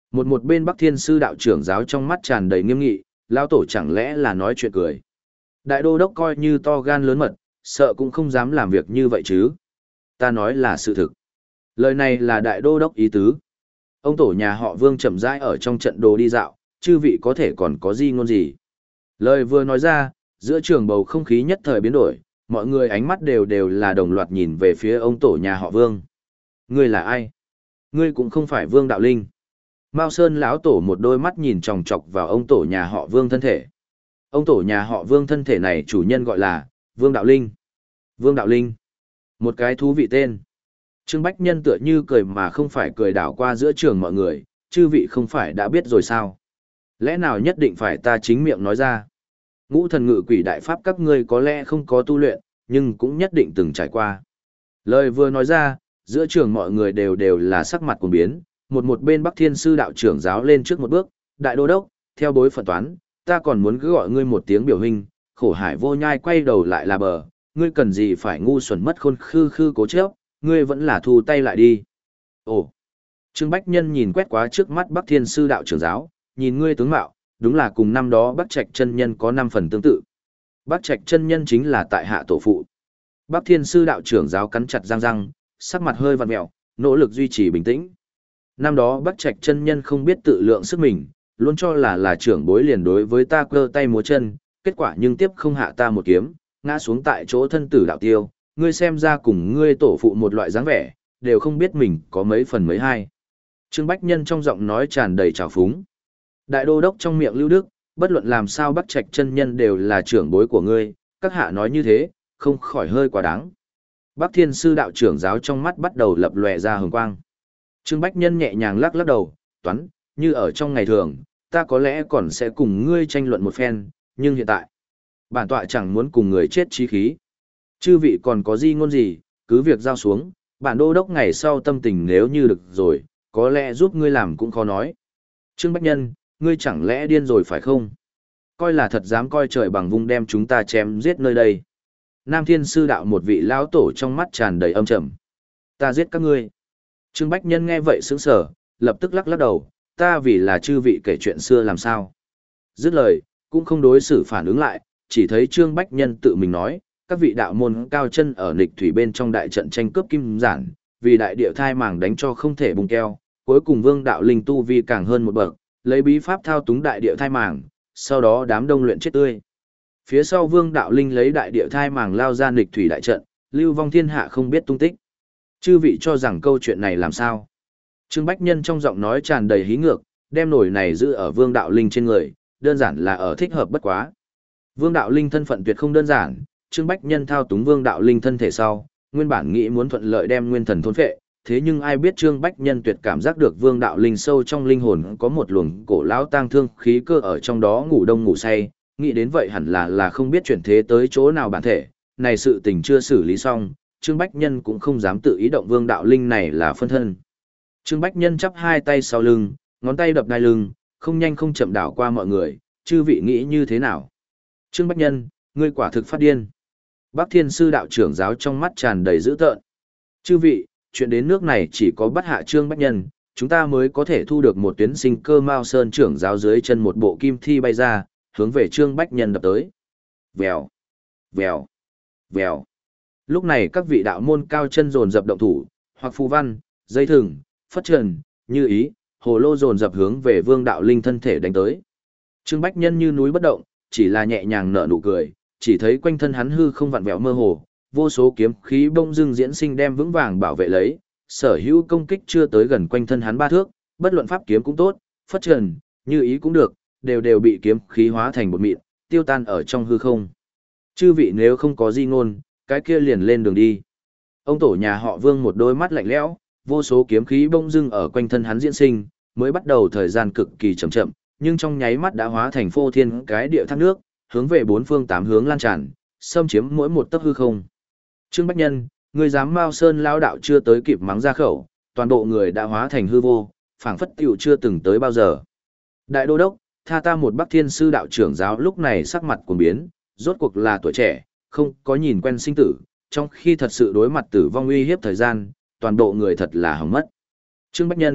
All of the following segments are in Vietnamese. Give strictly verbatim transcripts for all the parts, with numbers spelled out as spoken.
Một một bên Bắc Thiên Sư đạo trưởng giáo trong mắt tràn đầy nghiêm nghị, lão tổ chẳng lẽ là nói chuyện cười. Đại đô đốc coi như to gan lớn mật, sợ cũng không dám làm việc như vậy chứ. Ta nói là sự thực. Lời này là đại đô đốc ý tứ. Ông tổ nhà họ Vương chậm rãi ở trong trận đồ đi dạo, chư vị có thể còn có gì ngôn gì. Lời vừa nói ra, giữa trường bầu không khí nhất thời biến đổi, mọi người ánh mắt đều đều là đồng loạt nhìn về phía ông tổ nhà họ Vương. Ngươi là ai? Ngươi cũng không phải Vương Đạo Linh. Mao Sơn lão tổ một đôi mắt nhìn chòng chọc vào ông tổ nhà họ Vương thân thể. Ông tổ nhà họ Vương thân thể này chủ nhân gọi là Vương Đạo Linh. Vương Đạo Linh. Một cái thú vị tên. Trương Bách Nhân tựa như cười mà không phải cười đảo qua giữa trường mọi người, chư vị không phải đã biết rồi sao? Lẽ nào nhất định phải ta chính miệng nói ra? Ngũ thần ngự quỷ đại pháp các ngươi có lẽ không có tu luyện, nhưng cũng nhất định từng trải qua. Lời vừa nói ra, giữa trường mọi người đều đều là sắc mặt cuồng biến, một một bên Bắc Thiên Sư đạo trưởng giáo lên trước một bước, đại đô đốc, theo bối phận toán, ta còn muốn cứ gọi ngươi một tiếng biểu hình, khổ hải vô nhai quay đầu lại là bờ, ngươi cần gì phải ngu xuẩn mất khôn khư khư cố chấp, ngươi vẫn là thu tay lại đi. Ồ, Trương Bách Nhân nhìn quét quá trước mắt Bắc Thiên Sư đạo trưởng giáo, nhìn ngươi tướng mạo, đúng là cùng năm đó Bắc Trạch chân nhân có năm phần tương tự. Bắc Trạch chân nhân chính là tại hạ tổ phụ. Bắc Thiên Sư đạo trưởng giáo cắn chặt răng răng, sắc mặt hơi vặn mèo, nỗ lực duy trì bình tĩnh. Năm đó Bắc Trạch chân nhân không biết tự lượng sức mình, luôn cho là là trưởng bối liền đối với ta cơ tay múa chân, kết quả nhưng tiếp không hạ ta một kiếm, ngã xuống tại chỗ thân tử đạo tiêu, ngươi xem ra cùng ngươi tổ phụ một loại dáng vẻ, đều không biết mình có mấy phần mấy hai. Trương Bách Nhân trong giọng nói tràn đầy trào phúng. Đại đô đốc trong miệng Lưu Đức, bất luận làm sao Bắc Trạch chân nhân đều là trưởng bối của ngươi, các hạ nói như thế, không khỏi hơi quá đáng. Bắc Thiên Sư đạo trưởng giáo trong mắt bắt đầu lập lòe ra hừng quang. Trương Bách Nhân nhẹ nhàng lắc lắc đầu, toán, như ở trong ngày thường, ta có lẽ còn sẽ cùng ngươi tranh luận một phen, nhưng hiện tại, bản tọa chẳng muốn cùng người chết chí khí. Chư vị còn có gì ngôn gì, cứ việc giao xuống, bản đô đốc ngày sau tâm tình nếu như được rồi, có lẽ giúp ngươi làm cũng khó nói. Trương Bách Nhân, ngươi chẳng lẽ điên rồi phải không? Coi là thật dám coi trời bằng vung đem chúng ta chém giết nơi đây. Nam Thiên Sư đạo một vị lão tổ trong mắt tràn đầy âm trầm. Ta giết các ngươi. Trương Bách Nhân nghe vậy sững sờ, lập tức lắc lắc đầu, ta vì là chư vị kể chuyện xưa làm sao. Dứt lời, cũng không đối xử phản ứng lại, chỉ thấy Trương Bách Nhân tự mình nói, các vị đạo môn cao chân ở nghịch thủy bên trong đại trận tranh cướp kim giản, vì đại địa thai màng đánh cho không thể bùng keo, cuối cùng Vương đạo linh tu vi càng hơn một bậc, lấy bí pháp thao túng đại địa thai màng, sau đó đám đông luyện chết tươi. Phía sau Vương đạo linh lấy đại địa thai màng lao ra nghịch thủy đại trận, lưu vong thiên hạ không biết tung tích. Chư vị cho rằng câu chuyện này làm sao? Trương Bách Nhân trong giọng nói tràn đầy hí ngược, đem nổi này giữ ở Vương đạo linh trên người, đơn giản là ở thích hợp bất quá. Vương đạo linh thân phận tuyệt không đơn giản, Trương Bách Nhân thao túng Vương đạo linh thân thể sau, nguyên bản nghĩ muốn thuận lợi đem nguyên thần thôn phệ, thế nhưng ai biết Trương Bách Nhân tuyệt cảm giác được Vương đạo linh sâu trong linh hồn có một luồng cổ lão tang thương khí cơ ở trong đó ngủ đông ngủ say, nghĩ đến vậy hẳn là là không biết chuyển thế tới chỗ nào bản thể, này sự tình chưa xử lý xong, Trương Bách Nhân cũng không dám tự ý động Vương đạo linh này là phân thân. Trương Bách Nhân chắp hai tay sau lưng, ngón tay đập đai lưng, không nhanh không chậm đảo qua mọi người, chư vị nghĩ như thế nào? Trương Bách Nhân, ngươi quả thực phát điên. Bắc Thiên Sư đạo trưởng giáo trong mắt tràn đầy dữ tợn. Chư vị, chuyện đến nước này chỉ có bắt hạ Trương Bách Nhân, chúng ta mới có thể thu được một tuyến sinh cơ. Mao Sơn trưởng giáo dưới chân một bộ kim thi bay ra, hướng về Trương Bách Nhân đập tới. Vèo, vèo, vèo. Lúc này các vị đạo môn cao chân dồn dập động thủ, hoặc phù văn, dây thừng, phất trần, như ý, hồ lô dồn dập hướng về Vương đạo linh thân thể đánh tới. Trương Bách Nhân như núi bất động, chỉ là nhẹ nhàng nở nụ cười, chỉ thấy quanh thân hắn hư không vặn vẹo mơ hồ, vô số kiếm khí bông dưng diễn sinh đem vững vàng bảo vệ lấy, sở hữu công kích chưa tới gần quanh thân hắn ba thước, bất luận pháp kiếm cũng tốt, phất trần, như ý cũng được, đều đều bị kiếm khí hóa thành một mịn, tiêu tan ở trong hư không. Chư vị nếu không có di ngôn, cái kia liền lên đường đi. Ông tổ nhà họ Vương một đôi mắt lạnh lẽo, vô số kiếm khí bông dưng ở quanh thân hắn diễn sinh, mới bắt đầu thời gian cực kỳ chậm chậm, nhưng trong nháy mắt đã hóa thành phô thiên cái địa thác nước, hướng về bốn phương tám hướng lan tràn, xâm chiếm mỗi một tấc hư không. Trương Bách Nhân, người dám Mao Sơn lão đạo chưa tới kịp mắng ra khẩu, toàn bộ người đã hóa thành hư vô, phảng phất tiểu chưa từng tới bao giờ. Đại đô đốc, tha ta một Bắc Thiên Sư đạo trưởng giáo lúc này sắc mặt cuồng biến, rốt cuộc là tuổi trẻ, không có nhìn quen sinh tử, trong khi thật sự đối mặt tử vong uy hiếp thời gian, toàn bộ người thật là hỏng mất. Trương Bách Nhân,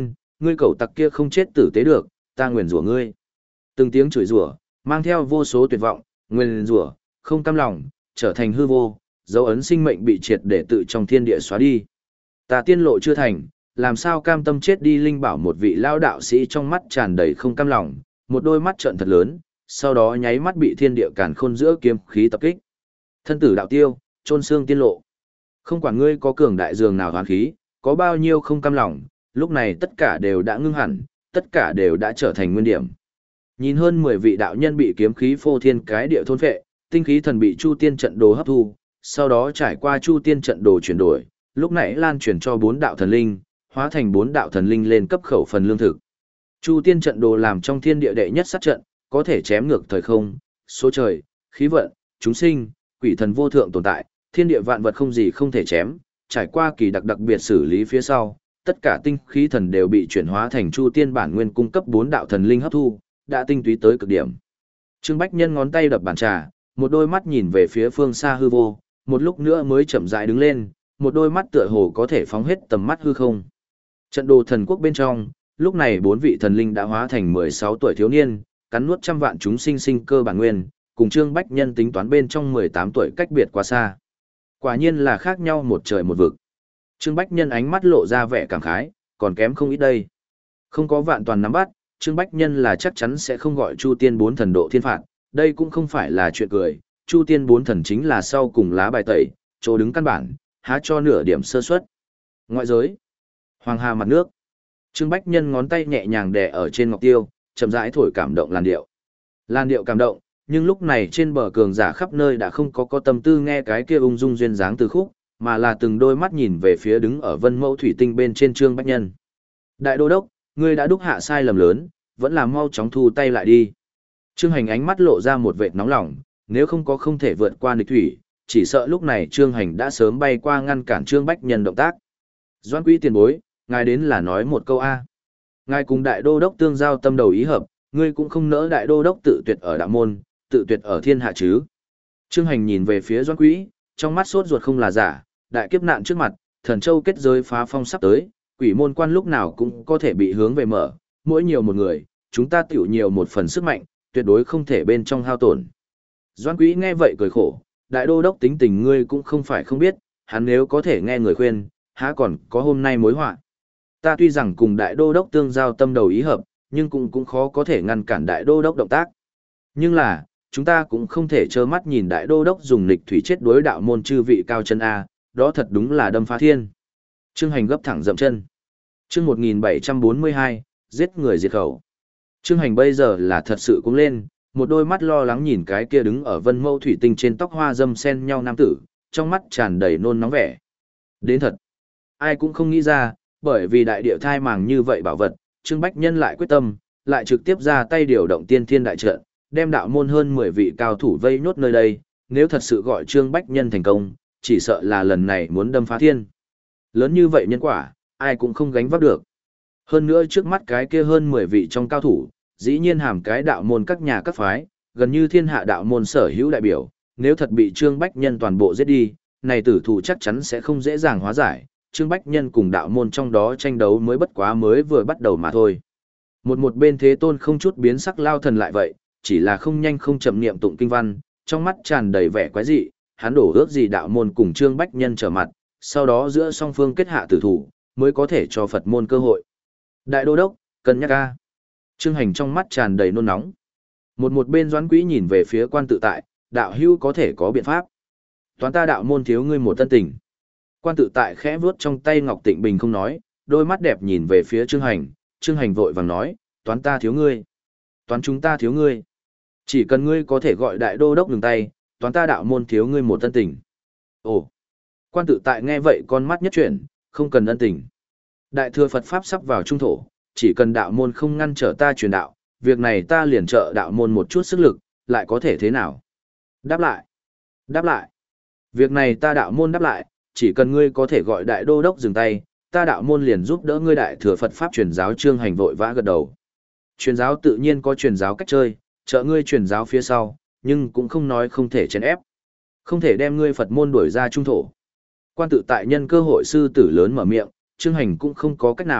ngươi cẩu tặc kia không chết tử tế được, ta nguyền rủa ngươi. Từng tiếng chửi rủa, mang theo vô số tuyệt vọng, nguyền rủa, không cam lòng, trở thành hư vô, dấu ấn sinh mệnh bị triệt để tự trong thiên địa xóa đi. Ta tiên lộ chưa thành, làm sao cam tâm chết đi? Linh bảo một vị lao đạo sĩ trong mắt tràn đầy không cam lòng, một đôi mắt trợn thật lớn, sau đó nháy mắt bị thiên địa càn khôn giữa kiếm khí tập kích. Thân tử đạo tiêu, trôn xương tiên lộ. Không quản ngươi có cường đại dường nào hoán khí, có bao nhiêu không cam lòng, lúc này tất cả đều đã ngưng hẳn, tất cả đều đã trở thành nguyên điểm. Nhìn hơn mười vị đạo nhân bị kiếm khí phô thiên cái địa thôn phệ, tinh khí thần bị Chu Tiên trận đồ hấp thu, sau đó trải qua Chu Tiên trận đồ chuyển đổi, lúc nãy lan truyền cho bốn đạo thần linh, hóa thành bốn đạo thần linh lên cấp khẩu phần lương thực. Chu Tiên trận đồ làm trong thiên địa đệ nhất sát trận, có thể chém ngược thời không, số trời, khí vận, chúng sinh, quỷ thần vô thượng tồn tại, thiên địa vạn vật không gì không thể chém, trải qua kỳ đặc đặc biệt xử lý phía sau, tất cả tinh khí thần đều bị chuyển hóa thành Chu Tiên bản nguyên cung cấp bốn đạo thần linh hấp thu, đã tinh túy tới cực điểm. Trương Bách Nhân ngón tay đập bàn trà, một đôi mắt nhìn về phía phương xa hư vô, một lúc nữa mới chậm rãi đứng lên, một đôi mắt tựa hồ có thể phóng hết tầm mắt hư không. Trận đồ thần quốc bên trong, lúc này bốn vị thần linh đã hóa thành mười sáu tuổi thiếu niên, cắn nuốt trăm vạn chúng sinh sinh cơ bản nguyên, cùng Trương Bách Nhân tính toán bên trong mười tám tuổi cách biệt quá xa. Quả nhiên là khác nhau một trời một vực. Trương Bách Nhân ánh mắt lộ ra vẻ cảm khái, còn kém không ít đây. Không có vạn toàn nắm bắt, Trương Bách Nhân là chắc chắn sẽ không gọi Chu Tiên bốn thần độ thiên phạt, đây cũng không phải là chuyện cười, Chu Tiên bốn thần chính là sau cùng lá bài tẩy, chỗ đứng căn bản, há cho nửa điểm sơ suất. Ngoại giới, Hoàng Hà mặt nước. Trương Bách Nhân ngón tay nhẹ nhàng đè ở trên ngọc tiêu, chậm rãi thổi cảm động làn điệu. Làn điệu cảm động, nhưng lúc này trên bờ cường giả khắp nơi đã không có có tâm tư nghe cái kia ung dung duyên dáng từ khúc, mà là từng đôi mắt nhìn về phía đứng ở Vân Mẫu thủy tinh bên trên Trương Bách Nhân. Đại đô đốc, ngươi đã đúc hạ sai lầm lớn, vẫn là mau chóng thu tay lại đi. Trương Hành ánh mắt lộ ra một vệt nóng lòng, nếu không có không thể vượt qua nghịch thủy, chỉ sợ lúc này Trương Hành đã sớm bay qua ngăn cản Trương Bách Nhân động tác. Doãn Quý tiền bối, ngài đến là nói một câu A. Ngài cùng đại đô đốc tương giao tâm đầu ý hợp, ngươi cũng không nỡ đại đô đốc tự tuyệt ở đạo môn, tự tuyệt ở thiên hạ chứ. Trương Hành nhìn về phía Doãn Quý, trong mắt sốt ruột không là giả, đại kiếp nạn trước mặt, thần châu kết giới phá phong sắp tới, quỷ môn quan lúc nào cũng có thể bị hướng về mở, mỗi nhiều một người, chúng ta tiểu nhiều một phần sức mạnh, tuyệt đối không thể bên trong hao tổn. Doãn Quý nghe vậy cười khổ, đại đô đốc tính tình ngươi cũng không phải không biết, hắn nếu có thể nghe người khuyên, há còn có hôm nay mối họa. Ta tuy rằng cùng đại đô đốc tương giao tâm đầu ý hợp, nhưng cũng cũng khó có thể ngăn cản đại đô đốc động tác. Nhưng là, chúng ta cũng không thể trơ mắt nhìn đại đô đốc dùng nghịch thủy chết đối đạo môn chư vị cao chân A, đó thật đúng là đâm phá thiên. Trương Hành gấp thẳng dậm chân. Chương một nghìn bảy trăm bốn mươi hai, giết người diệt khẩu. Trương Hành bây giờ là thật sự cũng lên, một đôi mắt lo lắng nhìn cái kia đứng ở Vân Mẫu thủy tinh trên tóc hoa dâm sen nhau nam tử, trong mắt tràn đầy nôn nóng vẻ. Đến thật, ai cũng không nghĩ ra, bởi vì đại địa thai màng như vậy bảo vật, Trương Bách Nhân lại quyết tâm, lại trực tiếp ra tay điều động tiên thiên đại trận, đem đạo môn hơn mười vị cao thủ vây nhốt nơi đây, nếu thật sự gọi Trương Bách Nhân thành công, chỉ sợ là lần này muốn đâm phá thiên. Lớn như vậy nhân quả, ai cũng không gánh vác được. Hơn nữa trước mắt cái kia hơn mười vị trong cao thủ, dĩ nhiên hàm cái đạo môn các nhà các phái, gần như thiên hạ đạo môn sở hữu đại biểu, nếu thật bị Trương Bách Nhân toàn bộ giết đi, này tử thủ chắc chắn sẽ không dễ dàng hóa giải, Trương Bách Nhân cùng đạo môn trong đó tranh đấu mới bất quá mới vừa bắt đầu mà thôi. Một một bên Thế Tôn không chút biến sắc lao thần lại vậy, chỉ là không nhanh không chậm niệm tụng kinh văn, trong mắt tràn đầy vẻ quái dị, hắn đổ ước gì đạo môn cùng Trương Bách Nhân trở mặt, sau đó giữa song phương kết hạ tử thủ, mới có thể cho Phật môn cơ hội. Đại đô đốc, cân nhắc a. Trương Hành trong mắt tràn đầy nôn nóng. Một một bên Doãn Quý nhìn về phía Quan Tự Tại, đạo hữu có thể có biện pháp. Toán ta đạo môn thiếu ngươi một tân tình. Quan Tự Tại khẽ vuốt trong tay Ngọc Tịnh Bình không nói, đôi mắt đẹp nhìn về phía Trương Hành, Trương Hành vội vàng nói, toán ta thiếu ngươi. Toán chúng ta thiếu ngươi. Chỉ cần ngươi có thể gọi đại đô đốc dừng tay, toán ta đạo môn thiếu ngươi một tân tình. Ồ. Quan Tự Tại nghe vậy con mắt nhất chuyển, không cần ân tình. Đại thừa Phật Pháp sắp vào trung thổ, chỉ cần đạo môn không ngăn trở ta truyền đạo, việc này ta liền trợ đạo môn một chút sức lực, lại có thể thế nào? Đáp lại. Đáp lại. Việc này ta đạo môn đáp lại, chỉ cần ngươi có thể gọi đại đô đốc dừng tay, ta đạo môn liền giúp đỡ ngươi đại thừa Phật Pháp truyền giáo. Trương Hành vội vã gật đầu. Truyền giáo tự nhiên có truyền giáo cách chơi, trợ ngươi truyền giáo phía sau, nhưng cũng không nói không thể chèn ép. Không thể đem ngươi Phật môn đuổi ra trung thổ. Quan Tự Tại nhân cơ hội sư tử lớn mở miệng, Trương Hành cũng không có cách nào,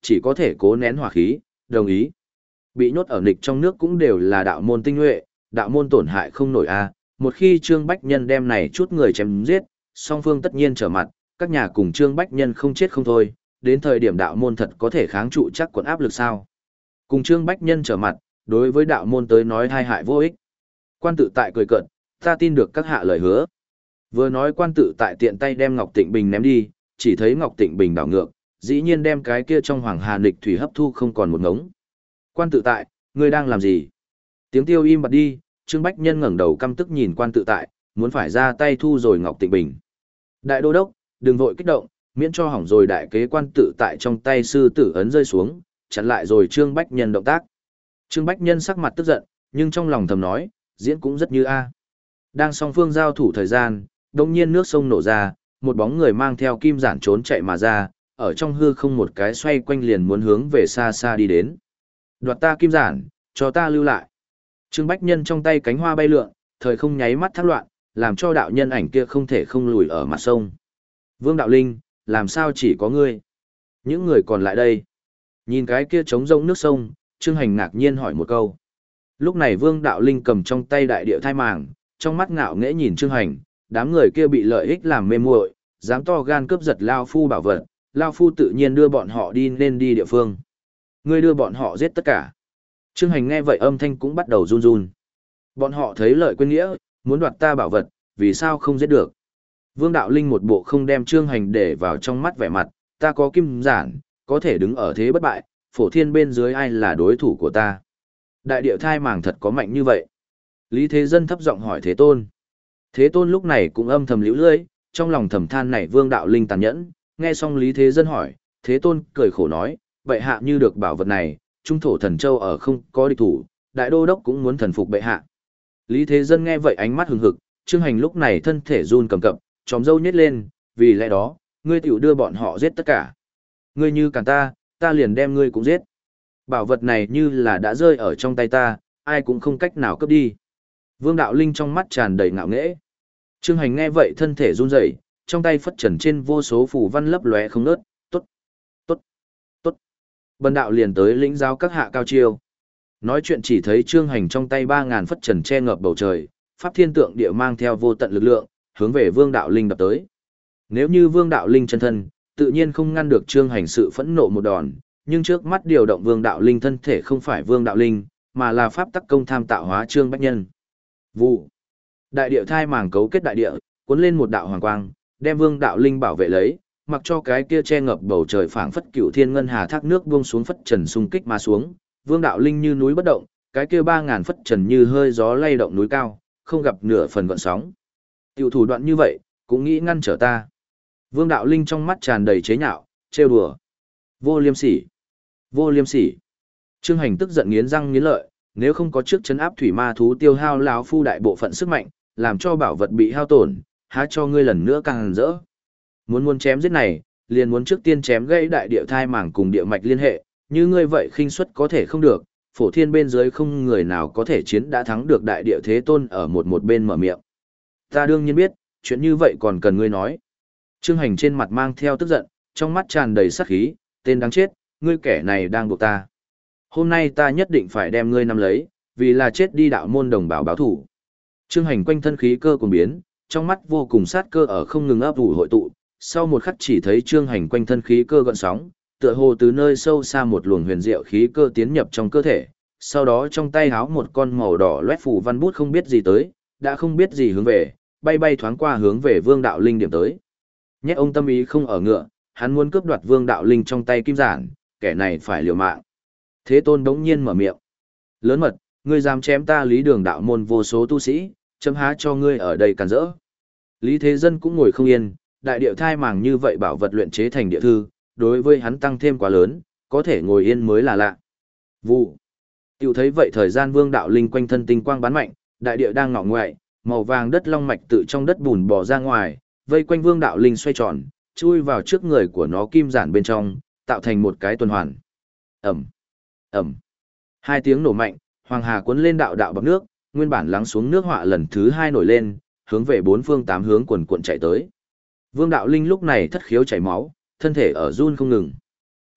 chỉ có thể cố nén hỏa khí, đồng ý. Bị nhốt ở nịch trong nước cũng đều là đạo môn tinh nhuệ, đạo môn tổn hại không nổi a. Một khi Trương Bách Nhân đem này chút người chém giết, song phương tất nhiên trở mặt, các nhà cùng Trương Bách Nhân không chết không thôi, đến thời điểm đạo môn thật có thể kháng trụ chắc quận áp lực sao. Cùng Trương Bách Nhân trở mặt, đối với đạo môn tới nói hai hại vô ích. Quan tự tại cười cợt, ta tin được các hạ lời hứa. Vừa nói quan tự tại tiện tay đem Ngọc Tịnh Bình ném đi, chỉ thấy Ngọc Tịnh Bình đảo ngược, dĩ nhiên đem cái kia trong hoàng hà nịch thủy hấp thu không còn một ngống. Quan tự tại, ngươi đang làm gì? Tiếng tiêu im bặt đi, Trương Bách Nhân ngẩng đầu căm tức nhìn quan tự tại, muốn phải ra tay thu rồi Ngọc Tịnh Bình. Đại đô đốc, đừng vội kích động, miễn cho hỏng rồi đại kế quan tự tại trong tay sư tử ấn rơi xuống, chặn lại rồi Trương Bách Nhân động tác. Trương Bách Nhân sắc mặt tức giận, nhưng trong lòng thầm nói, diễn cũng rất như A. Đang song phương giao thủ thời gian, đồng nhiên nước sông nổ ra, một bóng người mang theo kim giản trốn chạy mà ra, ở trong hư không một cái xoay quanh liền muốn hướng về xa xa đi đến. Đoạt ta kim giản, cho ta lưu lại. Trương Bách Nhân trong tay cánh hoa bay lượn, thời không nháy mắt thác loạn, làm cho đạo nhân ảnh kia không thể không lùi ở mặt sông. Vương Đạo Linh, làm sao chỉ có ngươi? Những người còn lại đây. Nhìn cái kia trống rỗng nước sông, Trương Hành ngạc nhiên hỏi một câu. Lúc này Vương Đạo Linh cầm trong tay đại địa thai màng, trong mắt ngạo nghễ nhìn Trương Hành, đám người kia bị lợi ích làm mê muội, dám to gan cướp giật Lao Phu bảo vật, Lao Phu tự nhiên đưa bọn họ đi nên đi địa phương. Ngươi đưa bọn họ giết tất cả. Trương Hành nghe vậy âm thanh cũng bắt đầu run run. Bọn họ thấy lợi quên nghĩa, muốn đoạt ta bảo vật, vì sao không giết được? Vương Đạo Linh một bộ không đem Trương Hành để vào trong mắt vẻ mặt, ta có kim giản, có thể đứng ở thế bất bại, phổ thiên bên dưới ai là đối thủ của ta? Đại địa thai màng thật có mạnh như vậy? Lý Thế Dân thấp giọng hỏi Thế Tôn. Thế Tôn lúc này cũng âm thầm liễu lưỡi, trong lòng thầm than này Vương Đạo Linh tàn nhẫn, nghe xong Lý Thế Dân hỏi, Thế Tôn cười khổ nói, bệ hạ như được bảo vật này, trung thổ thần châu ở không có địch thủ, đại đô đốc cũng muốn thần phục bệ hạ. Lý Thế Dân nghe vậy ánh mắt hừng hực, Trương Hành lúc này thân thể run cầm cập, chóm râu nhếch lên, vì lẽ đó, ngươi tiểu đưa bọn họ giết tất cả. Ngươi như cản ta, ta liền đem ngươi cũng giết. Bảo vật này như là đã rơi ở trong tay ta, ai cũng không cách nào cướp đi. Vương Đạo Linh trong mắt tràn đầy ngạo nghễ. Trương Hành nghe vậy thân thể run rẩy, trong tay phất trần trên vô số phù văn lấp lóe không ngớt, tốt, tốt, tốt. Bần đạo liền tới lĩnh giáo các hạ cao chiêu. Nói chuyện chỉ thấy Trương Hành trong tay ba ngàn phất trần che ngập bầu trời, pháp thiên tượng địa mang theo vô tận lực lượng, hướng về Vương Đạo Linh đập tới. Nếu như Vương Đạo Linh chân thân, tự nhiên không ngăn được Trương Hành sự phẫn nộ một đòn, nhưng trước mắt điều động Vương Đạo Linh thân thể không phải Vương Đạo Linh, mà là pháp tắc công tham tạo hóa Trương Bách Nhân. Vụ. Đại địa thai màng cấu kết đại địa, cuốn lên một đạo hoàng quang, đem Vương Đạo Linh bảo vệ lấy, mặc cho cái kia che ngập bầu trời phảng phất cửu thiên ngân hà thác nước buông xuống phất trần xung kích mà xuống, Vương Đạo Linh như núi bất động, cái kia ba ngàn phất trần như hơi gió lay động núi cao, không gặp nửa phần gợn sóng. Tiểu thủ đoạn như vậy, cũng nghĩ ngăn trở ta. Vương Đạo Linh trong mắt tràn đầy chế nhạo, trêu đùa. Vô liêm sỉ, vô liêm sỉ. Trương Hành tức giận nghiến răng nghiến lợi, nếu không có trước trấn áp thủy ma thú tiêu hao lão phu đại bộ phận sức mạnh, làm cho bảo vật bị hao tổn, há cho ngươi lần nữa càng hằn rỡ. Muốn muốn chém giết này, liền muốn trước tiên chém gãy đại địa thai màng cùng địa mạch liên hệ, như ngươi vậy khinh suất có thể không được, phổ thiên bên dưới không người nào có thể chiến đã thắng được đại địa thế tôn ở một một bên mở miệng. Ta đương nhiên biết, chuyện như vậy còn cần ngươi nói. Trương Hành trên mặt mang theo tức giận, trong mắt tràn đầy sát khí, tên đáng chết, ngươi kẻ này đang buộc ta. Hôm nay ta nhất định phải đem ngươi nắm lấy, vì là chết đi đạo môn đồng bào báo thủ. Trương Hành quanh thân khí cơ cuồng biến, trong mắt vô cùng sát cơ ở không ngừng ấp ủ hội tụ, sau một khắc chỉ thấy Trương Hành quanh thân khí cơ gợn sóng, tựa hồ từ nơi sâu xa một luồng huyền diệu khí cơ tiến nhập trong cơ thể, sau đó trong tay háo một con màu đỏ loét phù văn bút không biết gì tới, đã không biết gì hướng về, bay bay thoáng qua hướng về Vương Đạo Linh điểm tới. Nhét ông tâm ý không ở ngựa, hắn muốn cướp đoạt Vương Đạo Linh trong tay kim giản, kẻ này phải liều mạng. Thế Tôn bỗng nhiên mở miệng. Lớn mật, ngươi dám chém ta Lý Đường đạo môn vô số tu sĩ, chấm há cho ngươi ở đây cản rỡ. Lý Thế Dân cũng ngồi không yên, đại điệu thai màng như vậy bảo vật luyện chế thành địa thư, đối với hắn tăng thêm quá lớn, có thể ngồi yên mới là lạ. Vụ. Tiểu thấy vậy thời gian Vương Đạo Linh quanh thân tinh quang bắn mạnh, đại địa đang ngọ ngoại, màu vàng đất long mạch tự trong đất bùn bò ra ngoài, vây quanh Vương Đạo Linh xoay tròn, chui vào trước người của nó kim giản bên trong, tạo thành một cái tuần hoàn. Ẩm. Ẩm. Hai tiếng nổ mạnh, hoàng hà cuốn lên đạo đạo bọt nước, nguyên bản lắng xuống nước họa lần thứ hai nổi lên, hướng về bốn phương tám hướng quần cuộn chạy tới. Vương Đạo Linh lúc này thất khiếu chảy máu, thân thể ở run không ngừng.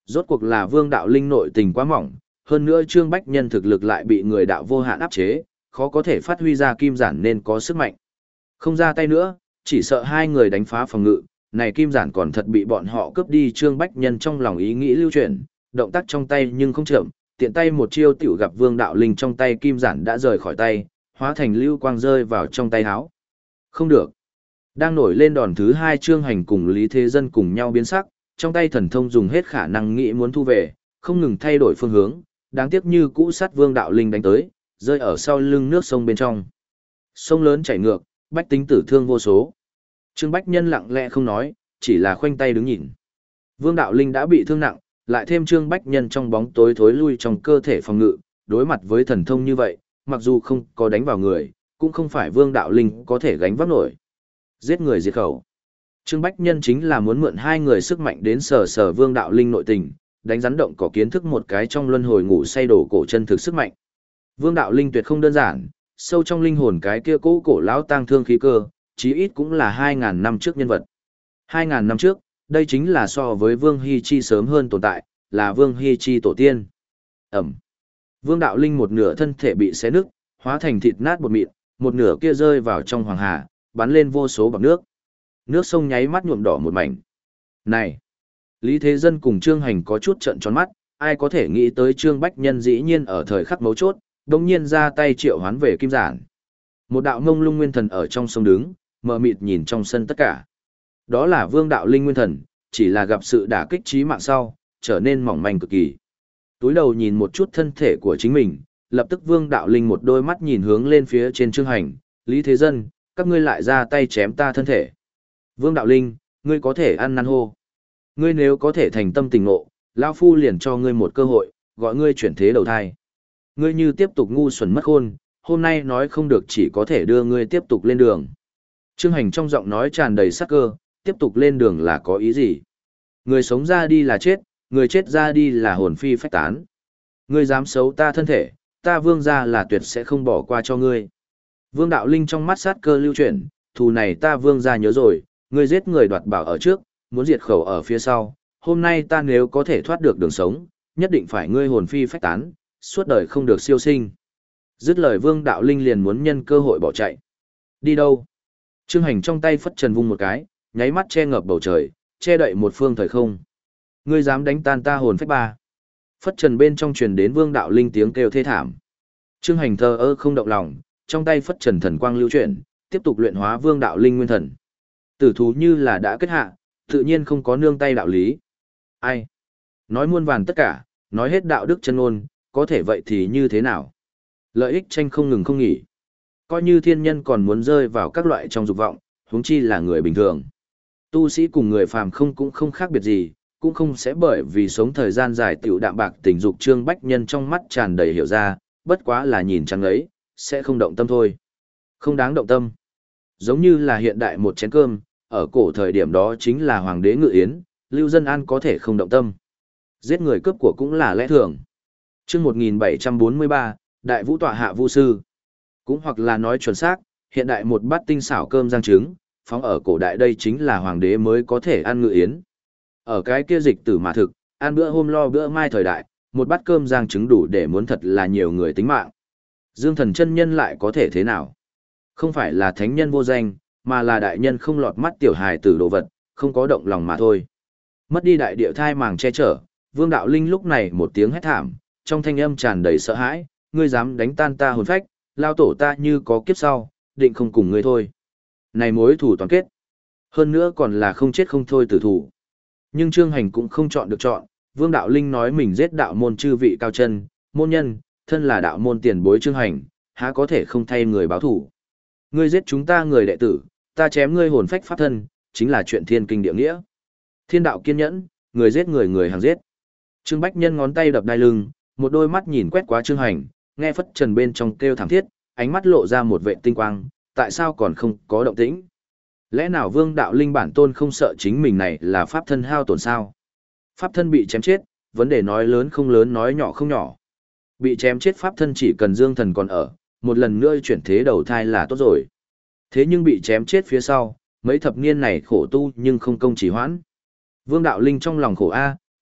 Rốt cuộc là Vương Đạo Linh nội tình quá mỏng, hơn nữa Trương Bách Nhân thực lực lại bị người đạo vô hạn áp chế, khó có thể phát huy ra kim giản nên có sức mạnh. Không ra tay nữa, chỉ sợ hai người đánh phá phòng ngự, này kim giản còn thật bị bọn họ cướp đi. Trương Bách Nhân trong lòng ý nghĩ lưu chuyển, động tác trong tay nhưng không chậm, tiện tay một chiêu tiểu gặp Vương Đạo Linh trong tay kim giản đã rời khỏi tay, hóa thành lưu quang rơi vào trong tay háo. Không được. Đang nổi lên đòn thứ hai, Trương Hành cùng Lý Thế Dân cùng nhau biến sắc, trong tay thần thông dùng hết khả năng nghĩ muốn thu về, không ngừng thay đổi phương hướng, đáng tiếc như cũ sát Vương Đạo Linh đánh tới, rơi ở sau lưng nước sông bên trong. Sông lớn chảy ngược, bách tính tử thương vô số. Trương Bách Nhân lặng lẽ không nói, chỉ là khoanh tay đứng nhìn. Vương Đạo Linh đã bị thương nặng, lại thêm Trương Bách Nhân trong bóng tối thối lui trong cơ thể phòng ngự, đối mặt với thần thông như vậy, mặc dù không có đánh vào người, cũng không phải Vương Đạo Linh có thể gánh vác nổi. Giết người diệt khẩu. Trương Bách Nhân chính là muốn mượn hai người sức mạnh đến sờ sờ Vương Đạo Linh nội tình, đánh rắn động cỏ kiến thức một cái trong luân hồi ngủ say đổ cổ chân thực sức mạnh. Vương Đạo Linh tuyệt không đơn giản, sâu trong linh hồn cái kia cũ cổ lão tang thương khí cơ, chí ít cũng là hai ngàn năm trước nhân vật. hai ngàn năm trước, đây chính là so với Vương Hy Chi sớm hơn tồn tại, là Vương Hy Chi tổ tiên. Ẩm. Vương Đạo Linh một nửa thân thể bị xé nứt, hóa thành thịt nát bột mịn, một nửa kia rơi vào trong hoàng hà, bắn lên vô số bọt nước. Nước sông nháy mắt nhuộm đỏ một mảnh. Này! Lý Thế Dân cùng Trương Hành có chút trợn tròn mắt, ai có thể nghĩ tới Trương Bách Nhân dĩ nhiên ở thời khắc mấu chốt, đồng nhiên ra tay triệu hoán về kim giản. Một đạo ngông lung nguyên thần ở trong sông đứng, mờ mịt nhìn trong sân tất cả. Đó là Vương Đạo Linh nguyên thần, chỉ là gặp sự đả kích chí mạng sau, trở nên mỏng manh cực kỳ. Túi đầu nhìn một chút thân thể của chính mình, lập tức Vương Đạo Linh một đôi mắt nhìn hướng lên phía trên Trương Hành, Lý Thế Dân, các ngươi lại ra tay chém ta thân thể. Vương Đạo Linh, ngươi có thể ăn năn hô. Ngươi nếu có thể thành tâm tình ngộ, lão phu liền cho ngươi một cơ hội, gọi ngươi chuyển thế đầu thai. Ngươi như tiếp tục ngu xuẩn mất khôn, hôm nay nói không được chỉ có thể đưa ngươi tiếp tục lên đường. Trương Hành trong giọng nói tràn đầy sắc cơ, tiếp tục lên đường là có ý gì? Người sống ra đi là chết, người chết ra đi là hồn phi phách tán. Ngươi dám xấu ta thân thể, ta Vương gia là tuyệt sẽ không bỏ qua cho ngươi. Vương Đạo Linh trong mắt sát cơ lưu chuyển, thù này ta Vương gia nhớ rồi, ngươi giết người đoạt bảo ở trước, muốn diệt khẩu ở phía sau, hôm nay ta nếu có thể thoát được đường sống, nhất định phải ngươi hồn phi phách tán, suốt đời không được siêu sinh. Dứt lời Vương Đạo Linh liền muốn nhân cơ hội bỏ chạy. Đi đâu? Trương Hành trong tay phất trần vung một cái, nháy mắt che ngập bầu trời, che đậy một phương thời không. Ngươi dám đánh tan ta hồn phách ba? Phất trần bên trong truyền đến Vương Đạo Linh tiếng kêu thê thảm. Trương Hành thờ ơ không động lòng, trong tay phất trần thần quang lưu chuyển, tiếp tục luyện hóa Vương Đạo Linh nguyên thần. Tử thú như là đã kết hạ, tự nhiên không có nương tay đạo lý. Ai? Nói muôn vàn tất cả, nói hết đạo đức chân ngôn, có thể vậy thì như thế nào? Lợi ích tranh không ngừng không nghỉ. Coi như thiên nhân còn muốn rơi vào các loại trong dục vọng, huống chi là người bình thường. Tu sĩ cùng người phàm không cũng không khác biệt gì, cũng không sẽ bởi vì sống thời gian dài tiểu đạm bạc tình dục. Trương Bách Nhân trong mắt tràn đầy hiểu ra, bất quá là nhìn trắng ấy, sẽ không động tâm thôi. Không đáng động tâm. Giống như là hiện đại một chén cơm, ở cổ thời điểm đó chính là hoàng đế ngự yến, lưu dân an có thể không động tâm. Giết người cướp của cũng là lẽ thường. Chương một nghìn bảy trăm bốn mươi ba, Đại Vũ tọa hạ vu sư. Cũng hoặc là nói chuẩn xác, hiện đại một bát tinh xảo cơm rang trứng, phóng ở cổ đại đây chính là hoàng đế mới có thể ăn ngự yến. Ở cái kia dịch tử mà thực, ăn bữa hôm lo bữa mai thời đại, một bát cơm rang trứng đủ để muốn thật là nhiều người tính mạng. Dương Thần chân nhân lại có thể thế nào? Không phải là thánh nhân vô danh, mà là đại nhân không lọt mắt tiểu hài tử đồ vật, không có động lòng mà thôi. Mất đi đại địa thai màng che chở, Vương Đạo Linh lúc này một tiếng hét thảm, trong thanh âm tràn đầy sợ hãi, ngươi dám đánh tan ta hồn phách, lao tổ ta như có kiếp sau, định không cùng ngươi thôi. Này mối thủ toàn kết, hơn nữa còn là không chết không thôi tử thủ. Nhưng Trương Hành cũng không chọn được chọn, Vương Đạo Linh nói mình giết đạo môn chư vị cao chân, môn nhân, thân là đạo môn tiền bối Trương Hành, há có thể không thay người báo thủ. Ngươi giết chúng ta người đệ tử, ta chém ngươi hồn phách pháp thân, chính là chuyện thiên kinh địa nghĩa. Thiên đạo kiên nhẫn, người giết người người hàng giết. Trương Bách Nhân ngón tay đập đai lưng, một đôi mắt nhìn quét qua Trương Hành, nghe phất trần bên trong kêu thảm thiết, ánh mắt lộ ra một vệ tinh quang, tại sao còn không có động tĩnh? Lẽ nào Vương Đạo Linh bản tôn không sợ chính mình này là pháp thân hao tổn sao? Pháp thân bị chém chết, vấn đề nói lớn không lớn nói nhỏ không nhỏ. Bị chém chết pháp thân chỉ cần Dương Thần còn ở, một lần nữa chuyển thế đầu thai là tốt rồi. Thế nhưng bị chém chết phía sau, mấy thập niên này khổ tu nhưng không công chỉ hoãn. Vương Đạo Linh trong lòng khổ A,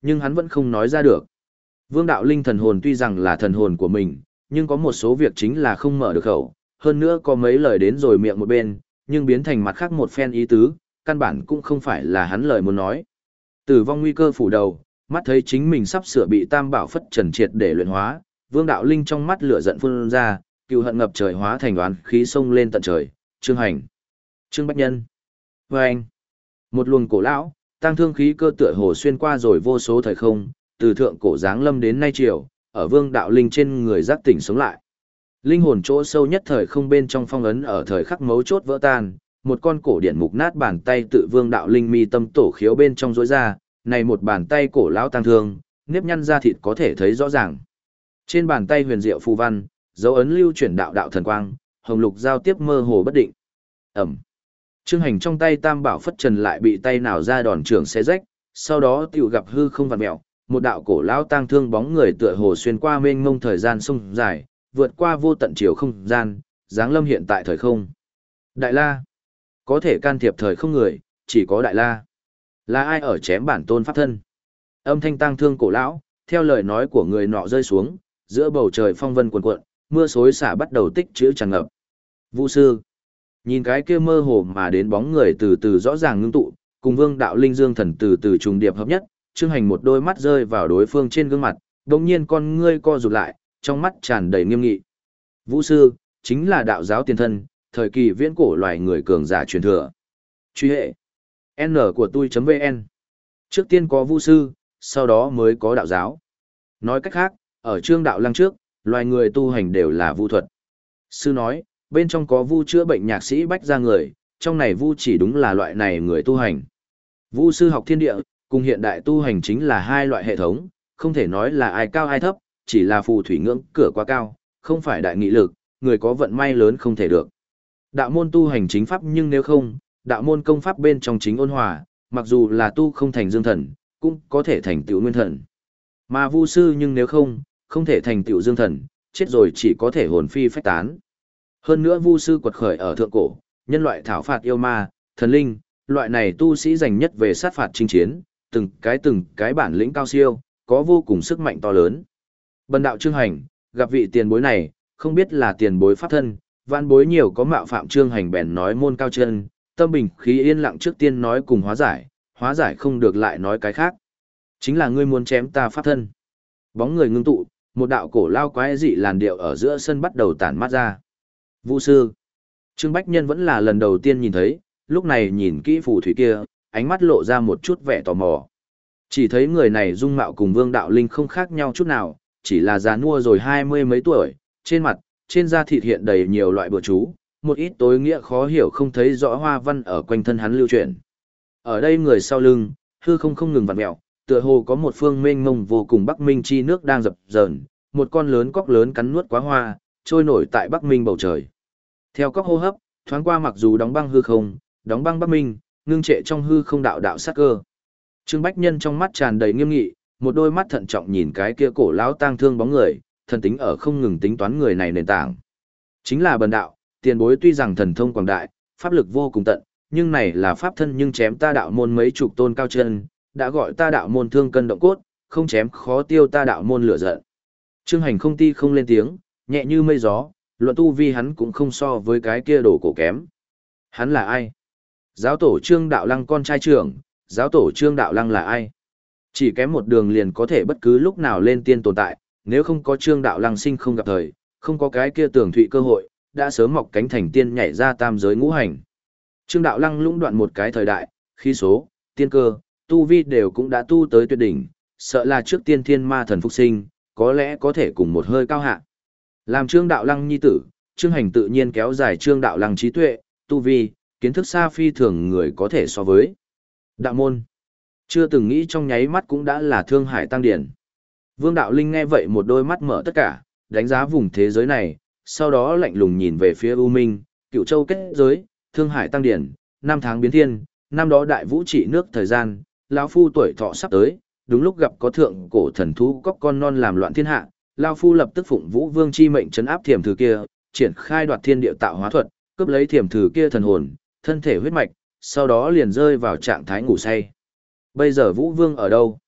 nhưng hắn vẫn không nói ra được. Vương đạo linh thần hồn tuy rằng là thần hồn của mình, nhưng có một số việc chính là không mở được khẩu, hơn nữa có mấy lời đến rồi miệng một bên, nhưng biến thành mặt khác một phen ý tứ, căn bản cũng không phải là hắn lời muốn nói. Tử vong nguy cơ phủ đầu, mắt thấy chính mình sắp sửa bị Tam Bảo Phất Trần triệt để luyện hóa, Vương đạo linh trong mắt lửa giận phun ra, cừu hận ngập trời hóa thành oán khí sông lên tận trời. Trương Hành, Trương Bách Nhân. Và anh, một luồng cổ lão, tăng thương khí cơ tựa hồ xuyên qua rồi vô số thời không, từ thượng cổ giáng lâm đến nay triều, ở Vương đạo linh trên người giác tỉnh sống lại. Linh hồn chỗ sâu nhất thời không bên trong phong ấn ở thời khắc mấu chốt vỡ tan, một con cổ điện mục nát bàn tay tự Vương đạo linh mi tâm tổ khiếu bên trong rối ra, này một bàn tay cổ lão tăng thương, nếp nhăn da thịt có thể thấy rõ ràng. Trên bàn tay huyền diệu phù văn, dấu ấn lưu chuyển đạo đạo thần quang, hồng lục giao tiếp mơ hồ bất định. Ẩm. Trương Hành trong tay Tam Bảo Phất Trần lại bị tay nào ra đòn trưởng xé rách, sau đó tiểu gặp hư không vặn mèo, một đạo cổ lão tang thương bóng người tựa hồ xuyên qua mênh mông thời gian sông dài, vượt qua vô tận chiều không gian, giáng lâm hiện tại thời không. Đại La. Có thể can thiệp thời không người, chỉ có Đại La. Là ai ở chém bản tôn pháp thân? Âm thanh tang thương cổ lão, theo lời nói của người nọ rơi xuống, giữa bầu trời phong vân cuồn cuộn, mưa xối xả bắt đầu tích trữ tràn ngập. Vũ sư. Nhìn cái kia mơ hồ mà đến bóng người từ từ rõ ràng ngưng tụ, cùng Vương đạo linh dương thần từ từ trùng điệp hợp nhất, Trương Hành một đôi mắt rơi vào đối phương trên gương mặt, đồng nhiên con ngươi co rụt lại, trong mắt tràn đầy nghiêm nghị. Vũ sư, chính là đạo giáo tiền thân, thời kỳ viễn cổ loài người cường giả truyền thừa. Truy hệ. N của tôi.vn. Trước tiên có Vũ sư, sau đó mới có đạo giáo. Nói cách khác, ở Trương đạo lăng trước, loài người tu hành đều là vu thuật. Sư nói, bên trong có vu chữa bệnh nhạc sĩ bách ra người, trong này vu chỉ đúng là loại này người tu hành. Vu sư học thiên địa, cùng hiện đại tu hành chính là hai loại hệ thống, không thể nói là ai cao ai thấp, chỉ là phù thủy ngưỡng cửa quá cao, không phải đại nghị lực, người có vận may lớn không thể được. Đạo môn tu hành chính pháp nhưng nếu không, đạo môn công pháp bên trong chính ôn hòa, mặc dù là tu không thành dương thần, cũng có thể thành tựu nguyên thần. Mà vu sư nhưng nếu không, không thể thành tựu dương thần, chết rồi chỉ có thể hồn phi phách tán. Hơn nữa vu sư quật khởi ở thượng cổ, nhân loại thảo phạt yêu ma, thần linh, loại này tu sĩ dành nhất về sát phạt chinh chiến, từng cái từng cái bản lĩnh cao siêu, có vô cùng sức mạnh to lớn. Bần đạo Trương Hành, gặp vị tiền bối này, không biết là tiền bối pháp thân, vạn bối nhiều có mạo phạm Trương Hành bèn nói môn cao chân, tâm bình khí yên lặng trước tiên nói cùng hóa giải, hóa giải không được lại nói cái khác. Chính là ngươi muốn chém ta pháp thân. Bóng người ngưng tụ, một đạo cổ lao quái dị làn điệu ở giữa sân bắt đầu tản mát ra. Vũ sư. Trương Bách Nhân vẫn là lần đầu tiên nhìn thấy, lúc này nhìn kỹ phù thủy kia, ánh mắt lộ ra một chút vẻ tò mò. Chỉ thấy người này dung mạo cùng Vương đạo linh không khác nhau chút nào, chỉ là già nua rồi hai mươi mấy tuổi, trên mặt, trên da thịt hiện đầy nhiều loại bừa chú, một ít tối nghĩa khó hiểu không thấy rõ hoa văn ở quanh thân hắn lưu truyền. Ở đây người sau lưng, hư không không ngừng vặn mèo, tựa hồ có một phương mênh mông vô cùng Bắc Minh chi nước đang dập dờn, một con lớn cóc lớn cắn nuốt quá hoa, trôi nổi tại Bắc Minh bầu trời. Theo cóc hô hấp, thoáng qua mặc dù đóng băng hư không, đóng băng Bắc Minh, ngưng trệ trong hư không đạo đạo sát cơ. Trương Bách Nhân trong mắt tràn đầy nghiêm nghị, một đôi mắt thận trọng nhìn cái kia cổ lão tang thương bóng người, thần tính ở không ngừng tính toán người này nền tảng. Chính là bần đạo, tiền bối tuy rằng thần thông quảng đại, pháp lực vô cùng tận, nhưng này là pháp thân nhưng chém ta đạo môn mấy chục tôn cao chân, đã gọi ta đạo môn thương cân động cốt, không chém khó tiêu ta đạo môn lửa giận. Trương Hành không ti không lên tiếng, nhẹ như mây gió, luận tu vi hắn cũng không so với cái kia đồ cổ kém. Hắn là ai? Giáo tổ Trương Đạo Lăng con trai trưởng, giáo tổ Trương Đạo Lăng là ai? Chỉ kém một đường liền có thể bất cứ lúc nào lên tiên tồn tại, nếu không có Trương Đạo Lăng sinh không gặp thời, không có cái kia tường thụy cơ hội, đã sớm mọc cánh thành tiên nhảy ra tam giới ngũ hành. Trương Đạo Lăng lũng đoạn một cái thời đại, khí số, tiên cơ, tu vi đều cũng đã tu tới tuyệt đỉnh, sợ là trước tiên thiên ma thần phục sinh, có lẽ có thể cùng một hơi cao hạ. Làm Trương Đạo Lăng nhi tử, Trương Hành tự nhiên kéo dài Trương Đạo Lăng trí tuệ, tu vi, kiến thức xa phi thường người có thể so với. Đạo môn, chưa từng nghĩ trong nháy mắt cũng đã là Thương Hải tăng điển. Vương Đạo Linh nghe vậy một đôi mắt mở tất cả, đánh giá vùng thế giới này, sau đó lạnh lùng nhìn về phía U Minh, Cựu Châu kết giới, Thương Hải tăng điển, năm tháng biến thiên, năm đó đại vũ trị nước thời gian, lão phu tuổi thọ sắp tới, đúng lúc gặp có thượng cổ thần thú cóc con non làm loạn thiên hạ, lão phu lập tức phụng Vũ Vương chi mệnh trấn áp thiểm thử kia, triển khai đoạt thiên địa tạo hóa thuật, cướp lấy thiểm thử kia thần hồn, thân thể huyết mạch, sau đó liền rơi vào trạng thái ngủ say. Bây giờ Vũ Vương ở đâu?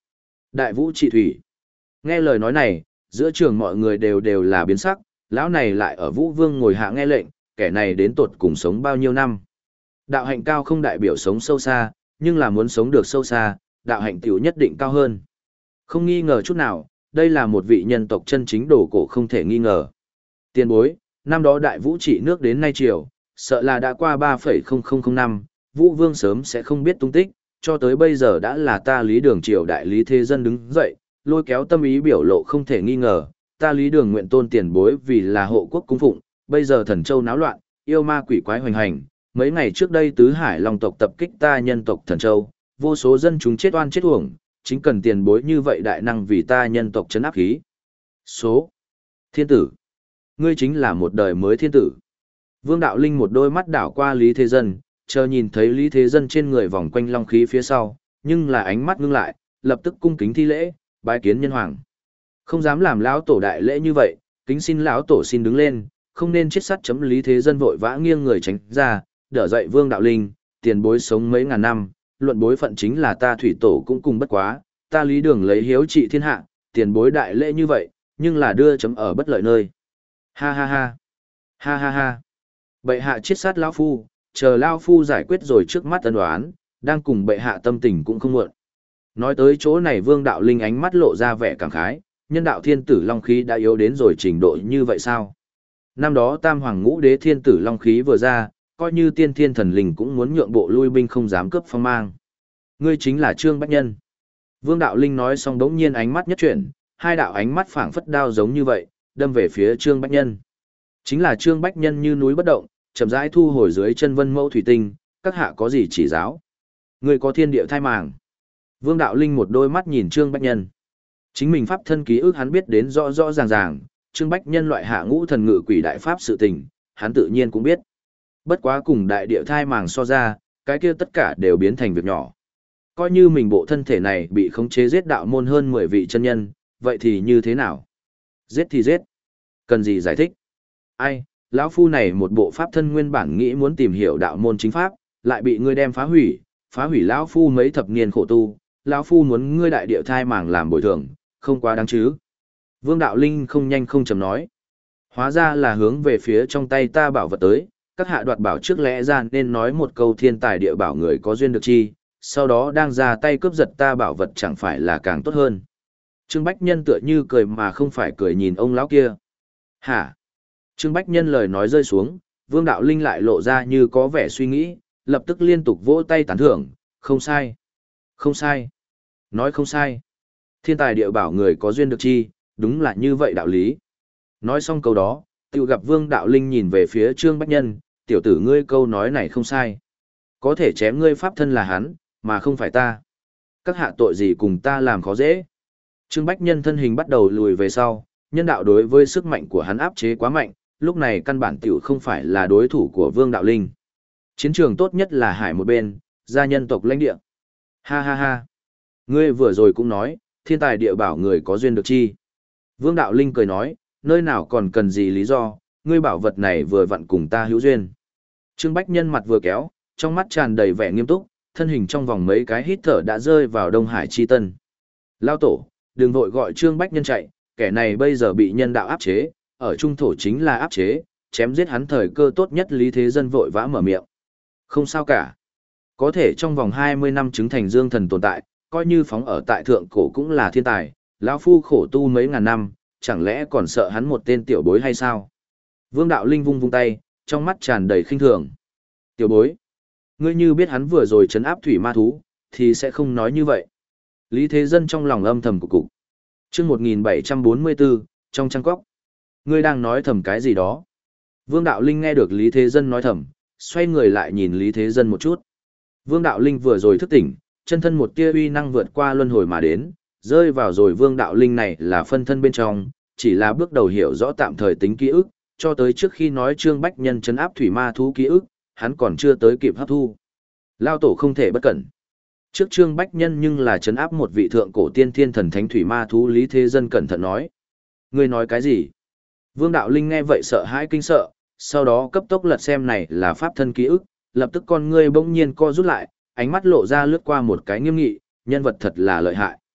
Đại vũ trị thủy. Nghe lời nói này, giữa trường mọi người đều đều là biến sắc, lão này lại ở Vũ Vương ngồi hạ nghe lệnh, kẻ này đến tột cùng sống bao nhiêu năm. Đạo hạnh cao không đại biểu sống sâu xa, nhưng là muốn sống được sâu xa, đạo hạnh tiểu nhất định cao hơn. Không nghi ngờ chút nào, đây là một vị nhân tộc chân chính đồ cổ không thể nghi ngờ. Tiền bối, năm đó đại vũ trị nước đến nay triều, sợ là đã qua ba phẩy không không không năm, Vũ Vương sớm sẽ không biết tung tích, cho tới bây giờ đã là ta Lý Đường triều đại lý thế dân đứng dậy, lôi kéo tâm ý biểu lộ không thể nghi ngờ, ta Lý Đường nguyện tôn tiền bối vì là hộ quốc cung phụng, bây giờ thần châu náo loạn, yêu ma quỷ quái hoành hành, mấy ngày trước đây tứ hải long tộc tập kích ta nhân tộc thần châu, vô số dân chúng chết oan chết uổng, chính cần tiền bối như vậy đại năng vì ta nhân tộc trấn áp khí. Số thiên tử, ngươi chính là một đời mới thiên tử. Vương Đạo Linh một đôi mắt đảo qua Lý Thế Dân, chờ nhìn thấy Lý Thế Dân trên người vòng quanh long khí phía sau, nhưng là ánh mắt ngưng lại, lập tức cung kính thi lễ, bái kiến nhân hoàng. Không dám làm lão tổ đại lễ như vậy, kính xin lão tổ xin đứng lên, không nên chết sắt chấm. Lý Thế Dân vội vã nghiêng người tránh ra, đỡ dậy Vương Đạo Linh, tiền bối sống mấy ngàn năm, luận bối phận chính là ta thủy tổ cũng cùng bất quá, ta Lý Đường lấy hiếu trị thiên hạ, tiền bối đại lễ như vậy, nhưng là đưa chấm ở bất lợi nơi. Ha ha ha, ha ha ha. Bệ hạ chiết sát lão phu, chờ lão phu giải quyết rồi trước mắt ân đoán, đang cùng bệ hạ tâm tình cũng không muộn. Nói tới chỗ này Vương Đạo Linh ánh mắt lộ ra vẻ cảm khái, nhân đạo thiên tử long khí đã yếu đến rồi trình độ như vậy sao? Năm đó Tam Hoàng Ngũ Đế thiên tử long khí vừa ra, coi như tiên thiên thần linh cũng muốn nhượng bộ lui binh không dám cướp phong mang. Ngươi chính là Trương Bách Nhân. Vương Đạo Linh nói xong đống nhiên ánh mắt nhất chuyển, hai đạo ánh mắt phảng phất đao giống như vậy, đâm về phía Trương Bách Nhân. Chính là Trương Bách Nhân như núi bất động, chậm rãi thu hồi dưới chân vân mẫu thủy tinh, các hạ có gì chỉ giáo? Ngươi có thiên địa thai màng. Vương Đạo Linh một đôi mắt nhìn Trương Bách Nhân. Chính mình pháp thân ký ức hắn biết đến rõ rõ ràng ràng, Trương Bách Nhân loại hạ ngũ thần ngự quỷ đại pháp sự tình, hắn tự nhiên cũng biết. Bất quá cùng đại địa thai màng so ra, cái kia tất cả đều biến thành việc nhỏ. Coi như mình bộ thân thể này bị khống chế giết đạo môn hơn mười vị chân nhân, vậy thì như thế nào? Giết thì giết. Cần gì giải thích? Ai, lão phu này một bộ pháp thân nguyên bản nghĩ muốn tìm hiểu đạo môn chính pháp, lại bị ngươi đem phá hủy, phá hủy lão phu mấy thập niên khổ tu, lão phu muốn ngươi đại địa thai màng làm bồi thường, không quá đáng chứ. Vương Đạo Linh không nhanh không chậm nói. Hóa ra là hướng về phía trong tay ta bảo vật tới, các hạ đoạt bảo trước lẽ ra nên nói một câu thiên tài địa bảo người có duyên được chi, sau đó đang ra tay cướp giật ta bảo vật chẳng phải là càng tốt hơn. Trương Bách Nhân tựa như cười mà không phải cười nhìn ông lão kia. Hả? Trương Bách Nhân lời nói rơi xuống, Vương Đạo Linh lại lộ ra như có vẻ suy nghĩ, lập tức liên tục vỗ tay tán thưởng, không sai. Không sai. Nói không sai. Thiên tài địa bảo người có duyên được chi, đúng là như vậy đạo lý. Nói xong câu đó, tự gặp Vương Đạo Linh nhìn về phía Trương Bách Nhân, tiểu tử ngươi câu nói này không sai. Có thể chém ngươi pháp thân là hắn, mà không phải ta. Các hạ tội gì cùng ta làm khó dễ. Trương Bách Nhân thân hình bắt đầu lùi về sau, nhân đạo đối với sức mạnh của hắn áp chế quá mạnh, lúc này căn bản tiểu không phải là đối thủ của Vương Đạo Linh. Chiến trường tốt nhất là hải một bên, gia nhân tộc lãnh địa. Ha ha ha. Ngươi vừa rồi cũng nói, thiên tài địa bảo người có duyên được chi. Vương Đạo Linh cười nói, nơi nào còn cần gì lý do, ngươi bảo vật này vừa vặn cùng ta hữu duyên. Trương Bách Nhân mặt vừa kéo, trong mắt tràn đầy vẻ nghiêm túc, thân hình trong vòng mấy cái hít thở đã rơi vào Đông Hải Chi Tân. Lao tổ, đừng vội gọi Trương Bách Nhân chạy, kẻ này bây giờ bị nhân đạo áp chế, ở trung thổ chính là áp chế, chém giết hắn thời cơ tốt nhất. Lý Thế Dân vội vã mở miệng. Không sao cả. Có thể trong vòng hai mươi năm chứng thành dương thần tồn tại, coi như phóng ở tại thượng cổ cũng là thiên tài, lão phu khổ tu mấy ngàn năm, chẳng lẽ còn sợ hắn một tên tiểu bối hay sao? Vương Đạo Linh vung vung tay, trong mắt tràn đầy khinh thường. Tiểu bối, ngươi như biết hắn vừa rồi trấn áp thủy ma thú, thì sẽ không nói như vậy. Lý Thế Dân trong lòng âm thầm cục cục. Chương một nghìn bảy trăm bốn mươi bốn, trong trang cốc. Ngươi đang nói thầm cái gì đó? Vương Đạo Linh nghe được Lý Thế Dân nói thầm, xoay người lại nhìn Lý Thế Dân một chút. Vương Đạo Linh vừa rồi thức tỉnh, chân thân một tia uy năng vượt qua luân hồi mà đến, rơi vào rồi Vương Đạo Linh này là phân thân bên trong, chỉ là bước đầu hiểu rõ tạm thời tính ký ức, cho tới trước khi nói Trương Bách Nhân trấn áp thủy ma thú ký ức, hắn còn chưa tới kịp hấp thu. Lao tổ không thể bất cẩn. Trước Trương Bách Nhân nhưng là trấn áp một vị thượng cổ tiên thiên thần thánh thủy ma thú. Lý Thế Dân cẩn thận nói. Ngươi nói cái gì? Vương Đạo Linh nghe vậy sợ hãi kinh sợ, sau đó cấp tốc lật xem này là pháp thân ký ức, lập tức con ngươi bỗng nhiên co rút lại, ánh mắt lộ ra lướt qua một cái nghiêm nghị, nhân vật thật là lợi hại.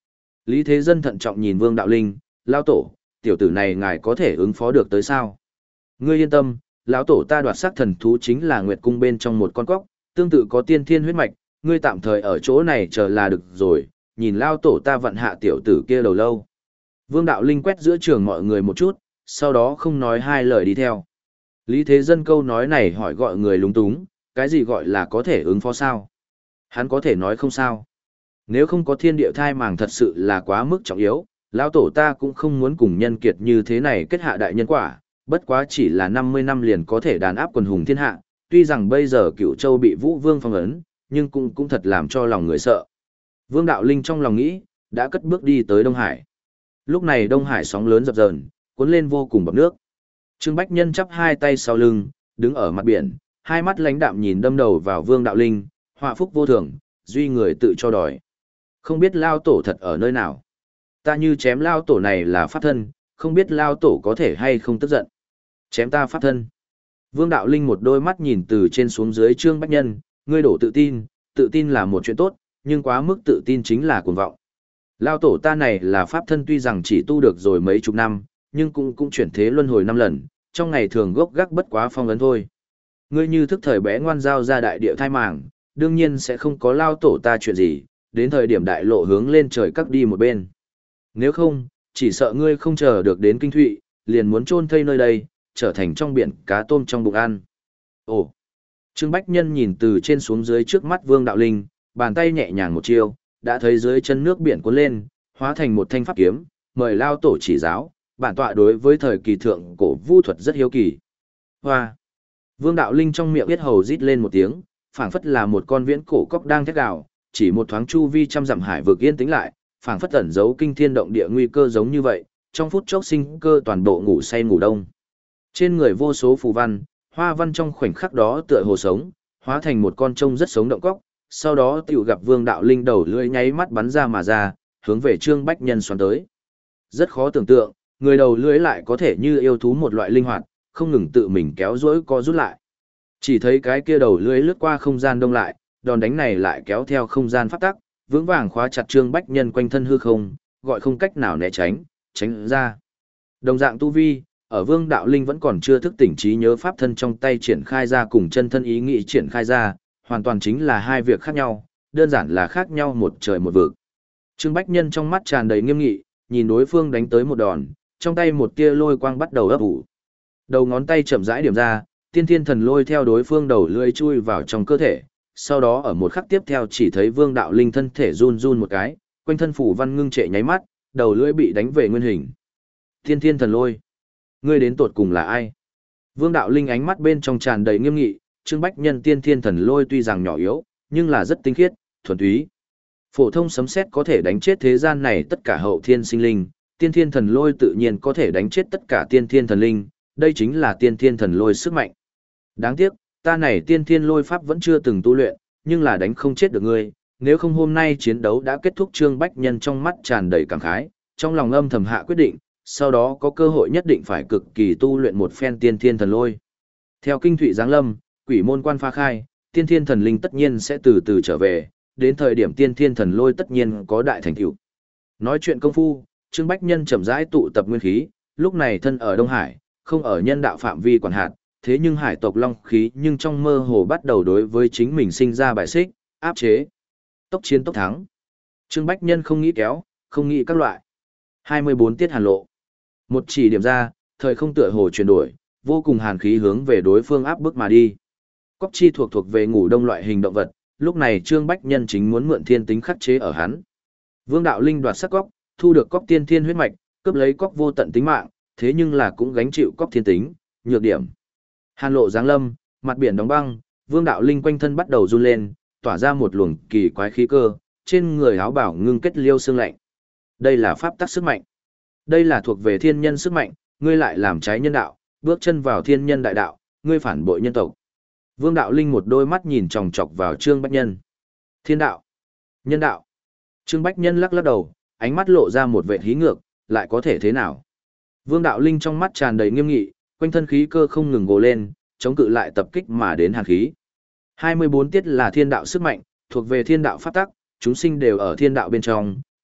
Lý Thế Dân thận trọng nhìn Vương Đạo Linh, lao tổ, tiểu tử này ngài có thể ứng phó được tới sao? Ngươi yên tâm, lão tổ ta đoạt sắc thần thú chính là Nguyệt Cung bên trong một con cóc, tương tự có tiên thiên huyết mạch, ngươi tạm thời ở chỗ này chờ là được rồi, nhìn lao tổ ta vận hạ tiểu tử kia đầu lâu. Vương Đạo Linh quét giữa trường mọi người một chút, sau đó không nói hai lời đi theo. Lý Thế Dân câu nói này hỏi gọi người lúng túng, cái gì gọi là có thể ứng phó sao? Hắn có thể nói không sao. Nếu không có thiên địa thai màng thật sự là quá mức trọng yếu, lão tổ ta cũng không muốn cùng nhân kiệt như thế này kết hạ đại nhân quả, bất quá chỉ là năm mươi năm liền có thể đàn áp quần hùng thiên hạ, tuy rằng bây giờ Cửu Châu bị Vũ Vương phong ấn, nhưng cũng cũng thật làm cho lòng người sợ. Vương Đạo Linh trong lòng nghĩ, đã cất bước đi tới Đông Hải. Lúc này Đông Hải sóng lớn dập dờn, cuốn lên vô cùng bọt nước. Trương Bách Nhân chắp hai tay sau lưng, đứng ở mặt biển, hai mắt lãnh đạm nhìn đâm đầu vào Vương Đạo Linh, họa phúc vô thường, duy người tự cho đòi. Không biết lao tổ thật ở nơi nào. Ta như chém lao tổ này là pháp thân, không biết lao tổ có thể hay không tức giận. Chém ta pháp thân. Vương Đạo Linh một đôi mắt nhìn từ trên xuống dưới Trương Bách Nhân, ngươi đổ tự tin, tự tin là một chuyện tốt, nhưng quá mức tự tin chính là cuồng vọng. Lao tổ ta này là pháp thân tuy rằng chỉ tu được rồi mấy chục năm, nhưng cũng cũng chuyển thế luân hồi năm lần, trong ngày thường gốc gác bất quá phong ấn thôi. Ngươi như thức thời bé ngoan giao ra đại địa thai màng, đương nhiên sẽ không có lao tổ ta chuyện gì, đến thời điểm đại lộ hướng lên trời cắt đi một bên. Nếu không, chỉ sợ ngươi không chờ được đến kinh thụy, liền muốn chôn thây nơi đây, trở thành trong biển cá tôm trong bụng ăn. Ồ! Trương Bách Nhân nhìn từ trên xuống dưới trước mắt Vương Đạo Linh, bàn tay nhẹ nhàng một chiêu, đã thấy dưới chân nước biển cuốn lên, hóa thành một thanh pháp kiếm, mời lao tổ chỉ giáo, bản tọa đối với thời kỳ thượng cổ vu thuật rất hiếu kỳ. Hoa! Vương Đạo Linh trong miệng biết hầu rít lên một tiếng, phảng phất là một con viễn cổ cóc đang thét gào, chỉ một thoáng chu vi trăm dặm hải vực yên tĩnh lại, phảng phất ẩn giấu kinh thiên động địa nguy cơ giống như vậy, trong phút chốc sinh cơ toàn bộ ngủ say ngủ đông. Trên người vô số phù văn, hoa văn trong khoảnh khắc đó tựa hồ sống, hóa thành một con trông rất sống động cóc, sau đó tiểu gặp Vương Đạo Linh đầu lưỡi nháy mắt bắn ra mà ra, hướng về Trương Bách Nhân xoắn tới. Rất khó tưởng tượng, người đầu lưỡi lại có thể như yêu thú một loại linh hoạt, không ngừng tự mình kéo duỗi co rút lại. Chỉ thấy cái kia đầu lưỡi lướt qua không gian đông lại, đòn đánh này lại kéo theo không gian pháp tắc, vững vàng khóa chặt Trương Bách Nhân quanh thân hư không, gọi không cách nào né tránh, tránh ra. Đồng dạng tu vi, ở Vương Đạo Linh vẫn còn chưa thức tỉnh trí nhớ pháp thân trong tay triển khai ra cùng chân thân ý nghĩ triển khai ra, hoàn toàn chính là hai việc khác nhau, đơn giản là khác nhau một trời một vực. Trương Bách Nhân trong mắt tràn đầy nghiêm nghị, nhìn đối phương đánh tới một đòn, trong tay một tia lôi quang bắt đầu ấp ủ. Đầu ngón tay chậm rãi điểm ra, tiên thiên thần lôi theo đối phương đầu lưỡi chui vào trong cơ thể, sau đó ở một khắc tiếp theo chỉ thấy Vương Đạo Linh thân thể run run một cái, quanh thân phủ văn ngưng trệ nháy mắt, đầu lưỡi bị đánh về nguyên hình. Tiên thiên thần lôi, ngươi đến tột cùng là ai? Vương Đạo Linh ánh mắt bên trong tràn đầy nghiêm nghị, Trương Bách Nhân tiên thiên thần lôi tuy rằng nhỏ yếu, nhưng là rất tinh khiết, thuần túy. Phổ thông sấm sét có thể đánh chết thế gian này tất cả hậu thiên sinh linh, tiên thiên thần lôi tự nhiên có thể đánh chết tất cả tiên thiên thần linh, đây chính là tiên thiên thần lôi sức mạnh. Đáng tiếc, ta này tiên thiên lôi pháp vẫn chưa từng tu luyện, nhưng là đánh không chết được ngươi, nếu không hôm nay chiến đấu đã kết thúc. Trương Bách Nhân trong mắt tràn đầy cảm khái, trong lòng âm thầm hạ quyết định, sau đó có cơ hội nhất định phải cực kỳ tu luyện một phen tiên thiên thần lôi. Theo kinh thụy giáng lâm, quỷ môn quan phá khai, tiên thiên thần linh tất nhiên sẽ từ từ trở về, đến thời điểm tiên thiên thần lôi tất nhiên có đại thành tựu. Nói chuyện công phu, Trương Bách Nhân chậm rãi tụ tập nguyên khí, lúc này thân ở Đông Hải, không ở nhân đạo phạm vi quản hạt, thế nhưng hải tộc long khí nhưng trong mơ hồ bắt đầu đối với chính mình sinh ra bài xích, áp chế. Tốc chiến tốc thắng. Trương Bách Nhân không nghĩ kéo, không nghĩ các loại. hai mươi bốn tiết hàn lộ. Một chỉ điểm ra, thời không tựa hồ chuyển đổi, vô cùng hàn khí hướng về đối phương áp bức mà đi. Cóc chi thuộc thuộc về ngủ đông loại hình động vật, lúc này Trương Bách Nhân chính muốn mượn thiên tính khắc chế ở hắn. Vương Đạo Linh đoạt sắc cóc, thu được cóc tiên thiên huyết mạch, cướp lấy cóc vô tận tính mạng, thế nhưng là cũng gánh chịu cóc thiên tính, nhược điểm. Hàn lộ giáng lâm, mặt biển đóng băng, Vương Đạo Linh quanh thân bắt đầu run lên, tỏa ra một luồng kỳ quái khí cơ, trên người áo bảo ngưng kết liêu xương lạnh. Đây là pháp tắc sức mạnh. Đây là thuộc về thiên nhân sức mạnh, ngươi lại làm trái nhân đạo, bước chân vào thiên nhân đại đạo, ngươi phản bội nhân tộc. Vương Đạo Linh một đôi mắt nhìn chòng chọc vào Trương Bách Nhân. Thiên đạo, nhân đạo. Trương Bách Nhân lắc lắc đầu, ánh mắt lộ ra một vẻ hí ngược, lại có thể thế nào? Vương Đạo Linh trong mắt tràn đầy nghiêm nghị, quanh thân khí cơ không ngừng gồ lên, chống cự lại tập kích mà đến hàn khí. hai mươi bốn tiết là thiên đạo sức mạnh, thuộc về thiên đạo pháp tắc, chúng sinh đều ở thiên đạo bên trong,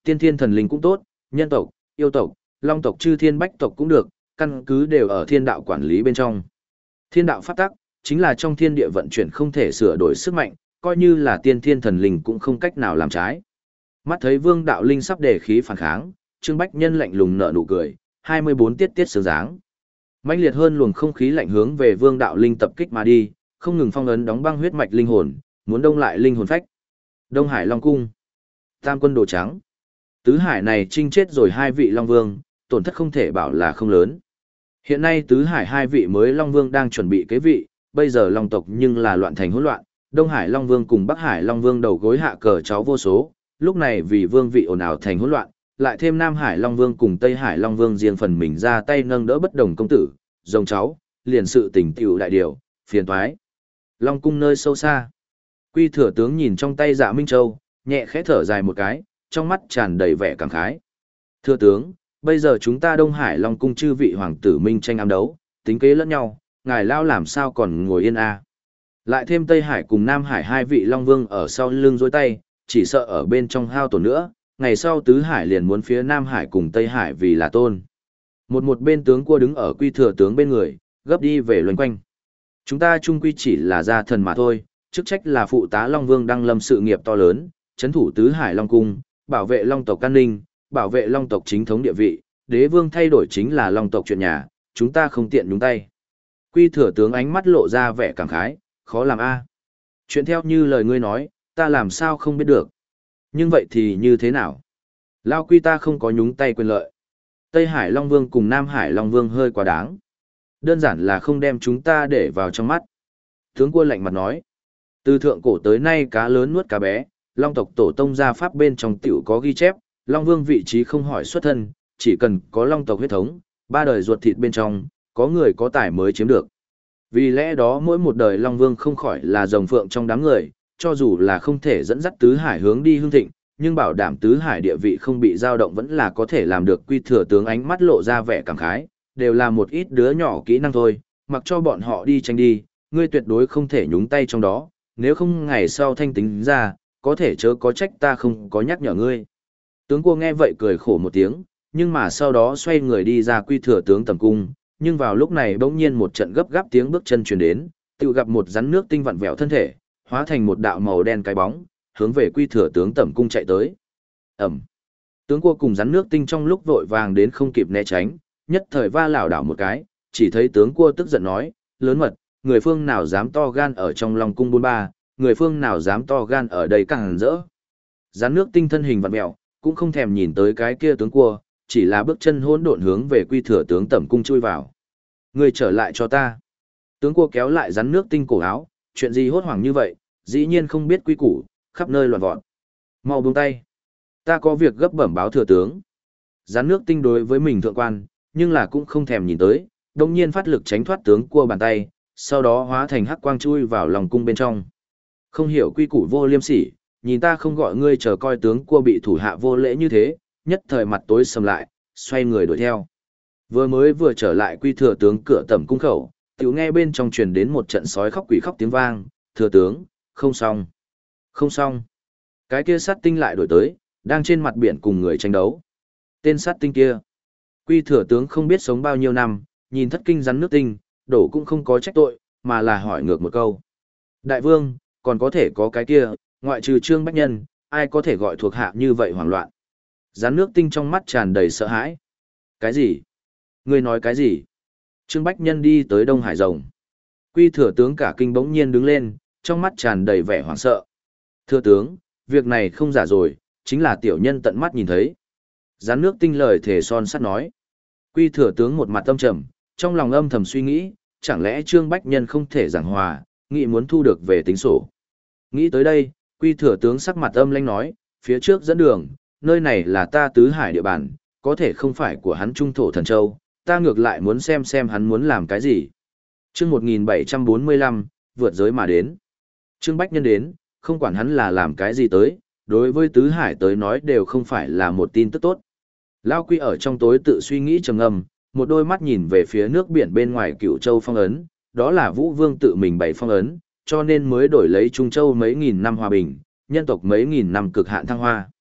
tiên thiên thần linh cũng tốt, nhân tộc, yêu tộc, long tộc chư thiên bách tộc cũng được, căn cứ đều ở thiên đạo quản lý bên trong. Thiên đạo pháp tắc, chính là trong thiên địa vận chuyển không thể sửa đổi sức mạnh, coi như là tiên thiên thần linh cũng không cách nào làm trái. Mắt thấy Vương Đạo Linh sắp đề khí phản kháng, Trương Bách Nhân lạnh lùng nở nụ cười, hai mươi bốn tiết tiết sướng dáng. Mãnh liệt hơn luồng không khí lạnh hướng về Vương Đạo Linh tập kích mà đi, không ngừng phong ấn đóng băng huyết mạch linh hồn, muốn đông lại linh hồn phách. Đông Hải Long Cung, Tam quân đồ trắng. Tứ Hải này chinh chết rồi hai vị Long Vương, tổn thất không thể bảo là không lớn. Hiện nay Tứ Hải hai vị mới Long Vương đang chuẩn bị kế vị, bây giờ Long tộc nhưng là loạn thành hỗn loạn, Đông Hải Long Vương cùng Bắc Hải Long Vương đầu gối hạ cờ cháu vô số, lúc này vì vương vị ồn ào thành hỗn loạn, lại thêm Nam Hải Long Vương cùng Tây Hải Long Vương riêng phần mình ra tay nâng đỡ bất đồng công tử, dòng cháu, liền sự tình tiểu đại điều, phiền toái. Long cung nơi sâu xa. Quy Thừa tướng nhìn trong tay Dạ Minh Châu, nhẹ khẽ thở dài một cái, trong mắt tràn đầy vẻ cảm khái. Thưa tướng, bây giờ chúng ta Đông Hải Long cung chư vị hoàng tử minh tranh ám đấu, tính kế lẫn nhau, ngài lao làm sao còn ngồi yên a? Lại thêm Tây Hải cùng Nam Hải hai vị Long Vương ở sau lưng dối tay, chỉ sợ ở bên trong hao tổn nữa, ngày sau Tứ Hải liền muốn phía Nam Hải cùng Tây Hải vì là tôn. Một một bên tướng cua đứng ở Quy Thừa tướng bên người, gấp đi về loanh quanh. Chúng ta chung quy chỉ là gia thần mà thôi, chức trách là phụ tá Long Vương đăng lâm sự nghiệp to lớn, chấn thủ Tứ Hải Long cung, bảo vệ Long tộc an ninh, bảo vệ Long tộc chính thống địa vị, đế vương thay đổi chính là Long tộc chuyện nhà, chúng ta không tiện nhúng tay. Quy Thừa tướng ánh mắt lộ ra vẻ cảm khái, khó làm a. Chuyện theo như lời ngươi nói, ta làm sao không biết được. Nhưng vậy thì như thế nào? Lao Quy ta không có nhúng tay quyền lợi. Tây Hải Long Vương cùng Nam Hải Long Vương hơi quá đáng. Đơn giản là không đem chúng ta để vào trong mắt. Tướng quân lạnh mặt nói. Từ thượng cổ tới nay cá lớn nuốt cá bé, Long tộc tổ tông gia pháp bên trong tiểu có ghi chép, Long Vương vị trí không hỏi xuất thân, chỉ cần có Long tộc huyết thống, ba đời ruột thịt bên trong, có người có tài mới chiếm được. Vì lẽ đó mỗi một đời Long Vương không khỏi là rồng phượng trong đám người, cho dù là không thể dẫn dắt Tứ Hải hướng đi hưng thịnh, nhưng bảo đảm Tứ Hải địa vị không bị dao động vẫn là có thể làm được. Quy Thừa tướng ánh mắt lộ ra vẻ cảm khái, đều là một ít đứa nhỏ kỹ năng thôi, mặc cho bọn họ đi tranh đi, ngươi tuyệt đối không thể nhúng tay trong đó, nếu không ngày sau thanh tính ra, có thể chớ có trách ta không có nhắc nhở ngươi. Tướng cua nghe vậy cười khổ một tiếng, nhưng mà sau đó xoay người đi ra Quy Thừa tướng tầm cung, nhưng vào lúc này bỗng nhiên một trận gấp gáp tiếng bước chân truyền đến, tự gặp một rắn nước tinh vặn vẹo thân thể, hóa thành một đạo màu đen cái bóng, hướng về Quy Thừa tướng tầm cung chạy tới. Ẩm. Tướng cua cùng rắn nước tinh trong lúc vội vàng đến không kịp né tránh, nhất thời va lảo đảo một cái, chỉ thấy tướng cua tức giận nói, lớn mật, người phương nào dám to gan ở trong Long cung bốn ba, người phương nào dám to gan ở đây càng rỡ. Rắn nước tinh thân hình vặn vẹo, cũng không thèm nhìn tới cái kia tướng cua, chỉ là bước chân hỗn độn hướng về Quy Thừa tướng tẩm cung chui vào. Người trở lại cho ta. Tướng cua kéo lại rắn nước tinh cổ áo, chuyện gì hốt hoảng như vậy, dĩ nhiên không biết quy củ, khắp nơi loạn vọt. Mau buông tay. Ta có việc gấp bẩm báo thừa tướng. Rắn nước tinh đối với mình thượng quan, nhưng là cũng không thèm nhìn tới, đồng nhiên phát lực tránh thoát tướng cua bàn tay, sau đó hóa thành hắc quang chui vào lòng cung bên trong. Không hiểu quy củ vô liêm sỉ, nhìn ta không gọi ngươi chờ coi tướng cua bị thủ hạ vô lễ như thế, nhất thời mặt tối sầm lại, xoay người đuổi theo. Vừa mới vừa trở lại Quy Thừa tướng cửa tẩm cung khẩu, tiểu nghe bên trong truyền đến một trận sói khóc quỷ khóc tiếng vang, thừa tướng, không xong, không xong. Cái kia sát tinh lại đổi tới, đang trên mặt biển cùng người tranh đấu. Tên sát tinh kia, Quy Thừa tướng không biết sống bao nhiêu năm, nhìn thất kinh rắn nước tinh, đổ cũng không có trách tội, mà là hỏi ngược một câu. Đại vương, còn có thể có cái kia, ngoại trừ Trương Bách Nhân, ai có thể gọi thuộc hạ như vậy hoảng loạn. Rắn nước tinh trong mắt tràn đầy sợ hãi. Cái gì? Ngươi nói cái gì? Trương Bách Nhân đi tới Đông Hải Rồng. Quy Thừa tướng cả kinh bỗng nhiên đứng lên, trong mắt tràn đầy vẻ hoảng sợ. Thưa tướng, việc này không giả rồi, chính là tiểu nhân tận mắt nhìn thấy. Rắn nước tinh lời thể son sắt nói. Quy Thừa tướng một mặt âm trầm, trong lòng âm thầm suy nghĩ, chẳng lẽ Trương Bách Nhân không thể giảng hòa, nghĩ muốn thu được về tính sổ. Nghĩ tới đây, Quy Thừa tướng sắc mặt âm lãnh nói, phía trước dẫn đường, nơi này là ta Tứ Hải địa bàn, có thể không phải của hắn Trung Thổ Thần Châu, ta ngược lại muốn xem xem hắn muốn làm cái gì. Chương một nghìn bảy trăm bốn mươi lăm, vượt giới mà đến. Trương Bách Nhân đến, không quản hắn là làm cái gì tới, đối với Tứ Hải tới nói đều không phải là một tin tức tốt. Lao Quy ở trong tối tự suy nghĩ trầm ngâm, một đôi mắt nhìn về phía nước biển bên ngoài Cửu Châu phong ấn, đó là Vũ Vương tự mình bày phong ấn, cho nên mới đổi lấy Trung Châu mấy nghìn năm hòa bình, nhân tộc mấy nghìn năm cực hạn thăng hoa.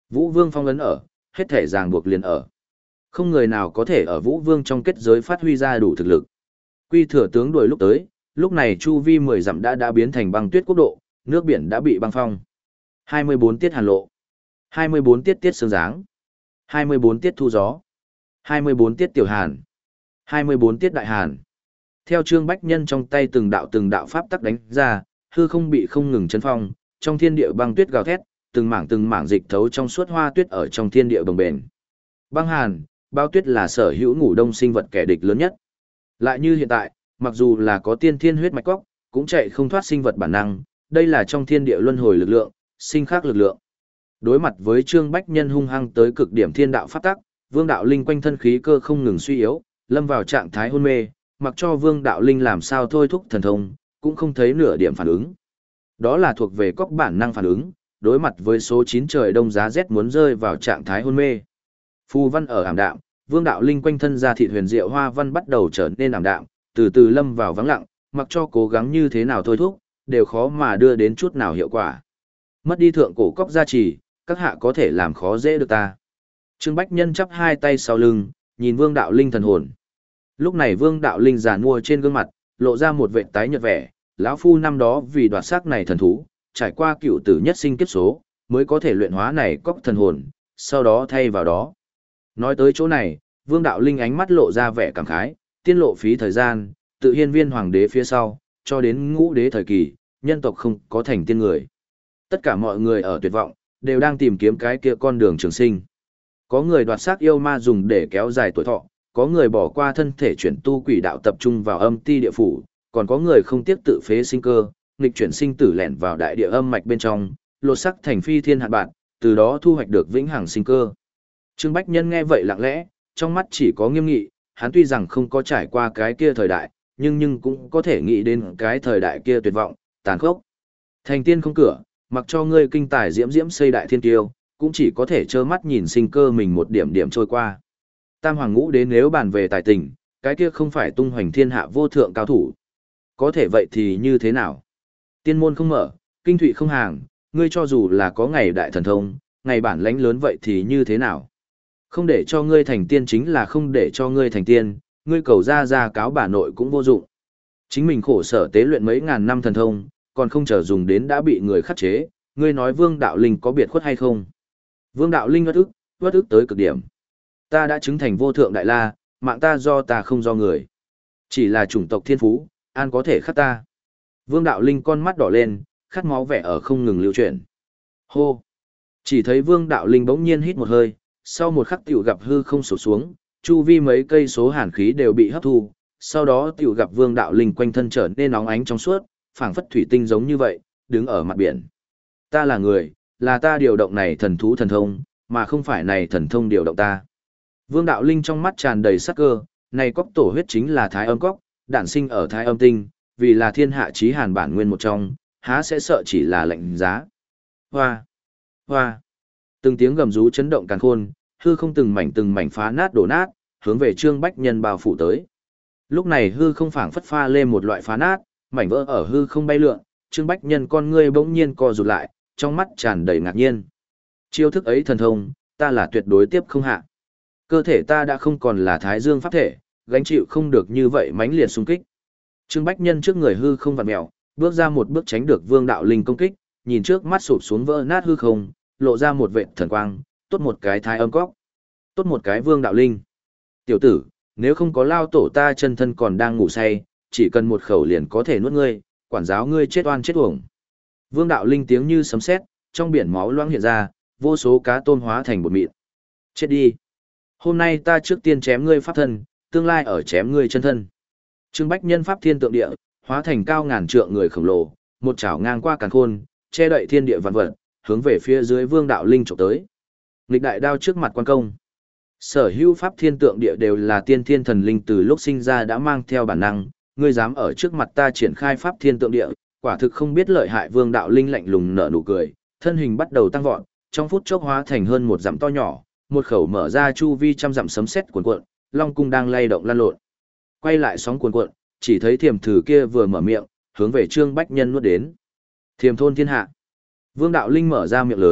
Vũ Vương phong ấn ở, hết thể ràng buộc liền ở. Không người nào có thể ở Vũ Vương trong kết giới phát huy ra đủ thực lực. Quy Thừa tướng đuổi lúc tới, lúc này chu vi mười dặm đã đã biến thành băng tuyết quốc độ, nước biển đã bị băng phong. hai mươi bốn tiết hàn lộ, hai mươi bốn tiết tiết sương giáng, hai mươi bốn tiết thu gió, hai mươi bốn tiết tiểu hàn, hai mươi bốn tiết đại hàn. Theo Trương Bách Nhân trong tay từng đạo từng đạo pháp tắc đánh ra, hư không bị không ngừng chấn phong, trong thiên địa băng tuyết gào thét, từng mảng từng mảng dịch thấu trong suốt hoa tuyết ở trong thiên địa bồng bềnh. Băng hàn, bao tuyết là sở hữu ngủ đông sinh vật kẻ địch lớn nhất. Lại như hiện tại, mặc dù là có tiên thiên huyết mạch cóc, cũng chạy không thoát sinh vật bản năng, đây là trong thiên địa luân hồi lực lượng, sinh khác lực lượng. Đối mặt với Trương Bách Nhân hung hăng tới cực điểm thiên đạo pháp tắc, Vương Đạo Linh quanh thân khí cơ không ngừng suy yếu, lâm vào trạng thái hôn mê, mặc cho Vương Đạo Linh làm sao thôi thúc thần thông, cũng không thấy nửa điểm phản ứng. Đó là thuộc về cóc bản năng phản ứng, đối mặt với số chín trời đông giá rét muốn rơi vào trạng thái hôn mê. Phù văn ở ảm đạm, Vương Đạo Linh quanh thân ra thịt huyền diệu hoa văn bắt đầu trở nên ảm đạm, từ từ lâm vào vắng lặng, mặc cho cố gắng như thế nào thôi thúc, đều khó mà đưa đến chút nào hiệu quả. Mất đi thượng cổ cóc gia trì, các hạ có thể làm khó dễ được ta. Trương Bách Nhân chắp hai tay sau lưng, nhìn Vương Đạo Linh thần hồn. Lúc này Vương Đạo Linh giàn mua trên gương mặt, lộ ra một vệt tái nhợt vẻ, lão phu năm đó vì đoạt xác này thần thú, trải qua cựu tử nhất sinh kiếp số, mới có thể luyện hóa này cóc thần hồn, sau đó thay vào đó. Nói tới chỗ này, Vương Đạo Linh ánh mắt lộ ra vẻ cảm khái, tiên lộ phí thời gian, tự hiên viên hoàng đế phía sau, cho đến ngũ đế thời kỳ, nhân tộc không có thành tiên người. Tất cả mọi người ở tuyệt vọng, đều đang tìm kiếm cái kia con đường trường sinh. Có người đoạt xác yêu ma dùng để kéo dài tuổi thọ, có người bỏ qua thân thể chuyển tu quỷ đạo tập trung vào âm ti địa phủ, còn có người không tiếc tự phế sinh cơ, nghịch chuyển sinh tử lẻn vào đại địa âm mạch bên trong, lột sắc thành phi thiên hạn bạn, từ đó thu hoạch được vĩnh hằng sinh cơ. Trương Bách Nhân nghe vậy lặng lẽ, trong mắt chỉ có nghiêm nghị, hắn tuy rằng không có trải qua cái kia thời đại, nhưng nhưng cũng có thể nghĩ đến cái thời đại kia tuyệt vọng, tàn khốc. Thành tiên không cửa, mặc cho ngươi kinh tài diễm diễm xây đại thiên tiêu, cũng chỉ có thể trơ mắt nhìn sinh cơ mình một điểm điểm trôi qua. Tam hoàng ngũ đến nếu bàn về tài tình, cái kia không phải tung hoành thiên hạ vô thượng cao thủ. Có thể vậy thì như thế nào? Tiên môn không mở, kinh thụy không hàng, ngươi cho dù là có ngày đại thần thông, ngày bản lãnh lớn vậy thì như thế nào? Không để cho ngươi thành tiên chính là không để cho ngươi thành tiên, ngươi cầu ra ra cáo bà nội cũng vô dụng. Chính mình khổ sở tế luyện mấy ngàn năm thần thông, còn không chờ dùng đến đã bị người khắc chế, ngươi nói Vương Đạo Linh có biệt khuất hay không? Vương Đạo Linh uất ức, uất ức tới cực điểm. Ta đã chứng thành vô thượng đại la, mạng ta do ta không do người. Chỉ là chủng tộc thiên phú, an có thể khắc ta. Vương Đạo Linh con mắt đỏ lên, khát máu vẻ ở không ngừng lưu chuyển. Hô! Chỉ thấy Vương Đạo Linh bỗng nhiên hít một hơi, sau một khắc tiểu gặp hư không sụp xuống, chu vi mấy cây số hàn khí đều bị hấp thu, sau đó tiểu gặp Vương Đạo Linh quanh thân trở nên nóng ánh trong suốt, phảng phất thủy tinh giống như vậy, đứng ở mặt biển. Ta là người, là ta điều động này thần thú thần thông, mà không phải này thần thông điều động ta. Vương Đạo Linh trong mắt tràn đầy sắc cơ, này cóc tổ huyết chính là thái âm cóc, đản sinh ở thái âm tinh, vì là thiên hạ chí hàn bản nguyên một trong, há sẽ sợ chỉ là lệnh giá. Hoa! Hoa! Từng tiếng gầm rú chấn động càn khôn, hư không từng mảnh từng mảnh phá nát đổ nát, hướng về Trương Bách Nhân bao phủ tới. Lúc này hư không phảng phất pha lên một loại phá nát, mảnh vỡ ở hư không bay lượn, Trương Bách Nhân con ngươi bỗng nhiên co rụt lại, trong mắt tràn đầy ngạc nhiên. Chiêu thức ấy thần thông, ta là tuyệt đối tiếp không hạ. Cơ thể ta đã không còn là thái dương pháp thể, gánh chịu không được như vậy mãnh liệt xung kích. Trương Bách Nhân trước người hư không vặn mèo, bước ra một bước tránh được Vương Đạo Linh công kích, nhìn trước mắt sụp xuống vỡ nát hư không, lộ ra một vệt thần quang, tốt một cái thái âm cóc, tốt một cái Vương Đạo Linh. Tiểu tử, nếu không có lao tổ ta chân thân còn đang ngủ say, chỉ cần một khẩu liền có thể nuốt ngươi, quản giáo ngươi chết oan chết uổng. Vương Đạo Linh tiếng như sấm sét, trong biển máu loãng hiện ra, vô số cá tôm hóa thành bột mịn. Chết đi. Hôm nay ta trước tiên chém ngươi pháp thân, tương lai ở chém ngươi chân thân. Trương Bách Nhân pháp thiên tượng địa, hóa thành cao ngàn trượng người khổng lồ, một chảo ngang qua càn khôn, che đậy thiên địa vạn vật, hướng về phía dưới Vương Đạo Linh chụp tới. Nghịch đại đao trước mặt quan công. Sở hữu pháp thiên tượng địa đều là tiên thiên thần linh từ lúc sinh ra đã mang theo bản năng, ngươi dám ở trước mặt ta triển khai pháp thiên tượng địa, quả thực không biết lợi hại. Vương Đạo Linh lạnh lùng nở nụ cười, thân hình bắt đầu tăng vọt, trong phút chốc hóa thành hơn một dặm to nhỏ, một khẩu mở ra chu vi trăm dặm sấm sét cuồn cuộn, long cung đang lay động lăn lộn. Quay lại sóng cuồn cuộn, chỉ thấy thiềm thử kia vừa mở miệng, hướng về Trương Bách Nhân nuốt đến. Thiềm thôn thiên hạ. Vương Đạo Linh mở ra miệng lớn,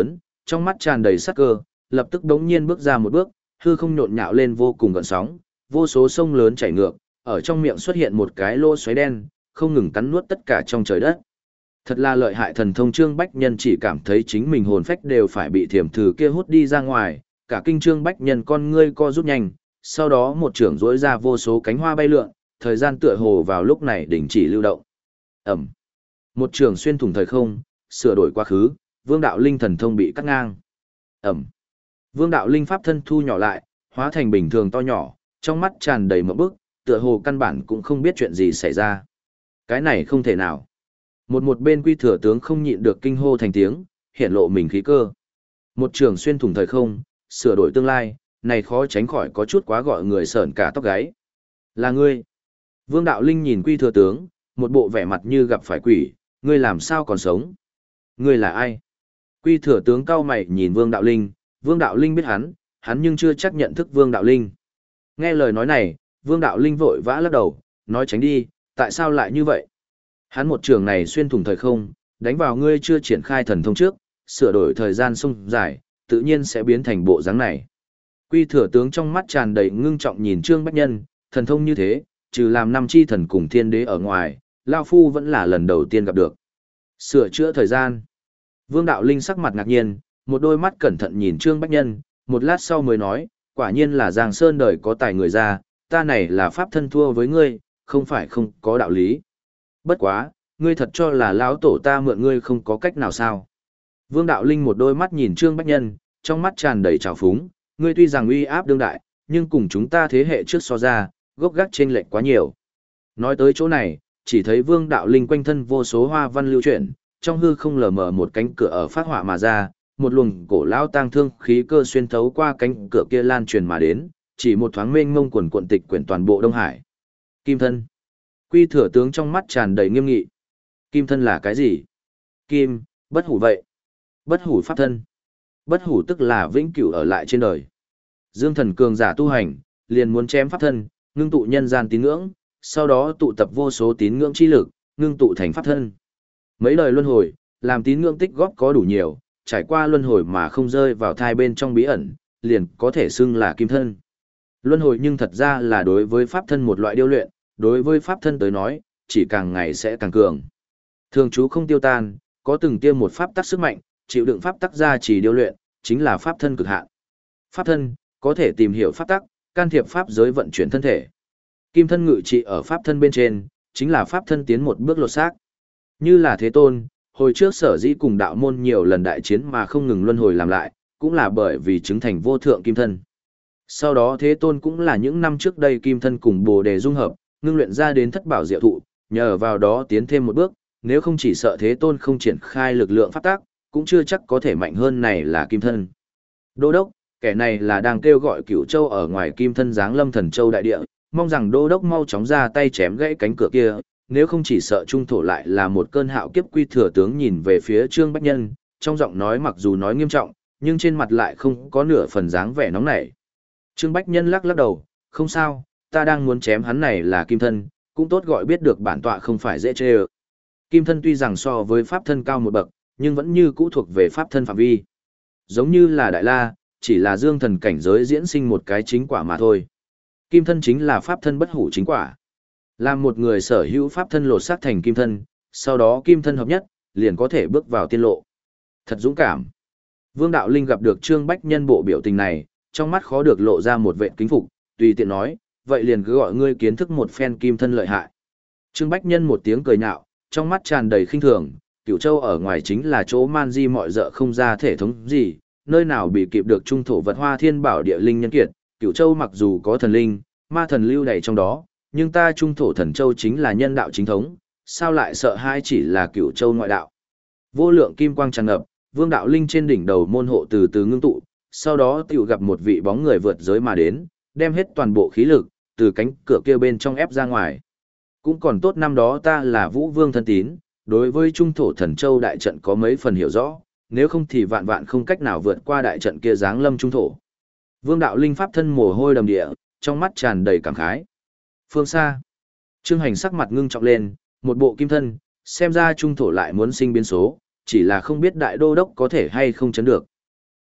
trong mắt tràn đầy sắc cơ, lập tức đống nhiên bước ra một bước, hư không nhộn nhạo lên vô cùng gợn sóng, vô số sông lớn chảy ngược, ở trong miệng xuất hiện một cái lỗ xoáy đen, không ngừng cắn nuốt tất cả trong trời đất. Thật là lợi hại thần thông. Trương Bách Nhân chỉ cảm thấy chính mình hồn phách đều phải bị thiểm thử kia hút đi ra ngoài, cả kinh Trương Bách Nhân con ngươi co rút nhanh, sau đó một trưởng rỗi ra vô số cánh hoa bay lượn, thời gian tựa hồ vào lúc này đình chỉ lưu động. Ẩm. Một trường xuyên thủng thời không, sửa đổi quá khứ, Vương Đạo Linh thần thông bị cắt ngang. Ẩm. Vương Đạo Linh pháp thân thu nhỏ lại, hóa thành bình thường to nhỏ, trong mắt tràn đầy mộng bức, tựa hồ căn bản cũng không biết chuyện gì xảy ra. Cái này không thể nào. Một một bên Quy Thừa tướng không nhịn được kinh hô thành tiếng, hiện lộ mình khí cơ. Một trường xuyên thủng thời không, sửa đổi tương lai, này khó tránh khỏi có chút quá gọi người sởn cả tóc gáy. Là ngươi. Vương Đạo Linh nhìn Quy Thừa tướng, một bộ vẻ mặt như gặp phải quỷ, ngươi làm sao còn sống? Ngươi là ai? Quy Thừa tướng cau mày nhìn Vương Đạo Linh, Vương Đạo Linh biết hắn, hắn nhưng chưa chắc nhận thức Vương Đạo Linh. Nghe lời nói này, Vương Đạo Linh vội vã lắc đầu, nói tránh đi, tại sao lại như vậy? Hắn một trường này xuyên thủng thời không, đánh vào ngươi chưa triển khai thần thông trước, sửa đổi thời gian sông dài, tự nhiên sẽ biến thành bộ dáng này. Quy Thừa tướng trong mắt tràn đầy ngưng trọng nhìn Trương Bách Nhân, thần thông như thế, trừ làm năm chi thần cùng thiên đế ở ngoài, Lao Phu vẫn là lần đầu tiên gặp được. Sửa chữa thời gian. Vương Đạo Linh sắc mặt ngạc nhiên, một đôi mắt cẩn thận nhìn Trương Bách Nhân, một lát sau mới nói, quả nhiên là Giang Sơn đời có tài người ra, ta này là pháp thân thua với ngươi, không phải không có đạo lý. Bất quá, ngươi thật cho là lão tổ ta mượn ngươi không có cách nào sao? Vương Đạo Linh một đôi mắt nhìn Trương Bách Nhân, trong mắt tràn đầy trào phúng, ngươi tuy rằng uy áp đương đại, nhưng cùng chúng ta thế hệ trước so ra, gốc gác chênh lệch quá nhiều. Nói tới chỗ này, chỉ thấy Vương Đạo Linh quanh thân vô số hoa văn lưu chuyển, trong hư không lờ mờ một cánh cửa ở phát họa mà ra, một luồng cổ lão tang thương khí cơ xuyên thấu qua cánh cửa kia lan truyền mà đến, chỉ một thoáng mênh mông quần cuộn tịch quyển toàn bộ Đông Hải. Kim thân. Quy Thừa tướng trong mắt tràn đầy nghiêm nghị. Kim thân là cái gì? Kim, bất hủ vậy. Bất hủ pháp thân. Bất hủ tức là vĩnh cửu ở lại trên đời. Dương thần cường giả tu hành, liền muốn chém pháp thân, ngưng tụ nhân gian tín ngưỡng, sau đó tụ tập vô số tín ngưỡng chi lực, ngưng tụ thành pháp thân. Mấy đời luân hồi, làm tín ngưỡng tích góp có đủ nhiều, trải qua luân hồi mà không rơi vào thai bên trong bí ẩn, liền có thể xưng là kim thân. Luân hồi nhưng thật ra là đối với pháp thân một loại điêu luyện, đối với pháp thân tới nói, chỉ càng ngày sẽ càng cường. Thường trú không tiêu tan, có từng tiêm một pháp tắc sức mạnh, chịu đựng pháp tắc ra chỉ điêu luyện, chính là pháp thân cực hạn. Pháp thân, có thể tìm hiểu pháp tắc, can thiệp pháp giới vận chuyển thân thể. Kim thân ngự trị ở pháp thân bên trên, chính là pháp thân tiến một bước lột xác. Như là Thế Tôn, hồi trước sở dĩ cùng đạo môn nhiều lần đại chiến mà không ngừng luân hồi làm lại, cũng là bởi vì chứng thành vô thượng kim thân. Sau đó Thế Tôn cũng là những năm trước đây kim thân cùng Bồ Đề dung hợp, ngưng luyện ra đến thất bảo diệu thụ, nhờ vào đó tiến thêm một bước, nếu không chỉ sợ Thế Tôn không triển khai lực lượng pháp tác, cũng chưa chắc có thể mạnh hơn này là kim thân. Đô đốc, kẻ này là đang kêu gọi Cửu Châu ở ngoài kim thân giáng lâm Thần Châu đại địa, mong rằng đô đốc mau chóng ra tay chém gãy cánh cửa kia, nếu không chỉ sợ trung thổ lại là một cơn hạo kiếp. Quy Thừa tướng nhìn về phía Trương Bách Nhân, trong giọng nói mặc dù nói nghiêm trọng, nhưng trên mặt lại không có nửa phần dáng vẻ nóng nảy. Trương Bách Nhân lắc lắc đầu, không sao, ta đang muốn chém hắn này là kim thân, cũng tốt gọi biết được bản tọa không phải dễ chê ơ. Kim thân tuy rằng so với pháp thân cao một bậc, nhưng vẫn như cũ thuộc về pháp thân phạm vi. Giống như là Đại La, chỉ là dương thần cảnh giới diễn sinh một cái chính quả mà thôi. Kim thân chính là pháp thân bất hủ chính quả. Làm một người sở hữu pháp thân lột xác thành kim thân, sau đó kim thân hợp nhất, liền có thể bước vào tiên lộ. Thật dũng cảm. Vương Đạo Linh gặp được Trương Bách Nhân bộ biểu tình này, trong mắt khó được lộ ra một vệt kính phục, tùy tiện nói, vậy liền cứ gọi ngươi kiến thức một phen kim thân lợi hại. Trương Bách Nhân một tiếng cười nhạo, trong mắt tràn đầy khinh thường, Cửu Châu ở ngoài chính là chỗ man di mọi dợ không ra thể thống gì, nơi nào bị kịp được trung thổ vật hoa thiên bảo địa linh nhân kiệt. Cửu Châu mặc dù có thần linh, ma thần lưu đầy trong đó, nhưng ta trung thổ thần châu chính là nhân đạo chính thống, sao lại sợ hai chỉ là Cửu Châu ngoại đạo. Vô lượng kim quang tràn ngập, Vương Đạo Linh trên đỉnh đầu môn hộ từ từ ngưng tụ, sau đó tiểu gặp một vị bóng người vượt giới mà đến, đem hết toàn bộ khí lực, từ cánh cửa kia bên trong ép ra ngoài. Cũng còn tốt năm đó ta là Vũ Vương thân tín, đối với trung thổ thần châu đại trận có mấy phần hiểu rõ, nếu không thì vạn vạn không cách nào vượt qua đại trận kia giáng lâm trung thổ. Vương Đạo Linh pháp thân mồ hôi đầm địa, trong mắt tràn đầy cảm khái. Phương xa, Trương Hành sắc mặt ngưng trọng lên, một bộ kim thân, xem ra trung thổ lại muốn sinh biến số, chỉ là không biết đại đô đốc có thể hay không chấn được.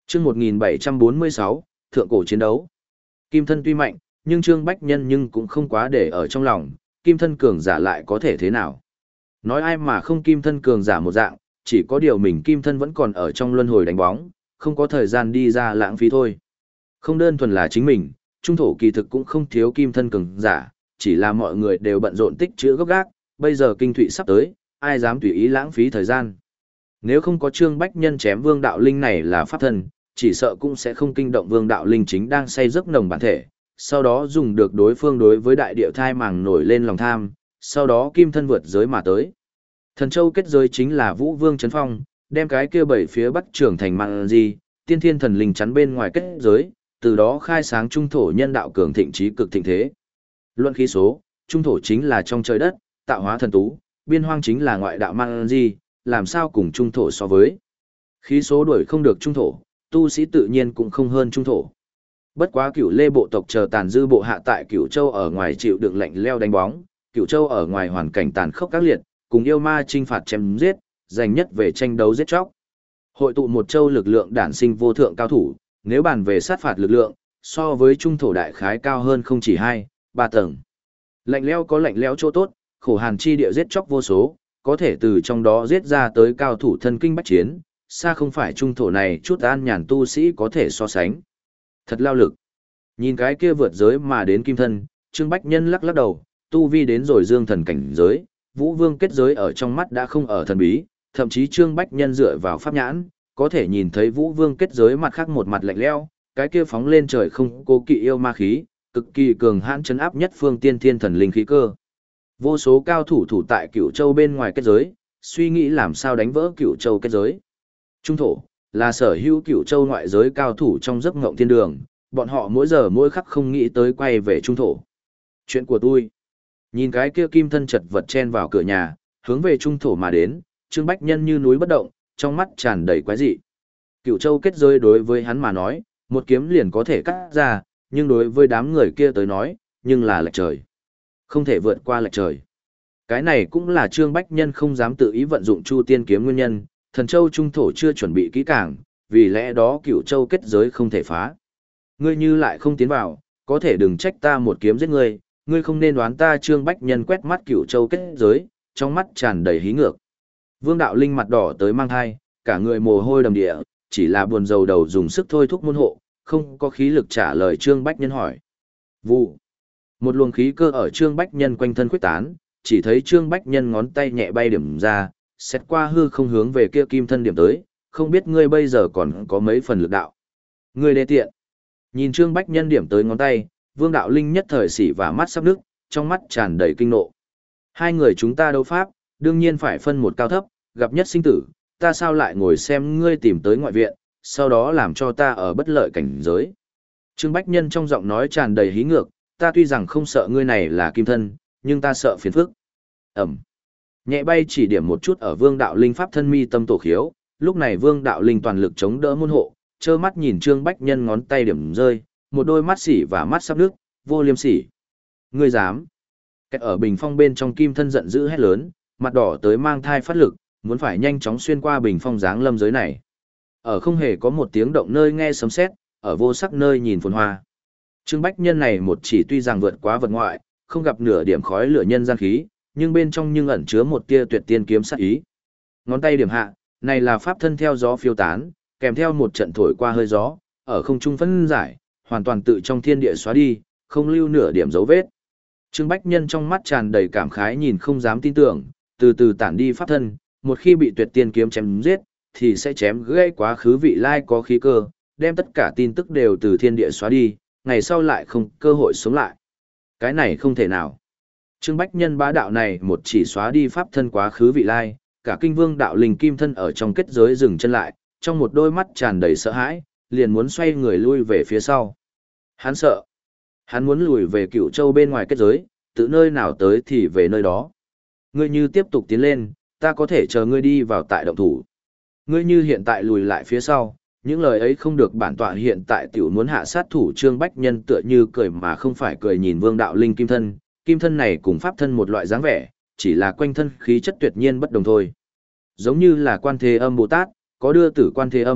Chương một nghìn bảy trăm bốn mươi sáu, Thượng cổ chiến đấu. Kim thân tuy mạnh, nhưng Trương Bách Nhân nhưng cũng không quá để ở trong lòng, kim thân cường giả lại có thể thế nào. Nói ai mà không kim thân cường giả một dạng, chỉ có điều mình kim thân vẫn còn ở trong luân hồi đánh bóng, không có thời gian đi ra lãng phí thôi. Không đơn thuần là chính mình, trung thổ kỳ thực cũng không thiếu kim thân cường giả, chỉ là mọi người đều bận rộn tích trữ gốc gác, bây giờ kinh thụy sắp tới, ai dám tùy ý lãng phí thời gian. Nếu không có Trương Bách Nhân chém Vương Đạo Linh này là pháp thân, chỉ sợ cũng sẽ không kinh động Vương Đạo Linh chính đang say giấc nồng bản thể, sau đó dùng được đối phương đối với đại địa thai màng nổi lên lòng tham, sau đó kim thân vượt giới mà tới. Thần Châu kết giới chính là Vũ Vương Trấn Phong, đem cái kia bảy phía bắc trưởng thành mạng gì, tiên thiên thần linh chắn bên ngoài kết giới, từ đó khai sáng trung thổ nhân đạo cường thịnh trí cực thịnh thế. Luận khí số, trung thổ chính là trong trời đất, tạo hóa thần tú, biên hoang chính là ngoại đạo mạng gì, làm sao cùng trung thổ so với. Khí số đuổi không được trung thổ, tu sĩ tự nhiên cũng không hơn trung thổ. Bất quá Cửu Lê bộ tộc chờ tàn dư bộ hạ tại Cửu Châu ở ngoài chịu đựng lạnh leo đánh bóng, Cửu Châu ở ngoài hoàn cảnh tàn khốc các liệt, cùng yêu ma chinh phạt chém giết, giành nhất về tranh đấu giết chóc. Hội tụ một châu lực lượng đản sinh vô thượng cao thủ, nếu bàn về sát phạt lực lượng, so với trung thổ đại khái cao hơn không chỉ hai, ba tầng. Lạnh leo có lạnh leo chỗ tốt, khổ hàn chi địa giết chóc vô số, có thể từ trong đó giết ra tới cao thủ thân kinh bách chiến, xa không phải trung thổ này chút an nhàn tu sĩ có thể so sánh. Thật lao lực. Nhìn cái kia vượt giới mà đến kim thân, Trương Bách Nhân lắc lắc đầu, tu vi đến rồi dương thần cảnh giới, Vũ Vương kết giới ở trong mắt đã không ở thần bí, thậm chí Trương Bách Nhân dựa vào pháp nhãn, có thể nhìn thấy Vũ Vương kết giới mặt khác một mặt lạnh lẽo, cái kia phóng lên trời không cố kỵ yêu ma khí, cực kỳ cường hãn chấn áp nhất phương tiên thiên thần linh khí cơ. Vô số cao thủ thủ tại Cửu Châu bên ngoài kết giới, suy nghĩ làm sao đánh vỡ Cửu Châu kết giới. Trung thổ là sở hữu Cửu Châu ngoại giới cao thủ trong giấc ngộng thiên đường, bọn họ mỗi giờ mỗi khắc không nghĩ tới quay về trung thổ. Chuyện của tôi. Nhìn cái kia kim thân chật vật chen vào cửa nhà, hướng về trung thổ mà đến, Trương Bách Nhân như núi bất động, trong mắt tràn đầy quái dị. Cửu Châu kết giới đối với hắn mà nói, một kiếm liền có thể cắt ra, nhưng đối với đám người kia tới nói, nhưng là lệch trời. Không thể vượt qua lệch trời. Cái này cũng là Trương Bách Nhân không dám tự ý vận dụng Chu Tiên kiếm nguyên nhân, Thần Châu trung thổ chưa chuẩn bị kỹ càng, vì lẽ đó Cửu Châu kết giới không thể phá. Ngươi như lại không tiến vào, có thể đừng trách ta một kiếm giết ngươi, ngươi không nên đoán ta. Trương Bách Nhân quét mắt Cửu Châu kết giới, trong mắt tràn đầy hí ngược. Vương Đạo Linh mặt đỏ tới mang thai, cả người mồ hôi đầm địa, chỉ là buồn rầu đầu dùng sức thôi thúc môn hộ, không có khí lực trả lời Trương Bách Nhân hỏi. Vụ. Một luồng khí cơ ở Trương Bách Nhân quanh thân khuếch tán, chỉ thấy Trương Bách Nhân ngón tay nhẹ bay điểm ra, xét qua hư không hướng về kia kim thân điểm tới, không biết ngươi bây giờ còn có mấy phần lực đạo. Ngươi đê tiện. Nhìn Trương Bách Nhân điểm tới ngón tay, Vương Đạo Linh nhất thời xỉ và mắt sắp nước, trong mắt tràn đầy kinh nộ. Hai người chúng ta đấu pháp, đương nhiên phải phân một cao thấp, gặp nhất sinh tử, ta sao lại ngồi xem ngươi tìm tới ngoại viện, sau đó làm cho ta ở bất lợi cảnh giới. Trương Bách Nhân trong giọng nói tràn đầy hí ngược, ta tuy rằng không sợ ngươi này là kim thân, nhưng ta sợ phiền phức. Ẩm. Nhẹ bay chỉ điểm một chút ở Vương Đạo Linh pháp thân mi tâm tổ khiếu, lúc này Vương Đạo Linh toàn lực chống đỡ môn hộ, trơ mắt nhìn Trương Bách Nhân ngón tay điểm rơi, một đôi mắt xỉ và mắt sắp nước, vô liêm sỉ. Ngươi dám? Kẹt ở bình phong bên trong kim thân giận dữ hét lớn, mặt đỏ tới mang thai phát lực, muốn phải nhanh chóng xuyên qua bình phong dáng lâm giới này. Ở không hề có một tiếng động nơi nghe sấm sét, ở vô sắc nơi nhìn phồn hoa. Trương Bách Nhân này một chỉ tuy rằng vượt quá vật ngoại, không gặp nửa điểm khói lửa nhân gian khí, nhưng bên trong nhưng ẩn chứa một tia tuyệt tiên kiếm sát ý. Ngón tay điểm hạ, này là pháp thân theo gió phiêu tán, kèm theo một trận thổi qua hơi gió, ở không trung phân giải, hoàn toàn tự trong thiên địa xóa đi, không lưu nửa điểm dấu vết. Trương Bách Nhân trong mắt tràn đầy cảm khái nhìn không dám tin tưởng, từ từ tản đi pháp thân, một khi bị tuyệt tiên kiếm chém giết, thì sẽ chém gãy quá khứ vị lai có khí cơ, đem tất cả tin tức đều từ thiên địa xóa đi, ngày sau lại không cơ hội sống lại. Cái này không thể nào. Trương Bách Nhân bá đạo này một chỉ xóa đi pháp thân quá khứ vị lai, cả kinh Vương Đạo Linh kim thân ở trong kết giới dừng chân lại, trong một đôi mắt tràn đầy sợ hãi, liền muốn xoay người lui về phía sau. Hắn sợ. Hắn muốn lùi về Cửu Châu bên ngoài kết giới, tự nơi nào tới thì về nơi đó. Ngươi như tiếp tục tiến lên, ta có thể chờ ngươi đi vào tại động thủ. Ngươi như hiện tại lùi lại phía sau, những lời ấy không được bản tọa hiện tại tiểu muốn hạ sát thủ. Trương Bách Nhân tựa như cười mà không phải cười nhìn Vương Đạo Linh kim thân, kim thân này cùng pháp thân một loại dáng vẻ, chỉ là quanh thân khí chất tuyệt nhiên bất đồng thôi. Giống như là Quan Thế Âm Bồ Tát, có đưa tử Quan Thế Âm,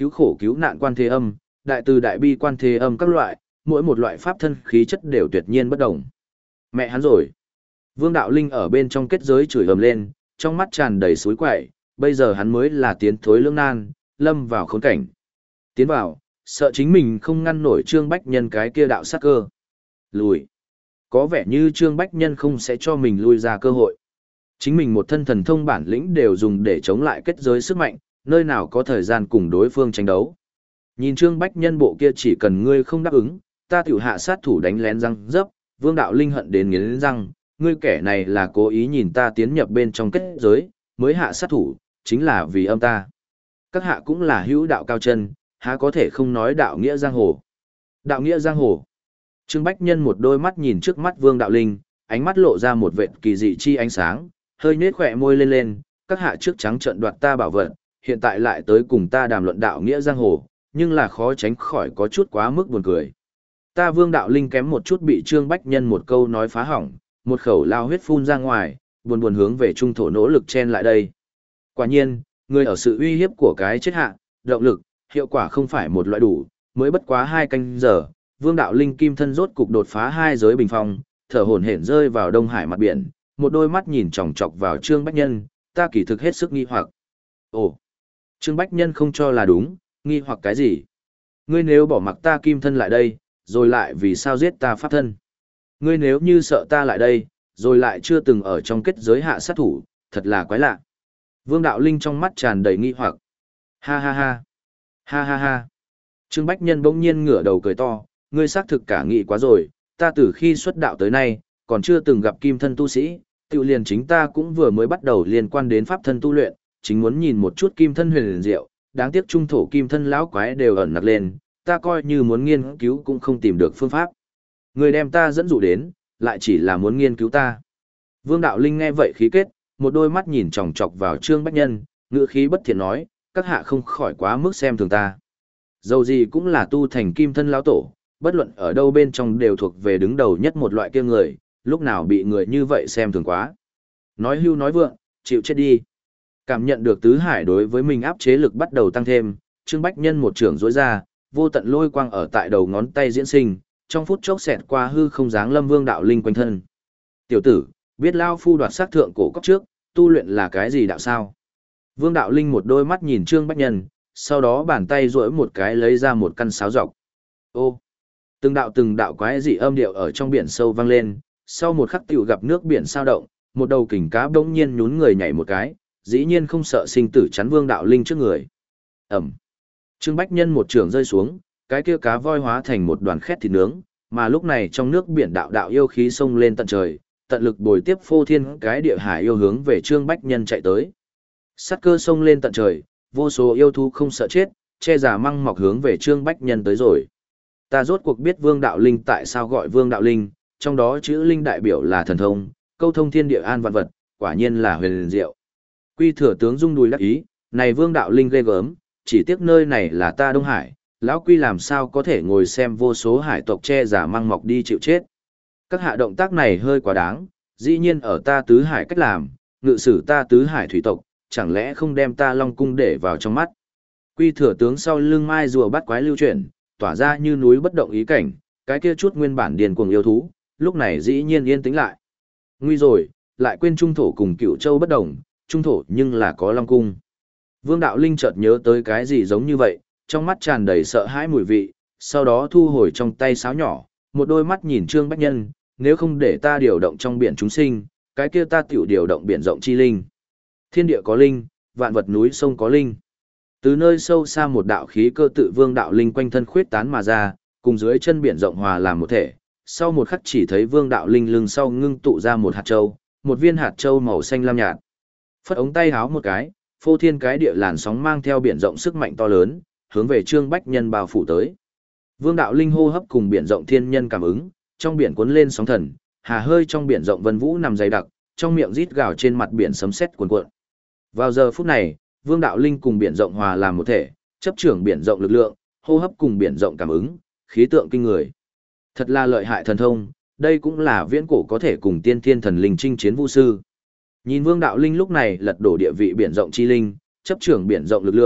cứu khổ cứu nạn quan thế âm, đại từ đại bi quan thế âm các loại, mỗi một loại pháp thân khí chất đều tuyệt nhiên bất đồng. Mẹ hắn rồi. Vương Đạo Linh ở bên trong kết giới chửi ầm lên, trong mắt tràn đầy suối quậy, bây giờ hắn mới là tiến thối lưỡng nan, lâm vào khốn cảnh. Tiến vào, sợ chính mình không ngăn nổi Trương Bách Nhân cái kia đạo sát cơ. Lùi. Có vẻ như Trương Bách Nhân không sẽ cho mình lui ra cơ hội. Chính mình một thân thần thông bản lĩnh đều dùng để chống lại kết giới sức mạnh, nơi nào có thời gian cùng đối phương tranh đấu. Nhìn Trương Bách Nhân bộ kia chỉ cần ngươi không đáp ứng, ta tiểu hạ sát thủ đánh lén răng dấp, Vương Đạo Linh hận đến nghiến răng, ngươi kẻ này là cố ý nhìn ta tiến nhập bên trong kết giới, mới hạ sát thủ, chính là vì âm ta. Các hạ cũng là hữu đạo cao chân, há có thể không nói đạo nghĩa giang hồ. Đạo nghĩa giang hồ. Trương Bách Nhân một đôi mắt nhìn trước mắt Vương Đạo Linh, ánh mắt lộ ra một vệt kỳ dị chi ánh sáng, hơi nhếch khỏe môi lên lên, các hạ trước trắng trợn đoạt ta bảo vật, hiện tại lại tới cùng ta đàm luận đạo nghĩa giang hồ, nhưng là khó tránh khỏi có chút quá mức buồn cười. Ta Vương Đạo Linh kém một chút bị Trương Bách Nhân một câu nói phá hỏng, một khẩu lao huyết phun ra ngoài, buồn buồn hướng về trung thổ nỗ lực chen lại đây. Quả nhiên, người ở sự uy hiếp của cái chết hạ, động lực, hiệu quả không phải một loại đủ, mới bất quá hai canh giờ, Vương Đạo Linh kim thân rốt cục đột phá hai giới bình phong, thở hổn hển rơi vào Đông Hải mặt biển, một đôi mắt nhìn chòng chọc vào Trương Bách Nhân, ta kỳ thực hết sức nghi hoặc. Ồ, Trương Bách Nhân không cho là đúng, nghi hoặc cái gì? Ngươi nếu bỏ mặc ta kim thân lại đây, rồi lại vì sao giết ta pháp thân? Ngươi nếu như sợ ta lại đây, rồi lại chưa từng ở trong kết giới hạ sát thủ, thật là quái lạ. Vương Đạo Linh trong mắt tràn đầy nghi hoặc. Ha ha ha. Ha ha ha. Trương Bách Nhân bỗng nhiên ngửa đầu cười to, ngươi xác thực cả nghị quá rồi, ta từ khi xuất đạo tới nay, còn chưa từng gặp kim thân tu sĩ, tự liền chính ta cũng vừa mới bắt đầu liên quan đến pháp thân tu luyện, chính muốn nhìn một chút kim thân huyền liền diệu, đáng tiếc trung thổ kim thân lão quái đều ẩn nặc lên, ta coi như muốn nghiên cứu cũng không tìm được phương pháp. Người đem ta dẫn dụ đến, lại chỉ là muốn nghiên cứu ta. Vương Đạo Linh nghe vậy khí kết, một đôi mắt nhìn chòng chọc vào Trương Bách Nhân, ngữ khí bất thiện nói, các hạ không khỏi quá mức xem thường ta. Dầu gì cũng là tu thành kim thân lão tổ, bất luận ở đâu bên trong đều thuộc về đứng đầu nhất một loại kia người, lúc nào bị người như vậy xem thường quá. Nói hưu nói vượng, chịu chết đi. Cảm nhận được tứ hải đối với mình áp chế lực bắt đầu tăng thêm, Trương Bách Nhân một trưởng rối ra, vô tận lôi quang ở tại đầu ngón tay diễn sinh, trong phút chốc xẹt qua hư không dáng lâm Vương Đạo Linh quanh thân. Tiểu tử, biết lao phu đoạt xác thượng cổ cốc trước, tu luyện là cái gì đạo sao? Vương Đạo Linh một đôi mắt nhìn Trương Bách Nhân, sau đó bàn tay duỗi một cái lấy ra một căn sáo dọc. Ô, từng đạo từng đạo quái dị âm điệu ở trong biển sâu vang lên, sau một khắc tiểu gặp nước biển sao động, một đầu kình cá bỗng nhiên nhún người nhảy một cái, dĩ nhiên không sợ sinh tử chắn Vương Đạo Linh trước người. Ẩm. Trương Bách Nhân một trường rơi xuống, cái kia cá voi hóa thành một đoàn khét thịt nướng, mà lúc này trong nước biển đạo đạo yêu khí xông lên tận trời, tận lực bồi tiếp phô thiên cái địa hải yêu hướng về Trương Bách Nhân chạy tới. Sát cơ xông lên tận trời, vô số yêu thú không sợ chết, che giả măng mọc hướng về Trương Bách Nhân tới rồi. Ta rốt cuộc biết Vương Đạo Linh tại sao gọi Vương Đạo Linh, trong đó chữ linh đại biểu là thần thông, câu thông thiên địa an vạn vật, quả nhiên là huyền diệu. Quy Thừa tướng rung đùi đắc ý, này Vương Đạo Linh ghê gớm, chỉ tiếc nơi này là ta Đông Hải, lão Quy làm sao có thể ngồi xem vô số hải tộc che giả măng mọc đi chịu chết. Các hạ động tác này hơi quá đáng, dĩ nhiên ở ta tứ hải cách làm, ngự sử ta tứ hải thủy tộc, chẳng lẽ không đem ta Long cung để vào trong mắt. Quy Thừa tướng sau lưng mai rùa bắt quái lưu chuyển, tỏa ra như núi bất động ý cảnh, cái kia chút nguyên bản điền cuồng yêu thú, lúc này dĩ nhiên yên tĩnh lại. Nguy rồi, lại quên trung thổ cùng Cửu Châu bất đồng, trung thổ nhưng là có Long cung. Vương Đạo Linh chợt nhớ tới cái gì giống như vậy, trong mắt tràn đầy sợ hãi mùi vị, sau đó thu hồi trong tay sáo nhỏ, một đôi mắt nhìn Trương Bách Nhân, nếu không để ta điều động trong biển chúng sinh, cái kia ta tiểu điều động biển rộng chi linh. Thiên địa có linh, vạn vật núi sông có linh. Từ nơi sâu xa một đạo khí cơ tự Vương Đạo Linh quanh thân khuyết tán mà ra, cùng dưới chân biển rộng hòa làm một thể. Sau một khắc chỉ thấy Vương Đạo Linh lưng sau ngưng tụ ra một hạt châu, một viên hạt châu màu xanh lam nhạt. Phất ống tay háo một cái, phô thiên cái địa làn sóng mang theo biển rộng sức mạnh to lớn, hướng về Trương Bách Nhân bao phủ tới. Vương Đạo Linh hô hấp cùng biển rộng thiên nhân cảm ứng, trong biển cuốn lên sóng thần, hà hơi trong biển rộng vân vũ nằm dày đặc, trong miệng rít gào trên mặt biển sấm sét cuồn cuộn. Vào giờ phút này, Vương Đạo Linh cùng biển rộng hòa làm một thể, chấp trưởng biển rộng lực lượng, hô hấp cùng biển rộng cảm ứng, khí tượng kinh người. Thật là lợi hại thần thông, đây cũng là viễn cổ có thể cùng tiên thiên thần linh chinh chiến vũ sư. Nhìn Vương Đạo Linh lúc này lật đổ địa vị biển rộng chi linh, chấp trưởng biển rộng lực lượng,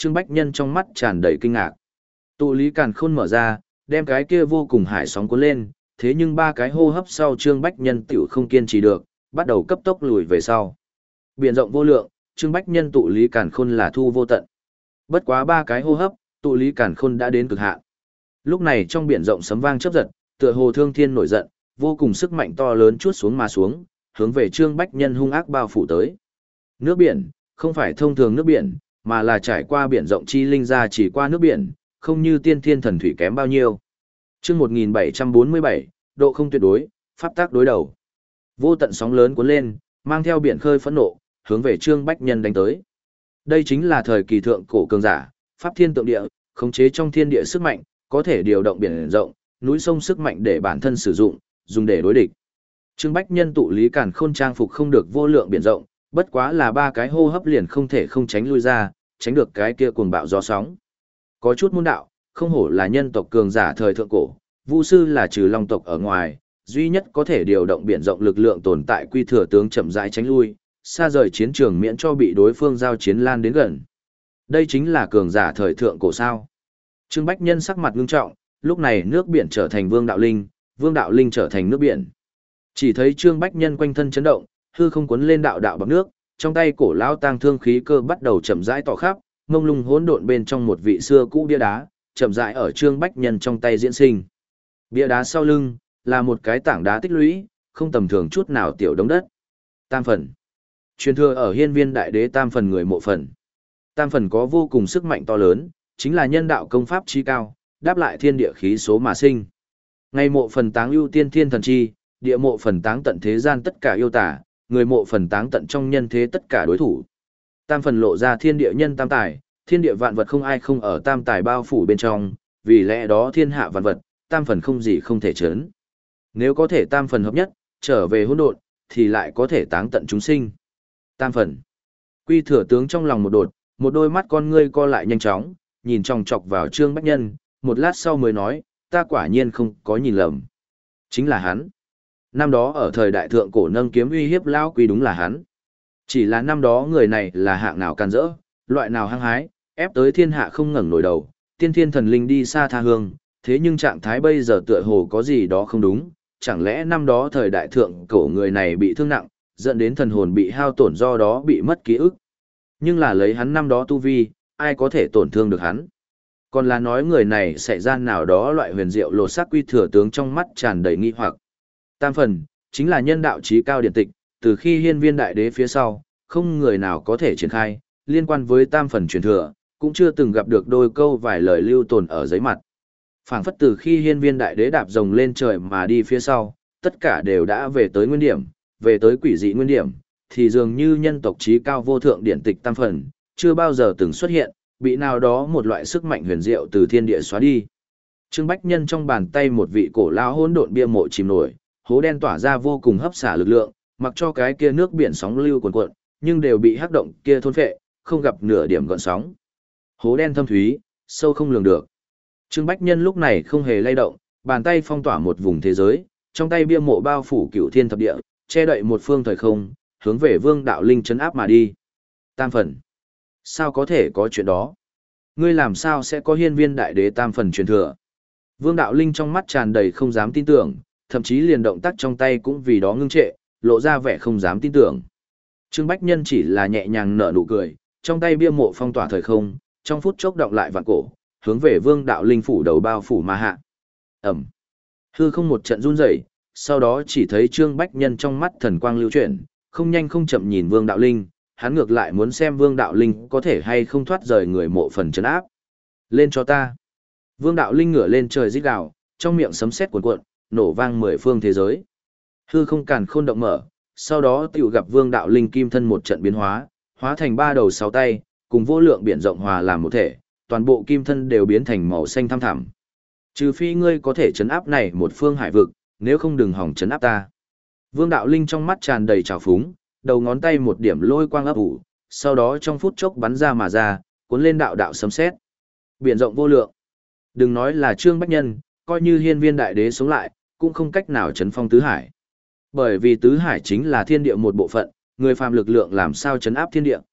Trương Bách Nhân trong mắt tràn đầy kinh ngạc. Tụ lý càn khôn mở ra, đem cái kia vô cùng hải sóng cuốn lên, thế nhưng ba cái hô hấp sau Trương Bách Nhân tiểu không kiên trì được, bắt đầu cấp tốc lùi về sau. Biển rộng vô lượng, Trương Bách Nhân tụ lý càn khôn là thu vô tận. Bất quá ba cái hô hấp, tụ lý càn khôn đã đến cực hạn. Lúc này trong biển rộng sấm vang chớp giật, tựa hồ thương thiên nổi giận, vô cùng sức mạnh to lớn chuốt xuống mà xuống, hướng về Trương Bách Nhân hung ác bao phủ tới. Nước biển, không phải thông thường nước biển, mà là trải qua biển rộng chi linh ra chỉ qua nước biển, không như tiên thiên thần thủy kém bao nhiêu. Chương một nghìn bảy trăm bốn mươi bảy, độ không tuyệt đối, pháp tác đối đầu. Vô tận sóng lớn cuốn lên, mang theo biển khơi phẫn nộ, hướng về Trương Bách Nhân đánh tới. Đây chính là thời kỳ thượng cổ cường giả, pháp thiên tượng địa, khống chế trong thiên địa sức mạnh, có thể điều động biển rộng, núi sông sức mạnh để bản thân sử dụng, dùng để đối địch. Trương Bách Nhân tụ lý càn khôn trang phục không được vô lượng biển rộng, bất quá là ba cái hô hấp liền không thể không tránh lui ra, tránh được cái kia cuồng bạo gió sóng. Có chút môn đạo, không hổ là nhân tộc cường giả thời thượng cổ, Vu sư là trừ long tộc ở ngoài, duy nhất có thể điều động biển rộng lực lượng tồn tại quy thừa tướng chậm rãi tránh lui, xa rời chiến trường miễn cho bị đối phương giao chiến lan đến gần. Đây chính là cường giả thời thượng cổ sao? Trương Bách Nhân sắc mặt ngưng trọng, lúc này nước biển trở thành Vương Đạo Linh, Vương Đạo Linh trở thành nước biển. Chỉ thấy Trương Bách Nhân quanh thân chấn động, hư không cuốn lên đạo đạo bọt nước, trong tay cổ lão tang thương khí cơ bắt đầu chậm rãi tỏ khắp, mông lung hỗn độn bên trong một vị xưa cũ bia đá, chậm rãi ở Trương Bách Nhân trong tay diễn sinh. Bia đá sau lưng là một cái tảng đá tích lũy, không tầm thường chút nào tiểu đống đất. Tam phần. Truyền thừa ở Hiên Viên Đại Đế tam phần người mộ phần. Tam phần có vô cùng sức mạnh to lớn, chính là nhân đạo công pháp chi cao, đáp lại thiên địa khí số mà sinh. Ngày mộ phần táng ưu tiên thiên thần chi, địa mộ phần táng tận thế gian tất cả yêu tả, người mộ phần táng tận trong nhân thế tất cả đối thủ. Tam phần lộ ra thiên địa nhân tam tài, thiên địa vạn vật không ai không ở tam tài bao phủ bên trong, vì lẽ đó thiên hạ vạn vật, tam phần không gì không thể chấn. Nếu có thể tam phần hợp nhất, trở về hỗn độn, thì lại có thể táng tận chúng sinh. Tam phần. Quy thừa tướng trong lòng một đột, một đôi mắt con ngươi co lại nhanh chóng, nhìn chòng chọc vào Trương Bách Nhân, một lát sau mới nói, ta quả nhiên không có nhìn lầm. Chính là hắn. Năm đó ở thời đại thượng cổ nâng kiếm uy hiếp lão Quy đúng là hắn. Chỉ là năm đó người này là hạng nào can dỡ, loại nào hăng hái, ép tới thiên hạ không ngẩng nổi đầu, tiên thiên thần linh đi xa tha hương, thế nhưng trạng thái bây giờ tựa hồ có gì đó không đúng, chẳng lẽ năm đó thời đại thượng cổ người này bị thương nặng, dẫn đến thần hồn bị hao tổn do đó bị mất ký ức. Nhưng là lấy hắn năm đó tu vi, ai có thể tổn thương được hắn. Còn là nói người này xảy ra nào đó loại huyền diệu lột xác Quy thừa tướng trong mắt tràn đầy nghi hoặc. Tam phần, chính là nhân đạo trí cao điện tịch, từ khi Hiên Viên Đại Đế phía sau, không người nào có thể triển khai, liên quan với tam phần truyền thừa, cũng chưa từng gặp được đôi câu vài lời lưu tồn ở giấy mặt. Phảng phất từ khi Hiên Viên Đại Đế đạp rồng lên trời mà đi phía sau, tất cả đều đã về tới nguyên điểm, về tới quỷ dị nguyên điểm, thì dường như nhân tộc trí cao vô thượng điển tịch tam phần, chưa bao giờ từng xuất hiện, bị nào đó một loại sức mạnh huyền diệu từ thiên địa xóa đi. Trương Bách Nhân trong bàn tay một vị cổ lão hỗn độn bia mộ chìm nổi, hố đen tỏa ra vô cùng hấp xả lực lượng, mặc cho cái kia nước biển sóng lưu cuồn cuộn, nhưng đều bị hắc động kia thôn phệ, không gặp nửa điểm gợn sóng. Hố đen thâm thúy, sâu không lường được. Trương Bách Nhân lúc này không hề lay động, bàn tay phong tỏa một vùng thế giới, trong tay bia mộ bao phủ cửu thiên thập địa, che đậy một phương thời không, hướng về Vương Đạo Linh trấn áp mà đi. Tam phần. Sao có thể có chuyện đó? Ngươi làm sao sẽ có Hiên Viên Đại Đế tam phần truyền thừa? Vương Đạo Linh trong mắt tràn đầy không dám tin tưởng, thậm chí liền động tác trong tay cũng vì đó ngưng trệ, lộ ra vẻ không dám tin tưởng. Trương Bách Nhân chỉ là nhẹ nhàng nở nụ cười, trong tay bia mộ phong tỏa thời không, trong phút chốc động lại vạn cổ, hướng về Vương Đạo Linh phủ đầu bao phủ mà hạ. Ẩm. Hư không một trận run rẩy, sau đó chỉ thấy Trương Bách Nhân trong mắt thần quang lưu chuyển, không nhanh không chậm nhìn Vương Đạo Linh, hắn ngược lại muốn xem Vương Đạo Linh có thể hay không thoát rời người mộ phần trấn áp. Lên cho ta. Vương Đạo Linh ngửa lên trời rít gào, trong miệng sấm sét cuồn cuộn, nổ vang mười phương thế giới. Hư không càn khôn động mở, sau đó tiểu gặp Vương Đạo Linh kim thân một trận biến hóa, hóa thành ba đầu sáu tay, cùng vô lượng biển rộng hòa làm một thể, toàn bộ kim thân đều biến thành màu xanh thăm thẳm. Trừ phi ngươi có thể trấn áp này một phương hải vực, nếu không đừng hòng trấn áp ta. Vương Đạo Linh trong mắt tràn đầy trào phúng, đầu ngón tay một điểm lôi quang ấp ủ, sau đó trong phút chốc bắn ra mà ra, cuốn lên đạo đạo sấm sét. Biển rộng vô lượng. Đừng nói là Trương Bách Nhân, coi như Hiên Viên Đại Đế sống lại, cũng không cách nào trấn phong tứ hải. Bởi vì tứ hải chính là thiên địa một bộ phận, người phàm lực lượng làm sao trấn áp thiên địa.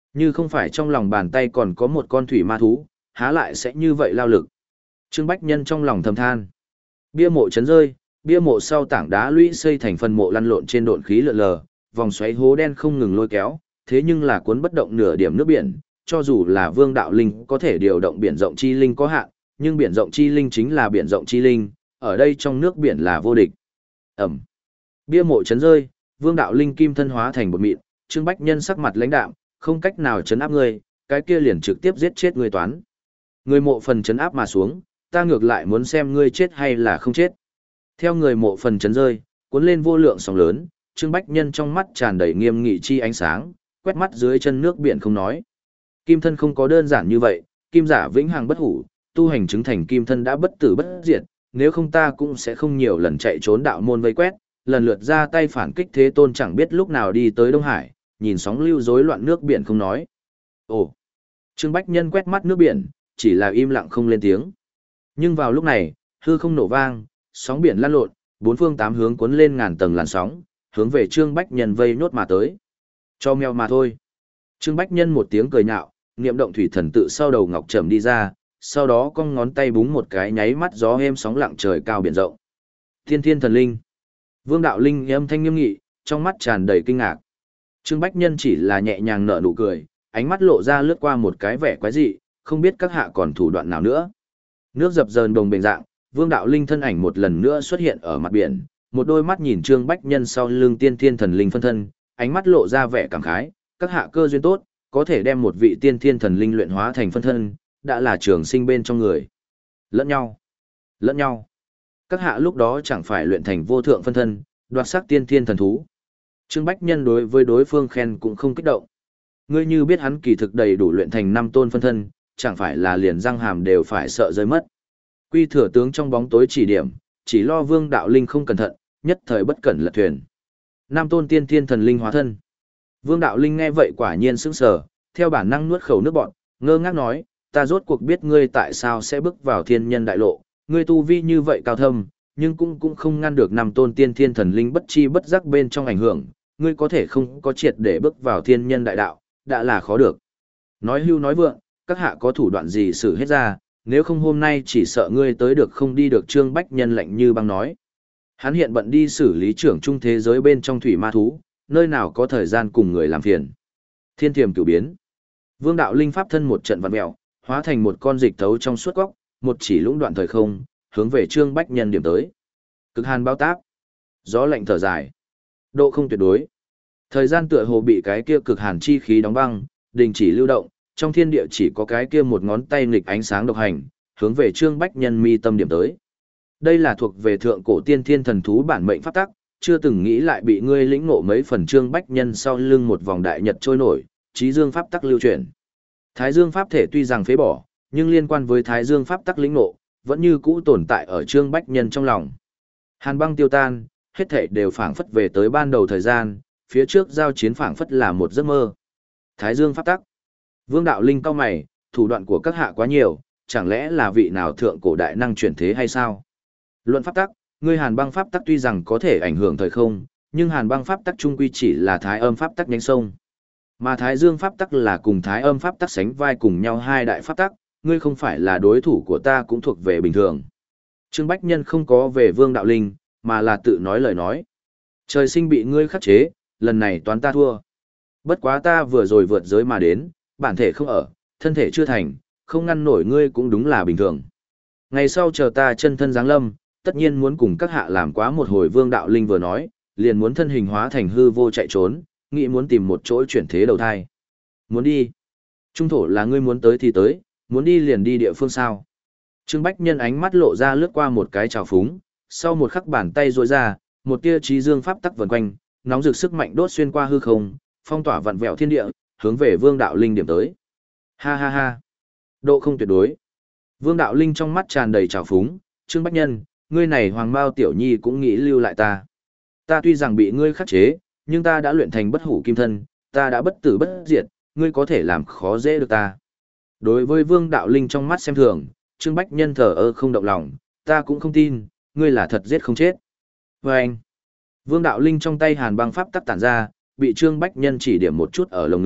Như không phải trong lòng bàn tay còn có một con thủy ma thú, há lại sẽ như vậy lao lực. Trương Bách Nhân trong lòng thầm than. Bia mộ chấn rơi, bia mộ sau tảng đá lũy xây thành phần mộ lăn lộn trên độn khí lượn lờ, vòng xoáy hố đen không ngừng lôi kéo, thế nhưng là cuốn bất động nửa điểm nước biển, cho dù là Vương Đạo Linh có thể điều động biển rộng chi linh có hạn, nhưng biển rộng chi linh chính là biển rộng chi linh, ở đây trong nước biển là vô địch. Ẩm. Bia mộ chấn rơi, Vương Đạo Linh kim thân hóa thành bột mịn, Trương Bách Nhân sắc mặt lãnh đạm, không cách nào chấn áp ngươi, cái kia liền trực tiếp giết chết ngươi toán. Người mộ phần chấn áp mà xuống, ta ngược lại muốn xem ngươi chết hay là không chết. Theo người mộ phần chấn rơi, cuốn lên vô lượng sóng lớn, Trương Bách Nhân trong mắt tràn đầy nghiêm nghị chi ánh sáng, quét mắt dưới chân nước biển không nói. Kim thân không có đơn giản như vậy, kim giả vĩnh hằng bất hủ, tu hành chứng thành kim thân đã bất tử bất diệt, nếu không ta cũng sẽ không nhiều lần chạy trốn đạo môn vây quét, lần lượt ra tay phản kích thế tôn chẳng biết lúc nào đi tới Đông Hải, nhìn sóng lưu rối loạn nước biển không nói. Ồ! Trương Bách Nhân quét mắt nước biển, chỉ là im lặng không lên tiếng. Nhưng vào lúc này, hư không nổ vang, sóng biển lăn lộn, bốn phương tám hướng cuốn lên ngàn tầng làn sóng, hướng về Trương Bách Nhân vây nốt mà tới. Cho mèo mà thôi. Trương Bách Nhân một tiếng cười nhạo, niệm động thủy thần tự sau đầu ngọc trầm đi ra, sau đó cong ngón tay búng một cái nháy mắt gió êm sóng lặng trời cao biển rộng. Thiên Thiên Thần Linh. Vương Đạo Linh âm thanh nghiêm nghị, trong mắt tràn đầy kinh ngạc. Trương Bách Nhân chỉ là nhẹ nhàng nở nụ cười, ánh mắt lộ ra lướt qua một cái vẻ quái dị, không biết các hạ còn thủ đoạn nào nữa. Nước dập dờn đồng bền dạng, Vương Đạo Linh thân ảnh một lần nữa xuất hiện ở mặt biển, một đôi mắt nhìn Trương Bách Nhân sau lưng Tiên Thiên Thần Linh phân thân, ánh mắt lộ ra vẻ cảm khái, các hạ cơ duyên tốt, có thể đem một vị Tiên Thiên Thần Linh luyện hóa thành phân thân, đã là trường sinh bên trong người. Lẫn nhau, lẫn nhau. Các hạ lúc đó chẳng phải luyện thành vô thượng phân thân, đoạt sắc tiên thiên thần thú. Trương Bách Nhân đối với đối phương khen cũng không kích động. Ngươi như biết hắn kỳ thực đầy đủ luyện thành năm tôn phân thân, chẳng phải là liền răng hàm đều phải sợ rơi mất. Quy thừa tướng trong bóng tối chỉ điểm, chỉ lo Vương Đạo Linh không cẩn thận, nhất thời bất cẩn lật thuyền. Năm tôn tiên thiên thần linh hóa thân. Vương Đạo Linh nghe vậy quả nhiên sững sờ, theo bản năng nuốt khẩu nước bọt, ngơ ngác nói, ta rốt cuộc biết ngươi tại sao sẽ bước vào thiên nhân đại lộ, ngươi tu vi như vậy cao thâm, nhưng cũng cũng không ngăn được năm tôn tiên thiên thần linh bất chi bất giác bên trong ảnh hưởng, ngươi có thể không có triệt để bước vào thiên nhân đại đạo, đã là khó được. Nói hưu nói vượng, các hạ có thủ đoạn gì xử hết ra, nếu không hôm nay chỉ sợ ngươi tới được không đi được. Trương Bách Nhân lạnh như băng nói. Hắn hiện bận đi xử lý trưởng trung thế giới bên trong thủy ma thú, nơi nào có thời gian cùng người làm phiền. Thiên thiềm cửu biến. Vương Đạo Linh pháp thân một trận vặn mèo, hóa thành một con dịch thấu trong suốt góc, một chỉ lũng đoạn thời không, hướng về Trương Bách Nhân điểm tới. Cực hàn bao táp. Gió lạnh thở dài. Độ không tuyệt đối. Thời gian tựa hồ bị cái kia cực hàn chi khí đóng băng, đình chỉ lưu động, trong thiên địa chỉ có cái kia một ngón tay nghịch ánh sáng độc hành, hướng về Trương Bách Nhân mi tâm điểm tới. Đây là thuộc về thượng cổ tiên thiên thần thú bản mệnh pháp tắc, chưa từng nghĩ lại bị ngươi lĩnh ngộ mấy phần. Trương Bách Nhân sau lưng một vòng đại nhật trôi nổi, trí dương pháp tắc lưu chuyển. Thái dương pháp thể tuy rằng phế bỏ, nhưng liên quan với Thái Dương pháp tắc lĩnh ngộ, vẫn như cũ tồn tại ở Trương Bách Nhân trong lòng. Hàn băng tiêu tan, hết thảy đều phảng phất về tới ban đầu thời gian, phía trước giao chiến phảng phất là một giấc mơ. Thái Dương pháp tắc. Vương Đạo Linh cau mày, thủ đoạn của các hạ quá nhiều, chẳng lẽ là vị nào thượng cổ đại năng chuyển thế hay sao? Luận pháp tắc, ngươi Hàn băng pháp tắc tuy rằng có thể ảnh hưởng thời không, nhưng Hàn băng pháp tắc trung quy chỉ là Thái Âm pháp tắc nhánh sông. Mà Thái Dương pháp tắc là cùng Thái Âm pháp tắc sánh vai cùng nhau hai đại pháp tắc, ngươi không phải là đối thủ của ta cũng thuộc về bình thường. Trương Bách Nhân không có về Vương Đạo Linh, mà là tự nói lời nói. Trời sinh bị ngươi khắc chế, lần này toán ta thua. Bất quá ta vừa rồi vượt giới mà đến, bản thể không ở, thân thể chưa thành, không ngăn nổi ngươi cũng đúng là bình thường. Ngày sau chờ ta chân thân giáng lâm, tất nhiên muốn cùng các hạ làm quá một hồi. Vương Đạo Linh vừa nói, liền muốn thân hình hóa thành hư vô chạy trốn, nghĩ muốn tìm một chỗ chuyển thế đầu thai. Muốn đi. Trung thổ là ngươi muốn tới thì tới, muốn đi liền đi địa phương sao. Trương Bách Nhân ánh mắt lộ ra lướt qua một cái trào phúng, sau một khắc bàn tay rối ra, một tia trí dương pháp tắc vần quanh, nóng rực sức mạnh đốt xuyên qua hư không, phong tỏa vặn vẹo thiên địa, hướng về Vương Đạo Linh điểm tới. Ha ha ha. Độ không tuyệt đối. Vương Đạo Linh trong mắt tràn đầy trào phúng, Trương Bách Nhân, ngươi này hoàng mao tiểu nhi cũng nghĩ lưu lại ta. Ta tuy rằng bị ngươi khắc chế, nhưng ta đã luyện thành bất hủ kim thân, ta đã bất tử bất diệt, ngươi có thể làm khó dễ được ta. Đối với Vương Đạo Linh trong mắt xem thường, Trương Bách Nhân thờ ơ không động lòng, ta cũng không tin, ngươi là thật giết không chết. Và anh, Vương Đạo Linh trong tay hàn băng pháp tắc tản ra, bị Trương Bách Nhân chỉ điểm một chút ở lồng ngực,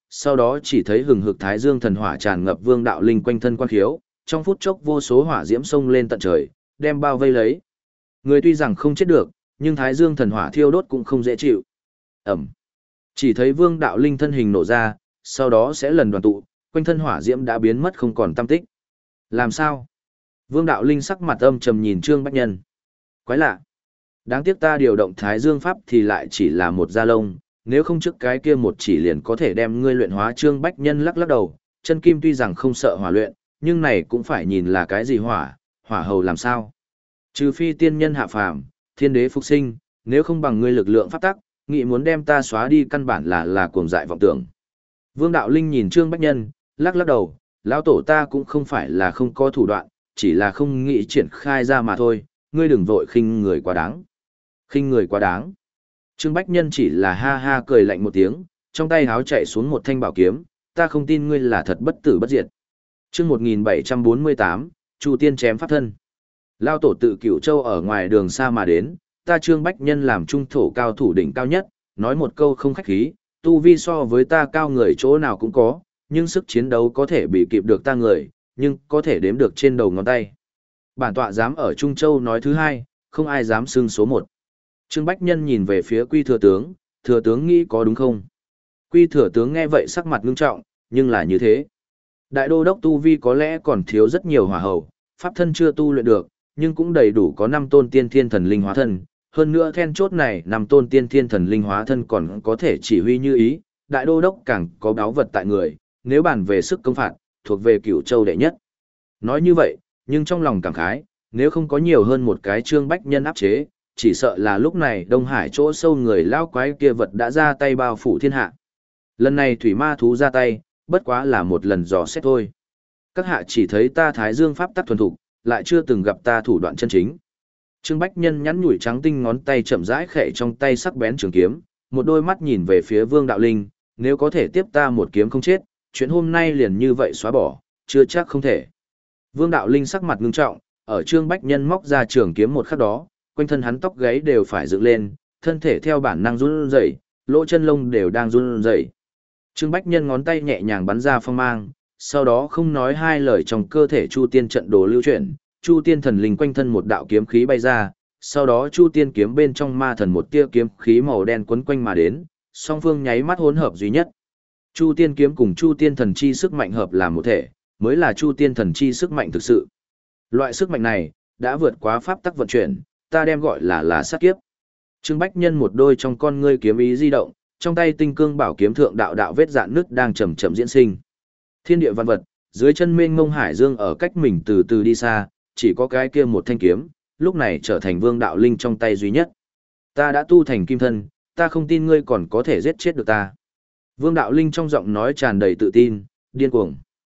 sau đó chỉ thấy hừng hực thái dương thần hỏa tràn ngập Vương Đạo Linh quanh thân quan khiếu, trong phút chốc vô số hỏa diễm xông lên tận trời, đem bao vây lấy. Người tuy rằng không chết được, nhưng thái dương thần hỏa thiêu đốt cũng không dễ chịu. Ẩm. Chỉ thấy Vương Đạo Linh thân hình nổ ra, sau đó sẽ lần đoàn tụ, quanh thân hỏa diễm đã biến mất không còn tăm tích. Làm sao? Vương Đạo Linh sắc mặt âm trầm nhìn Trương Bách Nhân. Quái lạ. Đáng tiếc ta điều động Thái Dương Pháp thì lại chỉ là một da lông, nếu không trước cái kia một chỉ liền có thể đem ngươi luyện hóa. Trương Bách Nhân lắc lắc đầu, chân kim tuy rằng không sợ hỏa luyện, nhưng này cũng phải nhìn là cái gì hỏa, hỏa hầu làm sao. Trừ phi tiên nhân hạ phàm, thiên đế phục sinh, nếu không bằng ngươi lực lượng pháp tắc, nghĩ muốn đem ta xóa đi căn bản là là cuồng dại vọng tưởng. Vương Đạo Linh nhìn Trương Bách Nhân, lắc lắc đầu, lão tổ ta cũng không phải là không có thủ đoạn, chỉ là không nghĩ triển khai ra mà thôi, ngươi đừng vội khinh người quá đáng. Khinh người quá đáng. Trương Bách Nhân chỉ là ha ha cười lạnh một tiếng, trong tay háo chạy xuống một thanh bảo kiếm, ta không tin ngươi là thật bất tử bất diệt. Chương một nghìn bảy trăm bốn mươi tám, Chu Tiên chém pháp thân. Lao tổ tự Cửu Châu ở ngoài đường xa mà đến, ta Trương Bách Nhân làm trung thổ cao thủ đỉnh cao nhất, nói một câu không khách khí, tu vi so với ta cao người chỗ nào cũng có, nhưng sức chiến đấu có thể bị kịp được ta người, nhưng có thể đếm được trên đầu ngón tay. Bản tọa dám ở Trung Châu nói thứ hai, không ai dám xưng số một. Trương Bách Nhân nhìn về phía Quy Thừa Tướng, Thừa Tướng nghĩ có đúng không? Quy Thừa Tướng nghe vậy sắc mặt ngưng trọng, nhưng là như thế. Đại đô đốc tu vi có lẽ còn thiếu rất nhiều hỏa hầu, pháp thân chưa tu luyện được, nhưng cũng đầy đủ có năm tôn tiên thiên thần linh hóa thân. Hơn nữa then chốt này năm tôn tiên thiên thần linh hóa thân còn có thể chỉ huy như ý, đại đô đốc càng có báu vật tại người, nếu bàn về sức công phạt, thuộc về Cửu Châu đệ nhất. Nói như vậy, nhưng trong lòng cảm khái, nếu không có nhiều hơn một cái Trương Bách Nhân áp chế, chỉ sợ là lúc này Đông Hải chỗ sâu người lao quái kia vật đã ra tay bao phủ thiên hạ. Lần này thủy ma thú ra tay, bất quá là một lần dò xét thôi. Các hạ chỉ thấy ta Thái Dương pháp tắc thuần thục, lại chưa từng gặp ta thủ đoạn chân chính. Trương Bách Nhân nhắn nhủi trắng tinh ngón tay chậm rãi khẽ trong tay sắc bén trường kiếm, một đôi mắt nhìn về phía Vương Đạo Linh, nếu có thể tiếp ta một kiếm không chết, chuyện hôm nay liền như vậy xóa bỏ, chưa chắc không thể. Vương Đạo Linh sắc mặt ngưng trọng, ở Trương Bách Nhân móc ra trường kiếm một khắc đó, quanh thân hắn tóc gáy đều phải dựng lên, thân thể theo bản năng run rẩy, lỗ chân lông đều đang run rẩy. Trương Bách Nhân ngón tay nhẹ nhàng bắn ra phong mang, sau đó không nói hai lời trong cơ thể Chu Tiên trận đồ lưu chuyển, Chu Tiên thần linh quanh thân một đạo kiếm khí bay ra, sau đó Chu Tiên kiếm bên trong ma thần một tia kiếm khí màu đen quấn quanh mà đến, song phương nháy mắt hỗn hợp duy nhất. Chu Tiên kiếm cùng Chu Tiên thần chi sức mạnh hợp làm một thể, mới là Chu Tiên thần chi sức mạnh thực sự. Loại sức mạnh này đã vượt quá pháp tắc vận chuyển, ta đem gọi là là sát kiếp. Trương Bách Nhân một đôi trong con ngươi kiếm ý di động, trong tay tinh cương bảo kiếm thượng đạo đạo vết dạn nứt đang chậm chậm diễn sinh. Thiên địa văn vật, dưới chân mênh mông hải dương ở cách mình từ từ đi xa, chỉ có cái kia một thanh kiếm, lúc này trở thành Vương Đạo Linh trong tay duy nhất. Ta đã tu thành kim thân, ta không tin ngươi còn có thể giết chết được ta. Vương Đạo Linh trong giọng nói tràn đầy tự tin, điên cuồng.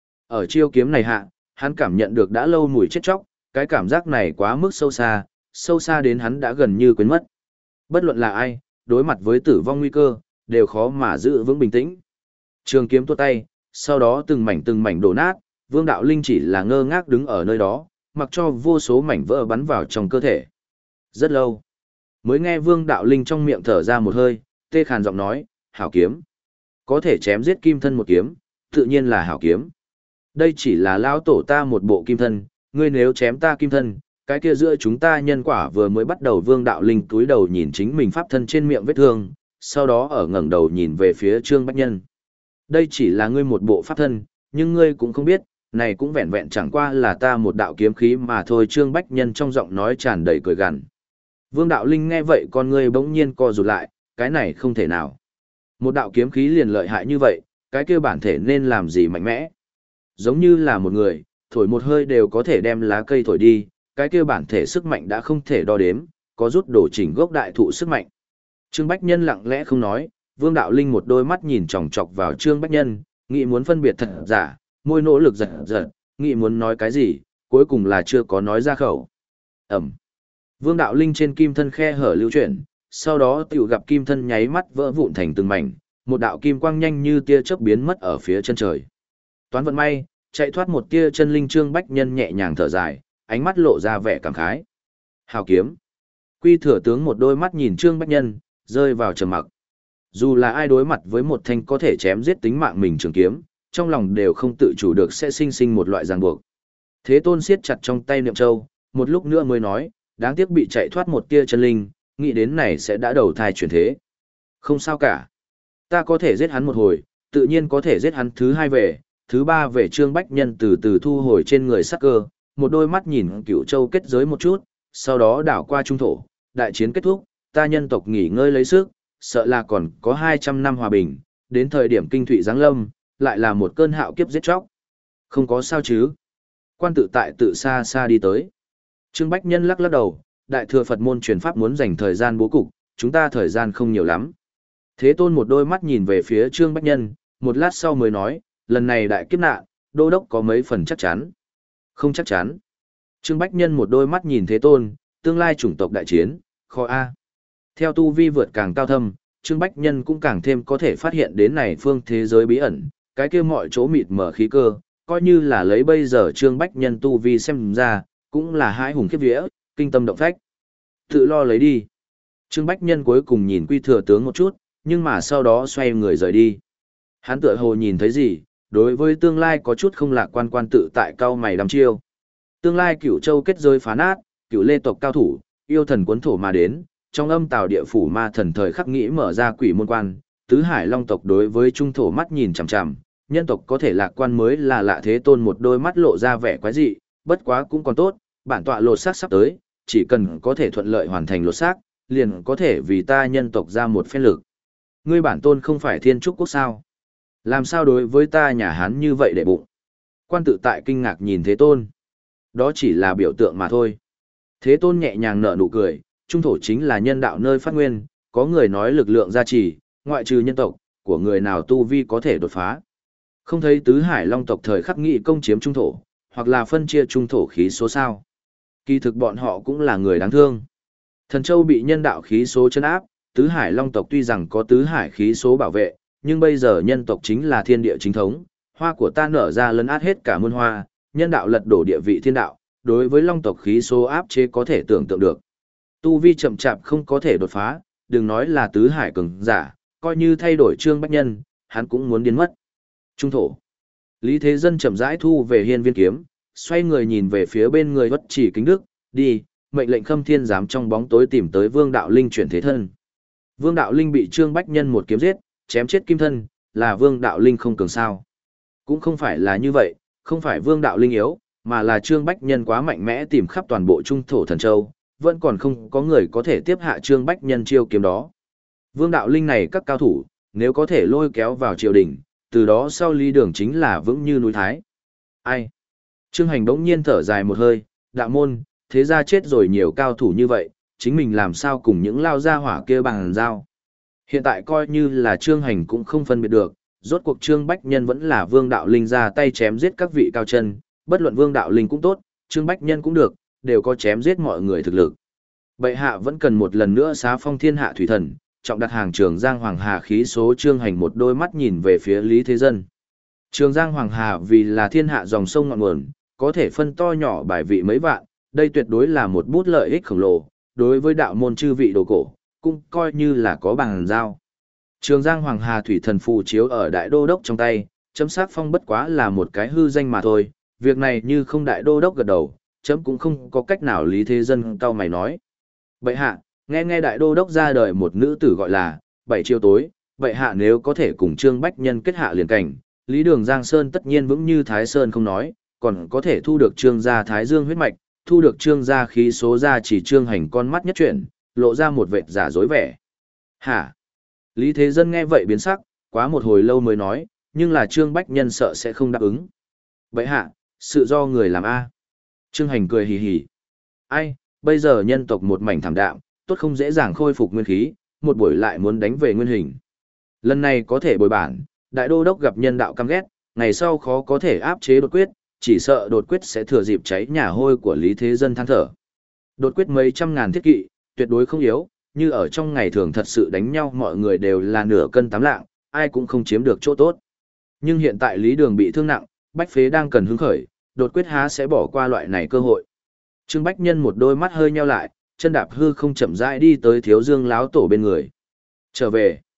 Ở chiêu kiếm này hạ, hắn cảm nhận được đã lâu mùi chết chóc, cái cảm giác này quá mức sâu xa, sâu xa đến hắn đã gần như quên mất. Bất luận là ai, đối mặt với tử vong nguy cơ, đều khó mà giữ vững bình tĩnh. Trường kiếm tuột tay, sau đó từng mảnh từng mảnh đổ nát, Vương Đạo Linh chỉ là ngơ ngác đứng ở nơi đó, mặc cho vô số mảnh vỡ bắn vào trong cơ thể. Rất lâu, mới nghe Vương Đạo Linh trong miệng thở ra một hơi, tê khàn giọng nói, hảo kiếm. Có thể chém giết kim thân một kiếm, tự nhiên là hảo kiếm. Đây chỉ là lão tổ ta một bộ kim thân, ngươi nếu chém ta kim thân, cái kia giữa chúng ta nhân quả vừa mới bắt đầu. Vương Đạo Linh cúi đầu nhìn chính mình pháp thân trên miệng vết thương, sau đó ở ngẩng đầu nhìn về phía Trương Bách Nhân. Đây chỉ là ngươi một bộ pháp thân, nhưng ngươi cũng không biết, này cũng vẹn vẹn chẳng qua là ta một đạo kiếm khí mà thôi. Trương Bách Nhân trong giọng nói tràn đầy cười gằn. Vương Đạo Linh nghe vậy con ngươi bỗng nhiên co rụt lại, cái này không thể nào. Một đạo kiếm khí liền lợi hại như vậy, cái kia bản thể nên làm gì mạnh mẽ. Giống như là một người, thổi một hơi đều có thể đem lá cây thổi đi, cái kia bản thể sức mạnh đã không thể đo đếm, có rút đổ chỉnh gốc đại thụ sức mạnh. Trương Bách Nhân lặng lẽ không nói, Vương Đạo Linh một đôi mắt nhìn chòng chọc vào Trương Bách Nhân, nghĩ muốn phân biệt thật giả, môi nỗ lực giật giật, nghĩ muốn nói cái gì, cuối cùng là chưa có nói ra khẩu. Ẩm. Vương Đạo Linh trên kim thân khe hở lưu chuyển, sau đó tiểu gặp kim thân nháy mắt vỡ vụn thành từng mảnh, một đạo kim quang nhanh như tia chớp biến mất ở phía chân trời. Toán vận may, chạy thoát một tia chân linh. Trương Bách Nhân nhẹ nhàng thở dài, ánh mắt lộ ra vẻ cảm khái. Hào kiếm. Quy Thừa Tướng một đôi mắt nhìn Trương Bách Nhân, rơi vào trầm mặc. Dù là ai đối mặt với một thanh có thể chém giết tính mạng mình trường kiếm, trong lòng đều không tự chủ được sẽ sinh sinh một loại ràng buộc. Thế Tôn siết chặt trong tay Niệm Châu, một lúc nữa mới nói, đáng tiếc bị chạy thoát một tia chân linh, nghĩ đến này sẽ đã đầu thai chuyển thế. Không sao cả. Ta có thể giết hắn một hồi, tự nhiên có thể giết hắn thứ hai về, thứ ba về. Trương Bách Nhân từ từ thu hồi trên người sắc cơ, một đôi mắt nhìn Cửu Châu kết giới một chút, sau đó đảo qua trung thổ, đại chiến kết thúc, ta nhân tộc nghỉ ngơi lấy sức, sợ là còn có hai trăm năm hòa bình, đến thời điểm kinh thụy giáng lâm, lại là một cơn hạo kiếp giết chóc. Không có sao chứ? Quan tự tại tự xa xa đi tới. Trương Bách Nhân lắc lắc đầu, đại thừa Phật môn truyền pháp muốn dành thời gian bố cục, chúng ta thời gian không nhiều lắm. Thế Tôn một đôi mắt nhìn về phía Trương Bách Nhân, một lát sau mới nói, lần này đại kiếp nạn, đô đốc có mấy phần chắc chắn. Không chắc chắn. Trương Bách Nhân một đôi mắt nhìn Thế Tôn, tương lai chủng tộc đại chiến, khó A. Theo tu vi vượt càng cao thâm, Trương Bách Nhân cũng càng thêm có thể phát hiện đến này phương thế giới bí ẩn, cái kia mọi chỗ mịt mở khí cơ, coi như là lấy bây giờ Trương Bách Nhân tu vi xem ra, cũng là hai hùng khiếp vía, kinh tâm động phách. Tự lo lấy đi. Trương Bách Nhân cuối cùng nhìn Quy Thừa tướng một chút, nhưng mà sau đó xoay người rời đi. Hắn tựa hồ nhìn thấy gì, đối với tương lai có chút không lạc quan quan tự tại cao mày đăm chiêu. Tương lai Cửu Châu kết rơi phá nát, Cửu Lê tộc cao thủ, yêu thần cuốn thổ mà đến, trong âm tào địa phủ ma thần thời khắc nghĩ mở ra quỷ môn quan, tứ hải long tộc đối với trung thổ mắt nhìn chằm chằm, nhân tộc có thể lạc quan mới là lạ. Thế Tôn một đôi mắt lộ ra vẻ quái dị, bất quá cũng còn tốt, bản tọa lột xác sắp tới, chỉ cần có thể thuận lợi hoàn thành lột xác, liền có thể vì ta nhân tộc ra một phen lực. Ngươi bản tôn không phải thiên trúc quốc sao? Làm sao đối với ta nhà Hán như vậy để bụng? Quan tự tại kinh ngạc nhìn Thế Tôn. Đó chỉ là biểu tượng mà thôi. Thế Tôn nhẹ nhàng nở nụ cười, trung thổ chính là nhân đạo nơi phát nguyên, có người nói lực lượng gia trì, ngoại trừ nhân tộc, của người nào tu vi có thể đột phá. Không thấy tứ hải long tộc thời khắc nghị công chiếm trung thổ, hoặc là phân chia trung thổ khí số sao. Kỳ thực bọn họ cũng là người đáng thương. Thần Châu bị nhân đạo khí số chân áp, tứ hải long tộc tuy rằng có tứ hải khí số bảo vệ, nhưng bây giờ nhân tộc chính là thiên địa chính thống, hoa của ta nở ra lấn át hết cả muôn hoa, nhân đạo lật đổ địa vị thiên đạo, đối với long tộc khí số áp chế có thể tưởng tượng được. Tu vi chậm chạp không có thể đột phá, đừng nói là tứ hải cường giả, coi như thay đổi Trương Bách Nhân, hắn cũng muốn biến mất. Trung thổ. Lý Thế Dân chậm rãi thu về hiên viên kiếm, xoay người nhìn về phía bên người Bất Chỉ Kính Đức, đi, mệnh lệnh Khâm Thiên giám trong bóng tối tìm tới Vương Đạo Linh chuyển thế thân. Vương Đạo Linh bị Trương Bách Nhân một kiếm giết, chém chết kim thân, là Vương Đạo Linh không cường sao. Cũng không phải là như vậy, không phải Vương Đạo Linh yếu, mà là Trương Bách Nhân quá mạnh mẽ tìm khắp toàn bộ trung thổ thần châu, vẫn còn không có người có thể tiếp hạ Trương Bách Nhân chiêu kiếm đó. Vương Đạo Linh này các cao thủ, nếu có thể lôi kéo vào triều đình, từ đó sau Lý Đường chính là vững như núi Thái. Ai? Trương Hành đống nhiên thở dài một hơi, đạo môn, thế ra chết rồi nhiều cao thủ như vậy, chính mình làm sao cùng những lao gia hỏa kia bằng giao. Hiện tại coi như là Trương Hành cũng không phân biệt được, rốt cuộc Trương Bách Nhân vẫn là Vương Đạo Linh ra tay chém giết các vị cao chân, bất luận Vương Đạo Linh cũng tốt, Trương Bách Nhân cũng được, đều có chém giết mọi người thực lực. Bệ hạ vẫn cần một lần nữa xá phong thiên hạ thủy thần, trọng đặt hàng Trường Giang Hoàng Hà khí số. Trương Hành một đôi mắt nhìn về phía Lý Thế Dân. Trường Giang Hoàng Hà vì là thiên hạ dòng sông ngọn nguồn, có thể phân to nhỏ bài vị mấy vạn, đây tuyệt đối là một bút lợi ích khổng lồ, đối với đạo môn chư vị đồ cổ, cũng coi như là có bằng giao. Trường Giang Hoàng Hà thủy thần phù chiếu ở đại đô đốc trong tay, chấm sát phong bất quá là một cái hư danh mà thôi, việc này như không đại đô đốc gật đầu, chấm cũng không có cách nào. Lý Thế Dân cao mày nói. Bệ hạ, nghe nghe đại đô đốc ra đời một nữ tử gọi là bảy chiều tối, bệ hạ nếu có thể cùng Trương Bách Nhân kết hạ liền cảnh, Lý Đường Giang Sơn tất nhiên vững như Thái Sơn không nói, còn có thể thu được Trương gia Thái Dương huyết mạch, thu được Trương gia khí số ra. Chỉ Trương Hành con mắt nhất chuyển, lộ ra một vệt giả dối vẻ. Hả? Lý Thế Dân nghe vậy biến sắc, quá một hồi lâu mới nói, nhưng là Trương Bách Nhân sợ sẽ không đáp ứng. Bệ hạ, sự do người làm A. Trương Hành cười hì hì. Ai, bây giờ nhân tộc một mảnh thảm đạm, tốt không dễ dàng khôi phục nguyên khí, một buổi lại muốn đánh về nguyên hình. Lần này có thể bồi bản, đại đô đốc gặp nhân đạo căm ghét, ngày sau khó có thể áp chế đột quyết, chỉ sợ đột quyết sẽ thừa dịp cháy nhà hôi của Lý Thế Dân than thở. Đột quyết mấy trăm ngàn thiết kỵ, tuyệt đối không yếu, như ở trong ngày thường thật sự đánh nhau mọi người đều là nửa cân tám lạng, ai cũng không chiếm được chỗ tốt. Nhưng hiện tại Lý Đường bị thương nặng, Bách Phế đang cần hứng khởi, đột quyết há sẽ bỏ qua loại này cơ hội. Trương Bách Nhân một đôi mắt hơi nheo lại, chân đạp hư không chậm rãi đi tới Thiếu Dương lão tổ bên người. Trở về.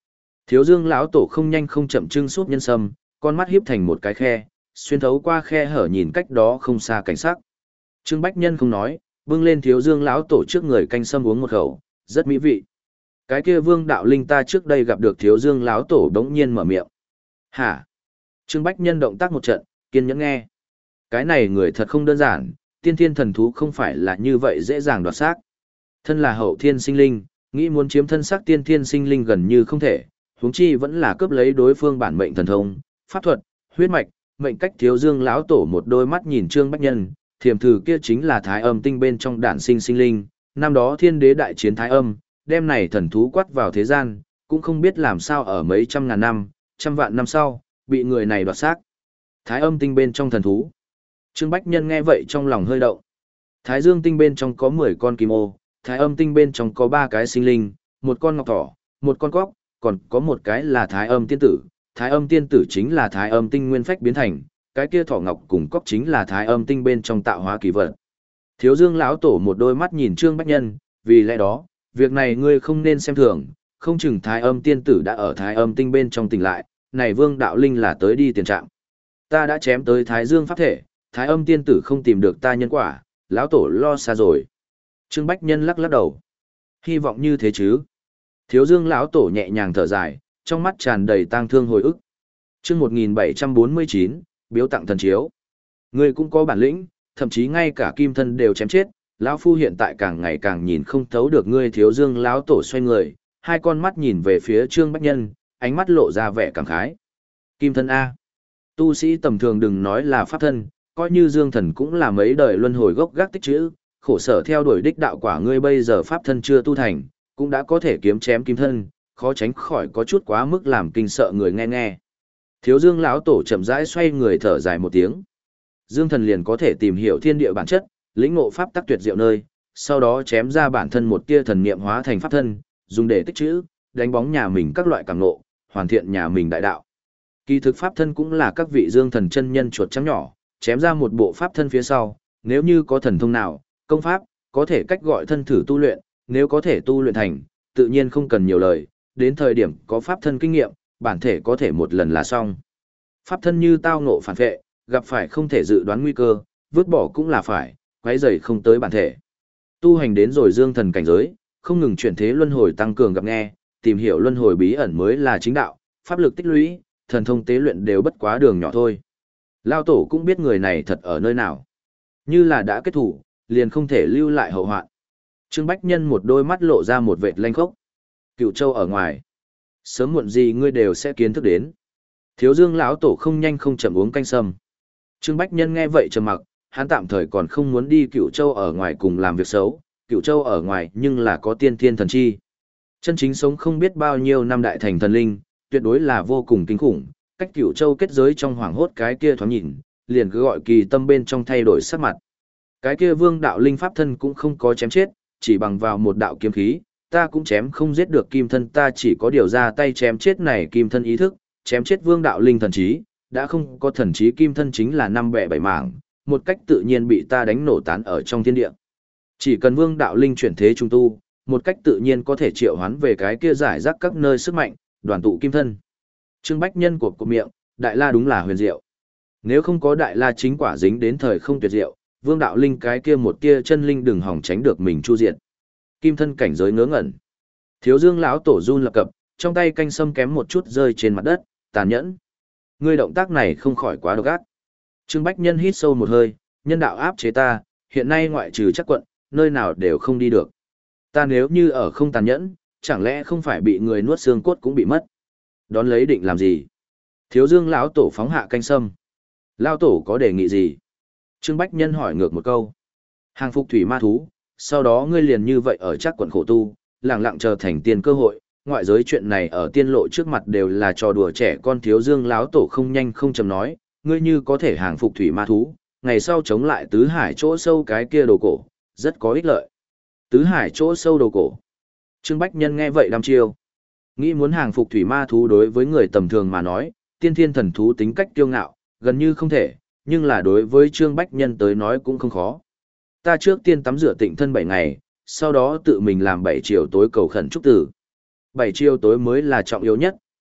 Thiếu Dương lão tổ không nhanh không chậm trưng súp nhân sâm, con mắt hiếp thành một cái khe, xuyên thấu qua khe hở nhìn cách đó không xa cảnh sắc. Trương Bách Nhân không nói, bưng lên Thiếu Dương lão tổ trước người canh sâm uống một khẩu, rất mỹ vị. Cái kia Vương đạo linh ta trước đây gặp được Thiếu Dương lão tổ đống nhiên mở miệng. Hả? Trương Bách Nhân động tác một trận, kiên nhẫn nghe. Cái này người thật không đơn giản, tiên thiên thần thú không phải là như vậy dễ dàng đoạt xác. Thân là hậu thiên sinh linh, nghĩ muốn chiếm thân xác tiên thiên sinh linh gần như không thể, huống chi vẫn là cướp lấy đối phương bản mệnh thần thông, pháp thuật, huyết mạch, mệnh cách. Thiếu Dương lão tổ một đôi mắt nhìn Trương Bách Nhân, thiềm thử kia chính là Thái Âm tinh bên trong đản sinh sinh linh, năm đó thiên đế đại chiến Thái Âm, đem này thần thú quát vào thế gian, cũng không biết làm sao ở mấy trăm ngàn năm, trăm vạn năm sau, bị người này đoạt xác. Thái Âm tinh bên trong thần thú. Trương Bách Nhân nghe vậy trong lòng hơi động. Thái Dương tinh bên trong có mười con kim ô, Thái Âm tinh bên trong có ba cái sinh linh, một con ngọc thỏ, một con cóc, còn có một cái là Thái Âm tiên tử. Thái Âm tiên tử chính là Thái Âm tinh nguyên phách biến thành, cái kia thỏ ngọc cùng cóc chính là Thái Âm tinh bên trong tạo hóa kỳ vật. Thiếu Dương lão tổ một đôi mắt nhìn Trương Bách Nhân, vì lẽ đó, việc này ngươi không nên xem thường, không chừng Thái Âm tiên tử đã ở Thái Âm tinh bên trong tỉnh lại, này Vương đạo linh là tới đi tiền trạng. Ta đã chém tới Thái Dương pháp thể, Thái Âm tiên tử không tìm được ta nhân quả, lão tổ lo xa rồi. Trương Bách Nhân lắc lắc đầu. Hy vọng như thế chứ. Thiếu Dương lão tổ nhẹ nhàng thở dài, trong mắt tràn đầy tang thương hồi ức. Chương một nghìn bảy trăm bốn mươi chín, biếu tặng thần chiếu. Ngươi cũng có bản lĩnh, thậm chí ngay cả kim thân đều chém chết, lão phu hiện tại càng ngày càng nhìn không thấu được ngươi. Thiếu Dương lão tổ xoay người, hai con mắt nhìn về phía Trương Bách Nhân, ánh mắt lộ ra vẻ cảm khái. Kim thân a. Tu sĩ tầm thường đừng nói là pháp thân, coi như Dương thần cũng là mấy đời luân hồi gốc gác tích trữ, khổ sở theo đuổi đích đạo quả. Ngươi bây giờ pháp thân chưa tu thành, cũng đã có thể kiếm chém kim thân, khó tránh khỏi có chút quá mức làm kinh sợ người nghe nghe. Thiếu Dương lão tổ chậm rãi xoay người thở dài một tiếng. Dương thần liền có thể tìm hiểu thiên địa bản chất, lĩnh ngộ pháp tắc tuyệt diệu nơi, sau đó chém ra bản thân một tia thần niệm hóa thành pháp thân, dùng để tích trữ, đánh bóng nhà mình các loại cảm ngộ, hoàn thiện nhà mình đại đạo. Kỳ thực pháp thân cũng là các vị Dương thần chân nhân chuột trắng nhỏ, chém ra một bộ pháp thân phía sau, nếu như có thần thông nào, công pháp, có thể cách gọi thân thử tu luyện, nếu có thể tu luyện thành, tự nhiên không cần nhiều lời, đến thời điểm có pháp thân kinh nghiệm, bản thể có thể một lần là xong. Pháp thân như tao ngộ phản vệ, gặp phải không thể dự đoán nguy cơ, vứt bỏ cũng là phải, quấy rầy không tới bản thể. Tu hành đến rồi Dương thần cảnh giới, không ngừng chuyển thế luân hồi tăng cường gặp nghe, tìm hiểu luân hồi bí ẩn mới là chính đạo, pháp lực tích lũy, thần thông tế luyện đều bất quá đường nhỏ thôi. Lao tổ cũng biết người này thật ở nơi nào. Như là đã kết thủ, liền không thể lưu lại hậu hoạn. Trương Bách Nhân một đôi mắt lộ ra một vệt lanh khốc. Cựu Châu ở ngoài, sớm muộn gì ngươi đều sẽ kiến thức đến. Thiếu Dương lão tổ không nhanh không chậm uống canh sâm. Trương Bách Nhân nghe vậy trầm mặc, hắn tạm thời còn không muốn đi Cựu Châu ở ngoài cùng làm việc xấu, Cựu Châu ở ngoài nhưng là có tiên thiên thần chi. Chân chính sống không biết bao nhiêu năm đại thành thần linh, tuyệt đối là vô cùng kinh khủng, cách Cựu Châu kết giới trong hoàng hốt cái kia thoáng nhìn, liền cứ gọi kỳ tâm bên trong thay đổi sắc mặt. Cái kia Vương đạo linh pháp thân cũng không có chém chết, chỉ bằng vào một đạo kiếm khí, ta cũng chém không giết được kim thân, ta chỉ có điều ra tay chém chết này kim thân ý thức, chém chết Vương đạo linh thần trí, đã không có thần trí kim thân chính là năm bẻ bảy mảng, một cách tự nhiên bị ta đánh nổ tán ở trong thiên địa. Chỉ cần Vương đạo linh chuyển thế trung tu, một cách tự nhiên có thể triệu hoán về cái kia giải rác các nơi sức mạnh, đoàn tụ kim thân. Trương Bách Nhân của cụm miệng, Đại La đúng là huyền diệu. Nếu không có Đại La chính quả dính đến thời không tuyệt diệu, Vương đạo linh cái kia một tia chân linh đừng hỏng tránh được mình chu diệt. Kim thân cảnh giới ngớ ngẩn. Thiếu Dương lão tổ run lập cập, trong tay canh sâm kém một chút rơi trên mặt đất, tàn nhẫn. Ngươi động tác này không khỏi quá độc ác. Trương Bách Nhân hít sâu một hơi, nhân đạo áp chế ta, hiện nay ngoại trừ chắc quận, nơi nào đều không đi được. Ta nếu như ở không tàn nhẫn, chẳng lẽ không phải bị người nuốt xương cốt cũng bị mất. Đón lấy định làm gì? Thiếu Dương lão tổ phóng hạ canh sâm. Lão tổ có đề nghị gì? Trương Bách Nhân hỏi ngược một câu. Hàng phục thủy ma thú, sau đó ngươi liền như vậy ở chắc quận khổ tu, lặng lặng chờ thành tiên cơ hội, ngoại giới chuyện này ở tiên lộ trước mặt đều là trò đùa trẻ con. Thiếu Dương lão tổ không nhanh không chậm nói, ngươi như có thể hàng phục thủy ma thú, ngày sau chống lại tứ hải chỗ sâu cái kia đồ cổ, rất có ích lợi. Tứ hải chỗ sâu đồ cổ. Trương Bách Nhân nghe vậy đăm chiêu. Nghĩ muốn hàng phục thủy ma thú đối với người tầm thường mà nói, tiên thiên thần thú tính cách kiêu ngạo, gần như không thể, nhưng là đối với Trương Bách Nhân tới nói cũng không khó. Ta trước tiên tắm rửa tịnh thân bảy ngày, sau đó tự mình làm bảy chiều tối cầu khẩn chúc tử. Bảy chiều tối mới là trọng yếu nhất,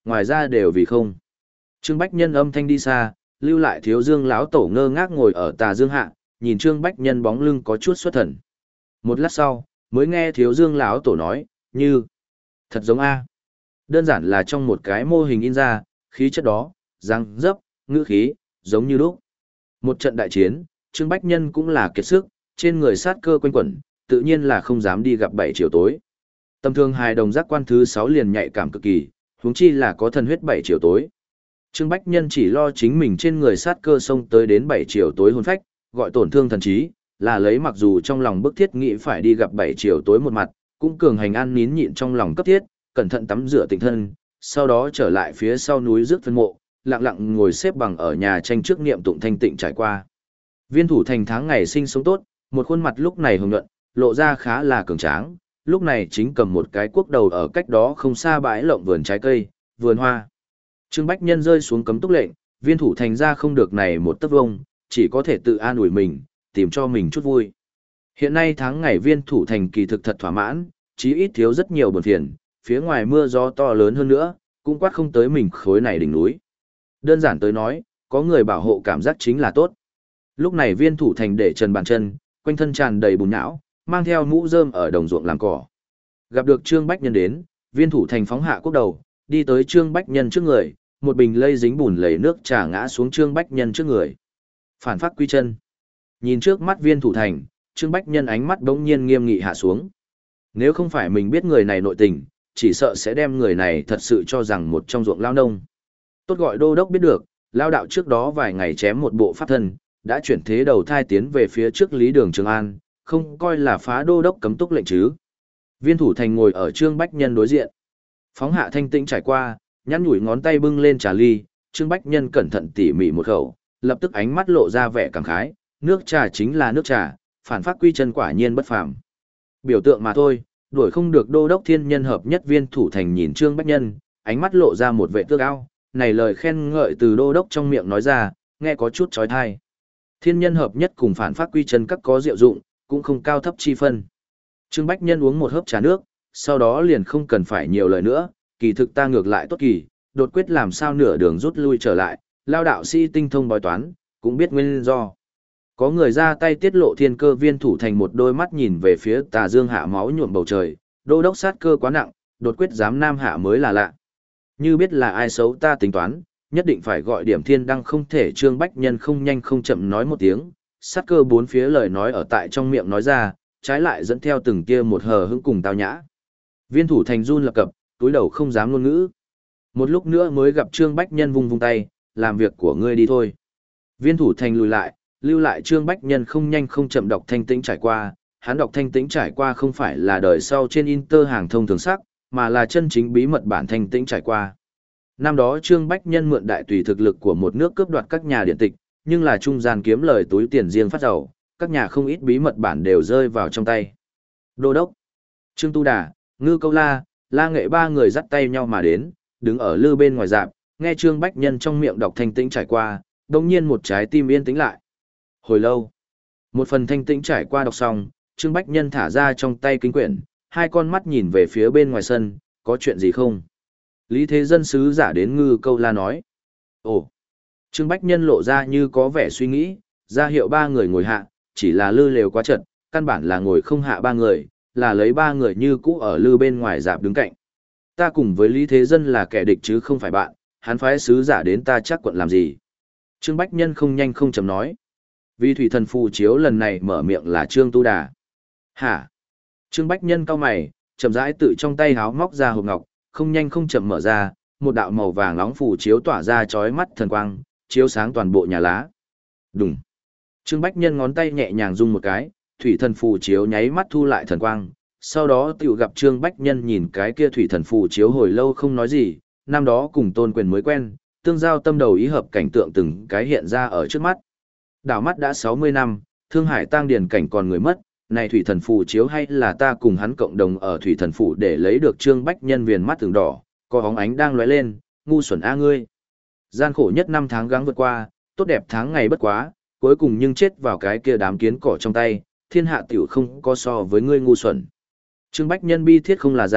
ngoài ra đều vì không. Trương Bách Nhân âm thanh đi xa, lưu lại Thiếu Dương lão tổ ngơ ngác ngồi ở tà dương hạ, nhìn Trương Bách Nhân bóng lưng có chút xuất thần. Một lát sau, mới nghe Thiếu Dương lão tổ nói, như thật giống a. Đơn giản là trong một cái mô hình in ra, khí chất đó, răng dấp, ngữ khí, giống như lúc. Một trận đại chiến, Trương Bách Nhân cũng là kiệt sức, trên người sát cơ quanh quẩn, tự nhiên là không dám đi gặp bảy chiều tối. Tầm thường hài đồng giác quan thứ sáu liền nhạy cảm cực kỳ, huống chi là có thần huyết bảy chiều tối. Trương Bách Nhân chỉ lo chính mình trên người sát cơ xông tới đến bảy chiều tối hồn phách, gọi tổn thương thần trí, là lấy mặc dù trong lòng bức thiết nghĩ phải đi gặp bảy chiều tối một mặt, cũng cường hành an nín nhịn trong lòng cấp thiết, cẩn thận tắm rửa tịnh thân, sau đó trở lại phía sau núi rước phân mộ, lặng lặng ngồi xếp bằng ở nhà tranh trước niệm tụng thanh tịnh trải qua. Viên Thủ Thành tháng ngày sinh sống tốt, một khuôn mặt lúc này hồng nhuận, lộ ra khá là cường tráng, lúc này chính cầm một cái cuốc đầu ở cách đó không xa bãi lộng vườn trái cây, vườn hoa. Trương Bách Nhân rơi xuống cấm túc lệnh, Viên Thủ Thành ra không được này một tấc vông, chỉ có thể tự an ủi mình, tìm cho mình chút vui. Hiện nay tháng ngày Viên Thủ Thành kỳ thực thật thỏa mãn, chí ít thiếu rất nhiều buồn phiền, phía ngoài mưa gió to lớn hơn nữa, cũng quát không tới mình khối này đỉnh núi. Đơn giản tới nói, có người bảo hộ cảm giác chính là tốt. Lúc này Viên Thủ Thành để trần bàn chân, quanh thân tràn đầy bùn nhão, mang theo mũ rơm ở đồng ruộng làm cỏ. Gặp được Trương Bách Nhân đến, Viên Thủ Thành phóng hạ quốc đầu, đi tới Trương Bách Nhân trước người, một bình lây dính bùn lầy nước trà ngã xuống Trương Bách Nhân trước người. Phản phát quy chân. Nhìn trước mắt Viên Thủ Thành, Trương Bách Nhân ánh mắt bỗng nhiên nghiêm nghị hạ xuống. Nếu không phải mình biết người này nội tình, chỉ sợ sẽ đem người này thật sự cho rằng một trong ruộng lao nông. Tốt gọi đô đốc biết được, lao đạo trước đó vài ngày chém một bộ pháp thân, đã chuyển thế đầu thai tiến về phía trước Lý Đường Trường An, không coi là phá đô đốc cấm túc lệnh chứ. Viên Thủ Thành ngồi ở Trương Bách Nhân đối diện. Phóng hạ thanh tĩnh trải qua, nhăn nhủi ngón tay bưng lên trà ly, Trương Bách Nhân cẩn thận tỉ mỉ một khẩu, lập tức ánh mắt lộ ra vẻ cảm khái, nước trà chính là nước trà, phản phát quy chân quả nhiên bất phàm. Biểu tượng mà thôi, đuổi không được đô đốc thiên nhân hợp nhất. Viên Thủ Thành nhìn Trương Bách Nhân, ánh mắt lộ ra một vẻ tước ao, này lời khen ngợi từ đô đốc trong miệng nói ra, nghe có chút chói tai. Thiên nhân hợp nhất cùng phản phát quy chân các có diệu dụng, cũng không cao thấp chi phân. Trương Bách Nhân uống một hớp trà nước, sau đó liền không cần phải nhiều lời nữa, kỳ thực ta ngược lại tốt kỳ, đột quyết làm sao nửa đường rút lui trở lại, lao đạo sĩ tinh thông bói toán, cũng biết nguyên do. Có người ra tay tiết lộ thiên cơ. Viên Thủ Thành một đôi mắt nhìn về phía tà dương hạ máu nhuộm bầu trời, đô đốc sát cơ quá nặng, đột quyết dám nam hạ mới là lạ. Như biết là ai xấu ta tính toán, nhất định phải gọi điểm thiên đăng không thể. Trương Bách Nhân không nhanh không chậm nói một tiếng, sát cơ bốn phía lời nói ở tại trong miệng nói ra, trái lại dẫn theo từng kia một hờ hững cùng tao nhã. Viên Thủ Thành run lập cập, túi đầu không dám ngôn ngữ. Một lúc nữa mới gặp Trương Bách Nhân vung vung tay, làm việc của ngươi đi thôi. Viên Thủ Thành lùi lại, lưu lại Trương Bách Nhân không nhanh không chậm đọc thanh tĩnh trải qua. Hắn đọc thanh tĩnh trải qua không phải là đời sau trên Inter hàng thông thường sắc, mà là chân chính bí mật bản thanh tĩnh trải qua. Năm đó Trương Bách Nhân mượn đại tùy thực lực của một nước cướp đoạt các nhà điện tịch, nhưng là trung gian kiếm lời túi tiền riêng phát giàu, các nhà không ít bí mật bản đều rơi vào trong tay. Đô đốc, Trương Tu Đà, Ngư Câu La, La Nghệ ba người dắt tay nhau mà đến, đứng ở lư bên ngoài rạp, nghe Trương Bách Nhân trong miệng đọc thanh tĩnh trải qua, đồng nhiên một trái tim yên tĩnh lại. Hồi lâu, một phần thanh tĩnh trải qua đọc xong, Trương Bách Nhân thả ra trong tay kinh quyển, hai con mắt nhìn về phía bên ngoài sân, có chuyện gì không? Lý Thế Dân sứ giả đến Ngư Câu La nói. Ồ! Trương Bách Nhân lộ ra như có vẻ suy nghĩ, ra hiệu ba người ngồi hạ, chỉ là lư lều quá chật, căn bản là ngồi không hạ ba người, là lấy ba người như cũ ở lư bên ngoài dạp đứng cạnh. Ta cùng với Lý Thế Dân là kẻ địch chứ không phải bạn, hắn phái sứ giả đến ta chắc quận làm gì? Trương Bách Nhân không nhanh không chậm nói. Vì thủy thần phù chiếu lần này mở miệng là Trương Tu Đà. Hả? Trương Bách Nhân cau mày, chậm rãi tự trong tay háo móc ra hộp ngọc, không nhanh không chậm mở ra, một đạo màu vàng nóng phù chiếu tỏa ra chói mắt thần quang, chiếu sáng toàn bộ nhà lá. Đùng. Trương Bách Nhân ngón tay nhẹ nhàng rung một cái, thủy thần phù chiếu nháy mắt thu lại thần quang, sau đó tiểu gặp Trương Bách Nhân nhìn cái kia thủy thần phù chiếu hồi lâu không nói gì, năm đó cùng Tôn Quyền mới quen, tương giao tâm đầu ý hợp cảnh tượng từng cái hiện ra ở trước mắt. Đảo mắt đã sáu mươi năm, Thương Hải tang điền cảnh còn người mất, này thủy thần phù chiếu hay là ta cùng hắn cộng đồng ở thủy thần phủ để lấy được. Trương Bách Nhân viền mắt thường đỏ, có bóng ánh đang lóe lên, ngu xuẩn a ngươi. Gian khổ nhất năm tháng gắng vượt qua, tốt đẹp tháng ngày bất quá, cuối cùng nhưng chết vào cái kia đám kiến cỏ trong tay, thiên hạ tiểu không có so với ngươi ngu xuẩn. Trương Bách Nhân bi thiết không là giả,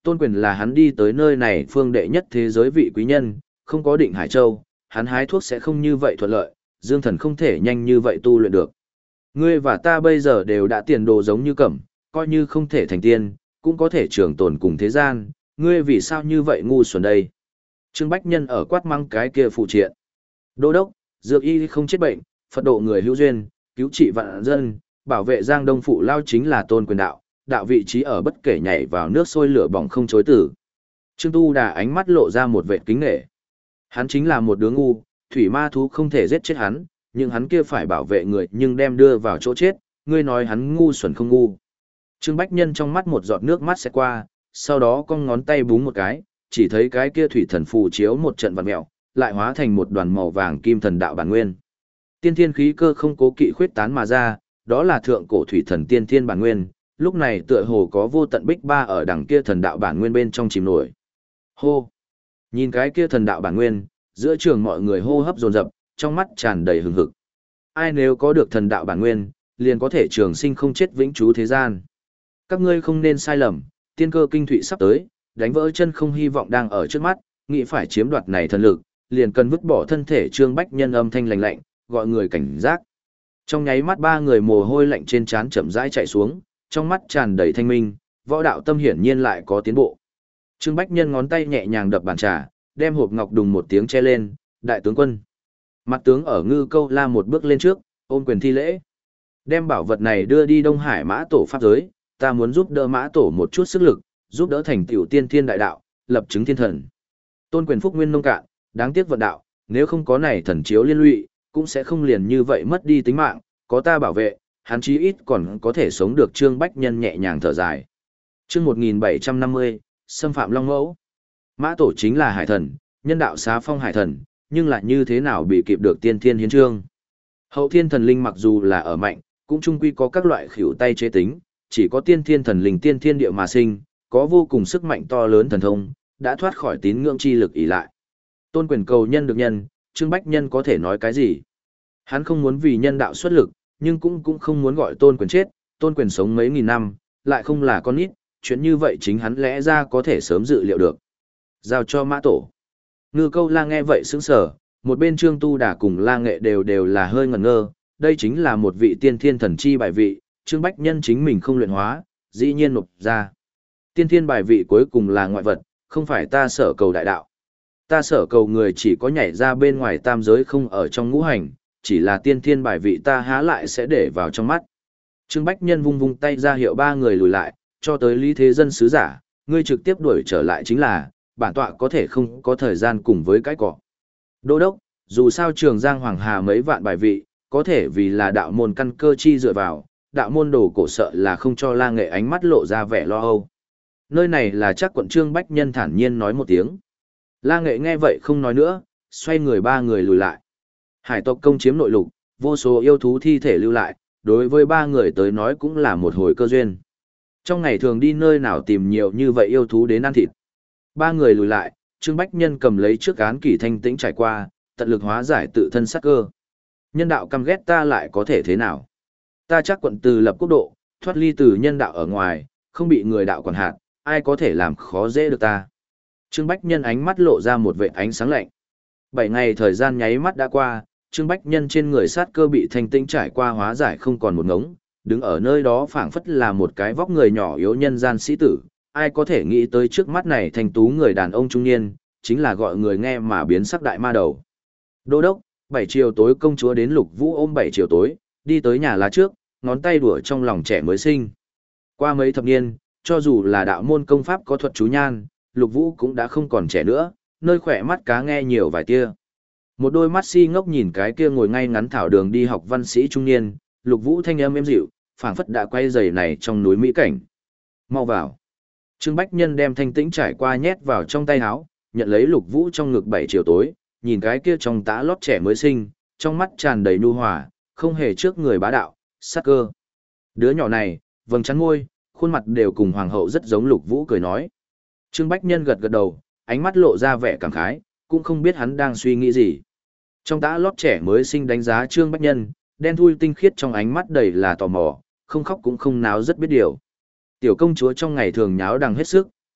Tôn Quyền là hắn đi tới nơi này phương đệ nhất thế giới vị quý nhân, không có Định Hải Châu, hắn hái thuốc sẽ không như vậy thuận lợi, Dương Thần không thể nhanh như vậy tu luyện được. Ngươi và ta bây giờ đều đã tiền đồ giống như cẩm, coi như không thể thành tiên, cũng có thể trường tồn cùng thế gian, ngươi vì sao như vậy ngu xuẩn đây? Trương Bách Nhân ở quát mắng cái kia phụ triện. Đô đốc, dược y không chết bệnh, Phật độ người hữu duyên, cứu trị vạn dân, bảo vệ Giang Đông phụ lao chính là Tôn Quyền đạo, đạo vị trí ở bất kể nhảy vào nước sôi lửa bỏng không chối tử. Trương Tu Đà ánh mắt lộ ra một vẻ kính nể. Hắn chính là một đứa ngu, thủy ma thú không thể giết chết hắn, nhưng hắn kia phải bảo vệ người nhưng đem đưa vào chỗ chết, ngươi nói hắn ngu xuẩn không ngu. Trương Bách Nhân trong mắt một giọt nước mắt sẽ qua, sau đó cong ngón tay búng một cái, chỉ thấy cái kia thủy thần phù chiếu một trận vặn mèo, lại hóa thành một đoàn màu vàng kim thần đạo bản nguyên. Tiên thiên khí cơ không cố kỵ khuyết tán mà ra, đó là thượng cổ thủy thần tiên thiên bản nguyên, lúc này tựa hồ có vô tận bích ba ở đằng kia thần đạo bản nguyên bên trong chìm nổi. Hô! Nhìn cái kia thần đạo bản nguyên, giữa trường mọi người hô hấp dồn dập, trong mắt tràn đầy hừng hực. Ai nếu có được thần đạo bản nguyên, liền có thể trường sinh không chết vĩnh trú thế gian. Các ngươi không nên sai lầm, tiên cơ kinh thụy sắp tới, đánh vỡ chân không hy vọng đang ở trước mắt, nghĩ phải chiếm đoạt này thần lực, liền cần vứt bỏ thân thể. Trương Bách Nhân âm thanh lạnh lạnh, gọi người cảnh giác. Trong nháy mắt ba người mồ hôi lạnh trên trán chậm rãi chạy xuống, trong mắt tràn đầy thanh minh, võ đạo tâm hiển nhiên lại có tiến bộ. Trương Bách Nhân ngón tay nhẹ nhàng đập bàn trà, đem hộp ngọc đùng một tiếng che lên, đại tướng quân. Mặt tướng ở Ngư Câu La một bước lên trước, ôm quyền thi lễ. Đem bảo vật này đưa đi Đông Hải Mã Tổ pháp giới, ta muốn giúp đỡ Mã Tổ một chút sức lực, giúp đỡ thành tiểu tiên thiên đại đạo, lập chứng thiên thần. Tôn Quyền phúc nguyên nông cạn, đáng tiếc vận đạo, nếu không có này thần chiếu liên lụy, cũng sẽ không liền như vậy mất đi tính mạng, có ta bảo vệ, hắn chí ít còn có thể sống được. Trương Bách Nhân nhẹ nhàng thở dài. Chương một nghìn bảy trăm năm mươi, xâm phạm Long Mẫu. Mã Tổ chính là hải thần, nhân đạo xá phong hải thần, nhưng lại như thế nào bị kịp được tiên thiên hiến trương. Hậu thiên thần linh mặc dù là ở mạnh, cũng chung quy có các loại khỉu tay chế tính, chỉ có tiên thiên thần linh tiên thiên địa mà sinh, có vô cùng sức mạnh to lớn thần thông, đã thoát khỏi tín ngưỡng chi lực ỷ lại. Tôn Quyền cầu nhân được nhân, Trương Bách Nhân có thể nói cái gì? Hắn không muốn vì nhân đạo xuất lực, nhưng cũng cũng không muốn gọi Tôn Quyền chết, Tôn Quyền sống mấy nghìn năm, lại không là con nít, chuyện như vậy chính hắn lẽ ra có thể sớm dự liệu được. Giao cho Mã Tổ. Ngư Câu La nghe vậy sững sờ, một bên Trương Tu Đà cùng La Nghệ đều đều là hơi ngẩn ngơ, đây chính là một vị tiên thiên thần chi bài vị, Trương Bách Nhân chính mình không luyện hóa, dĩ nhiên nộp ra. Tiên thiên bài vị cuối cùng là ngoại vật, không phải ta sở cầu đại đạo. Ta sở cầu người chỉ có nhảy ra bên ngoài tam giới không ở trong ngũ hành, chỉ là tiên thiên bài vị ta há lại sẽ để vào trong mắt. Trương Bách Nhân vung vung tay ra hiệu ba người lùi lại, cho tới Lý Thế Dân sứ giả, ngươi trực tiếp đuổi trở lại chính là, bản tọa có thể không có thời gian cùng với cái cỏ. Đô đốc, dù sao Trường Giang Hoàng Hà mấy vạn bài vị, có thể vì là đạo môn căn cơ chi dựa vào, đạo môn đồ cổ sợ là không cho La Nghệ ánh mắt lộ ra vẻ lo âu. Nơi này là chắc quận. Trương Bách Nhân thản nhiên nói một tiếng. La Nghệ nghe vậy không nói nữa, xoay người ba người lùi lại. Hải tộc công chiếm nội lục, vô số yêu thú thi thể lưu lại, đối với ba người tới nói cũng là một hồi cơ duyên. Trong ngày thường đi nơi nào tìm nhiều như vậy yêu thú đến ăn thịt. Ba người lùi lại, Trương Bách Nhân cầm lấy trước án kỷ thanh tĩnh trải qua, tận lực hóa giải tự thân sát cơ. Nhân đạo căm ghét ta lại có thể thế nào? Ta chắc quận từ lập quốc độ, thoát ly từ nhân đạo ở ngoài, không bị người đạo quản hạt, ai có thể làm khó dễ được ta? Trương Bách Nhân ánh mắt lộ ra một vệt ánh sáng lạnh. Bảy ngày thời gian nháy mắt đã qua, Trương Bách Nhân trên người sát cơ bị thanh tĩnh trải qua hóa giải không còn một ngống, đứng ở nơi đó phảng phất là một cái vóc người nhỏ yếu nhân gian sĩ tử. Ai có thể nghĩ tới trước mắt này thanh tú người đàn ông trung niên, chính là gọi người nghe mà biến sắc đại ma đầu. Đô đốc, bảy chiều tối công chúa đến Lục Vũ ôm bảy chiều tối, đi tới nhà lá trước, ngón tay đùa trong lòng trẻ mới sinh. Qua mấy thập niên, cho dù là đạo môn công pháp có thuật chú nhan, Lục Vũ cũng đã không còn trẻ nữa, nơi khỏe mắt cá nghe nhiều vài tia. Một đôi mắt si ngốc nhìn cái kia ngồi ngay ngắn thảo đường đi học văn sĩ trung niên, Lục Vũ thanh âm êm dịu, phảng phất đã quay giày này trong núi mỹ cảnh. Mau vào. Trương Bách Nhân đem thanh tĩnh trải qua nhét vào trong tay áo, nhận lấy Lục Vũ trong ngực bảy chiều tối, nhìn cái kia trong tã lót trẻ mới sinh, trong mắt tràn đầy nhu hòa, không hề trước người bá đạo, sát cơ. Đứa nhỏ này, vầng trán môi, khuôn mặt đều cùng hoàng hậu rất giống. Lục Vũ cười nói. Trương Bách Nhân gật gật đầu, ánh mắt lộ ra vẻ cảm khái, cũng không biết hắn đang suy nghĩ gì. Trong tã lót trẻ mới sinh đánh giá Trương Bách Nhân, đen thui tinh khiết trong ánh mắt đầy là tò mò, không khóc cũng không náo rất biết điều. Tiểu công chúa trong ngày thường nháo đằng hết sức,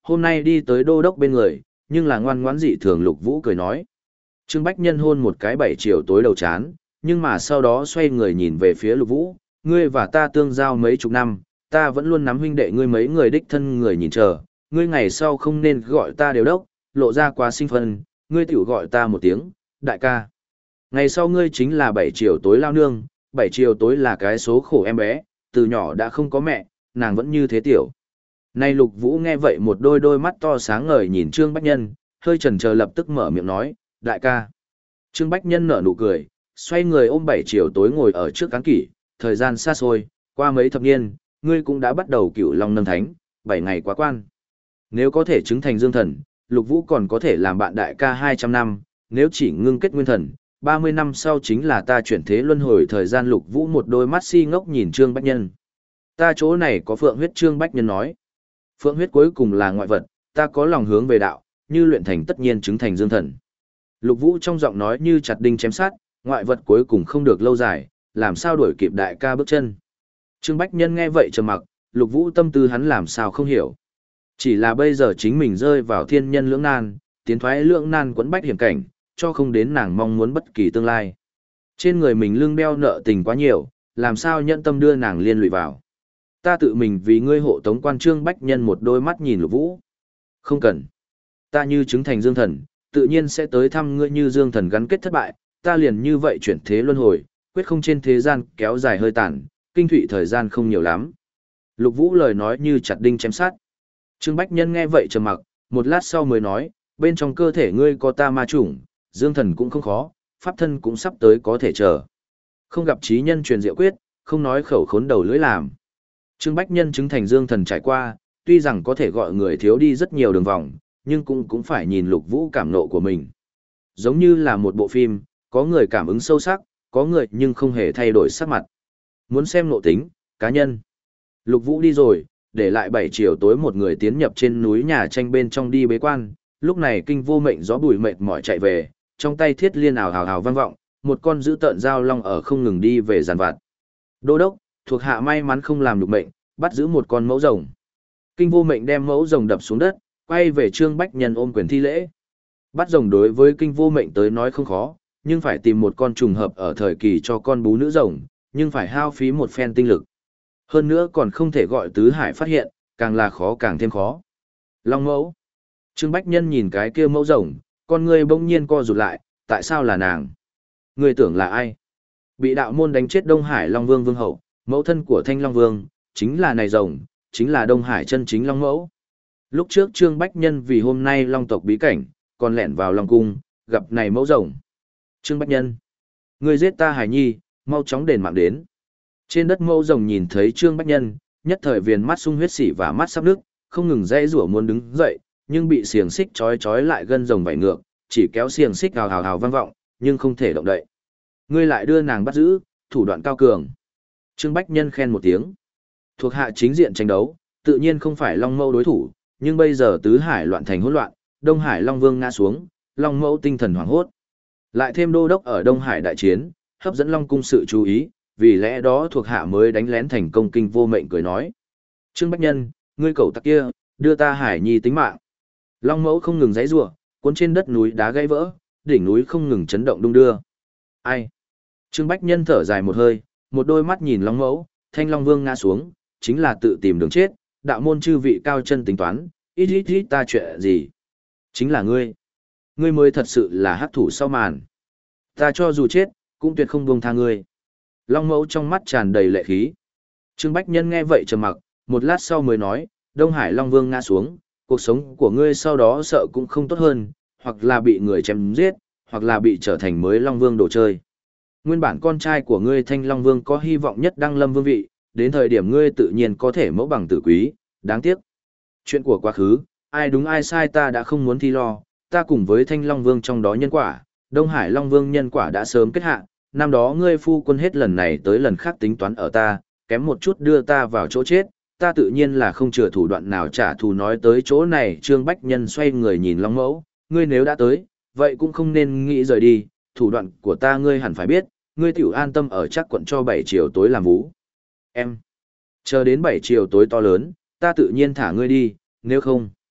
hôm nay đi tới đô đốc bên người, nhưng là ngoan ngoãn dị thường Lục Vũ cười nói. Trương Bách Nhân hôn một cái bảy chiều tối đầu chán, nhưng mà sau đó xoay người nhìn về phía Lục Vũ, ngươi và ta tương giao mấy chục năm, ta vẫn luôn nắm huynh đệ ngươi mấy người đích thân người nhìn chờ, ngươi ngày sau không nên gọi ta đều đốc, lộ ra quá sinh phân, ngươi tiểu gọi ta một tiếng, đại ca. Ngày sau ngươi chính là bảy chiều tối lao nương, bảy chiều tối là cái số khổ em bé, từ nhỏ đã không có mẹ, nàng vẫn như thế tiểu. Nay Lục Vũ nghe vậy một đôi đôi mắt to sáng ngời nhìn Trương Bách Nhân, hơi chần chờ lập tức mở miệng nói, đại ca. Trương Bách Nhân nở nụ cười, xoay người ôm bảy chiều tối ngồi ở trước cán kỷ, thời gian xa xôi, qua mấy thập niên, ngươi cũng đã bắt đầu cửu long nâng thánh, bảy ngày quá quan. Nếu có thể chứng thành dương thần, Lục Vũ còn có thể làm bạn đại ca hai trăm năm, nếu chỉ ngưng kết nguyên thần, ba mươi năm sau chính là ta chuyển thế luân hồi thời gian. Lục Vũ một đôi mắt si ngốc nhìn Trương Bách Nhân. Ta chỗ này có phượng huyết. Trương Bách Nhân nói. Phượng huyết cuối cùng là ngoại vật, ta có lòng hướng về đạo, như luyện thành tất nhiên chứng thành dương thần. Lục Vũ trong giọng nói như chặt đinh chém sát, ngoại vật cuối cùng không được lâu dài, làm sao đuổi kịp đại ca bước chân. Trương Bách Nhân nghe vậy trầm mặc, Lục Vũ tâm tư hắn làm sao không hiểu. Chỉ là bây giờ chính mình rơi vào thiên nhân lưỡng nan, tiến thoái lưỡng nan quẫn bách hiểm cảnh, cho không đến nàng mong muốn bất kỳ tương lai. Trên người mình lưng đeo nợ tình quá nhiều, làm sao nhận tâm đưa nàng liên lụy vào. Ta tự mình vì ngươi hộ tống quan. Trương Bách Nhân một đôi mắt nhìn Lục Vũ. Không cần. Ta như chứng thành dương thần, tự nhiên sẽ tới thăm ngươi. Như dương thần gắn kết thất bại, ta liền như vậy chuyển thế luân hồi, quyết không trên thế gian kéo dài hơi tàn, kinh thụy thời gian không nhiều lắm. Lục Vũ lời nói như chặt đinh chém sát. Trương Bách Nhân nghe vậy trầm mặc, một lát sau mới nói, bên trong cơ thể ngươi có ta ma chủng, dương thần cũng không khó, pháp thân cũng sắp tới có thể chờ. Không gặp trí nhân truyền diệu quyết, không nói khẩu khốn đầu lưỡi làm. Trương Bách Nhân chứng thành dương thần trải qua, tuy rằng có thể gọi người thiếu đi rất nhiều đường vòng, nhưng cũng cũng phải nhìn Lục Vũ cảm nộ của mình. Giống như là một bộ phim, có người cảm ứng sâu sắc, có người nhưng không hề thay đổi sắc mặt. Muốn xem nộ tính, cá nhân. Lục Vũ đi rồi, để lại bảy chiều tối một người tiến nhập trên núi nhà tranh bên trong đi bế quan. Lúc này Kinh Vô Mệnh gió bùi mệt mỏi chạy về, trong tay thiết liên ảo hào hào vang vọng, một con dữ tợn dao long ở không ngừng đi về giàn vặt. Đô đốc, thuộc hạ may mắn không làm được mệnh, bắt giữ một con mẫu rồng. Kinh Vô Mệnh đem mẫu rồng đập xuống đất, quay về Trương Bách Nhân ôm quyền thi lễ. Bắt rồng đối với Kinh Vô Mệnh tới nói không khó, nhưng phải tìm một con trùng hợp ở thời kỳ cho con bú nữ rồng, nhưng phải hao phí một phen tinh lực. Hơn nữa còn không thể gọi tứ hải phát hiện, càng là khó càng thêm khó. Long mẫu. Trương Bách Nhân nhìn cái kia mẫu rồng, con ngươi bỗng nhiên co rụt lại, tại sao là nàng? Ngươi tưởng là ai? Bị đạo môn đánh chết Đông Hải Long Vương Vương hậu, mẫu thân của Thanh Long Vương, chính là này rồng, chính là Đông Hải chân chính Long mẫu. Lúc trước Trương Bách Nhân vì hôm nay Long tộc bí cảnh, còn lẻn vào Long cung, gặp này mẫu rồng. Trương Bách Nhân, ngươi giết ta Hải Nhi, mau chóng đền mạng đến. Trên đất mẫu rồng nhìn thấy Trương Bách Nhân, nhất thời viền mắt sung huyết xỉ và mắt sắp nước, không ngừng dãy rủa muốn đứng dậy, nhưng bị xiềng xích trói trói lại gân rồng vảy ngược, chỉ kéo xiềng xích hào hào hào vang vọng, nhưng không thể động đậy. Ngươi lại đưa nàng bắt giữ, thủ đoạn cao cường. Trương Bách Nhân khen một tiếng. Thuộc hạ chính diện tranh đấu, tự nhiên không phải Long Mẫu đối thủ, nhưng bây giờ tứ hải loạn thành hỗn loạn, Đông Hải Long Vương ngã xuống, Long Mẫu tinh thần hoảng hốt. Lại thêm đô đốc ở Đông Hải đại chiến, hấp dẫn Long cung sự chú ý, vì lẽ đó thuộc hạ mới đánh lén thành công. Kinh Vô Mệnh cười nói. Trương Bách Nhân, ngươi cẩu tặc kia, đưa ta Hải Nhi tính mạng. Long Mẫu không ngừng giãy giụa, cuốn trên đất núi đá gãy vỡ, đỉnh núi không ngừng chấn động đung đưa. Ai? Trương Bách Nhân thở dài một hơi, một đôi mắt nhìn Long Mẫu, Thanh Long Vương ngã xuống, chính là tự tìm đường chết, đạo môn chư vị cao chân tính toán, ít ít ít ta chuyện gì? Chính là ngươi. Ngươi mới thật sự là hắc thủ sau màn. Ta cho dù chết, cũng tuyệt không buông tha ngươi. Long Mẫu trong mắt tràn đầy lệ khí. Trương Bách Nhân nghe vậy trầm mặc, một lát sau mới nói, Đông Hải Long Vương ngã xuống, cuộc sống của ngươi sau đó sợ cũng không tốt hơn, hoặc là bị người chém giết, hoặc là bị trở thành mới Long Vương đồ chơi. Nguyên bản con trai của ngươi Thanh Long Vương có hy vọng nhất đăng lâm vương vị, đến thời điểm ngươi tự nhiên có thể mẫu bằng tử quý, đáng tiếc. Chuyện của quá khứ, ai đúng ai sai ta đã không muốn thi lo, ta cùng với Thanh Long Vương trong đó nhân quả, Đông Hải Long Vương nhân quả đã sớm kết hạ, năm đó ngươi phu quân hết lần này tới lần khác tính toán ở ta, kém một chút đưa ta vào chỗ chết, ta tự nhiên là không chừa thủ đoạn nào trả thù. Nói tới chỗ này Trương Bách Nhân xoay người nhìn Long Mẫu, ngươi nếu đã tới, vậy cũng không nên nghĩ rời đi, thủ đoạn của ta ngươi hẳn phải biết, ngươi tiểu an tâm ở chắc quận cho bảy chiều tối làm vũ. Em, chờ đến bảy chiều tối to lớn, ta tự nhiên thả ngươi đi, nếu không.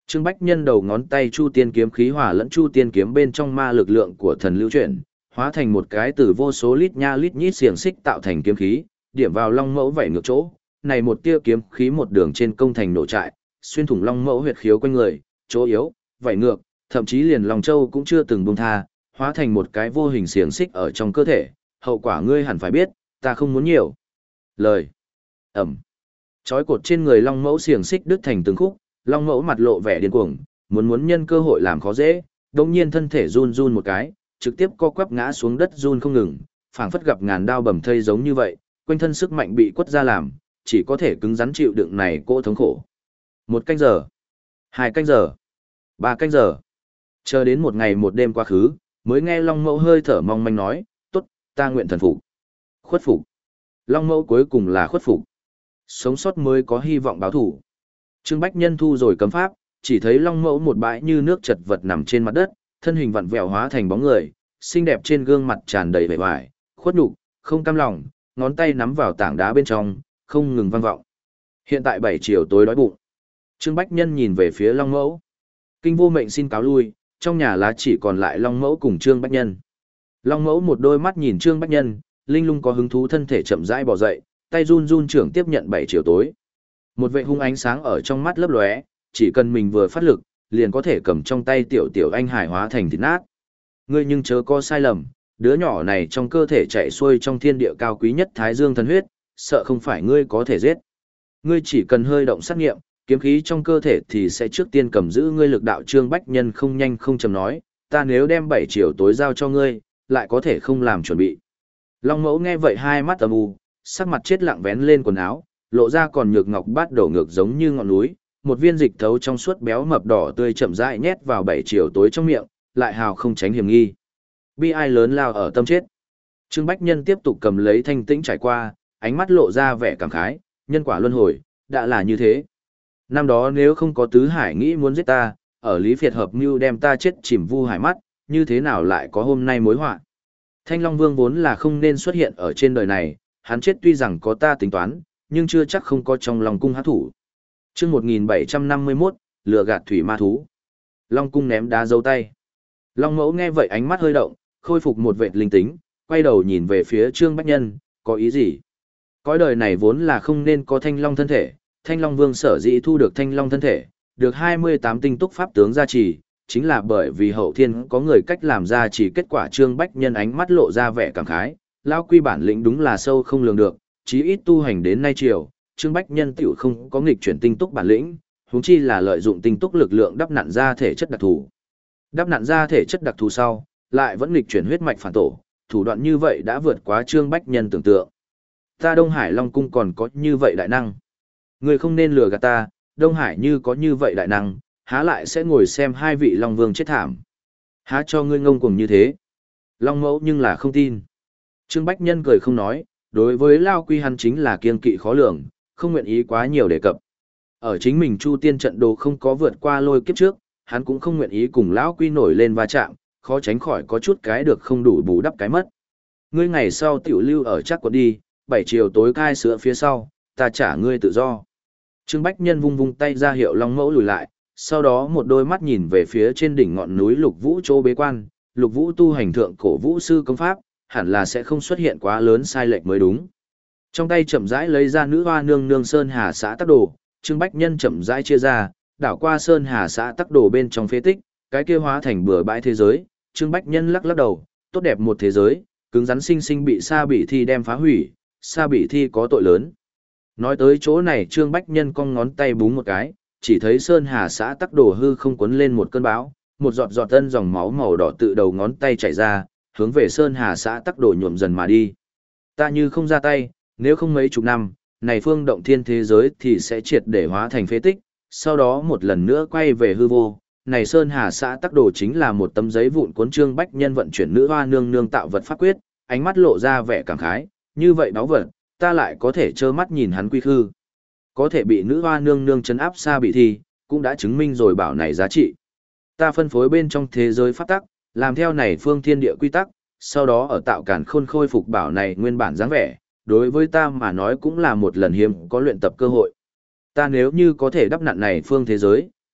Trương Bách Nhân đầu ngón tay chu tiên kiếm khí hòa lẫn chu tiên kiếm bên trong ma lực lượng của thần lưu chuyển, hóa thành một cái từ vô số lít nha lít nhít xiềng xích tạo thành kiếm khí, điểm vào long mẫu vảy ngược chỗ. Này một tia kiếm khí một đường trên công thành nổ trại, xuyên thủng long mẫu huyệt khiếu quanh người, chỗ yếu, vảy ngược, thậm chí liền lòng châu cũng chưa từng buông tha, hóa thành một cái vô hình xiềng xích ở trong cơ thể. Hậu quả ngươi hẳn phải biết, ta không muốn nhiều. Lời. Ẩm. Chói cột trên người long mẫu xiềng xích đứt thành từng khúc, long mẫu mặt lộ vẻ điên cuồng, muốn muốn nhân cơ hội làm khó dễ, đột nhiên thân thể run run một cái, trực tiếp co quắp ngã xuống đất run không ngừng, phảng phất gặp ngàn đao bầm thây giống như vậy, quanh thân sức mạnh bị quất ra làm, chỉ có thể cứng rắn chịu đựng này cỗ thống khổ. Một canh giờ, hai canh giờ, ba canh giờ, chờ đến một ngày một đêm quá khứ, mới nghe long mẫu hơi thở mong manh nói, tốt, ta nguyện thần phục. Khuất phục. Long mẫu cuối cùng là khuất phục. Sống sót mới có hy vọng báo thủ. Trương Bách Nhân thu rồi cấm pháp, chỉ thấy long mẫu một bãi như nước chật vật nằm trên mặt đất, thân hình vặn vẹo hóa thành bóng người, xinh đẹp trên gương mặt tràn đầy vẻ vải, khuất nhục, không cam lòng, ngón tay nắm vào tảng đá bên trong, không ngừng vang vọng. Hiện tại bảy chiều tối đói bụng. Trương Bách Nhân nhìn về phía long mẫu. Kinh vô mệnh xin cáo lui, trong nhà lá chỉ còn lại long mẫu cùng Trương Bách Nhân. Long mẫu một đôi mắt nhìn Trương Bách Nhân, linh lung có hứng thú thân thể chậm rãi bò dậy, tay run run trưởng tiếp nhận bảy chiều tối. Một vệ hung ánh sáng ở trong mắt lấp lóe, chỉ cần mình vừa phát lực, liền có thể cầm trong tay tiểu tiểu anh hải hóa thành thịt nát. Ngươi nhưng chớ có sai lầm, đứa nhỏ này trong cơ thể chạy xuôi trong thiên địa cao quý nhất Thái Dương thần huyết, sợ không phải ngươi có thể giết. Ngươi chỉ cần hơi động sát nghiệm, kiếm khí trong cơ thể thì sẽ trước tiên cầm giữ ngươi lực đạo. Trương Bách Nhân không nhanh không chậm nói, ta nếu đem bảy chiều tối giao cho ngươi, lại có thể không làm chuẩn bị. Long mẫu nghe vậy hai mắt âm u, sắc mặt chết lặng vén lên quần áo, lộ ra còn nhược ngọc bát đổ ngược giống như ngọn núi, một viên dịch thấu trong suốt béo mập đỏ tươi chậm rãi nhét vào bảy chiều tối trong miệng, lại hào không tránh hiểm nghi. Bi ai lớn lao ở tâm chết. Trương Bách Nhân tiếp tục cầm lấy thanh tĩnh trải qua, ánh mắt lộ ra vẻ cảm khái, nhân quả luân hồi, đã là như thế. Năm đó nếu không có tứ hải nghĩ muốn giết ta, ở Lý Việt hợp mưu đem ta chết chìm vu hải mắt, như thế nào lại có hôm nay mối họa. Thanh Long Vương vốn là không nên xuất hiện ở trên đời này, hắn chết tuy rằng có ta tính toán, nhưng chưa chắc không có trong lòng cung hát thủ. Chương một nghìn bảy trăm năm mươi mốt, lừa gạt thủy ma thú. Long cung ném đá dấu tay. Long mẫu nghe vậy ánh mắt hơi động, khôi phục một vệt linh tính, quay đầu nhìn về phía Trương Bách Nhân, có ý gì? Cõi đời này vốn là không nên có Thanh Long thân thể, Thanh Long Vương sở dĩ thu được Thanh Long thân thể, được hai mươi tám tinh túc pháp tướng gia trì, chính là bởi vì hậu thiên có người cách làm ra chỉ kết quả. Trương Bách Nhân ánh mắt lộ ra vẻ cảm khái, lão quy bản lĩnh đúng là sâu không lường được, chí ít tu hành đến nay chiều, Trương Bách Nhân tiểu không có nghịch chuyển tinh túc bản lĩnh, huống chi là lợi dụng tinh túc lực lượng đắp nặn ra thể chất đặc thù. Đắp nặn ra thể chất đặc thù sau, lại vẫn nghịch chuyển huyết mạch phản tổ, thủ đoạn như vậy đã vượt quá Trương Bách Nhân tưởng tượng. Ta Đông Hải Long cung còn có như vậy đại năng. Ngươi không nên lừa gạt ta, Đông Hải như có như vậy đại năng, há lại sẽ ngồi xem hai vị Long Vương chết thảm. Há cho ngươi ngông cuồng như thế. Long mẫu nhưng là không tin. Trương Bách Nhân cười không nói, đối với Lao Quy hắn chính là kiêng kỵ khó lường, không nguyện ý quá nhiều đề cập. Ở chính mình Chu Tiên trận đồ không có vượt qua lôi kiếp trước, hắn cũng không nguyện ý cùng Lão Quy nổi lên va chạm, khó tránh khỏi có chút cái được không đủ bù đắp cái mất. Ngươi ngày sau tiểu lưu ở chắc quận đi, bảy chiều tối cai sữa phía sau, ta trả ngươi tự do. Trương Bách Nhân vung vung tay ra hiệu Long mẫu lùi lại, sau đó một đôi mắt nhìn về phía trên đỉnh ngọn núi Lục Vũ chỗ bế quan, Lục Vũ tu hành thượng cổ vũ sư công pháp, hẳn là sẽ không xuất hiện quá lớn sai lệch mới đúng. Trong tay chậm rãi lấy ra nữ hoa nương nương sơn hà xã tắc đồ, Trương Bách Nhân chậm rãi chia ra, đảo qua sơn hà xã tắc đồ bên trong phế tích, cái kia hóa thành bừa bãi thế giới. Trương Bách Nhân lắc lắc đầu, tốt đẹp một thế giới, cứng rắn sinh sinh bị Sa Bỉ Thi đem phá hủy, Sa Bỉ Thi có tội lớn. Nói tới chỗ này Trương Bách Nhân cong ngón tay búng một cái, chỉ thấy sơn hà xã tắc đồ hư không cuốn lên một cơn bão, một giọt giọt tân dòng máu màu đỏ tự đầu ngón tay chảy ra, hướng về sơn hà xã tắc đồ nhuộm dần mà đi. Ta như không ra tay, nếu không mấy chục năm, này phương động thiên thế giới thì sẽ triệt để hóa thành phế tích, sau đó một lần nữa quay về hư vô. Này sơn hà xã tắc đồ chính là một tấm giấy vụn cuốn. Trương Bách Nhân vận chuyển nữ hoa nương nương tạo vật pháp quyết, ánh mắt lộ ra vẻ cảm khái, như vậy báu vật, ta lại có thể trơ mắt nhìn hắn quy khư. Có thể bị nữ hoa nương nương trấn áp Sa Bỉ Thi, cũng đã chứng minh rồi bảo này giá trị. Ta phân phối bên trong thế giới pháp tắc, làm theo này phương thiên địa quy tắc, sau đó ở tạo càn khôn khôi phục bảo này nguyên bản dáng vẻ, đối với ta mà nói cũng là một lần hiếm có luyện tập cơ hội. Ta nếu như có thể đắp nặn này phương thế giới,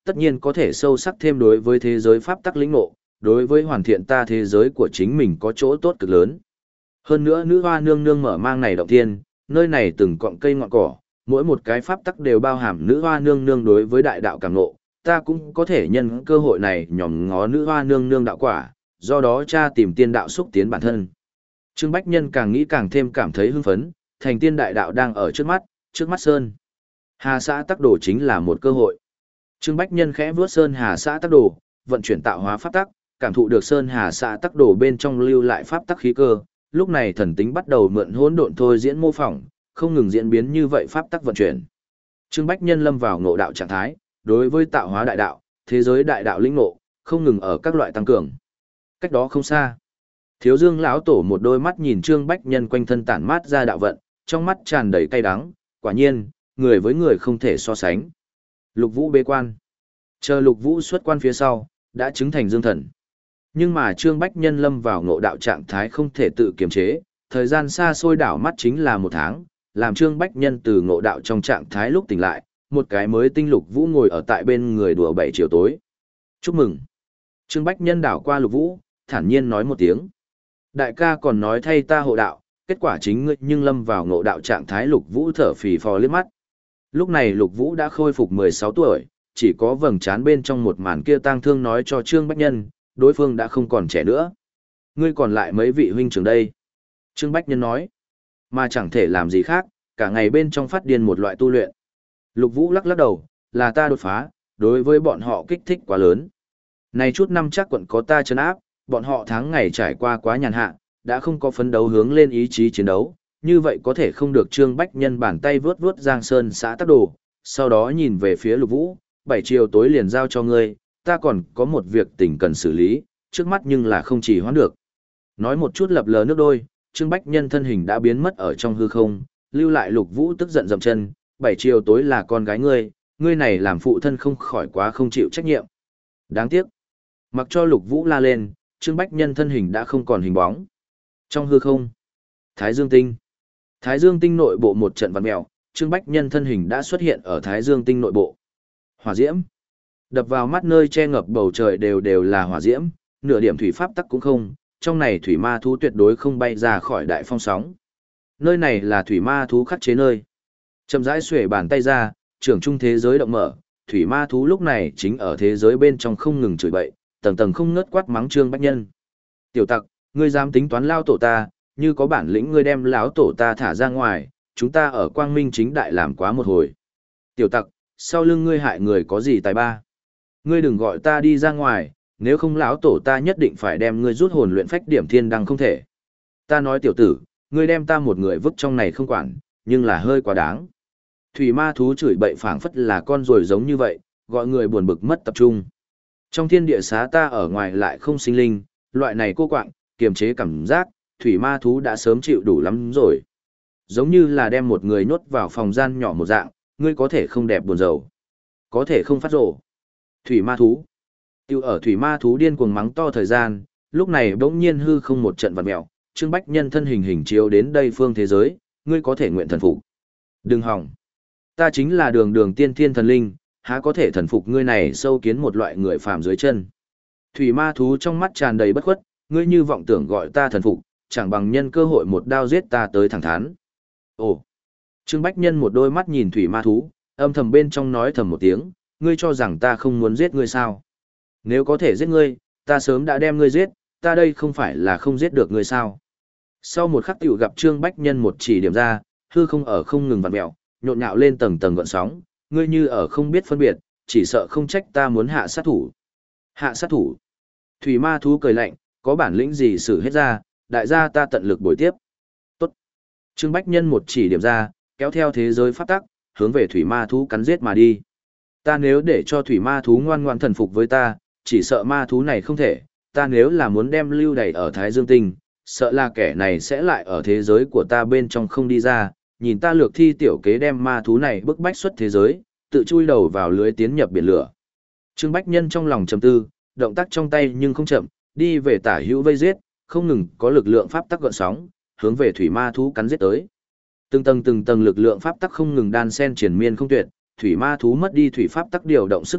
tất nhiên có thể sâu sắc thêm đối với thế giới pháp tắc lĩnh ngộ, đối với hoàn thiện ta thế giới của chính mình có chỗ tốt cực lớn. Hơn nữa nữ hoa nương nương mở mang này động thiên, nơi này từng cọng cây ngọn cỏ, mỗi một cái pháp tắc đều bao hàm nữ hoa nương nương đối với đại đạo cảm ngộ, ta cũng có thể nhân cơ hội này nhòm ngó nữ hoa nương nương đạo quả, do đó cha tìm tiên đạo xúc tiến bản thân. Trương Bách Nhân càng nghĩ càng thêm cảm thấy hưng phấn, thành tiên đại đạo đang ở trước mắt, trước mắt Sơn Hà xã tắc đồ chính là một cơ hội. Trương Bách Nhân khẽ vuốt Sơn Hà xã tắc đồ, vận chuyển tạo hóa pháp tắc, cảm thụ được Sơn Hà xã tắc đồ bên trong lưu lại pháp tắc khí cơ, lúc này thần tính bắt đầu mượn hỗn độn thôi diễn mô phỏng, không ngừng diễn biến như vậy pháp tắc vận chuyển. Trương Bách Nhân lâm vào ngộ đạo trạng thái, đối với tạo hóa đại đạo, thế giới đại đạo lĩnh ngộ, không ngừng ở các loại tăng cường. Cách đó không xa, Thiếu Dương lão tổ một đôi mắt nhìn Trương Bách Nhân quanh thân tản mát ra đạo vận, trong mắt tràn đầy cay đắng, quả nhiên, người với người không thể so sánh. Lục Vũ bế quan. Chờ Lục Vũ xuất quan phía sau, đã chứng thành dương thần. Nhưng mà Trương Bách Nhân lâm vào ngộ đạo trạng thái không thể tự kiềm chế, thời gian xa xôi đảo mắt chính là một tháng, làm Trương Bách Nhân từ ngộ đạo trong trạng thái lúc tỉnh lại, một cái mới tinh Lục Vũ ngồi ở tại bên người đùa bảy chiều tối. Chúc mừng. Trương Bách Nhân đảo qua Lục Vũ, thản nhiên nói một tiếng. Đại ca còn nói thay ta hộ đạo, kết quả chính ngươi nhưng lâm vào ngộ đạo trạng thái. Lục Vũ thở phì phò liếc mắt. Lúc này Lục Vũ đã khôi phục mười sáu tuổi, chỉ có vầng trán bên trong một màn kia tang thương nói cho Trương Bách Nhân, đối phương đã không còn trẻ nữa. Ngươi còn lại mấy vị huynh trưởng đây? Trương Bách Nhân nói, mà chẳng thể làm gì khác, cả ngày bên trong phát điên một loại tu luyện. Lục Vũ lắc lắc đầu, là ta đột phá, đối với bọn họ kích thích quá lớn. Này chút năm chắc quận có ta trấn áp, bọn họ tháng ngày trải qua quá nhàn hạ, đã không có phấn đấu hướng lên ý chí chiến đấu, như vậy có thể không được. Trương Bách Nhân bàn tay vướt vướt Giang Sơn xã tắc đồ, sau đó nhìn về phía Lục Vũ, bảy chiều tối liền giao cho ngươi, ta còn có một việc tình cần xử lý, trước mắt nhưng là không chỉ hoãn được. Nói một chút lập lờ nước đôi, Trương Bách Nhân thân hình đã biến mất ở trong hư không, lưu lại Lục Vũ tức giận dậm chân, bảy chiều tối là con gái ngươi, ngươi này làm phụ thân không khỏi quá không chịu trách nhiệm. Đáng tiếc. Mặc cho Lục Vũ la lên, Trương Bách Nhân thân hình đã không còn hình bóng. Trong hư không, Thái Dương Tinh. Thái Dương Tinh nội bộ một trận vặn mèo, Trương Bách Nhân thân hình đã xuất hiện ở Thái Dương Tinh nội bộ. Hỏa diễm. Đập vào mắt nơi che ngập bầu trời đều đều là hỏa diễm, nửa điểm thủy pháp tắc cũng không, trong này thủy ma thú tuyệt đối không bay ra khỏi đại phong sóng. Nơi này là thủy ma thú khắc chế nơi. Chậm rãi xuể bàn tay ra, trưởng trung thế giới động mở, thủy ma thú lúc này chính ở thế giới bên trong không ngừng chửi bậy, tầng tầng không ngớt quát mắng Trương Bách Nhân. Tiểu tặc, ngươi dám tính toán lao tổ ta, như có bản lĩnh ngươi đem lão tổ ta thả ra ngoài, chúng ta ở quang minh chính đại làm quá một hồi. Tiểu tặc, sau lưng ngươi hại người có gì tài ba? Ngươi đừng gọi ta đi ra ngoài, nếu không lão tổ ta nhất định phải đem ngươi rút hồn luyện phách điểm thiên đăng không thể. Ta nói tiểu tử, ngươi đem ta một người vứt trong này không quản, nhưng là hơi quá đáng. Thủy ma thú chửi bậy phảng phất là con rồi giống như vậy, gọi người buồn bực mất tập trung. Trong thiên địa xá ta ở ngoài lại không sinh linh, loại này cô quạng, kiềm chế cảm giác, thủy ma thú đã sớm chịu đủ lắm rồi. Giống như là đem một người nhốt vào phòng gian nhỏ một dạng, ngươi có thể không đẹp buồn rầu, có thể không phát rồ. Thủy ma thú. Tiêu ở thủy ma thú điên cuồng mắng to thời gian, lúc này bỗng nhiên hư không một trận vặn mèo, Trương Bách Nhân thân hình hình chiếu đến đây phương thế giới, ngươi có thể nguyện thần phục. Đừng hỏng. Ta chính là đường đường tiên thiên thần linh, há có thể thần phục ngươi này sâu kiến một loại người phàm dưới chân. Thủy ma thú trong mắt tràn đầy bất khuất, ngươi như vọng tưởng gọi ta thần phục, chẳng bằng nhân cơ hội một đao giết ta tới thẳng thắn. Ồ. Trương Bách Nhân một đôi mắt nhìn thủy ma thú, âm thầm bên trong nói thầm một tiếng, ngươi cho rằng ta không muốn giết ngươi sao? Nếu có thể giết ngươi, ta sớm đã đem ngươi giết, ta đây không phải là không giết được ngươi sao? Sau một khắc tiểu gặp Trương Bách Nhân một chỉ điểm ra, hư không ở không ngừng vặn mèo, nhộn nhạo lên tầng tầng gợn sóng, ngươi như ở không biết phân biệt, chỉ sợ không trách ta muốn hạ sát thủ. Hạ sát thủ. Thủy ma thú cười lạnh, có bản lĩnh gì xử hết ra, đại gia ta tận lực bồi tiếp. Tốt. Trương Bách Nhân một chỉ điểm ra, kéo theo thế giới pháp tắc, hướng về thủy ma thú cắn giết mà đi. Ta nếu để cho thủy ma thú ngoan ngoan thần phục với ta, chỉ sợ ma thú này không thể, ta nếu là muốn đem lưu đày ở Thái Dương Tinh, sợ là kẻ này sẽ lại ở thế giới của ta bên trong không đi ra, nhìn ta lược thi tiểu kế đem ma thú này bức bách xuất thế giới, tự chui đầu vào lưới tiến nhập biển lửa. Trương Bách Nhân trong lòng trầm tư, động tác trong tay nhưng không chậm, đi về tả hữu vây giết, không ngừng có lực lượng pháp tắc gợn sóng, hướng về thủy ma thú cắn giết tới. Từng tầng từng tầng lực lượng pháp tắc không ngừng đan xen triền miên không tuyệt, thủy ma thú mất đi thủy pháp tắc điều động sức mạnh,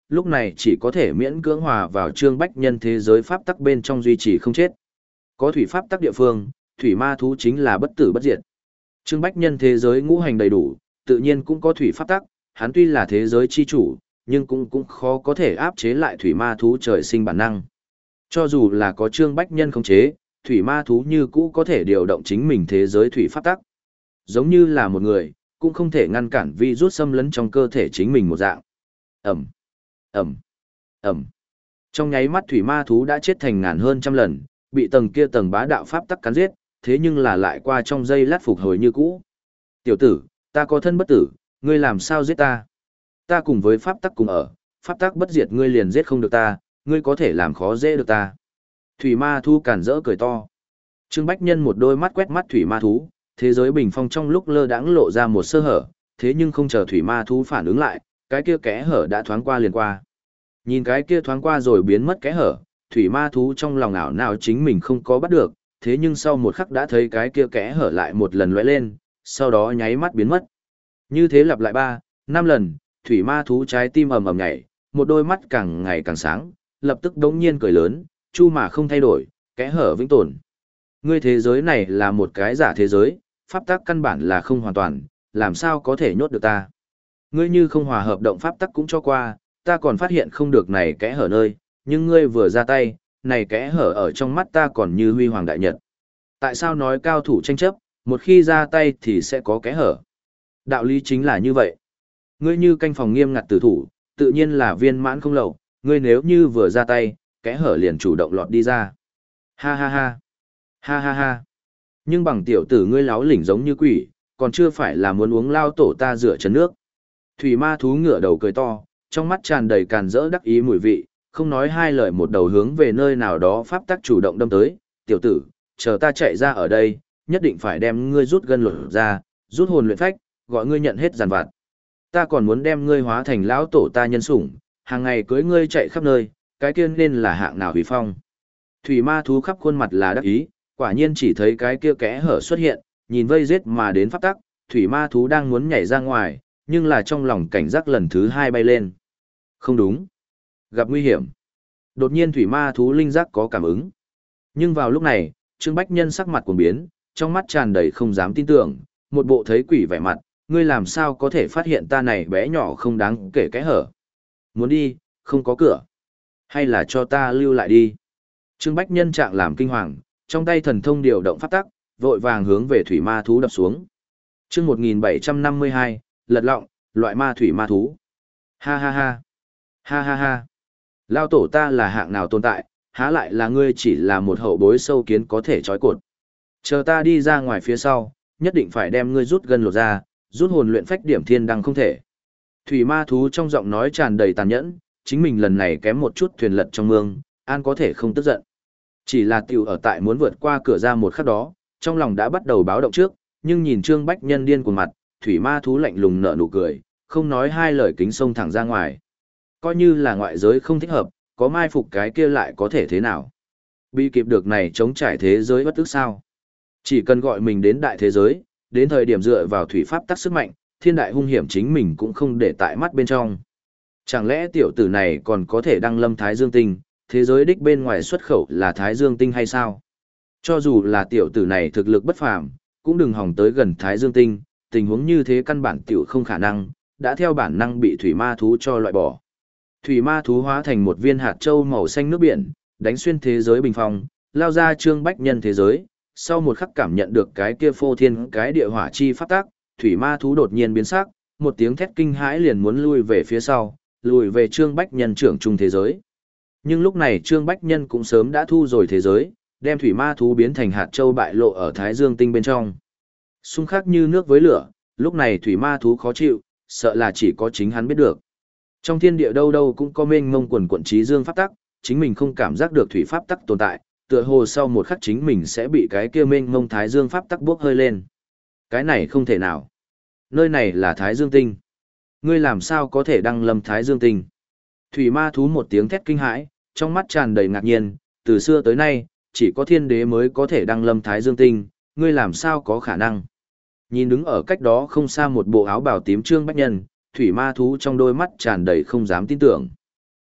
lúc này chỉ có thể miễn cưỡng hòa vào Trương Bách Nhân thế giới pháp tắc bên trong duy trì không chết. Có thủy pháp tắc địa phương, thủy ma thú chính là bất tử bất diệt. Trương Bách Nhân thế giới ngũ hành đầy đủ, tự nhiên cũng có thủy pháp tắc, hắn tuy là thế giới chi chủ, nhưng cũng cũng khó có thể áp chế lại thủy ma thú trời sinh bản năng. Cho dù là có Trương Bách Nhân khống chế, thủy ma thú như cũ có thể điều động chính mình thế giới thủy pháp tắc. Giống như là một người, cũng không thể ngăn cản virus xâm lấn trong cơ thể chính mình một dạng. Ẩm, Ẩm, Ẩm. Trong nháy mắt thủy ma thú đã chết thành ngàn hơn trăm lần, bị tầng kia tầng bá đạo pháp tắc cắn giết, thế nhưng là lại qua trong giây lát phục hồi như cũ. Tiểu tử, ta có thân bất tử, ngươi làm sao giết ta? Ta cùng với pháp tắc cùng ở, pháp tắc bất diệt ngươi liền giết không được ta, ngươi có thể làm khó dễ được ta. Thủy ma thú cản rỡ cười to. Trương Bách Nhân một đôi mắt quét mắt thủy ma thú, thế giới bình phong trong lúc lơ đãng lộ ra một sơ hở, thế nhưng không chờ thủy ma thú phản ứng lại, cái kia kẽ hở đã thoáng qua liền qua. Nhìn cái kia thoáng qua rồi biến mất kẽ hở, thủy ma thú trong lòng ảo nào chính mình không có bắt được, thế nhưng sau một khắc đã thấy cái kia kẽ hở lại một lần lóe lên, sau đó nháy mắt biến mất. Như thế lặp lại ba, năm lần, thủy ma thú trái tim ầm ầm nhảy, một đôi mắt càng ngày càng sáng, lập tức đống nhiên cười lớn, chu mà không thay đổi, kẽ hở vĩnh tồn. Ngươi thế giới này là một cái giả thế giới, pháp tắc căn bản là không hoàn toàn, làm sao có thể nhốt được ta. Ngươi như không hòa hợp động pháp tắc cũng cho qua, ta còn phát hiện không được này kẽ hở nơi, nhưng ngươi vừa ra tay, này kẽ hở ở trong mắt ta còn như huy hoàng đại nhật. Tại sao nói cao thủ tranh chấp, một khi ra tay thì sẽ có kẽ hở? Đạo lý chính là như vậy. Ngươi như canh phòng nghiêm ngặt tử thủ, tự nhiên là viên mãn không lậu, ngươi nếu như vừa ra tay, kẽ hở liền chủ động lọt đi ra. Ha ha ha. Ha ha ha. Nhưng bằng tiểu tử ngươi láo lỉnh giống như quỷ, còn chưa phải là muốn uống lao tổ ta rửa chân nước. Thủy ma thú ngửa đầu cười to, trong mắt tràn đầy càn rỡ đắc ý mùi vị, không nói hai lời một đầu hướng về nơi nào đó pháp tắc chủ động đâm tới. Tiểu tử, chờ ta chạy ra ở đây, nhất định phải đem ngươi rút gân lột ra, rút hồn luyện phách, gọi ngươi nhận hết giàn vặt. Ta còn muốn đem ngươi hóa thành lão tổ ta nhân sủng, hàng ngày cưới ngươi chạy khắp nơi, cái kia nên là hạng nào hủy phong. Thủy ma thú khắp khuôn mặt là đắc ý, quả nhiên chỉ thấy cái kia kẽ hở xuất hiện, nhìn vây giết mà đến pháp tắc, thủy ma thú đang muốn nhảy ra ngoài, nhưng là trong lòng cảnh giác lần thứ hai bay lên. Không đúng. Gặp nguy hiểm. Đột nhiên thủy ma thú linh giác có cảm ứng. Nhưng vào lúc này, Trương Bách Nhân sắc mặt cuồng biến, trong mắt tràn đầy không dám tin tưởng, một bộ thấy quỷ vẻ mặt, ngươi làm sao có thể phát hiện ta này bé nhỏ không đáng kể kẽ hở. Muốn đi, không có cửa. Hay là cho ta lưu lại đi. Trương Bách Nhân trạng làm kinh hoàng, trong tay thần thông điều động pháp tắc, vội vàng hướng về thủy ma thú đập xuống. Chương một nghìn bảy trăm năm mươi hai, lật lọng, loại ma thủy ma thú. Ha ha ha. Ha ha ha. Lao tổ ta là hạng nào tồn tại, há lại là ngươi chỉ là một hậu bối sâu kiến có thể trói cột. Chờ ta đi ra ngoài phía sau, nhất định phải đem ngươi rút gân lột ra, rút hồn luyện phách điểm thiên đăng không thể. Thủy ma thú trong giọng nói tràn đầy tàn nhẫn, chính mình lần này kém một chút thuyền lật trong mương, an có thể không tức giận. Chỉ là tiểu ở tại muốn vượt qua cửa ra một khắc đó, trong lòng đã bắt đầu báo động trước, nhưng nhìn Trương Bách Nhân điên cuồng mặt, thủy ma thú lạnh lùng nở nụ cười, không nói hai lời kính xông thẳng ra ngoài. Coi như là ngoại giới không thích hợp, có mai phục cái kia lại có thể thế nào? Bị kịp được này chống trải thế giới bất tức sao? Chỉ cần gọi mình đến đại thế giới, đến thời điểm dựa vào thủy pháp tắc sức mạnh, thiên đại hung hiểm chính mình cũng không để tại mắt bên trong. Chẳng lẽ tiểu tử này còn có thể đăng lâm Thái Dương Tinh, thế giới đích bên ngoài xuất khẩu là Thái Dương Tinh hay sao? Cho dù là tiểu tử này thực lực bất phàm, cũng đừng hòng tới gần Thái Dương Tinh, tình huống như thế căn bản tiểu không khả năng, đã theo bản năng bị thủy ma thú cho loại bỏ. Thủy ma thú hóa thành một viên hạt châu màu xanh nước biển, đánh xuyên thế giới bình phong, lao ra Trương Bách Nhân thế giới. Sau một khắc cảm nhận được cái kia phô thiên cái địa hỏa chi pháp tác, thủy ma thú đột nhiên biến sắc, một tiếng thét kinh hãi liền muốn lui về phía sau, lùi về Trương Bách Nhân trưởng trung thế giới. Nhưng lúc này Trương Bách Nhân cũng sớm đã thu rồi thế giới, đem thủy ma thú biến thành hạt châu bại lộ ở Thái Dương Tinh bên trong. Xung khắc như nước với lửa, lúc này thủy ma thú khó chịu, sợ là chỉ có chính hắn biết được. Trong thiên địa đâu đâu cũng có mênh mông quần quận trí dương pháp tắc, chính mình không cảm giác được thủy pháp tắc tồn tại, tựa hồ sau một khắc chính mình sẽ bị cái kia mênh mông Thái Dương pháp tắc bốc hơi lên. Cái này không thể nào. Nơi này là Thái Dương Tinh. Ngươi làm sao có thể đăng lâm Thái Dương Tinh? Thủy ma thú một tiếng thét kinh hãi, trong mắt tràn đầy ngạc nhiên, từ xưa tới nay, chỉ có thiên đế mới có thể đăng lâm Thái Dương Tinh, ngươi làm sao có khả năng? Nhìn đứng ở cách đó không xa một bộ áo bào tím Trương Bách Nhân, thủy ma thú trong đôi mắt tràn đầy không dám tin tưởng.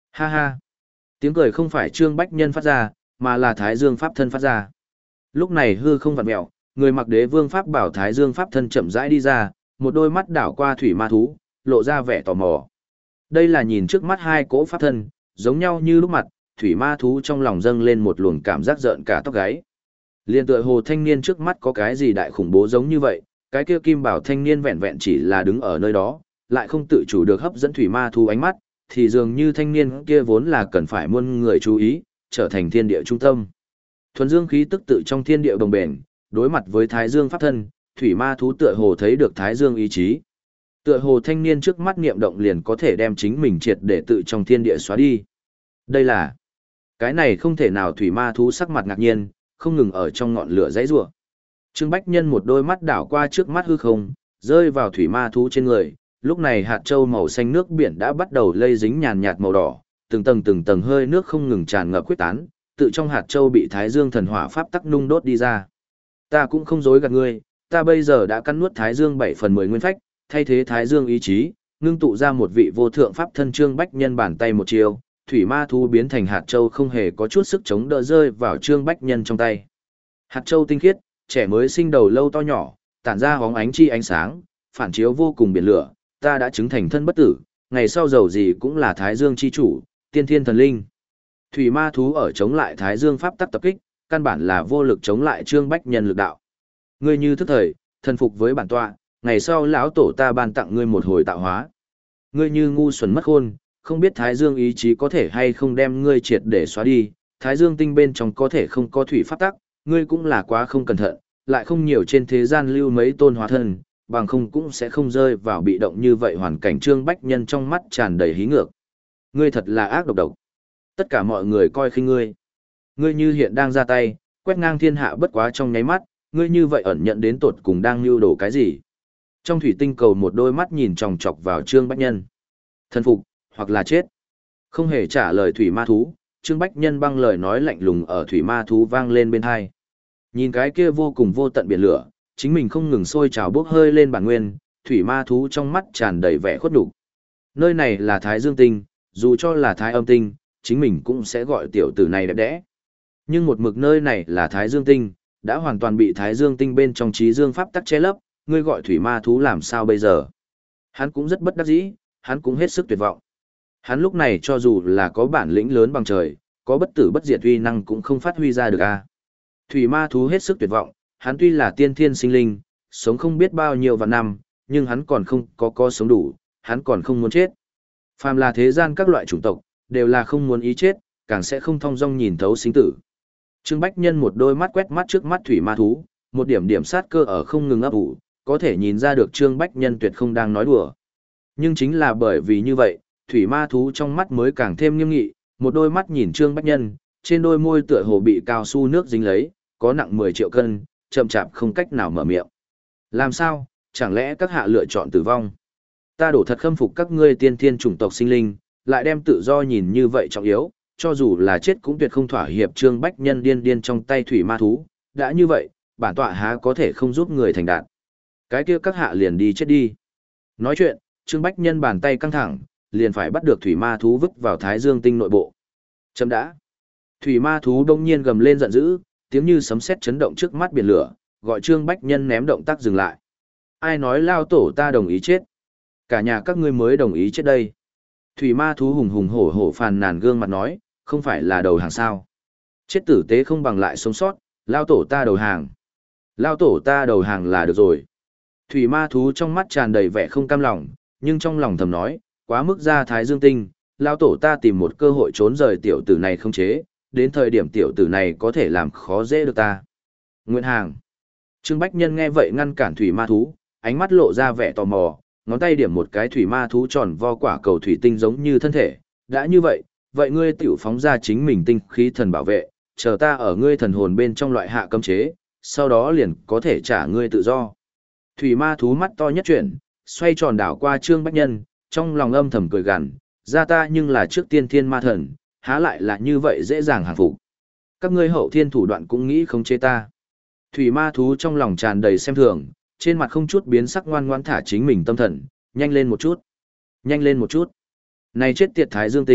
Ha ha. Tiếng cười không phải Trương Bách Nhân phát ra, mà là Thái Dương Pháp thân phát ra. Lúc này hư không vặn mẹo, người mặc đế vương pháp bảo Thái Dương Pháp thân chậm rãi đi ra, một đôi mắt đảo qua thủy ma thú, lộ ra vẻ tò mò. Đây là nhìn trước mắt hai cỗ pháp thân, giống nhau như lúc mặt, thủy ma thú trong lòng dâng lên một luồng cảm giác rợn cả tóc gáy. Liên tựa hồ thanh niên trước mắt có cái gì đại khủng bố giống như vậy, cái kia kim bảo thanh niên vẹn vẹn chỉ là đứng ở nơi đó, lại không tự chủ được hấp dẫn thủy ma thú ánh mắt, thì dường như thanh niên kia vốn là cần phải muôn người chú ý, trở thành thiên địa trung tâm. Thuần dương khí tức tự trong thiên địa đồng bền, đối mặt với Thái Dương pháp thân, thủy ma thú tựa hồ thấy được Thái Dương ý chí. Tựa hồ thanh niên trước mắt niệm động liền có thể đem chính mình triệt để tự trong thiên địa xóa đi. Đây là cái này không thể nào, thủy ma thú sắc mặt ngạc nhiên, không ngừng ở trong ngọn lửa dãy rủa. Trương Bách Nhân một đôi mắt đảo qua trước mắt hư không, rơi vào thủy ma thú trên người, lúc này hạt châu màu xanh nước biển đã bắt đầu lây dính nhàn nhạt màu đỏ, từng tầng từng tầng hơi nước không ngừng tràn ngập quyết tán, tự trong hạt châu bị Thái Dương thần hỏa pháp tắc nung đốt đi ra. Ta cũng không dối gạt ngươi, ta bây giờ đã cắn nuốt Thái Dương bảy phần mười nguyên phách, thay thế Thái Dương ý chí, ngưng tụ ra một vị vô thượng pháp thân. Trương Bách Nhân bàn tay một chiều, thủy ma thú biến thành hạt châu không hề có chút sức chống đỡ rơi vào Trương Bách Nhân trong tay. Hạt châu tinh khiết, trẻ mới sinh đầu lâu to nhỏ, tản ra hóng ánh chi ánh sáng, phản chiếu vô cùng biển lửa, ta đã chứng thành thân bất tử, ngày sau giàu gì cũng là Thái Dương chi chủ, tiên thiên thần linh. Thủy ma thú ở chống lại Thái Dương pháp tắc tập kích, căn bản là vô lực chống lại Trương Bách Nhân lực đạo. Ngươi như thức thời, thần phục với bản tọa, ngày sau lão tổ ta ban tặng ngươi một hồi tạo hóa. Ngươi như ngu xuẩn mất khôn, không biết Thái Dương ý chí có thể hay không đem ngươi triệt để xóa đi, Thái Dương tinh bên trong có thể không có thủy pháp tắc, ngươi cũng là quá không cẩn thận, lại không nhiều trên thế gian lưu mấy tôn hóa thân, bằng không cũng sẽ không rơi vào bị động như vậy hoàn cảnh. Trương Bách Nhân trong mắt tràn đầy hí ngược. Ngươi thật là ác độc độc. Tất cả mọi người coi khinh ngươi. Ngươi như hiện đang ra tay, quét ngang thiên hạ bất quá trong nháy mắt, ngươi như vậy ẩn nhận đến tột cùng đang lưu đồ cái gì? Trong thủy tinh cầu một đôi mắt nhìn chòng chọc vào Trương Bách Nhân. Thần phục, hoặc là chết. Không hề trả lời thủy ma thú, Trương Bách Nhân băng lời nói lạnh lùng ở thủy ma thú vang lên bên tai. Nhìn cái kia vô cùng vô tận biển lửa, chính mình không ngừng sôi trào bốc hơi lên bản nguyên, thủy ma thú trong mắt tràn đầy vẻ khuất nhục. Nơi này là Thái Dương tinh, dù cho là Thái Âm tinh, chính mình cũng sẽ gọi tiểu tử này đẹp đẽ. Nhưng một mực nơi này là Thái Dương tinh, đã hoàn toàn bị Thái Dương tinh bên trong trí dương pháp tắc che lấp, ngươi gọi thủy ma thú làm sao bây giờ? Hắn cũng rất bất đắc dĩ, hắn cũng hết sức tuyệt vọng. Hắn lúc này cho dù là có bản lĩnh lớn bằng trời, có bất tử bất diệt uy năng cũng không phát huy ra được a. Thủy ma thú hết sức tuyệt vọng, hắn tuy là tiên thiên sinh linh, sống không biết bao nhiêu vạn năm, nhưng hắn còn không có có sống đủ, hắn còn không muốn chết. Phàm là thế gian các loại chủng tộc, đều là không muốn ý chết, càng sẽ không thong dong nhìn thấu sinh tử. Trương Bách Nhân một đôi mắt quét mắt trước mắt thủy ma thú, một điểm điểm sát cơ ở không ngừng ấp ủ, có thể nhìn ra được Trương Bách Nhân tuyệt không đang nói đùa. Nhưng chính là bởi vì như vậy, thủy ma thú trong mắt mới càng thêm nghiêm nghị, một đôi mắt nhìn Trương Bách Nhân, trên đôi môi tựa hồ bị cao su nước dính lấy, có nặng mười triệu cân, chậm chạp không cách nào mở miệng. Làm sao, chẳng lẽ các hạ lựa chọn tử vong? Ta đổ thật khâm phục các ngươi tiên thiên chủng tộc sinh linh, lại đem tự do nhìn như vậy trọng yếu, cho dù là chết cũng tuyệt không thỏa hiệp. Trương Bách Nhân điên điên trong tay thủy ma thú, đã như vậy, bản tọa há có thể không giúp người thành đạt. Cái kia các hạ liền đi chết đi. Nói chuyện, Trương Bách Nhân bàn tay căng thẳng, liền phải bắt được thủy ma thú vứt vào Thái Dương tinh nội bộ. Chấm đã. Thủy ma thú đông nhiên gầm lên giận dữ, tiếng như sấm sét chấn động trước mắt biển lửa, gọi Trương Bách Nhân ném động tác dừng lại. Ai nói lao tổ ta đồng ý chết? Cả nhà các ngươi mới đồng ý chết đây. Thủy ma thú hùng hùng hổ hổ phàn nàn gương mặt nói, không phải là đầu hàng sao? Chết tử tế không bằng lại sống sót, lao tổ ta đầu hàng. Lao tổ ta đầu hàng là được rồi. Thủy ma thú trong mắt tràn đầy vẻ không cam lòng, nhưng trong lòng thầm nói, quá mức ra Thái Dương tinh, lao tổ ta tìm một cơ hội trốn rời tiểu tử này không chế, đến thời điểm tiểu tử này có thể làm khó dễ được ta. Nguyện hàng. Trương Bách Nhân nghe vậy ngăn cản thủy ma thú, ánh mắt lộ ra vẻ tò mò, ngón tay điểm một cái thủy ma thú tròn vo quả cầu thủy tinh giống như thân thể. Đã như vậy, vậy ngươi tiểu phóng ra chính mình tinh khí thần bảo vệ, chờ ta ở ngươi thần hồn bên trong loại hạ cấm chế, sau đó liền có thể trả ngươi tự do. Thủy ma thú mắt to nhất chuyển, xoay tròn đảo qua Trương Bách Nhân, trong lòng âm thầm cười gằn, ra ta nhưng là trước tiên thiên ma thần, há lại là như vậy dễ dàng hàng phục. Các ngươi hậu thiên thủ đoạn cũng nghĩ không chế ta. Thủy ma thú trong lòng tràn đầy xem thường, trên mặt không chút biến sắc ngoan ngoãn thả chính mình tâm thần, nhanh lên một chút, nhanh lên một chút. Này chết tiệt Thái Dương tinh,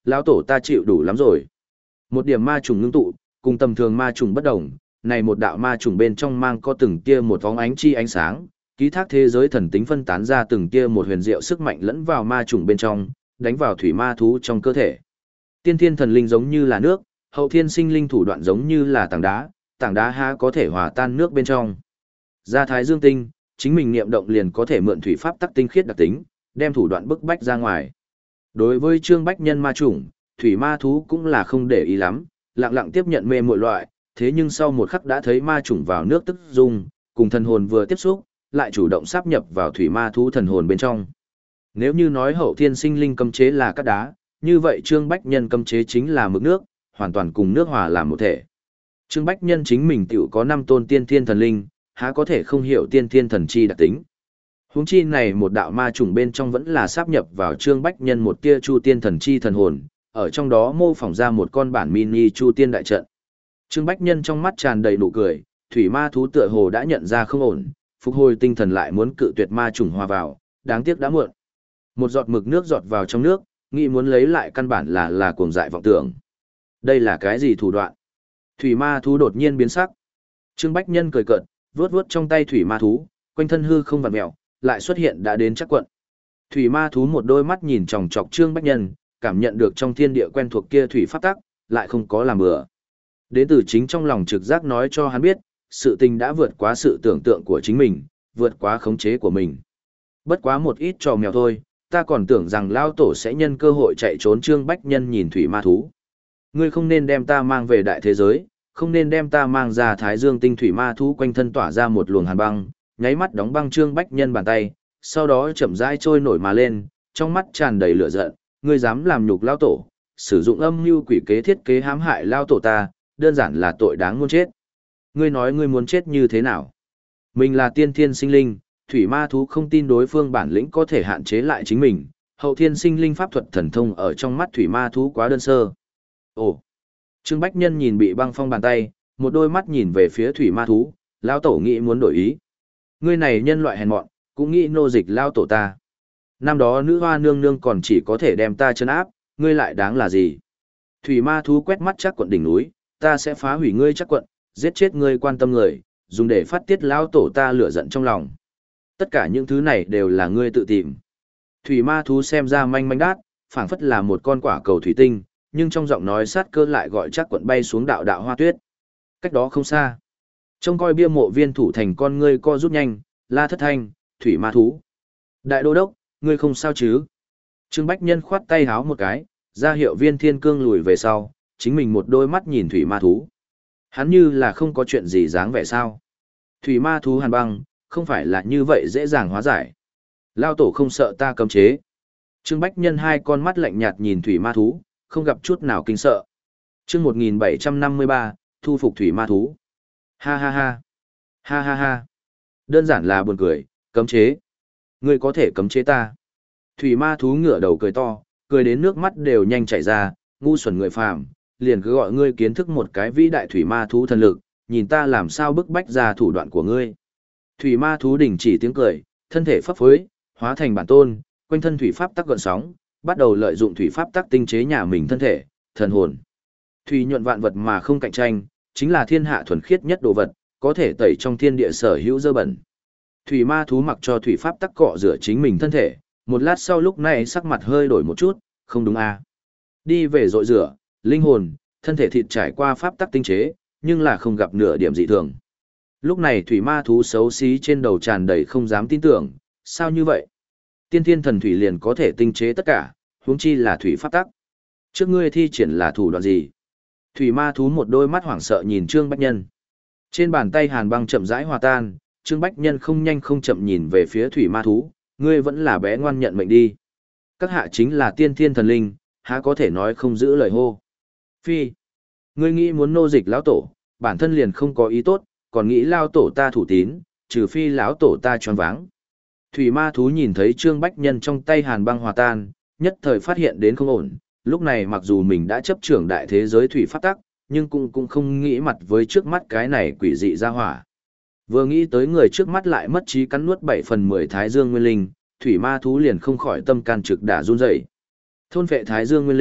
lão tổ ta chịu đủ lắm rồi. Một điểm ma trùng ngưng tụ, cùng tầm thường ma trùng bất đồng, này một đạo ma trùng bên trong mang có từng tia một vóng ánh chi ánh sáng, ký thác thế giới thần tính phân tán ra từng tia một huyền diệu sức mạnh lẫn vào ma trùng bên trong, đánh vào thủy ma thú trong cơ thể. Tiên thiên thần linh giống như là nước, hậu thiên sinh linh thủ đoạn giống như là tảng đá, tảng đá há có thể hòa tan nước bên trong. Ra thái dương tinh, chính mình niệm động liền có thể mượn thủy pháp tắc tinh khiết đặc tính, đem thủ đoạn bức bách ra ngoài. Đối với Trương Bách Nhân ma chủng, thủy ma thú cũng là không để ý lắm, lặng lặng tiếp nhận mê muội loại, thế nhưng sau một khắc đã thấy ma chủng vào nước tức dung, cùng thần hồn vừa tiếp xúc, lại chủ động sáp nhập vào thủy ma thú thần hồn bên trong. Nếu như nói hậu thiên sinh linh cấm chế là cát đá, như vậy Trương Bách Nhân cấm chế chính là mực nước, hoàn toàn cùng nước hòa làm một thể. Trương Bách Nhân chính mình tiểu có năm tôn tiên thiên thần linh, há có thể không hiểu tiên thiên thần chi đặc tính. Huống chi này một đạo ma trùng bên trong vẫn là sáp nhập vào Trương Bách Nhân một tia chu tiên thần chi thần hồn, ở trong đó mô phỏng ra một con bản mini chu tiên đại trận. Trương Bách Nhân trong mắt tràn đầy nụ cười, thủy ma thú tựa hồ đã nhận ra không ổn, phục hồi tinh thần lại muốn cự tuyệt ma trùng hòa vào, đáng tiếc đã muộn. Một giọt mực nước giọt vào trong nước, nghĩ muốn lấy lại căn bản là là cuồng dại vọng tưởng. Đây là cái gì thủ đoạn? Thủy ma thú đột nhiên biến sắc. Trương Bách Nhân cười cợt, vuốt vuốt trong tay thủy ma thú, quanh thân hư không vặn mèo, lại xuất hiện đã đến chắc quận. Thủy ma thú một đôi mắt nhìn chòng chọc Trương Bách Nhân, cảm nhận được trong thiên địa quen thuộc kia thủy pháp tắc, lại không có làm bừa. Đến từ chính trong lòng trực giác nói cho hắn biết, sự tình đã vượt quá sự tưởng tượng của chính mình, vượt quá khống chế của mình. Bất quá một ít trò mèo thôi, ta còn tưởng rằng lao tổ sẽ nhân cơ hội chạy trốn. Trương Bách Nhân nhìn thủy ma thú. Ngươi không nên đem ta mang về đại thế giới, không nên đem ta mang ra thái dương tinh. Thủy ma thú quanh thân tỏa ra một luồng hàn băng, nháy mắt đóng băng Trương Bách Nhân bàn tay, sau đó chậm rãi trôi nổi mà lên, trong mắt tràn đầy lửa giận. Ngươi dám làm nhục lao tổ, sử dụng âm mưu quỷ kế thiết kế hãm hại lao tổ ta, đơn giản là tội đáng muôn chết. Ngươi nói ngươi muốn chết như thế nào? Mình là tiên thiên sinh linh, thủy ma thú không tin đối phương bản lĩnh có thể hạn chế lại chính mình, hậu thiên sinh linh pháp thuật thần thông ở trong mắt thủy ma thú quá đơn sơ. Ồ! Trương Bách Nhân nhìn bị băng phong bàn tay, một đôi mắt nhìn về phía thủy ma thú, lao tổ nghĩ muốn đổi ý. Ngươi này nhân loại hèn mọn, cũng nghĩ nô dịch lao tổ ta. Năm đó nữ hoa nương nương còn chỉ có thể đem ta chân áp, ngươi lại đáng là gì? Thủy ma thú quét mắt chắc quận đỉnh núi, ta sẽ phá hủy ngươi chắc quận, giết chết ngươi quan tâm người, dùng để phát tiết lao tổ ta lửa giận trong lòng. Tất cả những thứ này đều là ngươi tự tìm. Thủy ma thú xem ra manh manh đát, phảng phất là một con quả cầu thủy tinh, nhưng trong giọng nói sát cơ lại gọi chắc quận bay xuống đạo đạo hoa tuyết. Cách đó không xa. Trông coi bia mộ viên thủ thành con ngươi co rút nhanh, la thất thanh, thủy ma thú. Đại đô đốc, ngươi không sao chứ? Trương Bách Nhân khoát tay háo một cái, ra hiệu viên thiên cương lùi về sau, chính mình một đôi mắt nhìn thủy ma thú. Hắn như là không có chuyện gì dáng vẻ sao. Thủy ma thú hàn băng, không phải là như vậy dễ dàng hóa giải. Lao tổ không sợ ta cấm chế. Trương Bách Nhân hai con mắt lạnh nhạt nhìn thủy ma thú, không gặp chút nào kinh sợ. Chương một nghìn bảy trăm năm mươi ba, thu phục thủy ma thú. Ha ha ha. Ha ha ha. Đơn giản là buồn cười, cấm chế. Ngươi có thể cấm chế ta. Thủy ma thú ngửa đầu cười to, cười đến nước mắt đều nhanh chảy ra, ngu xuẩn người phàm, liền cứ gọi ngươi kiến thức một cái vĩ đại thủy ma thú thần lực, nhìn ta làm sao bức bách ra thủ đoạn của ngươi. Thủy ma thú đình chỉ tiếng cười, thân thể phấp phới, hóa thành bản tôn, quanh thân thủy pháp tắc gợn sóng, bắt đầu lợi dụng thủy pháp tắc tinh chế nhà mình thân thể, thần hồn. Thủy nhuận vạn vật mà không cạnh tranh, chính là thiên hạ thuần khiết nhất đồ vật, có thể tẩy trong thiên địa sở hữu dơ bẩn. Thủy ma thú mặc cho thủy pháp tắc cọ rửa chính mình thân thể, một lát sau lúc này sắc mặt hơi đổi một chút, không đúng à. Đi về rội rửa, linh hồn, thân thể thịt trải qua pháp tắc tinh chế, nhưng là không gặp nửa điểm dị thường. Lúc này thủy ma thú xấu xí trên đầu tràn đầy không dám tin tưởng, sao như vậy? Tiên thiên thần thủy liền có thể tinh chế tất cả, huống chi là thủy pháp tắc. Trước ngươi thi triển là thủ đoạn gì? Thủy ma thú một đôi mắt hoảng sợ nhìn Trương Bách Nhân. Trên bàn tay hàn băng chậm rãi hòa tan, Trương Bách Nhân không nhanh không chậm nhìn về phía thủy ma thú, ngươi vẫn là bé ngoan nhận mệnh đi. Các hạ chính là tiên thiên thần linh, há có thể nói không giữ lời hô. Phi, ngươi nghĩ muốn nô dịch lão tổ, bản thân liền không có ý tốt, còn nghĩ lao tổ ta thủ tín, trừ phi lão tổ ta choáng váng. Thủy ma thú nhìn thấy Trương Bách Nhân trong tay hàn băng hòa tan, nhất thời phát hiện đến không ổn, lúc này mặc dù mình đã chấp trưởng đại thế giới thủy pháp tắc, nhưng cũng cũng không nghĩ mặt với trước mắt cái này quỷ dị ra hỏa. Vừa nghĩ tới người trước mắt lại mất trí cắn nuốt bảy phần mười thái dương nguyên linh, thủy ma thú liền không khỏi tâm can trực đả run rẩy. Thôn phệ thái dương nguyên linh,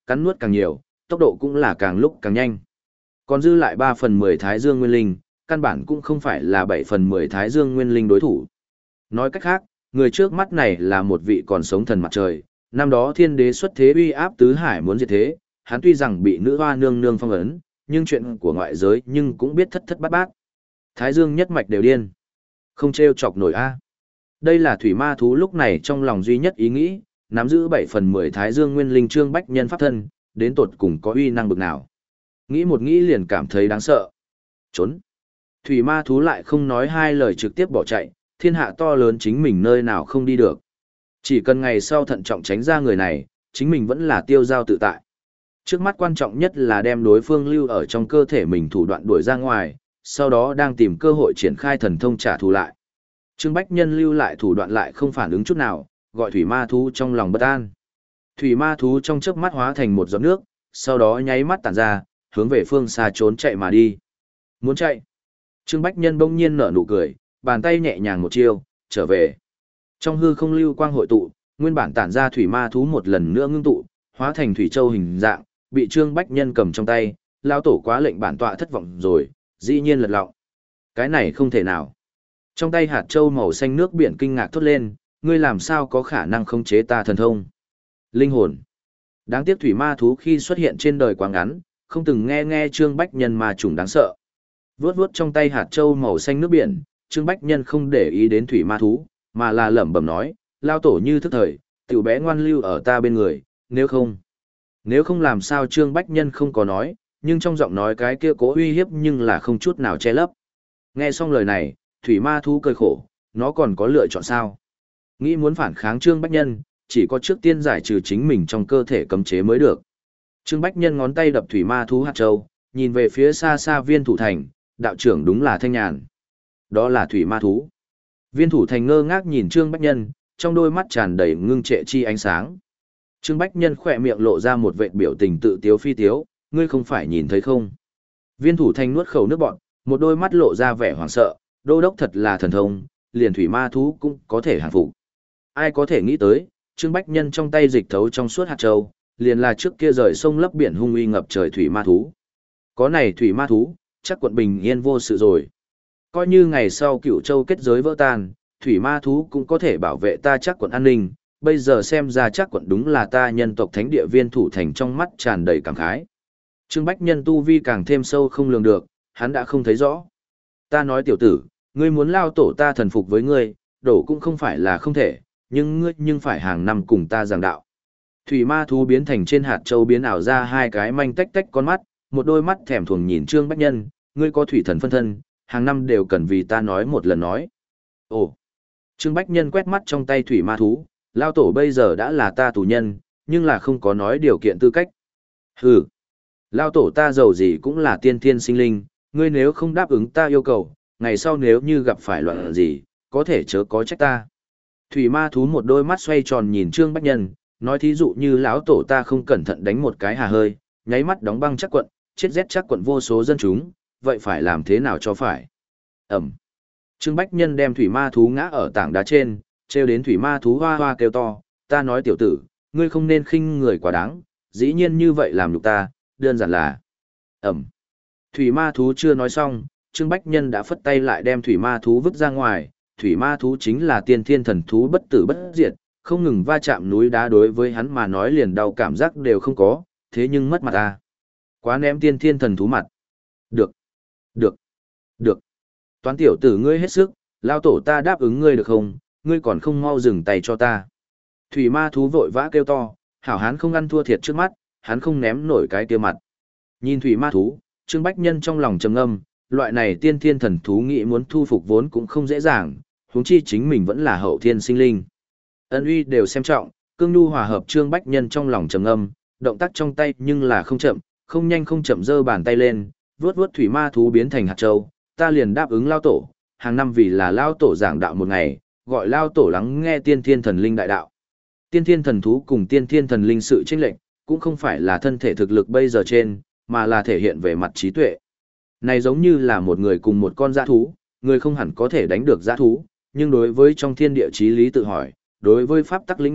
cắn nuốt càng nhiều, tốc độ cũng là càng lúc càng nhanh. Còn dư lại ba phần mười Thái Dương Nguyên Linh, căn bản cũng không phải là bảy phần mười Thái Dương Nguyên Linh đối thủ. Nói cách khác, người trước mắt này là một vị còn sống thần mặt trời, năm đó thiên đế xuất thế uy áp tứ hải muốn diệt thế, hắn tuy rằng bị nữ hoa nương nương phong ấn, nhưng chuyện của ngoại giới nhưng cũng biết thất thất bát bát. Thái Dương nhất mạch đều điên. Không trêu chọc nổi a. Đây là thủy ma thú lúc này trong lòng duy nhất ý nghĩ, nắm giữ bảy phần mười Thái Dương Nguyên Linh Trương Bách Nhân pháp thân, đến tột cùng có uy năng bực nào. Nghĩ một nghĩ liền cảm thấy đáng sợ. Trốn. Thủy ma thú lại không nói hai lời trực tiếp bỏ chạy, thiên hạ to lớn chính mình nơi nào không đi được. Chỉ cần ngày sau thận trọng tránh ra người này, chính mình vẫn là tiêu giao tự tại. Trước mắt quan trọng nhất là đem đối phương lưu ở trong cơ thể mình thủ đoạn đuổi ra ngoài, sau đó đang tìm cơ hội triển khai thần thông trả thù lại. Trương Bách Nhân lưu lại thủ đoạn lại không phản ứng chút nào, gọi thủy ma thú trong lòng bất an. Thủy ma thú trong chớp mắt hóa thành một giọt nước, sau đó nháy mắt tản ra, hướng về phương xa trốn chạy mà đi. Muốn chạy. Trương Bách Nhân bỗng nhiên nở nụ cười, bàn tay nhẹ nhàng một chiêu, trở về. Trong hư không lưu quang hội tụ, nguyên bản tản ra thủy ma thú một lần nữa ngưng tụ, hóa thành thủy châu hình dạng, bị Trương Bách Nhân cầm trong tay, lao tổ quá lệnh bản tọa thất vọng rồi, dĩ nhiên lật lọng. Cái này không thể nào. Trong tay hạt châu màu xanh nước biển kinh ngạc thốt lên, ngươi làm sao có khả năng khống chế ta thần thông? Linh hồn. Đáng tiếc thủy ma thú khi xuất hiện trên đời quá ngắn, không từng nghe nghe Trương Bách Nhân mà trùng đáng sợ. Vướt vướt trong tay hạt châu màu xanh nước biển, Trương Bách Nhân không để ý đến thủy ma thú, mà là lẩm bẩm nói, lao tổ như thức thời, tiểu bé ngoan lưu ở ta bên người, nếu không. Nếu không làm sao Trương Bách Nhân không có nói, nhưng trong giọng nói cái kia cố uy hiếp nhưng là không chút nào che lấp. Nghe xong lời này, thủy ma thú cười khổ, nó còn có lựa chọn sao? Nghĩ muốn phản kháng Trương Bách Nhân, chỉ có trước tiên giải trừ chính mình trong cơ thể cấm chế mới được. Trương Bách Nhân ngón tay đập thủy ma thú hạt châu, nhìn về phía xa xa viên thủ thành, đạo trưởng đúng là Thanh Nhàn. Đó là thủy ma thú. Viên thủ thành ngơ ngác nhìn Trương Bách Nhân, trong đôi mắt tràn đầy ngưng trệ chi ánh sáng. Trương Bách Nhân khỏe miệng lộ ra một vệt biểu tình tự tiếu phi tiếu, ngươi không phải nhìn thấy không? Viên thủ thành nuốt khẩu nước bọt, một đôi mắt lộ ra vẻ hoảng sợ, đô đốc thật là thần thông, liền thủy ma thú cũng có thể hàng phục. Ai có thể nghĩ tới, Trương Bách Nhân trong tay dịch thấu trong suốt hạt châu, liền là trước kia rời sông lấp biển hung uy ngập trời thủy ma thú. Có này thủy ma thú, chắc quận bình yên vô sự rồi. Coi như ngày sau Cửu Châu kết giới vỡ tan, thủy ma thú cũng có thể bảo vệ ta chắc quận an ninh, bây giờ xem ra chắc quận đúng là ta nhân tộc thánh địa viên thủ thành trong mắt tràn đầy cảm khái. Trương Bách Nhân tu vi càng thêm sâu không lường được, hắn đã không thấy rõ. Ta nói tiểu tử, ngươi muốn lao tổ ta thần phục với ngươi, đổ cũng không phải là không thể, nhưng ngươi nhưng phải hàng năm cùng ta giảng đạo. Thủy ma thú biến thành trên hạt châu biến ảo ra hai cái manh tách tách con mắt, một đôi mắt thèm thuồng nhìn Trương Bách Nhân, ngươi có thủy thần phân thân, hàng năm đều cần vì ta nói một lần nói. Ồ! Trương Bách Nhân quét mắt trong tay thủy ma thú, lao tổ bây giờ đã là ta tù nhân, nhưng là không có nói điều kiện tư cách. Hừ! Lao tổ ta giàu gì cũng là tiên thiên sinh linh, ngươi nếu không đáp ứng ta yêu cầu, ngày sau nếu như gặp phải loạn gì, có thể chớ có trách ta. Thủy ma thú một đôi mắt xoay tròn nhìn Trương Bách Nhân, nói thí dụ như lão tổ ta không cẩn thận đánh một cái hà hơi, nháy mắt đóng băng chắc quận, chết rét chắc quận vô số dân chúng, vậy phải làm thế nào cho phải? Ẩm. Trương Bách Nhân đem thủy ma thú ngã ở tảng đá trên, treo đến thủy ma thú hoa hoa kêu to, ta nói tiểu tử, ngươi không nên khinh người quá đáng, dĩ nhiên như vậy làm nhục ta, đơn giản là. Ẩm. Thủy ma thú chưa nói xong, Trương Bách Nhân đã phất tay lại đem thủy ma thú vứt ra ngoài, thủy ma thú chính là tiên thiên thần thú bất tử bất diệt, không ngừng va chạm núi đá đối với hắn mà nói liền đau cảm giác đều không có, thế nhưng mất mặt ta. Quá ném tiên thiên thần thú mặt. Được. Được. Được. Toán tiểu tử ngươi hết sức, lao tổ ta đáp ứng ngươi được không, ngươi còn không mau dừng tay cho ta. Thủy ma thú vội vã kêu to, hảo hán không ăn thua thiệt trước mắt, hắn không ném nổi cái kia mặt. Nhìn thủy ma thú, Trương Bách Nhân trong lòng trầm ngâm, loại này tiên thiên thần thú nghĩ muốn thu phục vốn cũng không dễ dàng, huống chi chính mình vẫn là hậu thiên sinh linh. Ân uy đều xem trọng, cương nhu hòa hợp Trương Bách Nhân trong lòng trầm ngâm, động tác trong tay nhưng là không chậm, không nhanh không chậm giơ bàn tay lên, vuốt vuốt thủy ma thú biến thành hạt châu, ta liền đáp ứng lao tổ, hàng năm vì là lao tổ giảng đạo một ngày, gọi lao tổ lắng nghe tiên thiên thần linh đại đạo. Tiên thiên thần thú cùng tiên thiên thần linh sự chênh lệch, cũng không phải là thân thể thực lực bây giờ trên, mà là thể hiện về mặt trí tuệ. Này giống như là một người cùng một con dã thú, người không hẳn có thể đánh được dã thú, nhưng đối với trong thiên địa chí lý tự hỏi, đối với pháp tắc lĩnh ngộ,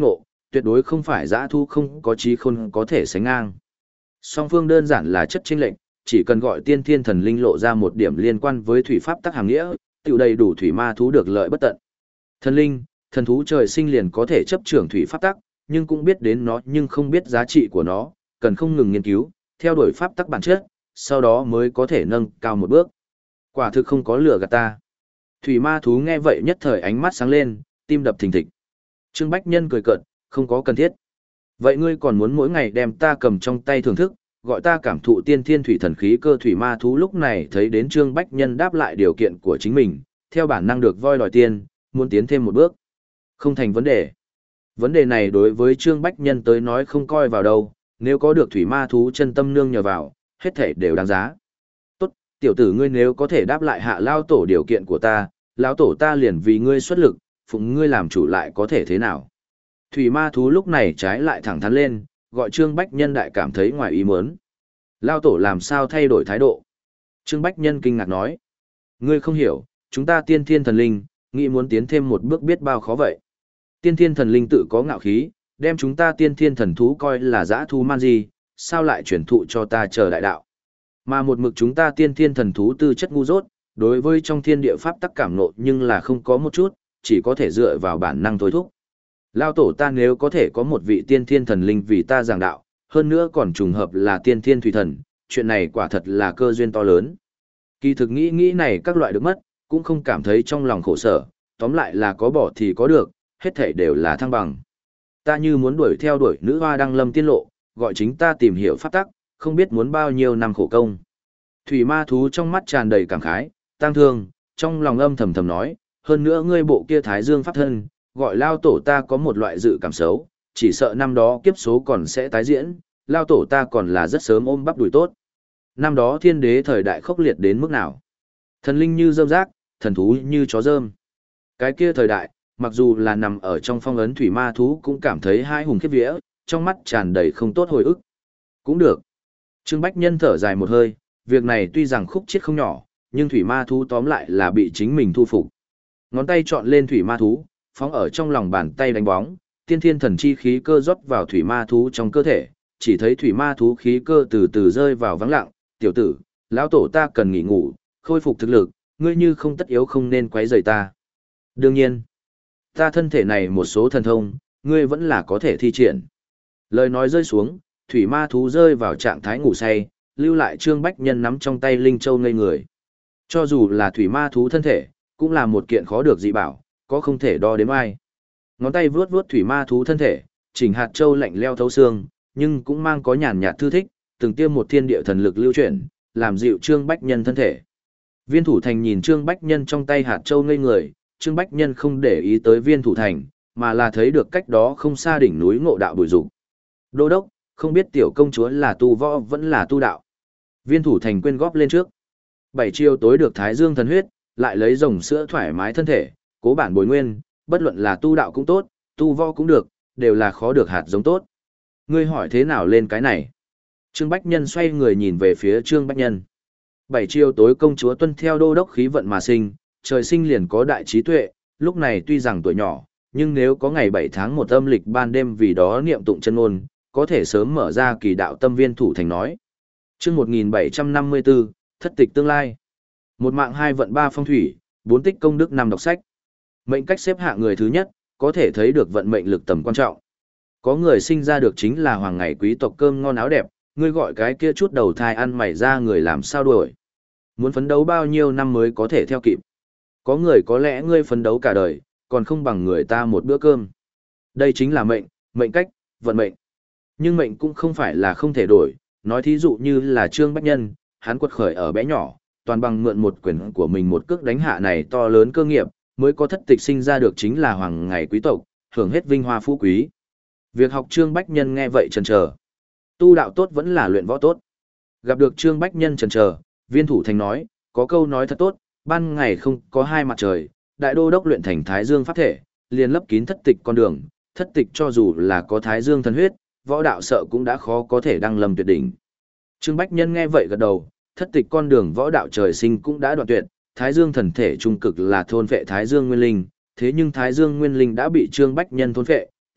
tuyệt đối không phải dã thu không có trí khôn có thể sánh ngang. Song phương đơn giản là chất chênh lệnh, chỉ cần gọi tiên thiên thần linh lộ ra một điểm liên quan với thủy pháp tắc hàng nghĩa, tiểu đầy đủ thủy ma thú được lợi bất tận. Thần linh, thần thú trời sinh liền có thể chấp trưởng thủy pháp tắc, nhưng cũng biết đến nó nhưng không biết giá trị của nó, cần không ngừng nghiên cứu, theo đuổi pháp tắc bản chất, sau đó mới có thể nâng cao một bước. Quả thực không có lừa gạt ta. Thủy ma thú nghe vậy nhất thời ánh mắt sáng lên, tim đập thình thịch. Trương Bách Nhân cười cợt, không có cần thiết. Vậy ngươi còn muốn mỗi ngày đem ta cầm trong tay thưởng thức, gọi ta cảm thụ tiên thiên thủy thần khí cơ thủy ma thú lúc này thấy đến Trương Bách Nhân đáp lại điều kiện của chính mình, theo bản năng được voi đòi tiền, muốn tiến thêm một bước. Không thành vấn đề. Vấn đề này đối với Trương Bách Nhân tới nói không coi vào đâu, nếu có được thủy ma thú chân tâm nương nhờ vào, hết thể đều đáng giá. Tốt, tiểu tử ngươi nếu có thể đáp lại hạ lao tổ điều kiện của ta, lão tổ ta liền vì ngươi xuất lực, phụng ngươi làm chủ lại có thể thế nào. Thủy ma thú lúc này trái lại thẳng thắn lên, gọi Trương Bách Nhân đại cảm thấy ngoài ý muốn. Lao tổ làm sao thay đổi thái độ? Trương Bách Nhân kinh ngạc nói. Ngươi không hiểu, chúng ta tiên thiên thần linh, nghĩ muốn tiến thêm một bước biết bao khó vậy. Tiên thiên thần linh tự có ngạo khí, đem chúng ta tiên thiên thần thú coi là dã thú man gì, sao lại chuyển thụ cho ta chờ đại đạo. Mà một mực chúng ta tiên thiên thần thú tư chất ngu dốt, đối với trong thiên địa pháp tắc cảm nộ nhưng là không có một chút, chỉ có thể dựa vào bản năng thôi thúc. Lao tổ ta nếu có thể có một vị tiên thiên thần linh vì ta giảng đạo, hơn nữa còn trùng hợp là tiên thiên thủy thần, chuyện này quả thật là cơ duyên to lớn. Kỳ thực nghĩ nghĩ này các loại được mất, cũng không cảm thấy trong lòng khổ sở, tóm lại là có bỏ thì có được, hết thể đều là thăng bằng. Ta như muốn đuổi theo đuổi nữ hoa đăng lâm tiên lộ, gọi chính ta tìm hiểu pháp tắc, không biết muốn bao nhiêu năm khổ công. Thủy ma thú trong mắt tràn đầy cảm khái, tang thương, trong lòng âm thầm thầm nói, hơn nữa ngươi bộ kia thái dương pháp thân, gọi lao tổ ta có một loại dự cảm xấu, chỉ sợ năm đó kiếp số còn sẽ tái diễn, lao tổ ta còn là rất sớm ôm bắp đùi tốt. Năm đó thiên đế thời đại khốc liệt đến mức nào? Thần linh như rơm rác, thần thú như chó rơm. Cái kia thời đại, mặc dù là nằm ở trong phong ấn thủy ma thú cũng cảm thấy hai hùng khiếp vía, trong mắt tràn đầy không tốt hồi ức. Cũng được. Trương Bách Nhân thở dài một hơi, việc này tuy rằng khúc chiết không nhỏ, nhưng thủy ma thú tóm lại là bị chính mình thu phục. Ngón tay chọn lên thủy ma thú, phóng ở trong lòng bàn tay đánh bóng, tiên thiên thần chi khí cơ rót vào thủy ma thú trong cơ thể, chỉ thấy thủy ma thú khí cơ từ từ rơi vào vắng lặng, tiểu tử, lão tổ ta cần nghỉ ngủ, khôi phục thực lực, ngươi như không tất yếu không nên quấy rầy ta. Đương nhiên, ta thân thể này một số thần thông, ngươi vẫn là có thể thi triển. Lời nói rơi xuống, thủy ma thú rơi vào trạng thái ngủ say, lưu lại Trương Bách Nhân nắm trong tay linh châu ngây người. Cho dù là thủy ma thú thân thể, cũng là một kiện khó được dị bảo, có không thể đo đếm ai. Ngón tay vuốt vuốt thủy ma thú thân thể, chỉnh hạt châu lạnh leo thấu xương, nhưng cũng mang có nhàn nhạt thư thích, từng tiêm một thiên địa thần lực lưu chuyển, làm dịu Trương Bách Nhân thân thể. Viên Thủ Thành nhìn Trương Bách Nhân trong tay hạt châu ngây người, Trương Bách Nhân không để ý tới Viên Thủ Thành, mà là thấy được cách đó không xa đỉnh núi Ngộ Đạo Bùi Dục. Đô đốc, không biết tiểu công chúa là tu võ vẫn là tu đạo. Viên Thủ Thành quyên góp lên trước. Bảy chiều tối được Thái Dương thần huyết, lại lấy rồng sữa thoải mái thân thể, cố bản bồi nguyên, bất luận là tu đạo cũng tốt, tu võ cũng được, đều là khó được hạt giống tốt. Ngươi hỏi thế nào lên cái này? Trương Bách Nhân xoay người nhìn về phía Trương Bách Nhân. Bảy chiều tối công chúa tuân theo đô đốc khí vận mà sinh, trời sinh liền có đại trí tuệ, lúc này tuy rằng tuổi nhỏ, nhưng nếu có ngày bảy tháng một âm lịch ban đêm vì đó niệm tụng chân ngôn, có thể sớm mở ra kỳ đạo tâm. Viên Thủ Thành nói. Chương một nghìn bảy trăm năm mươi tư, thất tịch tương lai. Một mạng hai vận ba phong thủy, bốn tích công đức năm đọc sách. Mệnh cách xếp hạng người thứ nhất, có thể thấy được vận mệnh lực tầm quan trọng. Có người sinh ra được chính là hoàng ngày quý tộc cơm ngon áo đẹp, ngươi gọi cái kia chút đầu thai ăn mày ra người làm sao đuổi. Muốn phấn đấu bao nhiêu năm mới có thể theo kịp. Có người có lẽ ngươi phấn đấu cả đời, còn không bằng người ta một bữa cơm. Đây chính là mệnh, mệnh cách, vận mệnh. Nhưng mệnh cũng không phải là không thể đổi, nói thí dụ như là Trương Bách Nhân, hắn quật khởi ở bé nhỏ, toàn bằng mượn một quyền của mình một cước đánh hạ này to lớn cơ nghiệp, mới có thất tịch sinh ra được chính là hoàng ngày quý tộc, hưởng hết vinh hoa phú quý. Việc học Trương Bách Nhân nghe vậy chần chờ. Tu đạo tốt vẫn là luyện võ tốt. Gặp được Trương Bách Nhân chần chờ, Viên Thủ Thành nói, có câu nói thật tốt, ban ngày không có hai mặt trời, đại đô đốc luyện thành Thái Dương pháp thể, liền lấp kín thất tịch con đường, thất tịch cho dù là có Thái Dương thần huyết, võ đạo sợ cũng đã khó có thể đăng lâm tuyệt đỉnh. Trương Bách Nhân nghe vậy gật đầu, thất tịch con đường võ đạo trời sinh cũng đã đoạn tuyệt, Thái Dương thần thể trung cực là thôn phệ Thái Dương nguyên linh, thế nhưng Thái Dương nguyên linh đã bị Trương Bách Nhân thôn phệ,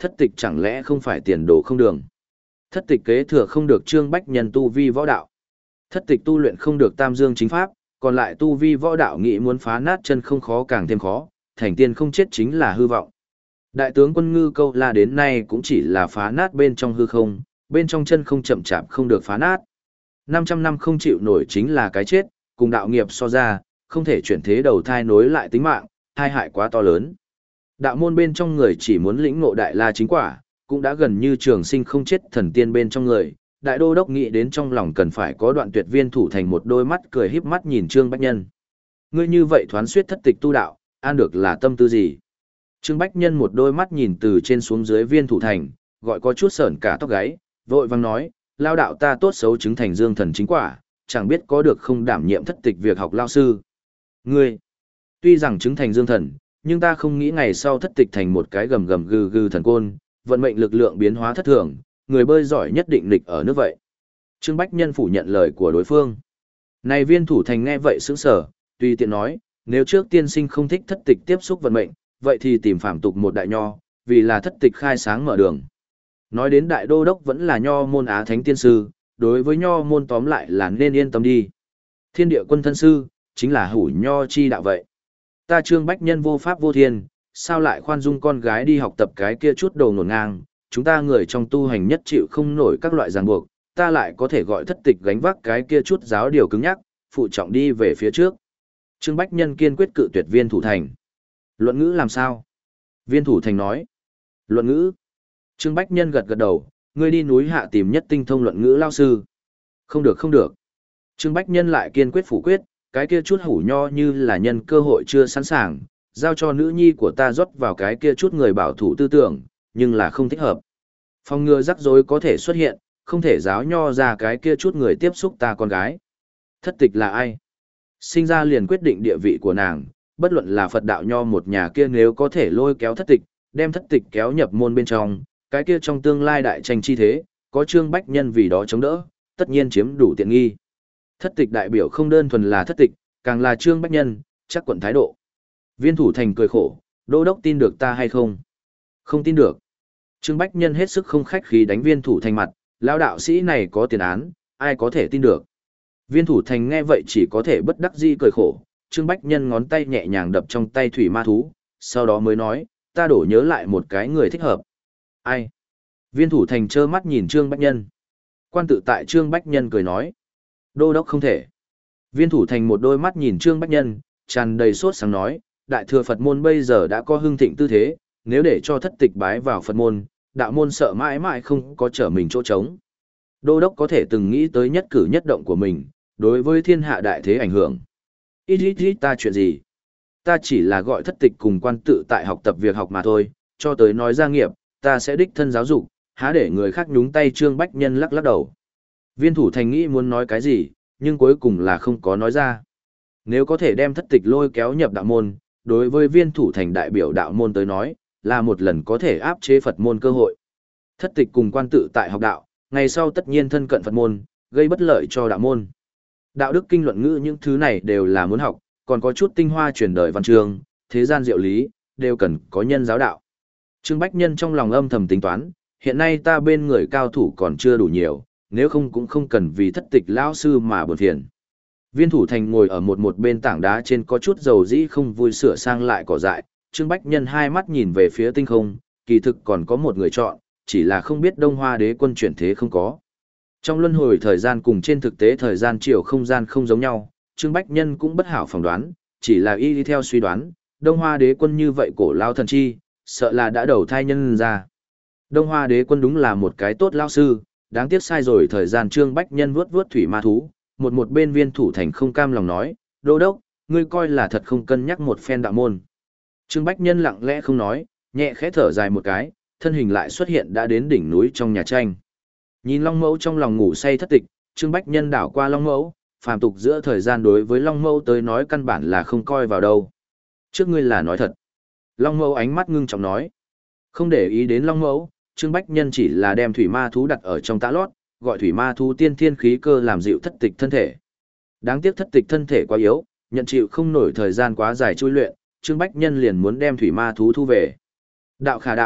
thất tịch chẳng lẽ không phải tiền đồ không đường. Thất tịch kế thừa không được Trương Bách Nhân tu vi võ đạo. Thất tịch tu luyện không được tam dương chính pháp, còn lại tu vi võ đạo nghĩ muốn phá nát chân không khó càng thêm khó, thành tiên không chết chính là hư vọng. Đại tướng quân Ngư Câu La đến nay cũng chỉ là phá nát bên trong hư không, bên trong chân không chậm chạp không được phá nát. năm trăm năm không chịu nổi chính là cái chết, cùng đạo nghiệp so ra, không thể chuyển thế đầu thai nối lại tính mạng, thai hại quá to lớn. Đạo môn bên trong người chỉ muốn lĩnh ngộ đại la chính quả, cũng đã gần như trường sinh không chết thần tiên bên trong người. Đại đô đốc nghĩ đến trong lòng cần phải có đoạn tuyệt viên thủ thành một đôi mắt cười híp mắt nhìn Trương Bách Nhân. Ngươi như vậy thoán suyết thất tịch tu đạo, an được là tâm tư gì? Trương Bách Nhân một đôi mắt nhìn từ trên xuống dưới viên thủ thành, gọi có chút sởn cả tóc gáy, vội vang nói, lao đạo ta tốt xấu chứng thành dương thần chính quả, chẳng biết có được không đảm nhiệm thất tịch việc học lao sư. Ngươi, tuy rằng chứng thành dương thần, nhưng ta không nghĩ ngày sau thất tịch thành một cái gầm gầm gừ gừ thần côn, vận mệnh lực lượng biến hóa thất thường, người bơi giỏi nhất định lịch ở nước vậy. Trương Bách Nhân phủ nhận lời của đối phương. Này viên thủ thành nghe vậy sững sờ, tùy tiện nói, nếu trước tiên sinh không thích thất tịch tiếp xúc vận mệnh, vậy thì tìm phạm tục một đại nho, vì là thất tịch khai sáng mở đường. Nói đến đại đô đốc vẫn là nho môn á thánh tiên sư, đối với nho môn tóm lại là nên yên tâm đi. Thiên địa quân thân sư, chính là hủ nho chi đạo vậy. Ta Trương Bách Nhân vô pháp vô thiên, sao lại khoan dung con gái đi học tập cái kia chút đầu nổn ngang, chúng ta người trong tu hành nhất chịu không nổi các loại ràng buộc, ta lại có thể gọi thất tịch gánh vác cái kia chút giáo điều cứng nhắc, phụ trọng đi về phía trước. Trương Bách Nhân kiên quyết cự tuyệt viên thủ thành. Luận ngữ làm sao? Viên thủ thành nói. Luận ngữ. Trương Bách Nhân gật gật đầu, ngươi đi núi hạ tìm nhất tinh thông luận ngữ lao sư. Không được không được. Trương Bách Nhân lại kiên quyết phủ quyết, cái kia chút hủ nho như là nhân cơ hội chưa sẵn sàng, giao cho nữ nhi của ta rót vào cái kia chút người bảo thủ tư tưởng, nhưng là không thích hợp. Phòng ngừa rắc rối có thể xuất hiện, không thể giáo nho ra cái kia chút người tiếp xúc ta con gái. Thất tịch là ai? Sinh ra liền quyết định địa vị của nàng, bất luận là Phật đạo nho một nhà kia nếu có thể lôi kéo thất tịch, đem thất tịch kéo nhập môn bên trong, cái kia trong tương lai đại tranh chi thế, có Trương Bách Nhân vì đó chống đỡ, tất nhiên chiếm đủ tiện nghi. Thất tịch đại biểu không đơn thuần là thất tịch, càng là Trương Bách Nhân, chắc quận thái độ. Viên thủ thành cười khổ, đô đốc tin được ta hay không? Không tin được. Trương Bách Nhân hết sức không khách khí đánh viên thủ thành mặt, lão đạo sĩ này có tiền án, ai có thể tin được. Viên thủ thành nghe vậy chỉ có thể bất đắc dĩ cười khổ, Trương Bách Nhân ngón tay nhẹ nhàng đập trong tay thủy ma thú, sau đó mới nói, ta đổ nhớ lại một cái người thích hợp. Ai? Viên thủ thành trơ mắt nhìn Trương Bách Nhân. Quan tự tại Trương Bách Nhân cười nói, đô đốc không thể. Viên thủ thành một đôi mắt nhìn Trương Bách Nhân, tràn đầy sốt sáng nói, đại thừa Phật môn bây giờ đã có hưng thịnh tư thế, nếu để cho thất tịch bái vào Phật môn, đạo môn sợ mãi mãi không có trở mình chỗ trống. Đô đốc có thể từng nghĩ tới nhất cử nhất động của mình, đối với thiên hạ đại thế ảnh hưởng. Ít ít ít ta chuyện gì? Ta chỉ là gọi thất tịch cùng quan tự tại học tập việc học mà thôi, cho tới nói gia nghiệp, ta sẽ đích thân giáo dục, há để người khác nhúng tay. Trương Bách Nhân lắc lắc đầu. Viên thủ thành nghĩ muốn nói cái gì, nhưng cuối cùng là không có nói ra. Nếu có thể đem thất tịch lôi kéo nhập đạo môn, đối với viên thủ thành đại biểu đạo môn tới nói, là một lần có thể áp chế Phật môn cơ hội. Thất tịch cùng quan tự tại học đạo, ngày sau tất nhiên thân cận Phật môn, gây bất lợi cho đạo môn. Đạo đức kinh luận ngữ những thứ này đều là muốn học, còn có chút tinh hoa truyền đời văn chương, thế gian diệu lý, đều cần có nhân giáo đạo. Trương Bách Nhân trong lòng âm thầm tính toán, hiện nay ta bên người cao thủ còn chưa đủ nhiều, nếu không cũng không cần vì thất tịch lão sư mà buồn phiền. Viên thủ thành ngồi ở một một bên tảng đá trên có chút dầu dĩ không vui sửa sang lại cỏ dại, Trương Bách Nhân hai mắt nhìn về phía tinh không, kỳ thực còn có một người chọn, chỉ là không biết Đông Hoa đế quân chuyển thế không có. Trong luân hồi thời gian cùng trên thực tế thời gian chiều không gian không giống nhau, Trương Bách Nhân cũng bất hảo phỏng đoán, chỉ là y đi theo suy đoán, Đông Hoa đế quân như vậy cổ lao thần chi, sợ là đã đầu thai nhân ra. Đông Hoa đế quân đúng là một cái tốt lao sư, đáng tiếc sai rồi thời gian. Trương Bách Nhân vuốt vuốt thủy ma thú, một một bên viên thủ thành không cam lòng nói, đô đốc, ngươi coi là thật không cân nhắc một phen đạo môn. Trương Bách Nhân lặng lẽ không nói, nhẹ khẽ thở dài một cái, thân hình lại xuất hiện đã đến đỉnh núi trong nhà tranh. Nhìn Long Mẫu trong lòng ngủ say thất tịch, Trương Bách Nhân đảo qua Long Mẫu, phàm tục giữa thời gian đối với Long Mẫu tới nói căn bản là không coi vào đâu. Trước ngươi là nói thật. Long Mẫu ánh mắt ngưng trọng nói. Không để ý đến Long Mẫu, Trương Bách Nhân chỉ là đem thủy ma thú đặt ở trong tã lót, gọi thủy ma thú tiên thiên khí cơ làm dịu thất tịch thân thể. Đáng tiếc thất tịch thân thể quá yếu, nhận chịu không nổi thời gian quá dài chui luyện, Trương Bách Nhân liền muốn đem thủy ma thú thu về. Đạo khả đạo,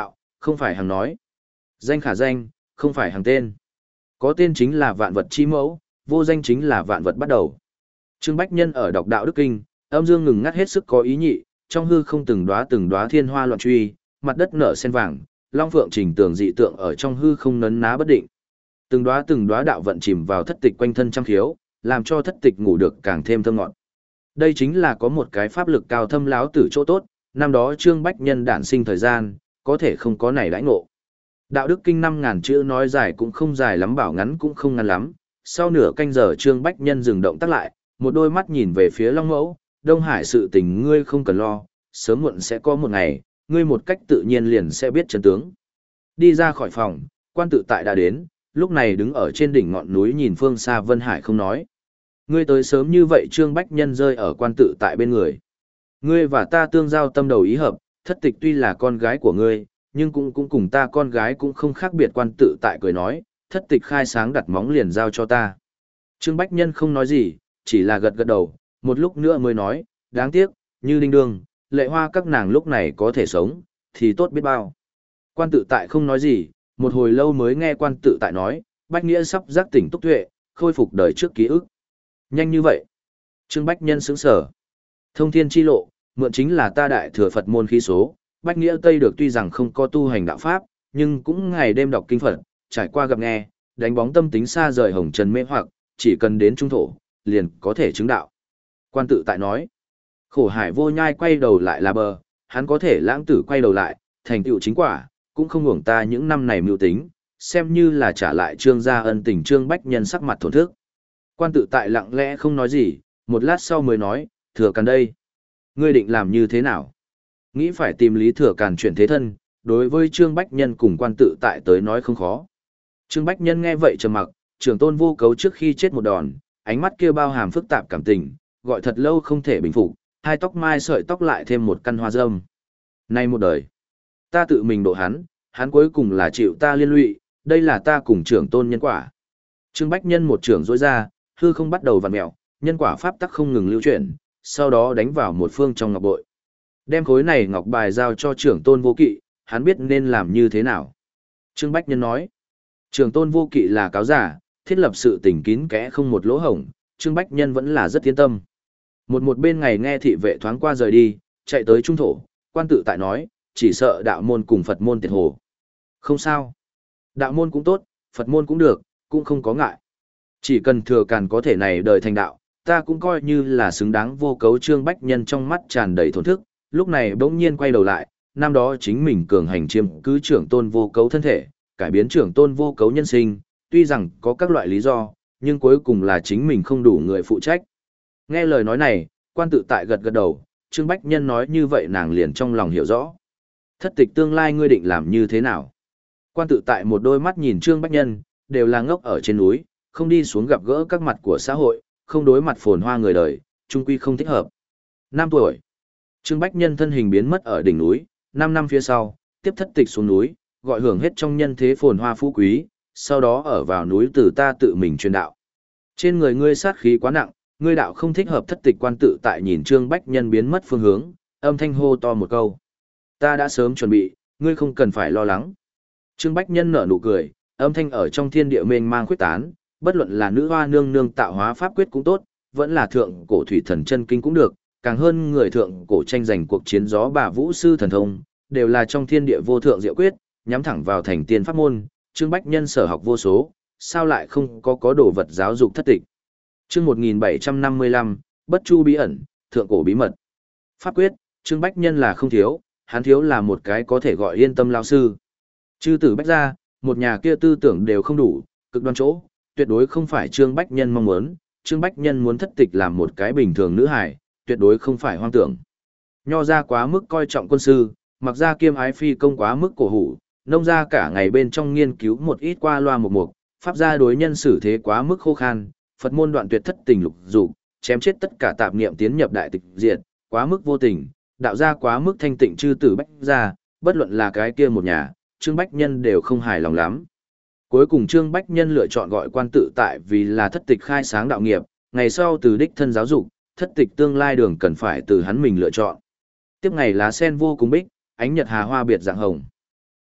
không phải hàng nói. Danh khả danh, không phải hàng tên. Có tên chính là vạn vật chi mẫu, vô danh chính là vạn vật bắt đầu. Trương Bách Nhân ở đọc đạo đức kinh, âm dương ngừng ngắt hết sức có ý nhị, trong hư không từng đóa từng đóa thiên hoa loạn truy, mặt đất nở sen vàng, long phượng trình tường dị tượng ở trong hư không nấn ná bất định. Từng đóa từng đóa đạo vận chìm vào thất tịch quanh thân trăm khiếu, làm cho thất tịch ngủ được càng thêm thơm ngọt. Đây chính là có một cái pháp lực cao thâm láo tử chỗ tốt, năm đó Trương Bách Nhân đản sinh thời gian, có thể không có này đãi ngộ. Đạo đức kinh năm ngàn chữ nói dài cũng không dài lắm, bảo ngắn cũng không ngắn lắm. Sau nửa canh giờ Trương Bách Nhân dừng động tác lại, một đôi mắt nhìn về phía Long Mẫu, Đông Hải sự tình ngươi không cần lo, sớm muộn sẽ có một ngày, ngươi một cách tự nhiên liền sẽ biết chân tướng. Đi ra khỏi phòng, Quan Tự Tại đã đến, lúc này đứng ở trên đỉnh ngọn núi nhìn phương xa Vân Hải không nói. Ngươi tới sớm như vậy Trương Bách Nhân rơi ở Quan Tự Tại bên người. Ngươi và ta tương giao tâm đầu ý hợp, thất tịch tuy là con gái của ngươi, nhưng cũng cũng cùng ta con gái cũng không khác biệt. Quan Tự Tại cười nói, thất tịch khai sáng đặt móng liền giao cho ta. Trương Bách Nhân không nói gì, chỉ là gật gật đầu, một lúc nữa mới nói, đáng tiếc, như đinh đương, lệ hoa các nàng lúc này có thể sống, thì tốt biết bao. Quan Tự Tại không nói gì, một hồi lâu mới nghe Quan Tự Tại nói, Bách Nghĩa sắp giác tỉnh túc tuệ, khôi phục đời trước ký ức. Nhanh như vậy. Trương Bách Nhân sững sở. Thông thiên chi lộ, mượn chính là ta đại thừa Phật môn khí số, Bách Nghĩa Tây được tuy rằng không có tu hành đạo pháp, nhưng cũng ngày đêm đọc kinh Phật, trải qua gặp nghe, đánh bóng tâm tính xa rời hồng trần mê hoặc, chỉ cần đến trung thổ, liền có thể chứng đạo. Quan Tự Tại nói, khổ hải vô nhai quay đầu lại là bờ, hắn có thể lãng tử quay đầu lại, thành tựu chính quả, cũng không hưởng ta những năm này mưu tính, xem như là trả lại Trương gia ân tình. Trương Bách Nhân sắc mặt thổn thức. Quan Tự Tại lặng lẽ không nói gì, một lát sau mới nói, Thừa Càn đây. Ngươi định làm như thế nào? Nghĩ phải tìm Lý Thừa Càn chuyển thế thân, đối với Trương Bách Nhân cùng Quan Tự Tại tới nói không khó. Trương Bách Nhân nghe vậy trầm mặc, Trưởng Tôn Vô Cấu trước khi chết một đòn, ánh mắt kia bao hàm phức tạp cảm tình, gọi thật lâu không thể bình phục, hai tóc mai sợi tóc lại thêm một căn hoa râm. Nay một đời, ta tự mình độ hắn, hắn cuối cùng là chịu ta liên lụy, đây là ta cùng Trưởng Tôn nhân quả. Trương Bách Nhân một trưởng rỗi ra, hư không bắt đầu vặn mèo, nhân quả pháp tắc không ngừng lưu chuyển, sau đó đánh vào một phương trong ngọc bội. Đem khối này ngọc bài giao cho Trưởng Tôn Vô Kỵ, hắn biết nên làm như thế nào. Trương Bách Nhân nói, Trưởng Tôn Vô Kỵ là cáo giả, thiết lập sự tình kín kẽ không một lỗ hổng, Trương Bách Nhân vẫn là rất yên tâm. Một một bên ngày nghe thị vệ thoáng qua rời đi, chạy tới trung thổ, Quan Tự Tại nói, chỉ sợ đạo môn cùng Phật môn tiệt hồ. Không sao. Đạo môn cũng tốt, Phật môn cũng được, cũng không có ngại. Chỉ cần Thừa Càn có thể này đời thành đạo, ta cũng coi như là xứng đáng. Vô Cấu Trương Bách Nhân trong mắt tràn đầy thổn thức, lúc này bỗng nhiên quay đầu lại, năm đó chính mình cường hành chiếm cứ Trưởng Tôn Vô Cấu thân thể, cải biến Trưởng Tôn Vô Cấu nhân sinh, tuy rằng có các loại lý do, nhưng cuối cùng là chính mình không đủ người phụ trách. Nghe lời nói này, Quan Tự Tại gật gật đầu, Trương Bách Nhân nói như vậy nàng liền trong lòng hiểu rõ. Thất tịch tương lai ngươi định làm như thế nào? Quan Tự Tại một đôi mắt nhìn Trương Bách Nhân, đều là ngốc ở trên núi, không đi xuống gặp gỡ các mặt của xã hội, không đối mặt phồn hoa người đời, chung quy không thích hợp. Năm tuổi, Trương Bách Nhân thân hình biến mất ở đỉnh núi, năm năm phía sau, tiếp thất tịch xuống núi, gọi hưởng hết trong nhân thế phồn hoa phú quý, sau đó ở vào núi từ ta tự mình truyền đạo. Trên người ngươi sát khí quá nặng, ngươi đạo không thích hợp. Thất tịch Quan Tự Tại nhìn Trương Bách Nhân biến mất phương hướng, âm thanh hô to một câu. Ta đã sớm chuẩn bị, ngươi không cần phải lo lắng. Trương Bách Nhân nở nụ cười, âm thanh ở trong thiên địa mênh mang khuyết tán, bất luận là nữ hoa nương nương tạo hóa pháp quyết cũng tốt, vẫn là thượng cổ thủy thần chân kinh cũng được, càng hơn người thượng cổ tranh giành cuộc chiến gió bà vũ sư thần thông, đều là trong thiên địa vô thượng diệu quyết, nhắm thẳng vào thành tiên pháp môn. Trương Bách Nhân sở học vô số, sao lại không có có đồ vật giáo dục thất tịch. Chương một nghìn bảy trăm năm mươi lăm, Bất Chu bí ẩn, thượng cổ bí mật. Pháp quyết, Trương Bách Nhân là không thiếu, hắn thiếu là một cái có thể gọi yên tâm lao sư. Chư tử Bách gia, một nhà kia tư tưởng đều không đủ, cực đoan chỗ, tuyệt đối không phải Trương Bách Nhân mong muốn. Trương Bách Nhân muốn thất tịch làm một cái bình thường nữ hài, tuyệt đối không phải hoang tưởng. Nho gia quá mức coi trọng quân sư, mặc gia kiêm ái phi công quá mức cổ hủ, nông gia cả ngày bên trong nghiên cứu một ít qua loa một mục, pháp gia đối nhân xử thế quá mức khô khan, Phật môn đoạn tuyệt thất tình lục dục, chém chết tất cả tạp niệm tiến nhập đại tịch diệt, quá mức vô tình, đạo gia quá mức thanh tịnh. Chư tử Bách gia, bất luận là cái kia một nhà, Trương Bách Nhân đều không hài lòng lắm. Cuối cùng Trương Bách Nhân lựa chọn gọi Quan Tự Tại vì là thất tịch khai sáng đạo nghiệp, ngày sau từ đích thân giáo dục, thất tịch tương lai đường cần phải từ hắn mình lựa chọn. Tiếp ngày lá sen vô cùng bích, ánh nhật hà hoa biệt dạng hồng.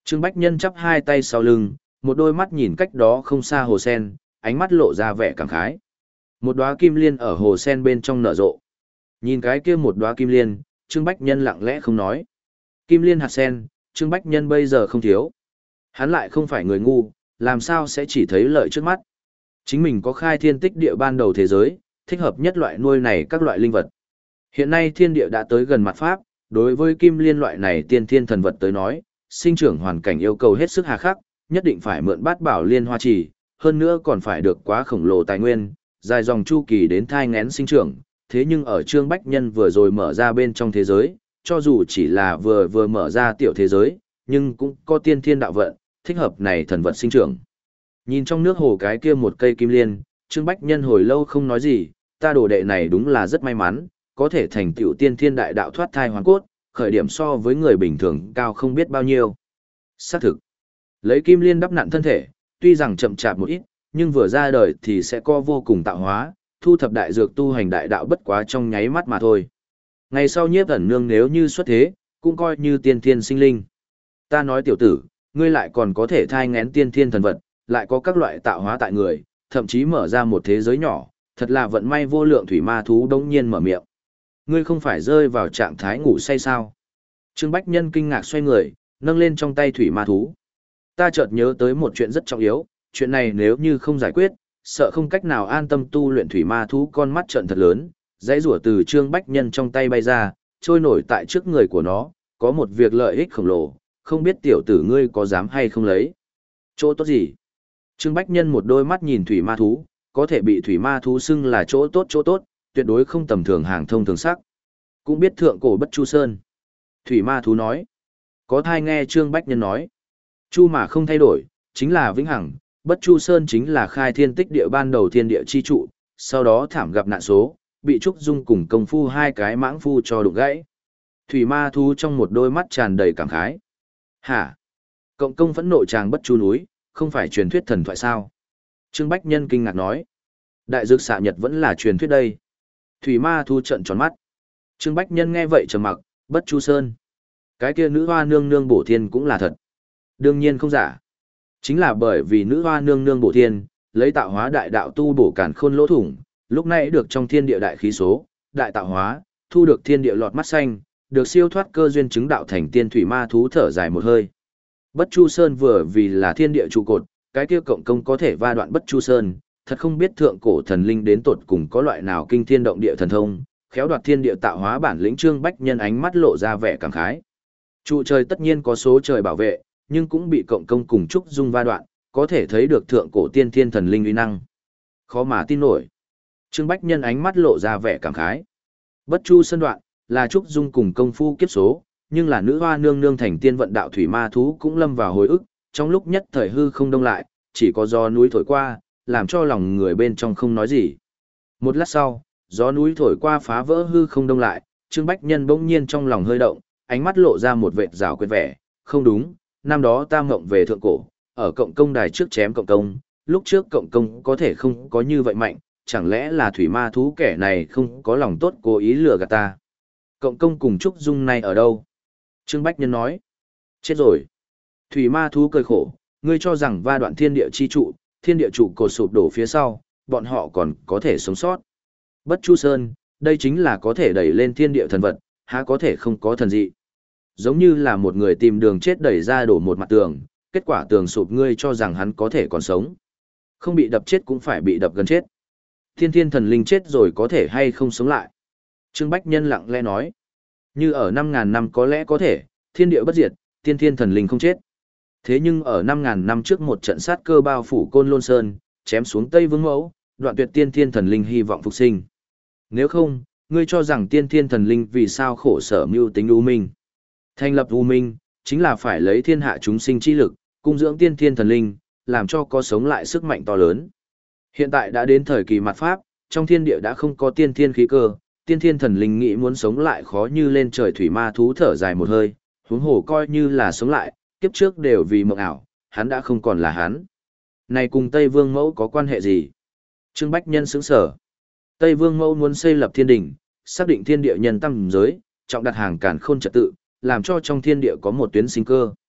Trương Bách Nhân chắp hai tay sau lưng, một đôi mắt nhìn cách đó không xa hồ sen, ánh mắt lộ ra vẻ cảm khái. Một đóa kim liên ở hồ sen bên trong nở rộ. Nhìn cái kia một đóa kim liên, Trương Bách Nhân lặng lẽ không nói. Kim liên hạt sen, Trương Bách Nhân bây giờ không thiếu. Hắn lại không phải người ngu, làm sao sẽ chỉ thấy lợi trước mắt. Chính mình có khai thiên tích địa ban đầu thế giới, thích hợp nhất loại nuôi này các loại linh vật. Hiện nay thiên địa đã tới gần mặt pháp, đối với kim liên loại này tiên thiên thần vật tới nói, sinh trưởng hoàn cảnh yêu cầu hết sức hà khắc, nhất định phải mượn bát bảo liên hoa trì, hơn nữa còn phải được quá khổng lồ tài nguyên, dài dòng chu kỳ đến thai ngén sinh trưởng. Thế nhưng ở Trương Bách Nhân vừa rồi mở ra bên trong thế giới, cho dù chỉ là vừa vừa mở ra tiểu thế giới, nhưng cũng có tiên thiên đạo vận, thích hợp này thần vật sinh trưởng. Nhìn trong nước hồ cái kia một cây kim liên, Trương Bách Nhân hồi lâu không nói gì, ta đồ đệ này đúng là rất may mắn, có thể thành tựu tiên thiên đại đạo thoát thai hoàn cốt, khởi điểm so với người bình thường cao không biết bao nhiêu. Xác thực, lấy kim liên đắp nặn thân thể, tuy rằng chậm chạp một ít, nhưng vừa ra đời thì sẽ có vô cùng tạo hóa, thu thập đại dược tu hành đại đạo bất quá trong nháy mắt mà thôi. Ngày sau Nhiếp Ẩn Nương nếu như xuất thế, cũng coi như tiên thiên sinh linh. Ta nói tiểu tử, ngươi lại còn có thể thai ngén tiên thiên thần vật, lại có các loại tạo hóa tại người, thậm chí mở ra một thế giới nhỏ, thật là vận may vô lượng. Thủy ma thú đống nhiên mở miệng. Ngươi không phải rơi vào trạng thái ngủ say sao? Trương Bách Nhân kinh ngạc xoay người, nâng lên trong tay thủy ma thú. Ta chợt nhớ tới một chuyện rất trọng yếu, chuyện này nếu như không giải quyết, sợ không cách nào an tâm tu luyện. Thủy ma thú con mắt trợn thật lớn, dãy rủa từ Trương Bách Nhân trong tay bay ra, trôi nổi tại trước người của nó, có một việc lợi ích khổng lồ, không biết tiểu tử ngươi có dám hay không lấy. Chỗ tốt gì? Trương Bách Nhân một đôi mắt nhìn thủy ma thú, có thể bị thủy ma thú xưng là chỗ tốt chỗ tốt, tuyệt đối không tầm thường hàng thông thường sắc. Cũng biết thượng cổ Bất Chu Sơn. Thủy ma thú nói. Có thai nghe Trương Bách Nhân nói. Chu mà không thay đổi, chính là vĩnh hằng. Bất Chu Sơn chính là khai thiên tích địa ban đầu thiên địa chi trụ, sau đó thảm gặp nạn số, bị Trúc Dung cùng công phu hai cái mãng phu cho đụng gãy. Thủy ma thú trong một đôi mắt tràn đầy cảm khái. Hả? Cộng công phẫn nộ tràng Bất Chu núi, không phải truyền thuyết thần thoại sao? Trương Bách Nhân kinh ngạc nói. Đại dược xạ nhật vẫn là truyền thuyết đây. Thủy ma thú trợn tròn mắt. Trương Bách Nhân nghe vậy trầm mặc, Bất Chu Sơn. Cái kia nữ hoa nương nương bổ thiên cũng là thật. Đương nhiên không giả. Chính là bởi vì nữ hoa nương nương bổ thiên, lấy tạo hóa đại đạo tu bổ càn khôn lỗ thủng, lúc này được trong thiên địa đại khí số, đại tạo hóa, thu được thiên địa lọt mắt xanh, được siêu thoát cơ duyên chứng đạo thành tiên. Thủy ma thú thở dài một hơi. Bất Chu Sơn vừa vì là thiên địa trụ cột, cái kia cộng công có thể va đoạn Bất Chu Sơn, thật không biết thượng cổ thần linh đến tột cùng có loại nào kinh thiên động địa thần thông, khéo đoạt thiên địa tạo hóa bản lĩnh. Trương Bách Nhân ánh mắt lộ ra vẻ cảm khái. Trụ trời tất nhiên có số trời bảo vệ, nhưng cũng bị cộng công cùng Trúc Dung va đoạn, có thể thấy được thượng cổ tiên thiên thần linh uy năng. Khó mà tin nổi. Trương Bách Nhân ánh mắt lộ ra vẻ cảm khái. Bất Chu Sơn đoạn, là Trúc Dung cùng công phu kiếp số, nhưng là nữ hoa nương nương thành tiên vận đạo. Thủy ma thú cũng lâm vào hồi ức, trong lúc nhất thời hư không đông lại, chỉ có gió núi thổi qua, làm cho lòng người bên trong không nói gì. Một lát sau, gió núi thổi qua phá vỡ hư không đông lại, Trương Bách Nhân bỗng nhiên trong lòng hơi động, ánh mắt lộ ra một vệt rào quyệt vẻ. Không đúng, năm đó ta ngộng về thượng cổ, ở cộng công đài trước chém cộng công, lúc trước cộng công có thể không có như vậy mạnh, chẳng lẽ là thủy ma thú kẻ này không có lòng tốt cố ý lừa gạt ta. Cộng công cùng Trúc Dung này ở đâu? Trương Bách Nhân nói. Chết rồi. Thủy ma thú cười khổ, ngươi cho rằng va đoạn thiên địa chi trụ, thiên địa trụ cột sụp đổ phía sau, bọn họ còn có thể sống sót. Bất Chu Sơn, đây chính là có thể đẩy lên thiên địa thần vật, há có thể không có thần dị. Giống như là một người tìm đường chết đẩy ra đổ một mặt tường, kết quả tường sụp, ngươi cho rằng hắn có thể còn sống. Không bị đập chết cũng phải bị đập gần chết. Thiên thiên thần linh chết rồi có thể hay không sống lại? Trương Bách Nhân lặng lẽ nói. Như ở năm ngàn năm có lẽ có thể, thiên địa bất diệt, thiên thiên thần linh không chết. Thế nhưng ở năm ngàn năm trước một trận sát cơ bao phủ Côn Lôn Sơn, chém xuống Tây Vương Mẫu, đoạn tuyệt tiên thiên thần linh hy vọng phục sinh. Nếu không, ngươi cho rằng tiên thiên thần linh vì sao khổ sở mưu tính u minh? Thành lập u minh, chính là phải lấy thiên hạ chúng sinh chi lực, cung dưỡng tiên thiên thần linh, làm cho có sống lại sức mạnh to lớn. Hiện tại đã đến thời kỳ mặt pháp, trong thiên địa đã không có tiên thiên khí cơ, tiên thiên thần linh nghĩ muốn sống lại khó như lên trời. Thủy ma thú thở dài một hơi, huống hồ coi như là sống lại, kiếp trước đều vì mộng ảo, hắn đã không còn là hắn. Này cùng Tây Vương Mẫu có quan hệ gì? Trương Bách Nhân sững sở. Tây Vương Mẫu muốn xây lập thiên đình, xác định thiên địa nhân tâm giới, trọng đặt hàng càn khôn trật tự, làm cho trong thiên địa có một tuyến sinh cơ.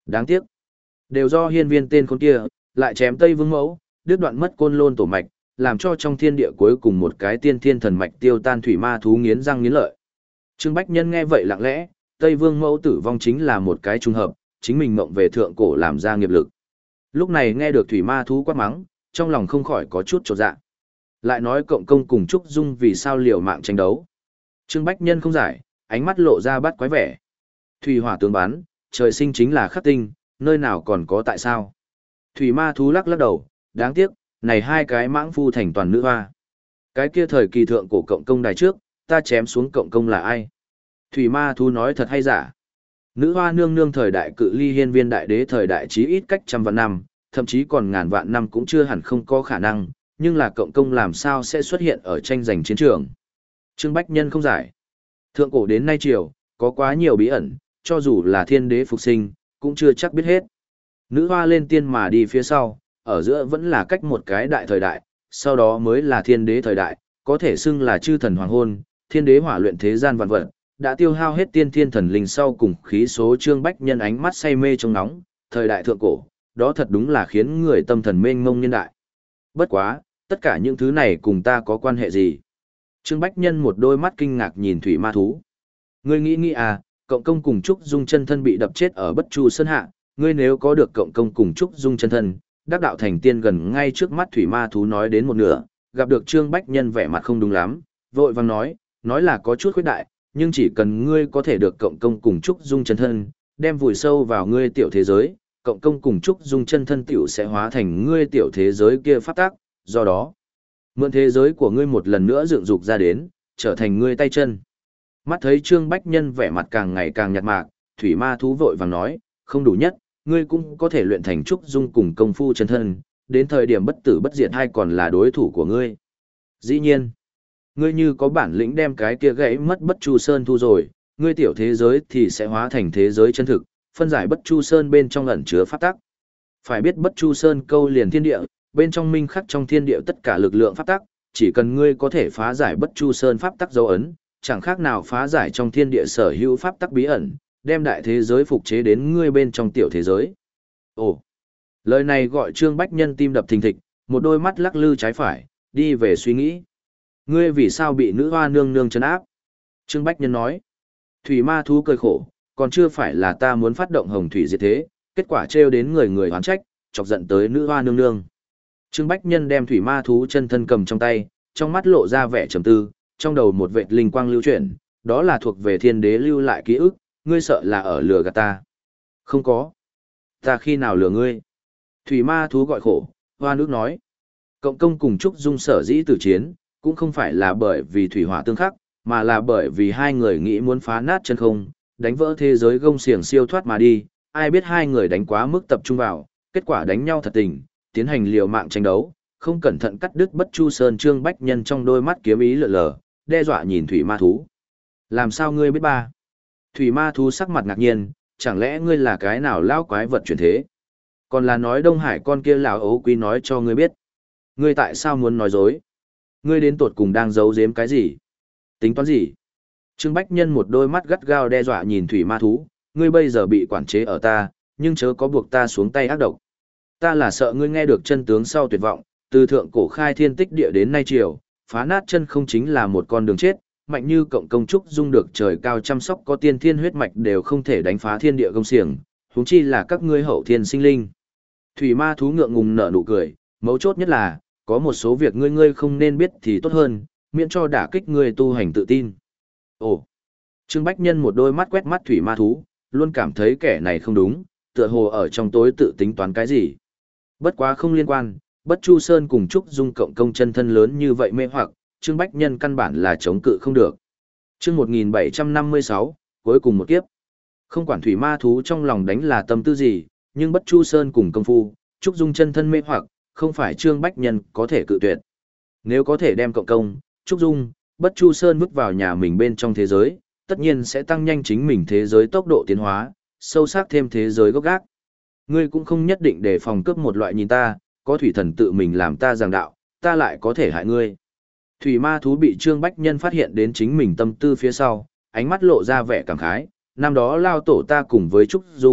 Đáng tiếc. Đều do hiên viên tên con kia, lại chém Tây Vương Mẫu, đứt đoạn mất côn lôn tổ mạch, làm cho trong thiên địa cuối cùng một cái tiên thiên thần mạch tiêu tan thủy ma thú nghiến răng nghiến lợi. Trương Bách Nhân nghe vậy lặng lẽ, Tây Vương Mẫu tử vong chính là một cái trùng hợp, chính mình mộng về thượng cổ làm ra nghiệp lực. Lúc này nghe được thủy ma thú quát mắng, trong lòng không khỏi có chút chột dạ. Lại nói cộng công cùng Trúc Dung vì sao liều mạng tranh đấu. Trương Bách Nhân không giải, ánh mắt lộ ra bắt quái vẻ. Thủy hỏa tương bán, trời sinh chính là khắc tinh, nơi nào còn có tại sao. Thủy ma thú lắc lắc đầu, đáng tiếc, này hai cái mãng phu thành toàn nữ hoa. Cái kia thời kỳ thượng cổ cộng công đài trước, ta chém xuống cộng công là ai? Thủy ma thú nói thật hay giả? Nữ hoa nương nương thời đại cự ly hiên viên đại đế thời đại chí ít cách trăm vạn năm, thậm chí còn ngàn vạn năm cũng chưa hẳn không có khả năng, nhưng là cộng công làm sao sẽ xuất hiện ở tranh giành chiến trường. Trương Bách Nhân không giải. Thượng cổ đến nay triều, có quá nhiều bí ẩn, cho dù là thiên đế phục sinh, cũng chưa chắc biết hết. Nữ hoa lên tiên mà đi phía sau, ở giữa vẫn là cách một cái đại thời đại, sau đó mới là thiên đế thời đại, có thể xưng là chư thần hoàng hôn, thiên đế hỏa luyện thế gian vạn vật, đã tiêu hao hết tiên thiên thần linh sau cùng khí số. Trương Bách Nhân ánh mắt say mê trong nóng, thời đại thượng cổ, đó thật đúng là khiến người tâm thần mênh mông nhân đại. Bất quá, tất cả những thứ này cùng ta có quan hệ gì? Trương Bách Nhân một đôi mắt kinh ngạc nhìn thủy ma thú. Ngươi nghĩ nghĩ à, cộng công cùng Trúc Dung chân thân bị đập chết ở Bất Chu Sơn hạ, ngươi nếu có được cộng công cùng Trúc Dung chân thân, đắc đạo thành tiên gần ngay trước mắt thủy ma thú nói đến một nửa, gặp được Trương Bách Nhân vẻ mặt không đúng lắm, vội vàng nói, nói là có chút khuyết đại, nhưng chỉ cần ngươi có thể được cộng công cùng Trúc Dung chân thân, đem vùi sâu vào ngươi tiểu thế giới, cộng công cùng Trúc Dung chân thân tiểu sẽ hóa thành ngươi tiểu thế giới kia pháp tác, do đó, mượn thế giới của ngươi một lần nữa dựng dục ra đến, trở thành ngươi tay chân. Mắt thấy Trương Bách Nhân vẻ mặt càng ngày càng nhạt mạc, thủy ma thú vội vàng nói, không đủ nhất, ngươi cũng có thể luyện thành Trúc Dung cùng công phu chân thân, đến thời điểm bất tử bất diệt hay còn là đối thủ của ngươi. Dĩ nhiên, ngươi như có bản lĩnh đem cái kia gãy mất Bất Chu Sơn thu rồi, ngươi tiểu thế giới thì sẽ hóa thành thế giới chân thực, phân giải Bất Chu Sơn bên trong ẩn chứa pháp tắc. Phải biết Bất Chu Sơn câu liền thiên địa, bên trong minh khắc trong thiên địa tất cả lực lượng pháp tắc, chỉ cần ngươi có thể phá giải Bất Chu Sơn pháp tắc dấu ấn, chẳng khác nào phá giải trong thiên địa sở hữu pháp tắc bí ẩn, đem đại thế giới phục chế đến ngươi bên trong tiểu thế giới. Ồ, lời này gọi Trương Bách Nhân tim đập thình thịch, một đôi mắt lắc lư trái phải, đi về suy nghĩ. Ngươi vì sao bị nữ hoa nương nương trấn áp? Trương Bách Nhân nói. Thủy ma thú cười khổ, còn chưa phải là ta muốn phát động hồng thủy diệt thế, kết quả trêu đến người người oán trách, chọc giận tới nữ hoa nương nương. Trương Bách Nhân đem thủy ma thú chân thân cầm trong tay, trong mắt lộ ra vẻ trầm tư, trong đầu một vệt linh quang lưu chuyển, đó là thuộc về thiên đế lưu lại ký ức, ngươi sợ là ở lừa gạt ta. Không có. Ta khi nào lừa ngươi? Thủy ma thú gọi khổ, hoa nước nói. Cộng công cùng Trúc Dung sở dĩ tử chiến, cũng không phải là bởi vì thủy hỏa tương khắc, mà là bởi vì hai người nghĩ muốn phá nát chân không, đánh vỡ thế giới gông xiềng siêu thoát mà đi, ai biết hai người đánh quá mức tập trung vào, kết quả đánh nhau thật tình, tiến hành liều mạng tranh đấu, không cẩn thận cắt đứt Bất Chu Sơn. Trương Bách Nhân trong đôi mắt kiếm ý lờ lờ, đe dọa nhìn thủy ma thú. Làm sao ngươi biết ba? Thủy ma thú sắc mặt ngạc nhiên, chẳng lẽ ngươi là cái nào lão quái vật chuyển thế? Còn là nói Đông Hải con kia lão ấu quý nói cho ngươi biết. Ngươi tại sao muốn nói dối? Ngươi đến tột cùng đang giấu giếm cái gì? Tính toán gì? Trương Bách Nhân một đôi mắt gắt gao đe dọa nhìn thủy ma thú, ngươi bây giờ bị quản chế ở ta, nhưng chớ có buộc ta xuống tay ác độc. Ta là sợ ngươi nghe được chân tướng sau tuyệt vọng, từ thượng cổ khai thiên tích địa đến nay triều, phá nát chân không chính là một con đường chết, mạnh như cộng công Trúc Dung được trời cao chăm sóc có tiên thiên huyết mạch đều không thể đánh phá thiên địa công xiềng, huống chi là các ngươi hậu thiên sinh linh. Thủy ma thú ngượng ngùng nở nụ cười, mấu chốt nhất là, có một số việc ngươi ngươi không nên biết thì tốt hơn, miễn cho đả kích ngươi tu hành tự tin. Ồ! Trương Bách Nhân một đôi mắt quét mắt thủy ma thú, luôn cảm thấy kẻ này không đúng, tựa hồ ở trong tối tự tính toán cái gì. Bất quá không liên quan, Bất Chu Sơn cùng Trúc Dung cộng công chân thân lớn như vậy mê hoặc, Trương Bách Nhân căn bản là chống cự không được. Chương một nghìn bảy trăm năm mươi sáu, cuối cùng một kiếp. Không quản thủy ma thú trong lòng đánh là tâm tư gì, nhưng Bất Chu Sơn cùng công phu, Trúc Dung chân thân mê hoặc, không phải Trương Bách Nhân có thể cự tuyệt. Nếu có thể đem cộng công, Trúc Dung, Bất Chu Sơn bước vào nhà mình bên trong thế giới, tất nhiên sẽ tăng nhanh chính mình thế giới tốc độ tiến hóa, sâu sắc thêm thế giới gốc gác. Ngươi cũng không nhất định để phòng cướp một loại nhìn ta, có thủy thần tự mình làm ta giảng đạo, ta lại có thể hại ngươi. Thủy ma thú bị Trương Bách Nhân phát hiện đến chính mình tâm tư phía sau, ánh mắt lộ ra vẻ cảm khái, năm đó lao tổ ta cùng với Trúc Dung,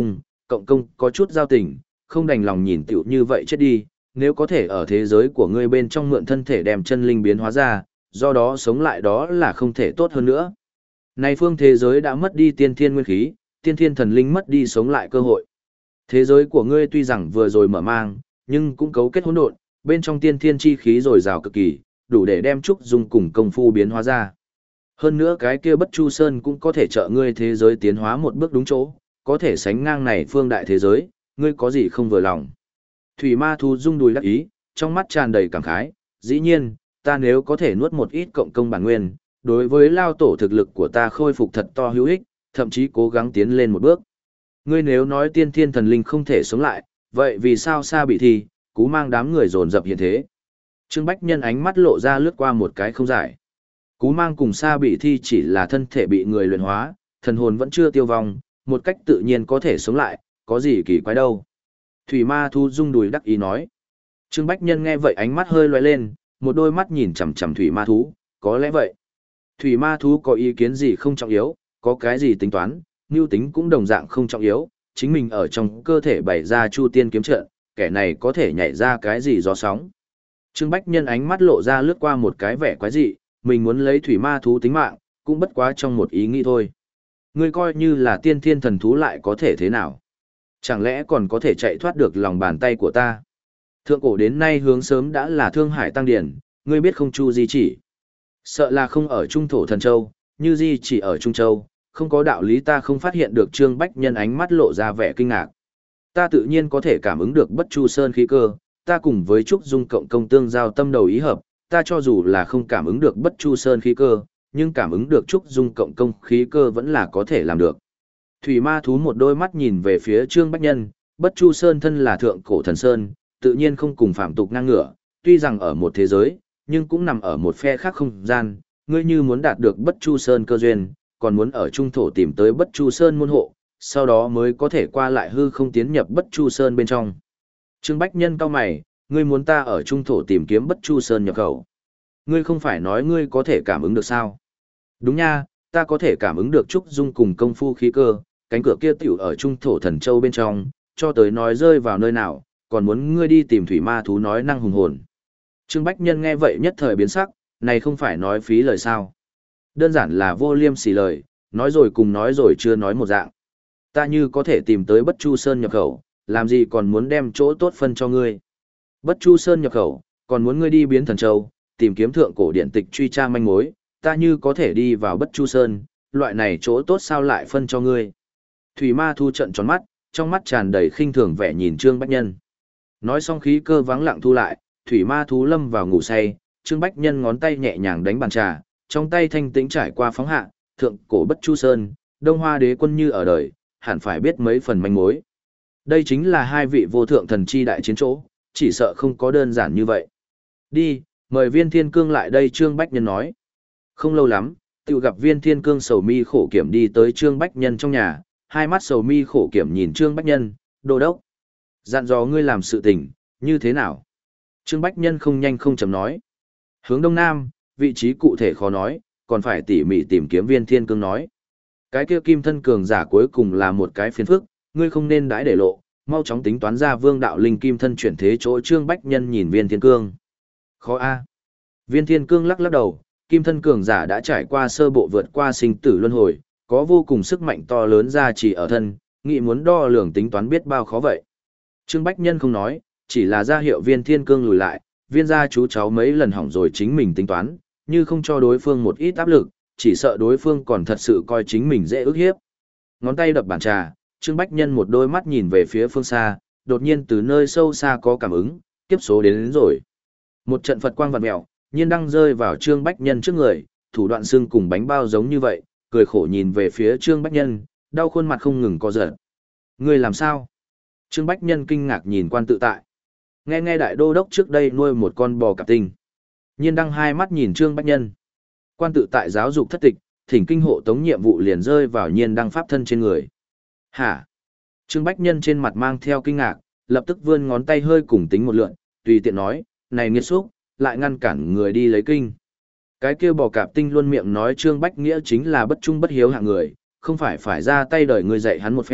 cộng công có chút giao tình, không đành lòng nhìn tiểu như vậy chết đi, nếu có thể ở thế giới của ngươi bên trong mượn thân thể đem chân linh biến hóa ra, do đó sống lại đó là không thể tốt hơn nữa. Này phương thế giới đã mất đi tiên thiên nguyên khí, tiên thiên thần linh mất đi sống lại cơ hội. Thế giới của ngươi tuy rằng vừa rồi mở mang, nhưng cũng cấu kết hỗn độn, bên trong tiên thiên chi khí dồi dào cực kỳ, đủ để đem trúc dung cùng công phu biến hóa ra. Hơn nữa cái kia Bất Chu Sơn cũng có thể trợ ngươi thế giới tiến hóa một bước đúng chỗ, có thể sánh ngang này phương đại thế giới, ngươi có gì không vừa lòng. Thủy ma thú rung đùi đắc ý, trong mắt tràn đầy cảm khái, dĩ nhiên, ta nếu có thể nuốt một ít cộng công bản nguyên, đối với lao tổ thực lực của ta khôi phục thật to hữu ích, thậm chí cố gắng tiến lên một bước. Ngươi nếu nói tiên thiên thần linh không thể sống lại, vậy vì sao Sa Bị Thi, Cú Mang đám người dồn dập hiện thế? Trương Bách Nhân ánh mắt lộ ra lướt qua một cái không giải. Cú Mang cùng Sa Bị Thi chỉ là thân thể bị người luyện hóa, thần hồn vẫn chưa tiêu vong, một cách tự nhiên có thể sống lại, có gì kỳ quái đâu. Thủy ma thú rung đùi đắc ý nói. Trương Bách Nhân nghe vậy ánh mắt hơi loay lên, một đôi mắt nhìn chằm chằm thủy ma thú, có lẽ vậy. Thủy ma thú có ý kiến gì không trọng yếu, có cái gì tính toán, mưu tính cũng đồng dạng không trọng yếu, chính mình ở trong cơ thể bày ra chu tiên kiếm trận, kẻ này có thể nhảy ra cái gì gió sóng. Trương Bách Nhân ánh mắt lộ ra lướt qua một cái vẻ quái dị, mình muốn lấy thủy ma thú tính mạng, cũng bất quá trong một ý nghĩ thôi. Ngươi coi như là tiên thiên thần thú lại có thể thế nào? Chẳng lẽ còn có thể chạy thoát được lòng bàn tay của ta? Thượng cổ đến nay hướng sớm đã là Thương Hải Tăng Điển, ngươi biết không Chu Di chỉ. Sợ là không ở Trung Thổ Thần Châu, như Di chỉ ở Trung Châu, không có đạo lý ta không phát hiện được. Trương Bách Nhân ánh mắt lộ ra vẻ kinh ngạc. Ta tự nhiên có thể cảm ứng được Bất Chu Sơn khí cơ, ta cùng với Trúc Dung cộng công tương giao tâm đầu ý hợp, ta cho dù là không cảm ứng được Bất Chu Sơn khí cơ, nhưng cảm ứng được Trúc Dung cộng công khí cơ vẫn là có thể làm được. Thủy ma thú một đôi mắt nhìn về phía Trương Bách Nhân, Bất Chu Sơn thân là thượng cổ thần sơn, tự nhiên không cùng phạm tục ngang ngửa, tuy rằng ở một thế giới, nhưng cũng nằm ở một phe khác không gian, ngươi như muốn đạt được Bất Chu Sơn cơ duyên, còn muốn ở trung thổ tìm tới Bất Chu Sơn môn hộ, sau đó mới có thể qua lại hư không tiến nhập Bất Chu Sơn bên trong. Trương Bách Nhân cau mày, ngươi muốn ta ở trung thổ tìm kiếm Bất Chu Sơn nhập khẩu? Ngươi không phải nói ngươi có thể cảm ứng được sao? Đúng nha, ta có thể cảm ứng được Trúc Dung cùng công phu khí cơ, cánh cửa kia tiểu ở trung thổ thần châu bên trong, cho tới nói rơi vào nơi nào, còn muốn ngươi đi tìm thủy ma thú nói năng hùng hồn. Trương Bách Nhân nghe vậy nhất thời biến sắc, này không phải nói phí lời sao. Đơn giản là vô liêm sỉ lời, nói rồi cùng nói rồi chưa nói một dạng. Ta như có thể tìm tới Bất Chu Sơn nhập khẩu, làm gì còn muốn đem chỗ tốt phân cho ngươi. Bất Chu Sơn nhập khẩu, còn muốn ngươi đi biến thần châu, tìm kiếm thượng cổ điện tịch truy tra manh mối, ta như có thể đi vào Bất Chu Sơn, loại này chỗ tốt sao lại phân cho ngươi. Thủy ma thu trận tròn mắt, trong mắt tràn đầy khinh thường vẻ nhìn Trương Bách Nhân. Nói xong khí cơ vắng lặng thu lại, thủy ma thú lâm vào ngủ say, Trương Bách Nhân ngón tay nhẹ nhàng đánh bàn trà, trong tay thanh tĩnh trải qua phóng hạ, thượng cổ Bất Chu Sơn, Đông Hoa đế quân như ở đời, hẳn phải biết mấy phần manh mối. Đây chính là hai vị vô thượng thần chi đại chiến chỗ, chỉ sợ không có đơn giản như vậy. Đi, mời Viên Thiên Cương lại đây. Trương Bách Nhân nói. Không lâu lắm, tự gặp Viên Thiên Cương sầu mi khổ kiểm đi tới Trương Bách Nhân trong nhà, hai mắt sầu mi khổ kiểm nhìn Trương Bách Nhân, đô đốc. Dặn dò ngươi làm sự tình, như thế nào? Trương Bách Nhân không nhanh không chậm nói. Hướng đông nam, vị trí cụ thể khó nói, còn phải tỉ mỉ tìm kiếm Viên Thiên Cương nói. Cái kia kim thân cường giả cuối cùng là một cái phiền phức, ngươi không nên đãi để lộ, mau chóng tính toán ra vương đạo linh kim thân chuyển thế chỗ. Trương Bách Nhân nhìn Viên Thiên Cương. Khó a. Viên Thiên Cương lắc lắc đầu, kim thân cường giả đã trải qua sơ bộ vượt qua sinh tử luân hồi, có vô cùng sức mạnh to lớn ra chỉ ở thân, nghĩ muốn đo lường tính toán biết bao khó vậy. Trương Bách Nhân không nói, chỉ là ra hiệu Viên Thiên Cương lùi lại, viên gia chú cháu mấy lần hỏng rồi chính mình tính toán, như không cho đối phương một ít áp lực, chỉ sợ đối phương còn thật sự coi chính mình dễ ức hiếp. Ngón tay đập bàn trà, Trương Bách Nhân một đôi mắt nhìn về phía phương xa, đột nhiên từ nơi sâu xa có cảm ứng, kiếp số đến, đến rồi. Một trận Phật quang vặn mèo, nhiên đăng rơi vào Trương Bách Nhân trước người, thủ đoạn xương cùng bánh bao giống như vậy, cười khổ nhìn về phía Trương Bách Nhân, đau khuôn mặt không ngừng co giật. Ngươi làm sao? Trương Bách Nhân kinh ngạc nhìn Quan Tự Tại. Nghe nghe đại đô đốc trước đây nuôi một con bò cạp tinh. Nhiên đăng hai mắt nhìn Trương Bách Nhân. Quan Tự Tại giáo dục thất tịch, thỉnh kinh hộ tống nhiệm vụ liền rơi vào Nhiên đăng pháp thân trên người. Hả? Trương Bách Nhân trên mặt mang theo kinh ngạc, lập tức vươn ngón tay hơi cùng tính một lượn, tùy tiện nói, này nghiệt xúc, lại ngăn cản người đi lấy kinh. Cái kia bò cạp tinh luôn miệng nói Trương Bách Nghĩa chính là bất trung bất hiếu hạng người, không phải phải ra tay đời người dạy hắn một phen,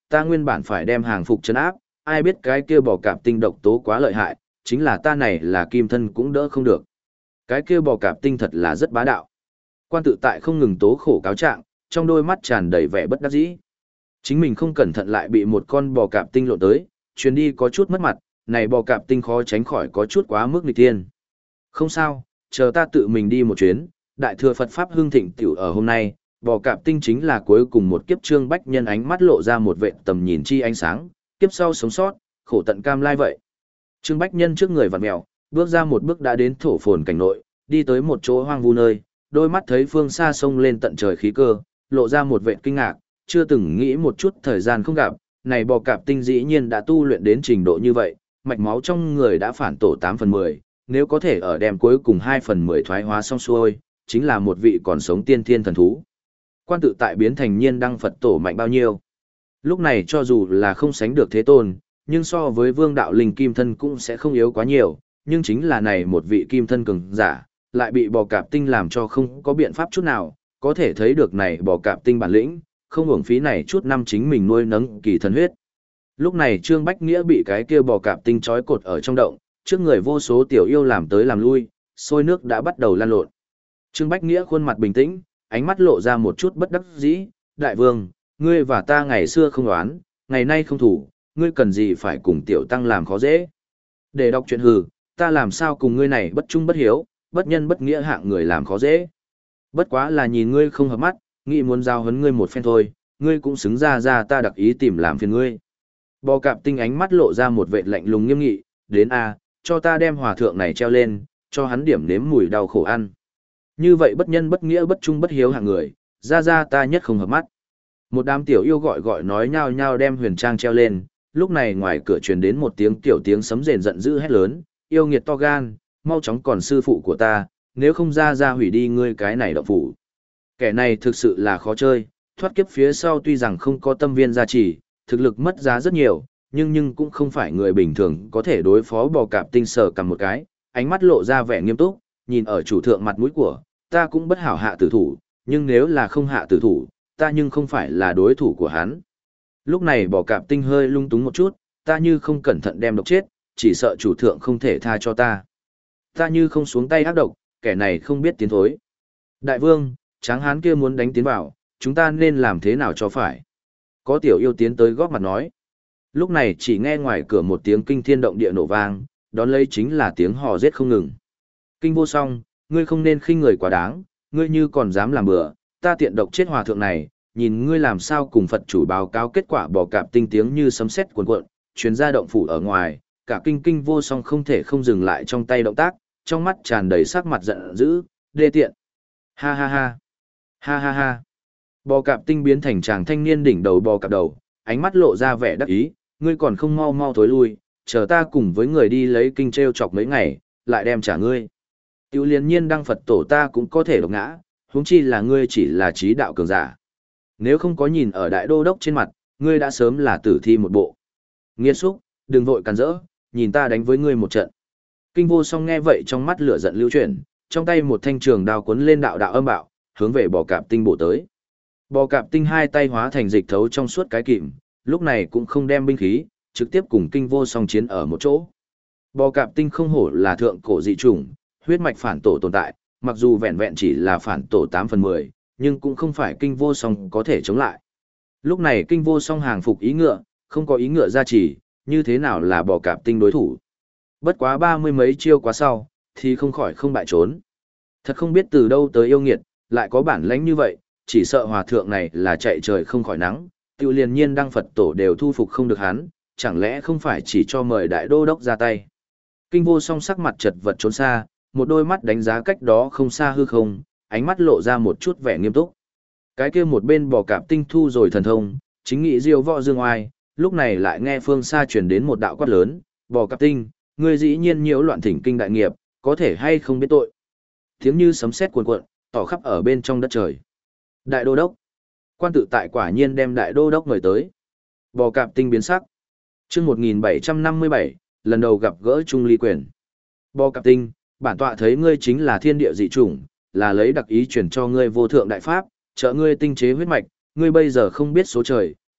ta nguyên bản phải đem hàng phục trấn áp, ai biết cái kia bò cạp tinh độc tố quá lợi hại, chính là ta này là kim thân cũng đỡ không được. Cái kia bò cạp tinh thật là rất bá đạo. Quan tự tại không ngừng tố khổ cáo trạng, trong đôi mắt tràn đầy vẻ bất đắc dĩ. Chính mình không cẩn thận lại bị một con bò cạp tinh lộn tới, chuyến đi có chút mất mặt, này bò cạp tinh khó tránh khỏi có chút quá mức nghịch tiên. Không sao, chờ ta tự mình đi một chuyến, đại thừa Phật Pháp hưng thịnh tiểu ở hôm nay, bò cạp tinh chính là cuối cùng một kiếp. Trương Bách Nhân ánh mắt lộ ra một vệ tầm nhìn chi ánh sáng, kiếp sau sống sót, khổ tận cam lai vậy. Trương Bách Nhân trước người vặn mèo, bước ra một bước đã đến thổ phồn cảnh nội, đi tới một chỗ hoang vu nơi, đôi mắt thấy phương xa sông lên tận trời khí cơ, lộ ra một vệ kinh ngạc, chưa từng nghĩ một chút thời gian không gặp, này bò cạp tinh dĩ nhiên đã tu luyện đến trình độ như vậy, mạch máu trong người đã phản tổ tám phần mười, nếu có thể ở đem cuối cùng hai phần mười thoái hóa xong xuôi, chính là một vị còn sống tiên thiên thần thú. Quan tự tại biến thành nhiên đăng Phật tổ mạnh bao nhiêu. Lúc này cho dù là không sánh được thế tôn, nhưng so với vương đạo linh kim thân cũng sẽ không yếu quá nhiều, nhưng chính là này một vị kim thân cường giả, lại bị bò cạp tinh làm cho không có biện pháp chút nào, có thể thấy được này bò cạp tinh bản lĩnh, không hưởng phí này chút năm chính mình nuôi nấng kỳ thần huyết. Lúc này Trương Bách Nghĩa bị cái kia bò cạp tinh trói cột ở trong động, trước người vô số tiểu yêu làm tới làm lui, sôi nước đã bắt đầu lan lộn. Trương Bách Nghĩa khuôn mặt bình tĩnh, ánh mắt lộ ra một chút bất đắc dĩ, đại vương, ngươi và ta ngày xưa không đoán, ngày nay không thủ, ngươi cần gì phải cùng tiểu tăng làm khó dễ. Để đọc chuyện hừ, ta làm sao cùng ngươi này bất trung bất hiếu, bất nhân bất nghĩa hạng người làm khó dễ. Bất quá là nhìn ngươi không hợp mắt, nghĩ muốn giao hấn ngươi một phen thôi, ngươi cũng xứng ra ra ta đặc ý tìm làm phiền ngươi. Bò cạp tinh ánh mắt lộ ra một vệ lạnh lùng nghiêm nghị, đến a, cho ta đem hòa thượng này treo lên, cho hắn điểm nếm mùi đau khổ ăn. Như vậy bất nhân bất nghĩa bất trung bất hiếu hạng người, ra ra ta nhất không hợp mắt. Một đám tiểu yêu gọi gọi nói nhao nhao đem huyền trang treo lên, lúc này ngoài cửa truyền đến một tiếng tiểu tiếng sấm rền giận dữ hét lớn, yêu nghiệt to gan, mau chóng còn sư phụ của ta, nếu không ra ra hủy đi ngươi cái này động phủ. Kẻ này thực sự là khó chơi, thoát kiếp phía sau tuy rằng không có tâm viên gia trì, thực lực mất giá rất nhiều, nhưng nhưng cũng không phải người bình thường có thể đối phó bò cạp tinh sở cầm một cái, ánh mắt lộ ra vẻ nghiêm túc, nhìn ở chủ thượng mặt mũi của, ta cũng bất hảo hạ tử thủ, nhưng nếu là không hạ tử thủ, ta nhưng không phải là đối thủ của hắn. Lúc này bò cạp tinh hơi lung túng một chút, ta như không cẩn thận đem độc chết, chỉ sợ chủ thượng không thể tha cho ta. Ta như không xuống tay ác độc, kẻ này không biết tiến thối. Đại vương, tráng hán kia muốn đánh tiến vào, chúng ta nên làm thế nào cho phải? Có tiểu yêu tiến tới góp mặt nói. Lúc này chỉ nghe ngoài cửa một tiếng kinh thiên động địa nổ vang, đón lấy chính là tiếng hò rết không ngừng. Kinh vô song, ngươi không nên khinh người quá đáng, ngươi như còn dám làm bừa, ta tiện độc chết hòa thượng này, nhìn ngươi làm sao cùng Phật chủ báo cáo kết quả. Bò cạp tinh tiếng như sấm sét cuồn cuộn, chuyến ra động phủ ở ngoài, cả kinh kinh vô song không thể không dừng lại trong tay động tác, trong mắt tràn đầy sắc mặt giận dữ, đê tiện. Ha ha ha, ha ha ha. Bò cạp tinh biến thành chàng thanh niên đỉnh đầu bò cạp đầu, ánh mắt lộ ra vẻ đắc ý, ngươi còn không mau mau thối lui, chờ ta cùng với người đi lấy kinh treo chọc mấy ngày, lại đem trả ngươi. Tiểu liên nhiên đăng Phật tổ ta cũng có thể độc ngã, huống chi là ngươi chỉ là trí đạo cường giả. Nếu không có nhìn ở đại đô đốc trên mặt, ngươi đã sớm là tử thi một bộ. Nghiệt xúc, đừng vội càn rỡ, nhìn ta đánh với ngươi một trận. Kinh vô song nghe vậy trong mắt lửa giận lưu chuyển, trong tay một thanh trường đao cuốn lên đạo đạo âm bạo, hướng về bò cạp tinh bổ tới. Bò cạp tinh hai tay hóa thành dịch thấu trong suốt cái kìm, lúc này cũng không đem binh khí, trực tiếp cùng kinh vô song chiến ở một chỗ. Bò cạp tinh không hổ là thượng cổ dị chủng, huyết mạch phản tổ tồn tại, mặc dù vẹn vẹn chỉ là phản tổ tám phần mười, nhưng cũng không phải kinh vô song có thể chống lại. Lúc này kinh vô song hàng phục ý ngựa, không có ý ngựa gia trì, như thế nào là bò cạp tinh đối thủ. Bất quá ba mươi mấy chiêu quá sau, thì không khỏi không bại trốn. Thật không biết từ đâu tới yêu nghiệt, lại có bản lãnh như vậy, chỉ sợ hòa thượng này là chạy trời không khỏi nắng, tiêu liền nhiên đăng Phật tổ đều thu phục không được hắn, chẳng lẽ không phải chỉ cho mời đại đô đốc ra tay. Kinh vô song sắc mặt chật vật trốn xa, một đôi mắt đánh giá cách đó không xa hư không, ánh mắt lộ ra một chút vẻ nghiêm túc. Cái kia một bên bò cạp tinh thu rồi thần thông, chính nghị diêu võ dương oai, lúc này lại nghe phương xa truyền đến một đạo quát lớn, bò cạp tinh, ngươi dĩ nhiên nhiễu loạn thỉnh kinh đại nghiệp, có thể hay không biết tội. Tiếng như sấm sét cuồn cuộn, tỏ khắp ở bên trong đất trời. Đại đô đốc. Quan tự tại quả nhiên đem đại đô đốc mời tới. Bò cạp tinh biến sắc. Chương một nghìn bảy trăm năm mươi bảy, lần đầu gặp gỡ Trung Ly Quyền. Bò cạp tinh, bản tọa thấy ngươi chính là thiên địa dị chủng, là lấy đặc ý truyền cho ngươi vô thượng đại pháp, trợ ngươi tinh chế huyết mạch, ngươi bây giờ không biết số trời,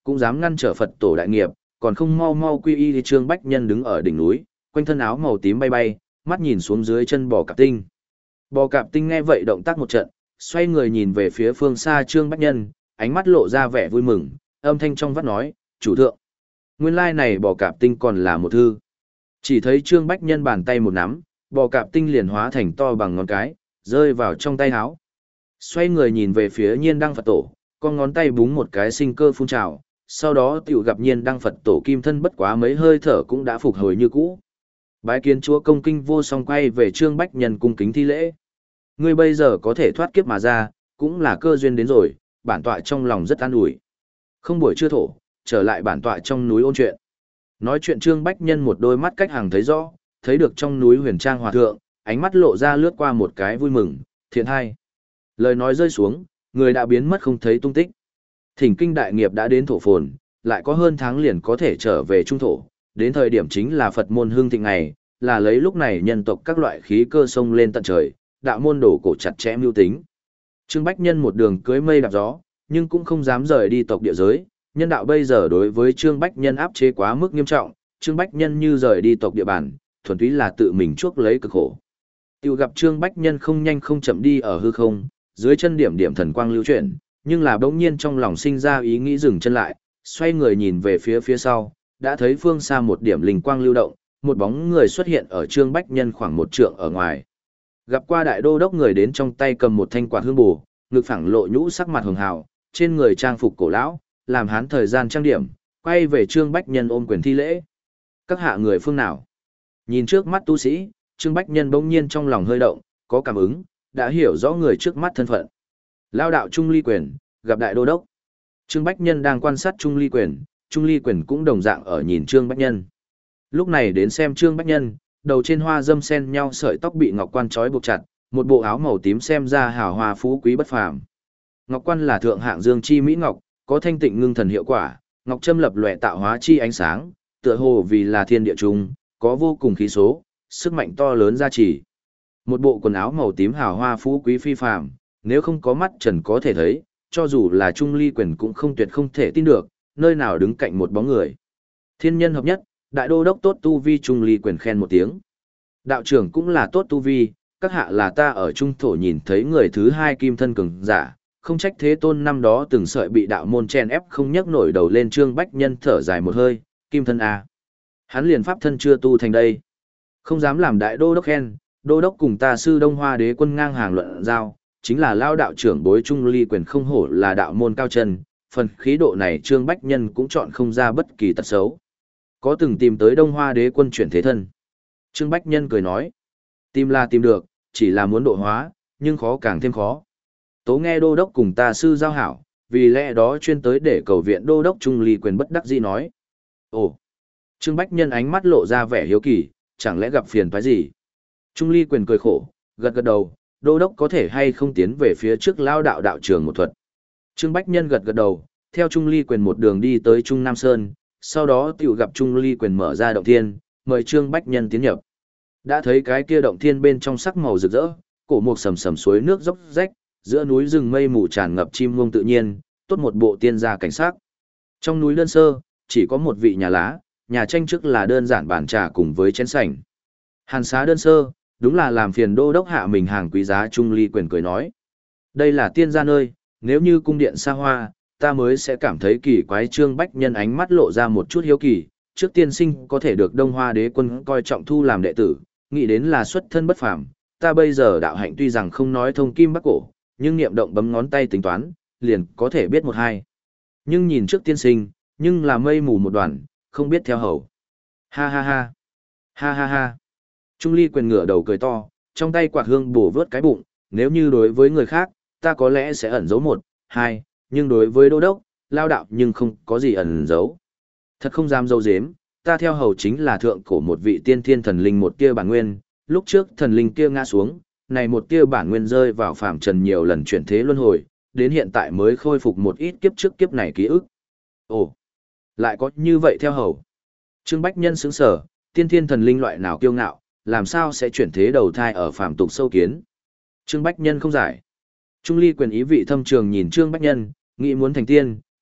cũng dám ngăn trở Phật tổ đại nghiệp, còn không mau mau quy y. Trương Bách Nhân đứng ở đỉnh núi, quanh thân áo màu tím bay bay, mắt nhìn xuống dưới chân bò cạp tinh. Bò cạp tinh nghe vậy động tác một trận, xoay người nhìn về phía phương xa Trương Bách Nhân, ánh mắt lộ ra vẻ vui mừng, âm thanh trong vắt nói, chủ thượng. Nguyên lai này bò cạp tinh còn là một thư. Chỉ thấy Trương Bách Nhân bàn tay một nắm, bò cạp tinh liền hóa thành to bằng ngón cái, rơi vào trong tay áo. Xoay người nhìn về phía Nhiên Đăng Phật tổ, con ngón tay búng một cái sinh cơ phun trào, sau đó tiểu gặp Nhiên Đăng Phật tổ kim thân bất quá mấy hơi thở cũng đã phục hồi như cũ. Bái kiến chúa công kinh vô song quay về Trương Bách Nhân cung kính thi lễ. Ngươi bây giờ có thể thoát kiếp mà ra, cũng là cơ duyên đến rồi, bản tọa trong lòng rất an ủi. Không buổi trưa thổ, trở lại bản tọa trong núi ôn chuyện. Nói chuyện Trương Bách Nhân một đôi mắt cách hàng thấy rõ, thấy được trong núi huyền trang hòa thượng, ánh mắt lộ ra lướt qua một cái vui mừng, thiện hai. Lời nói rơi xuống, người đã biến mất không thấy tung tích. Thỉnh kinh đại nghiệp đã đến thổ phồn, lại có hơn tháng liền có thể trở về trung thổ, đến thời điểm chính là Phật môn hương thịnh ngày, là lấy lúc này nhân tộc các loại khí cơ sông lên tận trời, đạo môn đổ cổ chặt chẽ mưu tính. Trương Bách Nhân một đường cưới mây đạp gió, nhưng cũng không dám rời đi tộc địa giới, nhân đạo bây giờ đối với Trương Bách Nhân áp chế quá mức nghiêm trọng, Trương Bách Nhân như rời đi tộc địa bàn, thuần túy là tự mình chuốc lấy cực khổ. Tiêu gặp Trương Bách Nhân không nhanh không chậm đi ở hư không, dưới chân điểm điểm thần quang lưu chuyển, nhưng là bỗng nhiên trong lòng sinh ra ý nghĩ dừng chân lại, xoay người nhìn về phía phía sau, đã thấy phương xa một điểm linh quang lưu động, một bóng người xuất hiện ở Trương Bách Nhân khoảng một trượng ở ngoài. Gặp qua đại đô đốc người đến trong tay cầm một thanh quạt hương bù, ngực phẳng lộ nhũ sắc mặt hường hào, trên người trang phục cổ lão, làm hán thời gian trang điểm, quay về Trương Bách Nhân ôm quyền thi lễ. Các hạ người phương nào? Nhìn trước mắt tu sĩ, Trương Bách Nhân bỗng nhiên trong lòng hơi động, có cảm ứng, đã hiểu rõ người trước mắt thân phận. Lao đạo Trung Ly Quyền, gặp đại đô đốc. Trương Bách Nhân đang quan sát Trung Ly Quyền, Trung Ly Quyền cũng đồng dạng ở nhìn Trương Bách Nhân. Lúc này đến xem Trương Bách Nhân, đầu trên hoa dâm sen nhau sợi tóc bị ngọc quan trói buộc chặt, một bộ áo màu tím xem ra hào hoa phú quý bất phàm. Ngọc quan là thượng hạng dương chi mỹ ngọc, có thanh tịnh ngưng thần hiệu quả, ngọc châm lập lòe tạo hóa chi ánh sáng, tựa hồ vì là thiên địa trung, có vô cùng khí số, sức mạnh to lớn gia trì. Một bộ quần áo màu tím hào hoa phú quý phi phàm, nếu không có mắt trần có thể thấy, cho dù là Trung Ly Quyền cũng không tuyệt không thể tin được, nơi nào đứng cạnh một bóng người. Thiên nhân hợp nhất, đại đô đốc tốt tu vi. Trung Ly Quyền khen một tiếng. Đạo trưởng cũng là tốt tu vi, các hạ là ta ở trung thổ nhìn thấy người thứ hai kim thân cường giả, không trách Thế Tôn năm đó từng sợi bị đạo môn chen ép không nhấc nổi đầu lên. Trương Bách Nhân thở dài một hơi, kim thân à. Hắn liền pháp thân chưa tu thành đây. Không dám làm đại đô đốc khen, đô đốc cùng ta sư Đông Hoa Đế Quân ngang hàng luận giao, chính là lao đạo trưởng bối Trung Ly Quyền không hổ là đạo môn cao chân, phần khí độ này Trương Bách Nhân cũng chọn không ra bất kỳ tật xấu. Có từng tìm tới Đông Hoa Đế Quân chuyển thế thân? Trương Bách Nhân cười nói, tìm là tìm được, chỉ là muốn độ hóa, nhưng khó càng thêm khó. Tố nghe đô đốc cùng ta sư giao hảo, vì lẽ đó chuyên tới để cầu viện đô đốc. Trung Ly Quyền bất đắc dĩ nói. Ồ! Trương Bách Nhân ánh mắt lộ ra vẻ hiếu kỳ, chẳng lẽ gặp phiền toái gì? Trung Ly Quyền cười khổ, gật gật đầu, đô đốc có thể hay không tiến về phía trước lao đạo đạo trường một thuật. Trương Bách Nhân gật gật đầu, theo Trung Ly Quyền một đường đi tới Trung Nam Sơn, sau đó tiểu gặp Trung Ly Quyền mở ra động thiên, mời Trương Bách Nhân tiến nhập. Đã thấy cái kia động thiên bên trong sắc màu rực rỡ, cổ một sầm sầm suối nước dốc rách, giữa núi rừng mây mù tràn ngập chim muông tự nhiên, tốt một bộ tiên gia cảnh sắc. Trong núi đơn sơ, chỉ có một vị nhà lá, nhà tranh trước là đơn giản bàn trà cùng với chén sảnh. Hàn xá đơn sơ, đúng là làm phiền đô đốc hạ mình hàng quý giá. Trung Ly Quyền cười nói. Đây là tiên gia nơi, nếu như cung điện xa hoa, ta mới sẽ cảm thấy kỳ quái. Trương Bách Nhân ánh mắt lộ ra một chút hiếu kỳ, trước tiên sinh có thể được Đông Hoa Đế Quân coi trọng thu làm đệ tử, nghĩ đến là xuất thân bất phàm. Ta bây giờ đạo hạnh tuy rằng không nói thông kim bắc cổ, nhưng niệm động bấm ngón tay tính toán, liền có thể biết một hai. Nhưng nhìn trước tiên sinh, nhưng là mây mù một đoàn, không biết theo hầu. Ha ha ha. Ha ha ha. Trung Ly Quyền ngửa đầu cười to, trong tay quạt hương bổ vớt cái bụng, nếu như đối với người khác, ta có lẽ sẽ ẩn giấu một, hai, nhưng đối với đô đốc, lao đạo nhưng không có gì ẩn giấu. Thật không dám dâu dếm, ta theo hầu chính là thượng cổ một vị tiên thiên thần linh một tia bản nguyên, lúc trước thần linh kia ngã xuống, này một tia bản nguyên rơi vào phàm trần nhiều lần chuyển thế luân hồi, đến hiện tại mới khôi phục một ít kiếp trước kiếp này ký ức. Ồ, lại có như vậy theo hầu. Trương Bách Nhân sững sờ, tiên thiên thần linh loại nào kiêu ngạo, làm sao sẽ chuyển thế đầu thai ở phàm tục sâu kiến. Trương Bách Nhân không giải. Trung Ly Quyền ý vị thâm trường nhìn Trương Bách Nhân, nghĩ muốn thành tiên,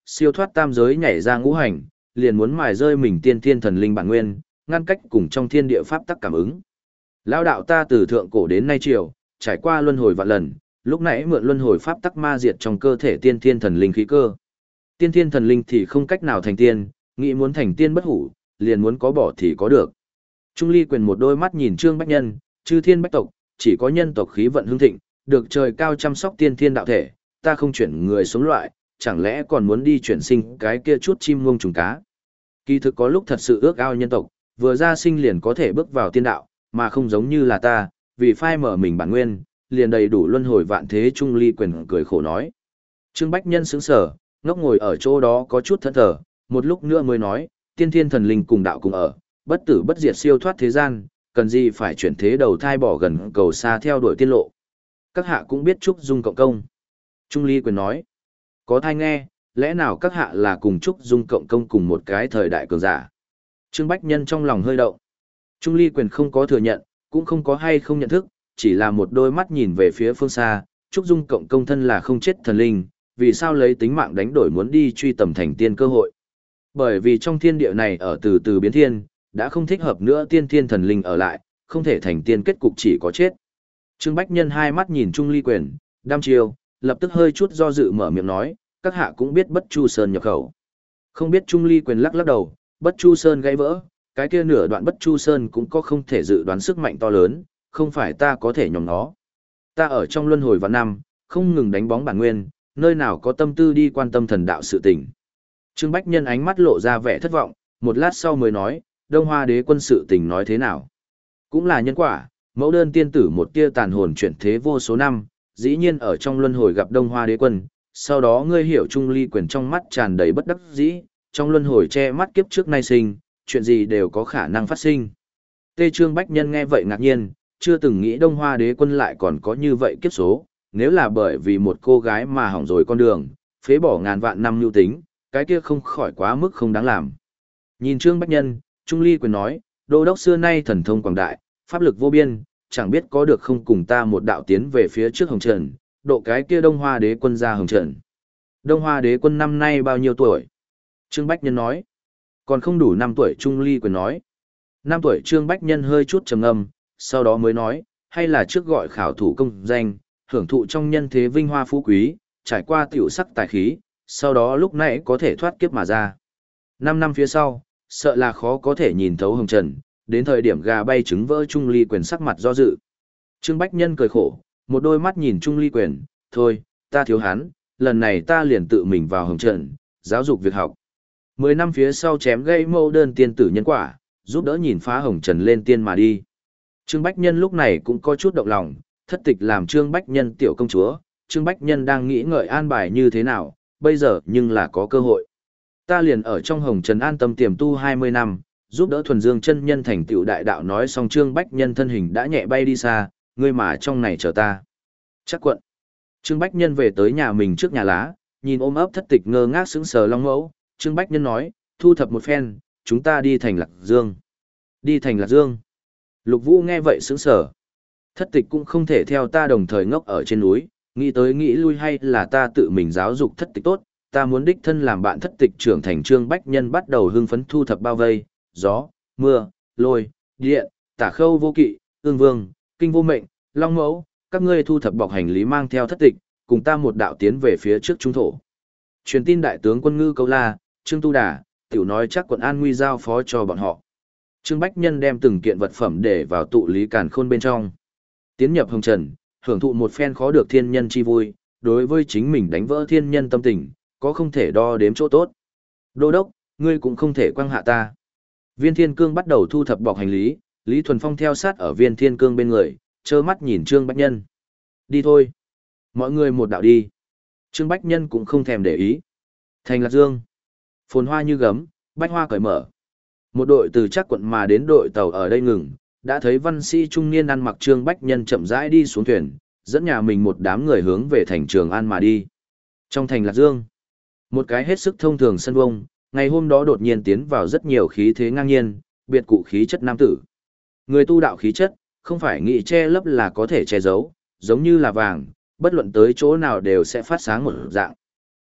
siêu thoát tam giới nhảy ra ngũ hành, liền muốn mài rơi mình tiên thiên thần linh bản nguyên, ngăn cách cùng trong thiên địa pháp tắc cảm ứng. Lão đạo ta từ thượng cổ đến nay triều, trải qua luân hồi vạn lần, lúc nãy mượn luân hồi pháp tắc ma diệt trong cơ thể tiên thiên thần linh khí cơ. Tiên thiên thần linh thì không cách nào thành tiên, nghĩ muốn thành tiên bất hủ, liền muốn có bỏ thì có được. Trung Ly Quyền một đôi mắt nhìn Trương Bách Nhân, chư thiên bách tộc, chỉ có nhân tộc khí vận hưng thịnh, được trời cao chăm sóc tiên thiên đạo thể, ta không chuyển người sống loại, chẳng lẽ còn muốn đi chuyển sinh cái kia chút chim muông trùng cá. Kỳ thực có lúc thật sự ước ao nhân tộc, vừa ra sinh liền có thể bước vào tiên đạo, mà không giống như là ta, vì phai mở mình bản nguyên, liền đầy đủ luân hồi vạn thế. Trung Ly Quyền cười khổ nói. Trương Bách Nhân sững sờ, ngốc ngồi ở chỗ đó có chút thẫn thờ, một lúc nữa mới nói, tiên thiên thần linh cùng đạo cùng ở, bất tử bất diệt siêu thoát thế gian, cần gì phải chuyển thế đầu thai bỏ gần cầu xa theo đuổi tiên lộ. Các hạ cũng biết Trúc Dung cộng công. Trung Ly Quyền nói, có thai nghe, lẽ nào các hạ là cùng Trúc Dung cộng công cùng một cái thời đại cường giả. Trương Bách Nhân trong lòng hơi động. Trung Ly Quyền không có thừa nhận, cũng không có hay không nhận thức, chỉ là một đôi mắt nhìn về phía phương xa, Trúc Dung cộng công thân là không chết thần linh, vì sao lấy tính mạng đánh đổi muốn đi truy tầm thành tiên cơ hội. Bởi vì trong thiên địa này ở từ từ biến thiên, đã không thích hợp nữa tiên thiên thần linh ở lại, không thể thành tiên kết cục chỉ có chết. Trương Bách Nhân hai mắt nhìn Trung Ly Quyền, đăm chiêu, lập tức hơi chút do dự mở miệng nói, các hạ cũng biết Bất Chu Sơn nhập khẩu. Không biết. Trung Ly Quyền lắc lắc đầu, Bất Chu Sơn gãy vỡ, cái kia nửa đoạn Bất Chu Sơn cũng có không thể dự đoán sức mạnh to lớn, không phải ta có thể nhòm nó. Ta ở trong luân hồi vạn năm, không ngừng đánh bóng bản nguyên, nơi nào có tâm tư đi quan tâm thần đạo sự tình. Trương Bách Nhân ánh mắt lộ ra vẻ thất vọng, một lát sau mới nói, Đông Hoa Đế quân sự tình nói thế nào. Cũng là nhân quả, mẫu đơn tiên tử một tia tàn hồn chuyển thế vô số năm, dĩ nhiên ở trong luân hồi gặp Đông Hoa Đế quân, sau đó ngươi hiểu Trung Ly Quyền trong mắt tràn đầy bất đắc dĩ, trong luân hồi che mắt kiếp trước nay sinh, chuyện gì đều có khả năng phát sinh. Tê Trương Bách Nhân nghe vậy ngạc nhiên, chưa từng nghĩ Đông Hoa Đế quân lại còn có như vậy kiếp số, nếu là bởi vì một cô gái mà hỏng rồi con đường, phế bỏ ngàn vạn năm nhu tính, cái kia không khỏi quá mức không đáng làm. Nhìn Trương Bách Nhân, Trung Ly Quyền nói, đô đốc xưa nay thần thông quảng đại, pháp lực vô biên, chẳng biết có được không cùng ta một đạo tiến về phía trước hồng trần, độ cái kia Đông Hoa Đế quân ra hồng trần. Đông Hoa Đế quân năm nay bao nhiêu tuổi? Trương Bách Nhân nói, còn không đủ năm tuổi. Trung Ly Quyền nói, năm tuổi. Trương Bách Nhân hơi chút trầm ngâm, sau đó mới nói, hay là trước gọi khảo thủ công danh, hưởng thụ trong nhân thế vinh hoa phú quý, trải qua tiểu sắc tài khí, sau đó lúc nãy có thể thoát kiếp mà ra. Năm năm phía sau, sợ là khó có thể nhìn thấu hồng trần, đến thời điểm gà bay trứng vỡ. Trung Ly Quyền sắc mặt do dự. Trương Bách Nhân cười khổ, một đôi mắt nhìn Trung Ly Quyền, thôi, ta thiếu hắn, lần này ta liền tự mình vào hồng trần, giáo dục việc học. Mười năm phía sau chém gây mâu đơn tiên tử nhân quả, giúp đỡ nhìn phá hồng trần lên tiên mà đi. Trương Bách Nhân lúc này cũng có chút động lòng, thất tịch làm Trương Bách Nhân tiểu công chúa, Trương Bách Nhân đang nghĩ ngợi an bài như thế nào, bây giờ nhưng là có cơ hội. Ta liền ở trong hồng trần an tâm tiềm tu hai mươi năm, giúp đỡ thuần dương chân nhân thành tựu đại đạo. Nói xong Trương Bách Nhân thân hình đã nhẹ bay đi xa, ngươi mà trong này chờ ta. Chắc quận. Trương Bách Nhân về tới nhà mình trước nhà lá, nhìn ôm ấp thất tịch ngơ ngác sững sờ Long Mẫu, Trương Bách Nhân nói, thu thập một phen, chúng ta đi thành Lạc Dương. Đi thành Lạc Dương. Lục Vũ nghe vậy sững sờ. Thất tịch cũng không thể theo ta đồng thời ngốc ở trên núi, nghĩ tới nghĩ lui hay là ta tự mình giáo dục thất tịch tốt, ta muốn đích thân làm bạn thất tịch trưởng thành. Trương Bách Nhân bắt đầu hưng phấn thu thập bao vây, gió, mưa, lôi, điện, tả khâu vô kỵ, ương vương, kinh vô mệnh, long mẫu, các ngươi thu thập bọc hành lý mang theo thất tịch, cùng ta một đạo tiến về phía trước trung thổ. Truyền tin đại tướng quân Ngư Câu La, Trương Tu Đà, tiểu nói chắc quận An Nguy giao phó cho bọn họ. Trương Bách Nhân đem từng kiện vật phẩm để vào tụ lý càn khôn bên trong. Tiến nhập hồng trần, hưởng thụ một phen khó được thiên nhân chi vui, đối với chính mình đánh vỡ thiên nhân tâm tình, có không thể đo đếm chỗ tốt. Đô đốc, ngươi cũng không thể quăng hạ ta. Viên Thiên Cương bắt đầu thu thập bọc hành lý, Lý Thuần Phong theo sát ở Viên Thiên Cương bên người, trơ mắt nhìn Trương Bách Nhân. Đi thôi. Mọi người một đạo đi. Trương Bách Nhân cũng không thèm để ý. Thành Lạc Dương. Phồn hoa như gấm, bách hoa cởi mở. Một đội từ Trác quận mà đến đội tàu ở đây ngừng, đã thấy văn sĩ trung niên ăn mặc Trương Bách Nhân chậm rãi đi xuống thuyền, dẫn nhà mình một đám người hướng về thành Trường An mà đi. Trong thành Lạc Dương, một cái hết sức thông thường sân vông, ngày hôm đó đột nhiên tiến vào rất nhiều khí thế ngang nhiên, biệt cụ khí chất nam tử. Người tu đạo khí chất, không phải nghĩ che lấp là có thể che giấu, giống như là vàng, bất luận tới chỗ nào đều sẽ phát sáng một dạng.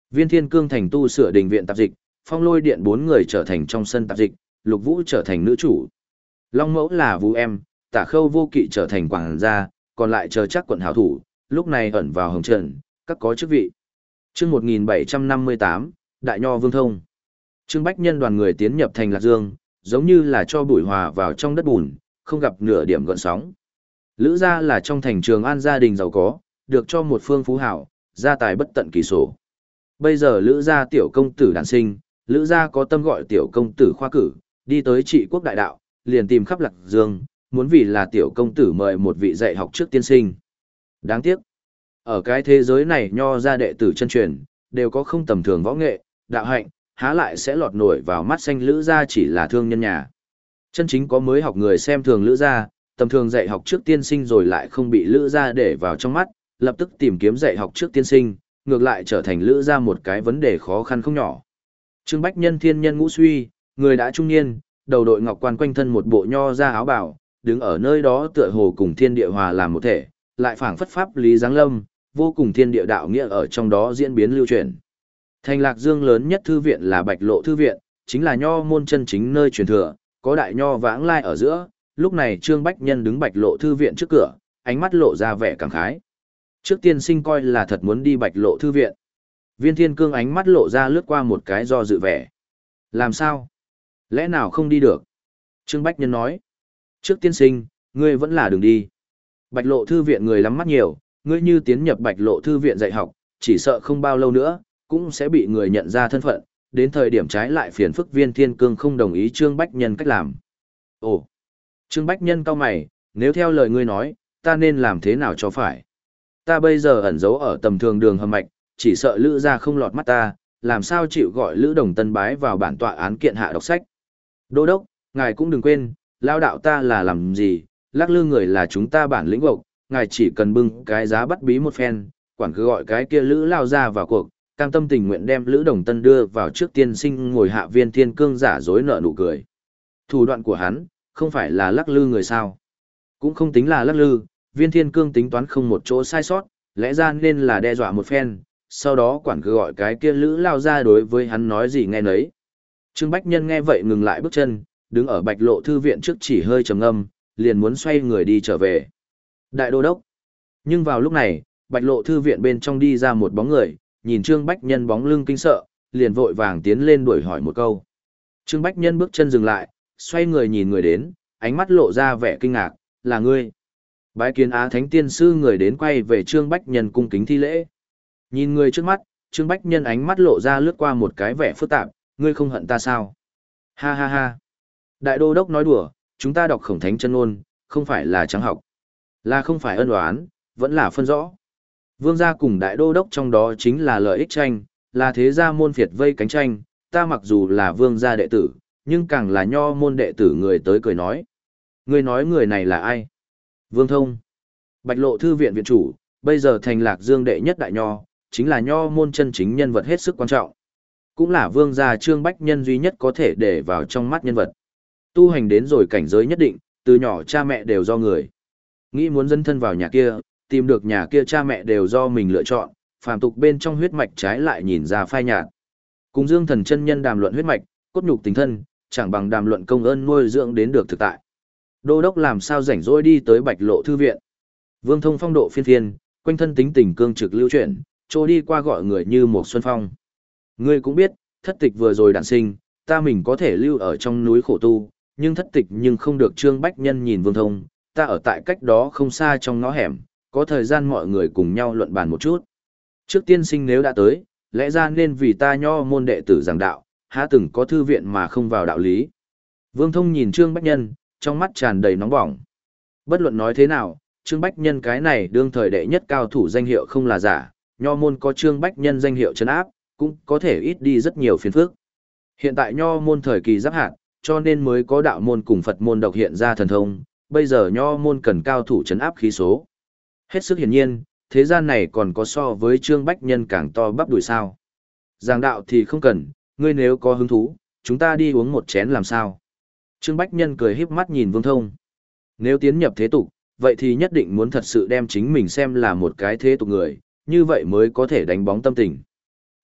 Viên Thiên Cương thành tu sửa đình viện tạp dịch, Phong Lôi Điện bốn người trở thành trong sân tạp dịch, Lục Vũ trở thành nữ chủ. Long Mẫu là Vũ em, Tả Khâu Vô Kỵ trở thành quảng gia, còn lại chờ chắc quận hảo thủ, lúc này ẩn vào hồng trần, các có chức vị. Chương một nghìn bảy trăm năm mươi tám, Đại Nho Vương Thông. Trương Bách Nhân đoàn người tiến nhập thành Lạc Dương, giống như là cho bụi hòa vào trong đất bùn, không gặp nửa điểm gợn sóng. Lữ gia là trong thành Trường An gia đình giàu có, được cho một phương phú hảo, gia tài bất tận kỳ sổ. Bây giờ Lữ gia tiểu công tử đản sinh, Lữ gia có tâm gọi tiểu công tử khoa cử, đi tới trị quốc đại đạo, liền tìm khắp Lạc Dương, muốn vì là tiểu công tử mời một vị dạy học trước tiên sinh. Đáng tiếc, ở cái thế giới này nho gia đệ tử chân truyền, đều có không tầm thường võ nghệ, đạo hạnh, há lại sẽ lọt nổi vào mắt xanh Lữ gia chỉ là thương nhân nhà. Chân chính có mới học người xem thường Lữ gia, tầm thường dạy học trước tiên sinh rồi lại không bị Lữ gia để vào trong mắt, lập tức tìm kiếm dạy học trước tiên sinh, ngược lại trở thành Lữ gia một cái vấn đề khó khăn không nhỏ. Trương Bách Nhân thiên nhân ngũ suy, người đã trung niên, đầu đội ngọc quan quanh thân một bộ nho gia áo bào, đứng ở nơi đó tựa hồ cùng thiên địa hòa làm một thể, lại phảng phất pháp lý giáng lâm, vô cùng thiên địa đạo nghĩa ở trong đó diễn biến lưu truyền. Thành Lạc Dương lớn nhất thư viện là Bạch Lộ thư viện, chính là nho môn chân chính nơi truyền thừa, có đại nho vãng lai ở giữa, lúc này Trương Bách Nhân đứng Bạch Lộ thư viện trước cửa, ánh mắt lộ ra vẻ cảm khái. Trước tiên sinh coi là thật muốn đi Bạch Lộ thư viện. Viên Thiên Cương ánh mắt lộ ra lướt qua một cái do dự vẻ. Làm sao? Lẽ nào không đi được? Trương Bách Nhân nói. Trước tiên sinh, ngươi vẫn là đường đi. Bạch Lộ thư viện người lắm mắt nhiều, ngươi như tiến nhập Bạch Lộ thư viện dạy học, chỉ sợ không bao lâu nữa, cũng sẽ bị người nhận ra thân phận, đến thời điểm trái lại phiền phức. Viên Thiên Cương không đồng ý Trương Bách Nhân cách làm. Ồ! Trương Bách Nhân cau mày, nếu theo lời ngươi nói, ta nên làm thế nào cho phải? Ta bây giờ ẩn giấu ở tầm thường đường hầm mạch, chỉ sợ Lữ gia không lọt mắt ta, làm sao chịu gọi Lữ Đồng Tân bái vào bản tọa án kiện hạ đọc sách. Đô đốc, ngài cũng đừng quên, lao đạo ta là làm gì, lắc lư người là chúng ta bản lĩnh gộc, ngài chỉ cần bưng cái giá bắt bí một phen, quản cứ gọi cái kia Lữ lao ra vào cuộc, cam tâm tình nguyện đem Lữ Đồng Tân đưa vào trước tiên sinh ngồi hạ. Viên Thiên Cương giả dối nợ nụ cười. Thủ đoạn của hắn, không phải là lắc lư người sao. Cũng không tính là lắc lư, Viên Thiên Cương tính toán không một chỗ sai sót, lẽ ra nên là đe dọa một phen, sau đó quản cứ gọi cái kia Lữ lao ra đối với hắn nói gì nghe nấy. Trương Bách Nhân nghe vậy ngừng lại bước chân, đứng ở Bạch Lộ thư viện trước chỉ hơi trầm ngâm, liền muốn xoay người đi trở về. Đại đô đốc. Nhưng vào lúc này, Bạch Lộ thư viện bên trong đi ra một bóng người, nhìn Trương Bách Nhân bóng lưng kinh sợ, liền vội vàng tiến lên đuổi hỏi một câu. Trương Bách Nhân bước chân dừng lại, xoay người nhìn người đến, ánh mắt lộ ra vẻ kinh ngạc, là ngươi. Bái kiến Á Thánh Tiên Sư. Người đến quay về Trương Bách Nhân cung kính thi lễ. Nhìn người trước mắt, Trương Bách Nhân ánh mắt lộ ra lướt qua một cái vẻ phức tạp, ngươi không hận ta sao? Ha ha ha. Đại đô đốc nói đùa, chúng ta đọc Khổng Thánh chân ngôn, không phải là trắng học. Là không phải ân oán, vẫn là phân rõ. Vương gia cùng đại đô đốc trong đó chính là lợi ích tranh, là thế gia môn phiệt vây cánh tranh, ta mặc dù là vương gia đệ tử, nhưng càng là nho môn đệ tử. Người tới cười nói. Ngươi nói người này là ai? Vương Thông. Bạch Lộ thư viện viện chủ, bây giờ thành Lạc Dương đệ nhất đại nho, chính là nho môn chân chính nhân vật hết sức quan trọng. Cũng là vương gia Trương Bách Nhân duy nhất có thể để vào trong mắt nhân vật. Tu hành đến rồi cảnh giới nhất định, từ nhỏ cha mẹ đều do người. Nghĩ muốn dấn thân vào nhà kia, tìm được nhà kia cha mẹ đều do mình lựa chọn, phàm tục bên trong huyết mạch trái lại nhìn ra phai nhạt. Cùng Dương Thần chân nhân đàm luận huyết mạch, cốt nhục tình thân, chẳng bằng đàm luận công ơn nuôi dưỡng đến được thực tại. Đô đốc làm sao rảnh rỗi đi tới Bạch Lộ thư viện? Vương Thông phong độ phiên phiên, quanh thân tính tình cương trực lưu chuyển, trôi đi qua gọi người như một xuân phong. Ngươi cũng biết, thất tịch vừa rồi đản sinh, ta mình có thể lưu ở trong núi khổ tu, nhưng thất tịch nhưng không được. Trương Bách Nhân nhìn Vương Thông, ta ở tại cách đó không xa trong ngõ hẻm, có thời gian mọi người cùng nhau luận bàn một chút. Trước tiên sinh nếu đã tới, lẽ ra nên vì ta nho môn đệ tử giảng đạo, há từng có thư viện mà không vào đạo lý. Vương Thông nhìn Trương Bách Nhân, trong mắt tràn đầy nóng bỏng. Bất luận nói thế nào, Trương Bách Nhân cái này đương thời đệ nhất cao thủ danh hiệu không là giả, nho môn có Trương Bách Nhân danh hiệu trấn áp, cũng có thể ít đi rất nhiều phiền phức. Hiện tại nho môn thời kỳ giáp hạt, cho nên mới có đạo môn cùng Phật môn độc hiện ra thần thông, bây giờ nho môn cần cao thủ trấn áp khí số. Hết sức hiển nhiên, thế gian này còn có so với Trương Bách Nhân càng to bắp đùi sao. Giảng đạo thì không cần, ngươi nếu có hứng thú, chúng ta đi uống một chén làm sao. Trương Bách Nhân cười híp mắt nhìn Vương Thông. Nếu tiến nhập thế tục, vậy thì nhất định muốn thật sự đem chính mình xem là một cái thế tục người, như vậy mới có thể đánh bóng tâm tình.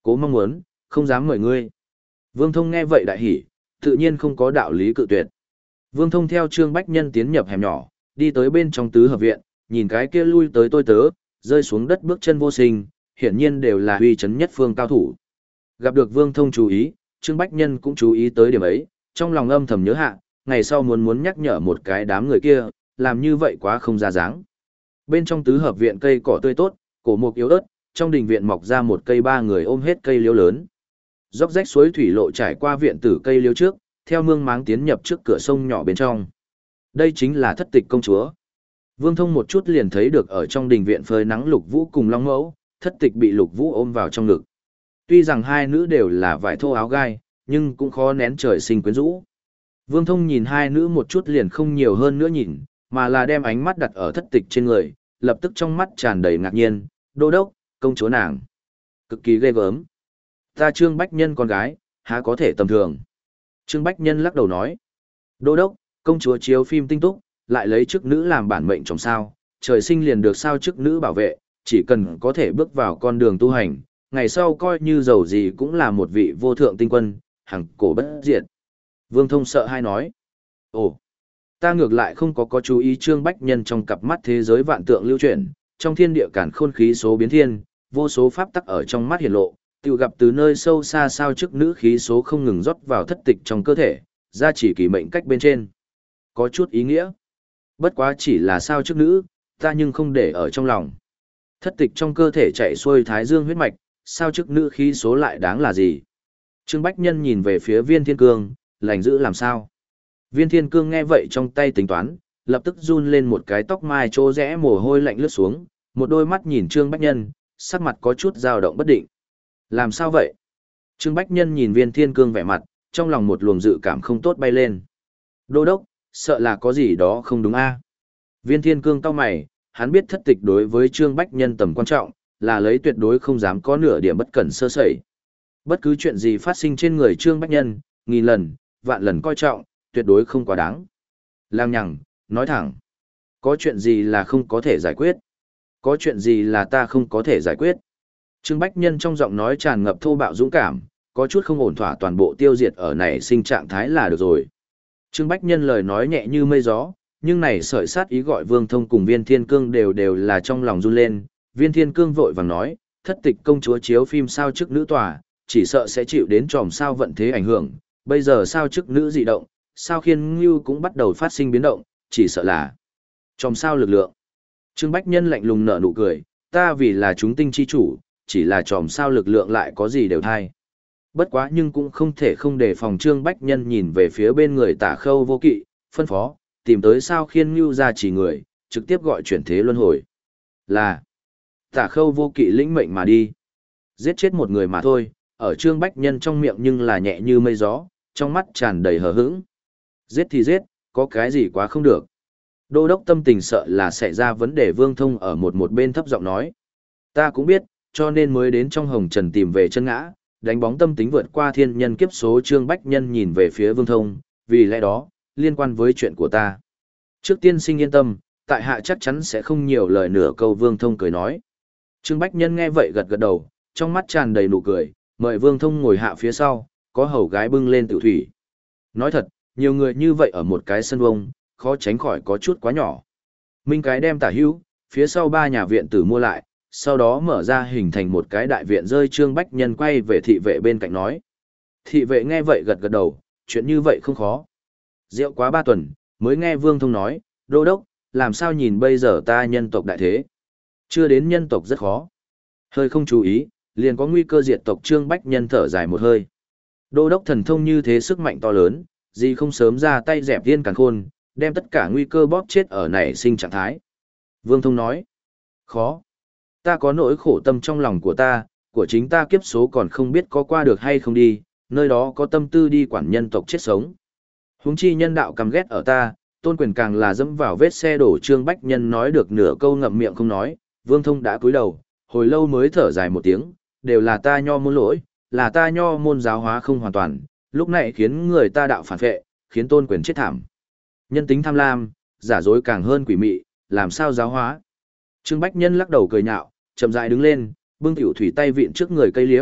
Cố mong muốn, không dám mời ngươi. Vương Thông nghe vậy đại hỉ, tự nhiên không có đạo lý cự tuyệt. Vương Thông theo Trương Bách Nhân tiến nhập hẻm nhỏ, đi tới bên trong tứ hợp viện, nhìn cái kia lui tới tôi tớ, rơi xuống đất bước chân vô sinh, hiển nhiên đều là uy chấn nhất phương cao thủ. Gặp được Vương Thông chú ý, Trương Bách Nhân cũng chú ý tới điểm ấy, trong lòng âm thầm nhớ hạ, ngày sau muốn muốn nhắc nhở một cái đám người kia, làm như vậy quá không ra dáng. Bên trong tứ hợp viện cây cỏ tươi tốt, cổ mục yếu ớt, trong đình viện mọc ra một cây ba người ôm hết cây liễu lớn. Dốc rách suối thủy lộ trải qua viện tử cây liễu trước, theo mương máng tiến nhập trước cửa sông nhỏ bên trong. Đây chính là thất tịch công chúa. Vương Thông một chút liền thấy được ở trong đình viện phơi nắng Lục Vũ cùng Long Mẫu, thất tịch bị Lục Vũ ôm vào trong ngực. Tuy rằng hai nữ đều là vải thô áo gai, nhưng cũng khó nén trời sinh quyến rũ. Vương Thông nhìn hai nữ một chút liền không nhiều hơn nữa nhìn, mà là đem ánh mắt đặt ở thất tịch trên người, lập tức trong mắt tràn đầy ngạc nhiên, đô đốc, công chúa nàng. Cực kỳ ghê gớm. Ta Trương Bách Nhân con gái, há có thể tầm thường. Trương Bách Nhân lắc đầu nói, đô đốc, công chúa chiếu phim tinh túc, lại lấy chức nữ làm bản mệnh trong sao, trời sinh liền được sao chức nữ bảo vệ, chỉ cần có thể bước vào con đường tu hành, ngày sau coi như giàu gì cũng là một vị vô thượng tinh quân, hằng cổ bất diệt. Vương Thông sợ hai nói, ồ, ta ngược lại không có có chú ý Trương Bách Nhân trong cặp mắt thế giới vạn tượng lưu chuyển, trong thiên địa cản khôn khí số biến thiên, vô số pháp tắc ở trong mắt hiển lộ, tự gặp từ nơi sâu xa sao chức nữ khí số không ngừng rót vào thất tịch trong cơ thể, ra chỉ kỳ mệnh cách bên trên. Có chút ý nghĩa. Bất quá chỉ là sao chức nữ, ta nhưng không để ở trong lòng. Thất tịch trong cơ thể chạy xuôi thái dương huyết mạch, sao chức nữ khí số lại đáng là gì? Trương Bách Nhân nhìn về phía Viên Thiên Cương, lành giữ làm sao? Viên Thiên Cương nghe vậy trong tay tính toán, lập tức run lên một cái tóc mai chỗ rẽ mồ hôi lạnh lướt xuống, một đôi mắt nhìn Trương Bách Nhân, sắc mặt có chút dao động bất định. Làm sao vậy? Trương Bách Nhân nhìn Viên Thiên Cương vẻ mặt, trong lòng một luồng dự cảm không tốt bay lên. Đô đốc, sợ là có gì đó không đúng a? Viên Thiên Cương cau mày, hắn biết thất tịch đối với Trương Bách Nhân tầm quan trọng, là lấy tuyệt đối không dám có nửa điểm bất cẩn sơ sẩy. Bất cứ chuyện gì phát sinh trên người Trương Bách Nhân, nghìn lần, vạn lần coi trọng, tuyệt đối không quá đáng. Lang nhằng, nói thẳng. Có chuyện gì là không có thể giải quyết? Có chuyện gì là ta không có thể giải quyết? Trương Bách Nhân trong giọng nói tràn ngập thô bạo dũng cảm, có chút không ổn thỏa toàn bộ tiêu diệt ở này sinh trạng thái là được rồi. Trương Bách Nhân lời nói nhẹ như mây gió, nhưng này sợi sát ý gọi Vương Thông cùng Viên Thiên Cương đều đều là trong lòng run lên. Viên Thiên Cương vội vàng nói, thất tịch công chúa chiếu phim sao chức nữ tòa, chỉ sợ sẽ chịu đến tròm sao vận thế ảnh hưởng. Bây giờ sao chức nữ dị động, sao khiên ngưu cũng bắt đầu phát sinh biến động, chỉ sợ là tròm sao lực lượng. Trương Bách Nhân lạnh lùng nở nụ cười, ta vì là chúng tinh chi chủ, chỉ là tròm sao lực lượng lại có gì đều thay. Bất quá nhưng cũng không thể không để phòng Trương Bách Nhân nhìn về phía bên người Tả Khâu Vô Kỵ, phân phó, tìm tới sao khiên ngưu ra chỉ người, trực tiếp gọi chuyển thế luân hồi. Là, Tả Khâu Vô Kỵ lĩnh mệnh mà đi. Giết chết một người mà thôi, ở Trương Bách Nhân trong miệng nhưng là nhẹ như mây gió, trong mắt tràn đầy hờ hững. Giết thì giết, có cái gì quá không được. Đô đốc tâm tình sợ là xảy ra vấn đề. Vương Thông ở một một bên thấp giọng nói. Ta cũng biết, cho nên mới đến trong hồng trần tìm về chân ngã, đánh bóng tâm tính vượt qua thiên nhân kiếp số. Trương Bách Nhân nhìn về phía Vương Thông, vì lẽ đó, liên quan với chuyện của ta. Trước tiên sinh yên tâm, tại hạ chắc chắn sẽ không nhiều lời nửa câu. Vương Thông cười nói. Trương Bách Nhân nghe vậy gật gật đầu, trong mắt tràn đầy nụ cười, mời Vương Thông ngồi hạ phía sau, có hầu gái bưng lên tiểu thủy. Nói thật, nhiều người như vậy ở một cái sân vông, khó tránh khỏi có chút quá nhỏ. Minh cái đem tả hữu, phía sau ba nhà viện tử mua lại, sau đó mở ra hình thành một cái đại viện rơi. Trương Bách Nhân quay về thị vệ bên cạnh nói. Thị vệ nghe vậy gật gật đầu, chuyện như vậy không khó. Rượu quá ba tuần, mới nghe Vương Thông nói, đô đốc, làm sao nhìn bây giờ ta nhân tộc đại thế? Chưa đến nhân tộc rất khó. Hơi không chú ý, liền có nguy cơ diệt tộc. Trương Bách Nhân thở dài một hơi. Đô đốc thần thông như thế sức mạnh to lớn, gì không sớm ra tay dẹp tiên càn khôn, đem tất cả nguy cơ bóp chết ở nảy sinh trạng thái. Vương Thông nói, khó. Ta có nỗi khổ tâm trong lòng của ta, của chính ta kiếp số còn không biết có qua được hay không đi, nơi đó có tâm tư đi quản nhân tộc chết sống. Huống chi nhân đạo căm ghét ở ta, tôn quyền càng là dẫm vào vết xe đổ. Trương Bách Nhân nói được nửa câu ngậm miệng không nói, Vương Thông đã cúi đầu, hồi lâu mới thở dài một tiếng, đều là ta nho môn lỗi, là ta nho môn giáo hóa không hoàn toàn, lúc này khiến người ta đạo phản vệ, khiến tôn quyền chết thảm. Nhân tính tham lam, giả dối càng hơn quỷ mị, làm sao giáo hóa. Trương Bách Nhân lắc đầu cười nhạo, chậm rãi đứng lên, bưng tiểu thủy tay vịn trước người cây liễu,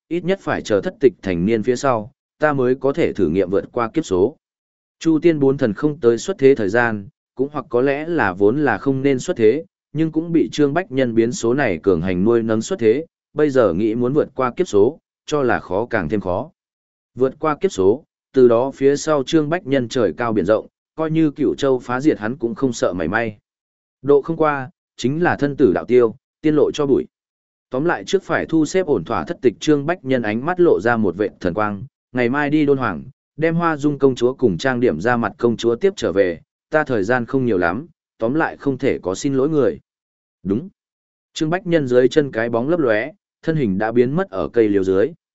ít nhất phải chờ thất tịch thành niên phía sau, ta mới có thể thử nghiệm vượt qua kiếp số. Chu tiên bốn thần không tới xuất thế thời gian, cũng hoặc có lẽ là vốn là không nên xuất thế, nhưng cũng bị Trương Bách Nhân biến số này cường hành nuôi nấng xuất thế, bây giờ nghĩ muốn vượt qua kiếp số, cho là khó càng thêm khó. Vượt qua kiếp số, từ đó phía sau Trương Bách Nhân trời cao biển rộng, coi như Cửu Châu phá diệt hắn cũng không sợ mảy may. Độ không qua, chính là thân tử đạo tiêu, tiên lộ cho bụi. Tóm lại trước phải thu xếp ổn thỏa thất tịch, Trương Bách Nhân ánh mắt lộ ra một vệt thần quang, ngày mai đi Đôn Hoàng, đem Hoa Dung công chúa cùng trang điểm ra mặt công chúa tiếp trở về, ta thời gian không nhiều lắm, tóm lại không thể có xin lỗi người. Đúng. Trương Bách Nhân dưới chân cái bóng lấp lóe, thân hình đã biến mất ở cây liễu dưới.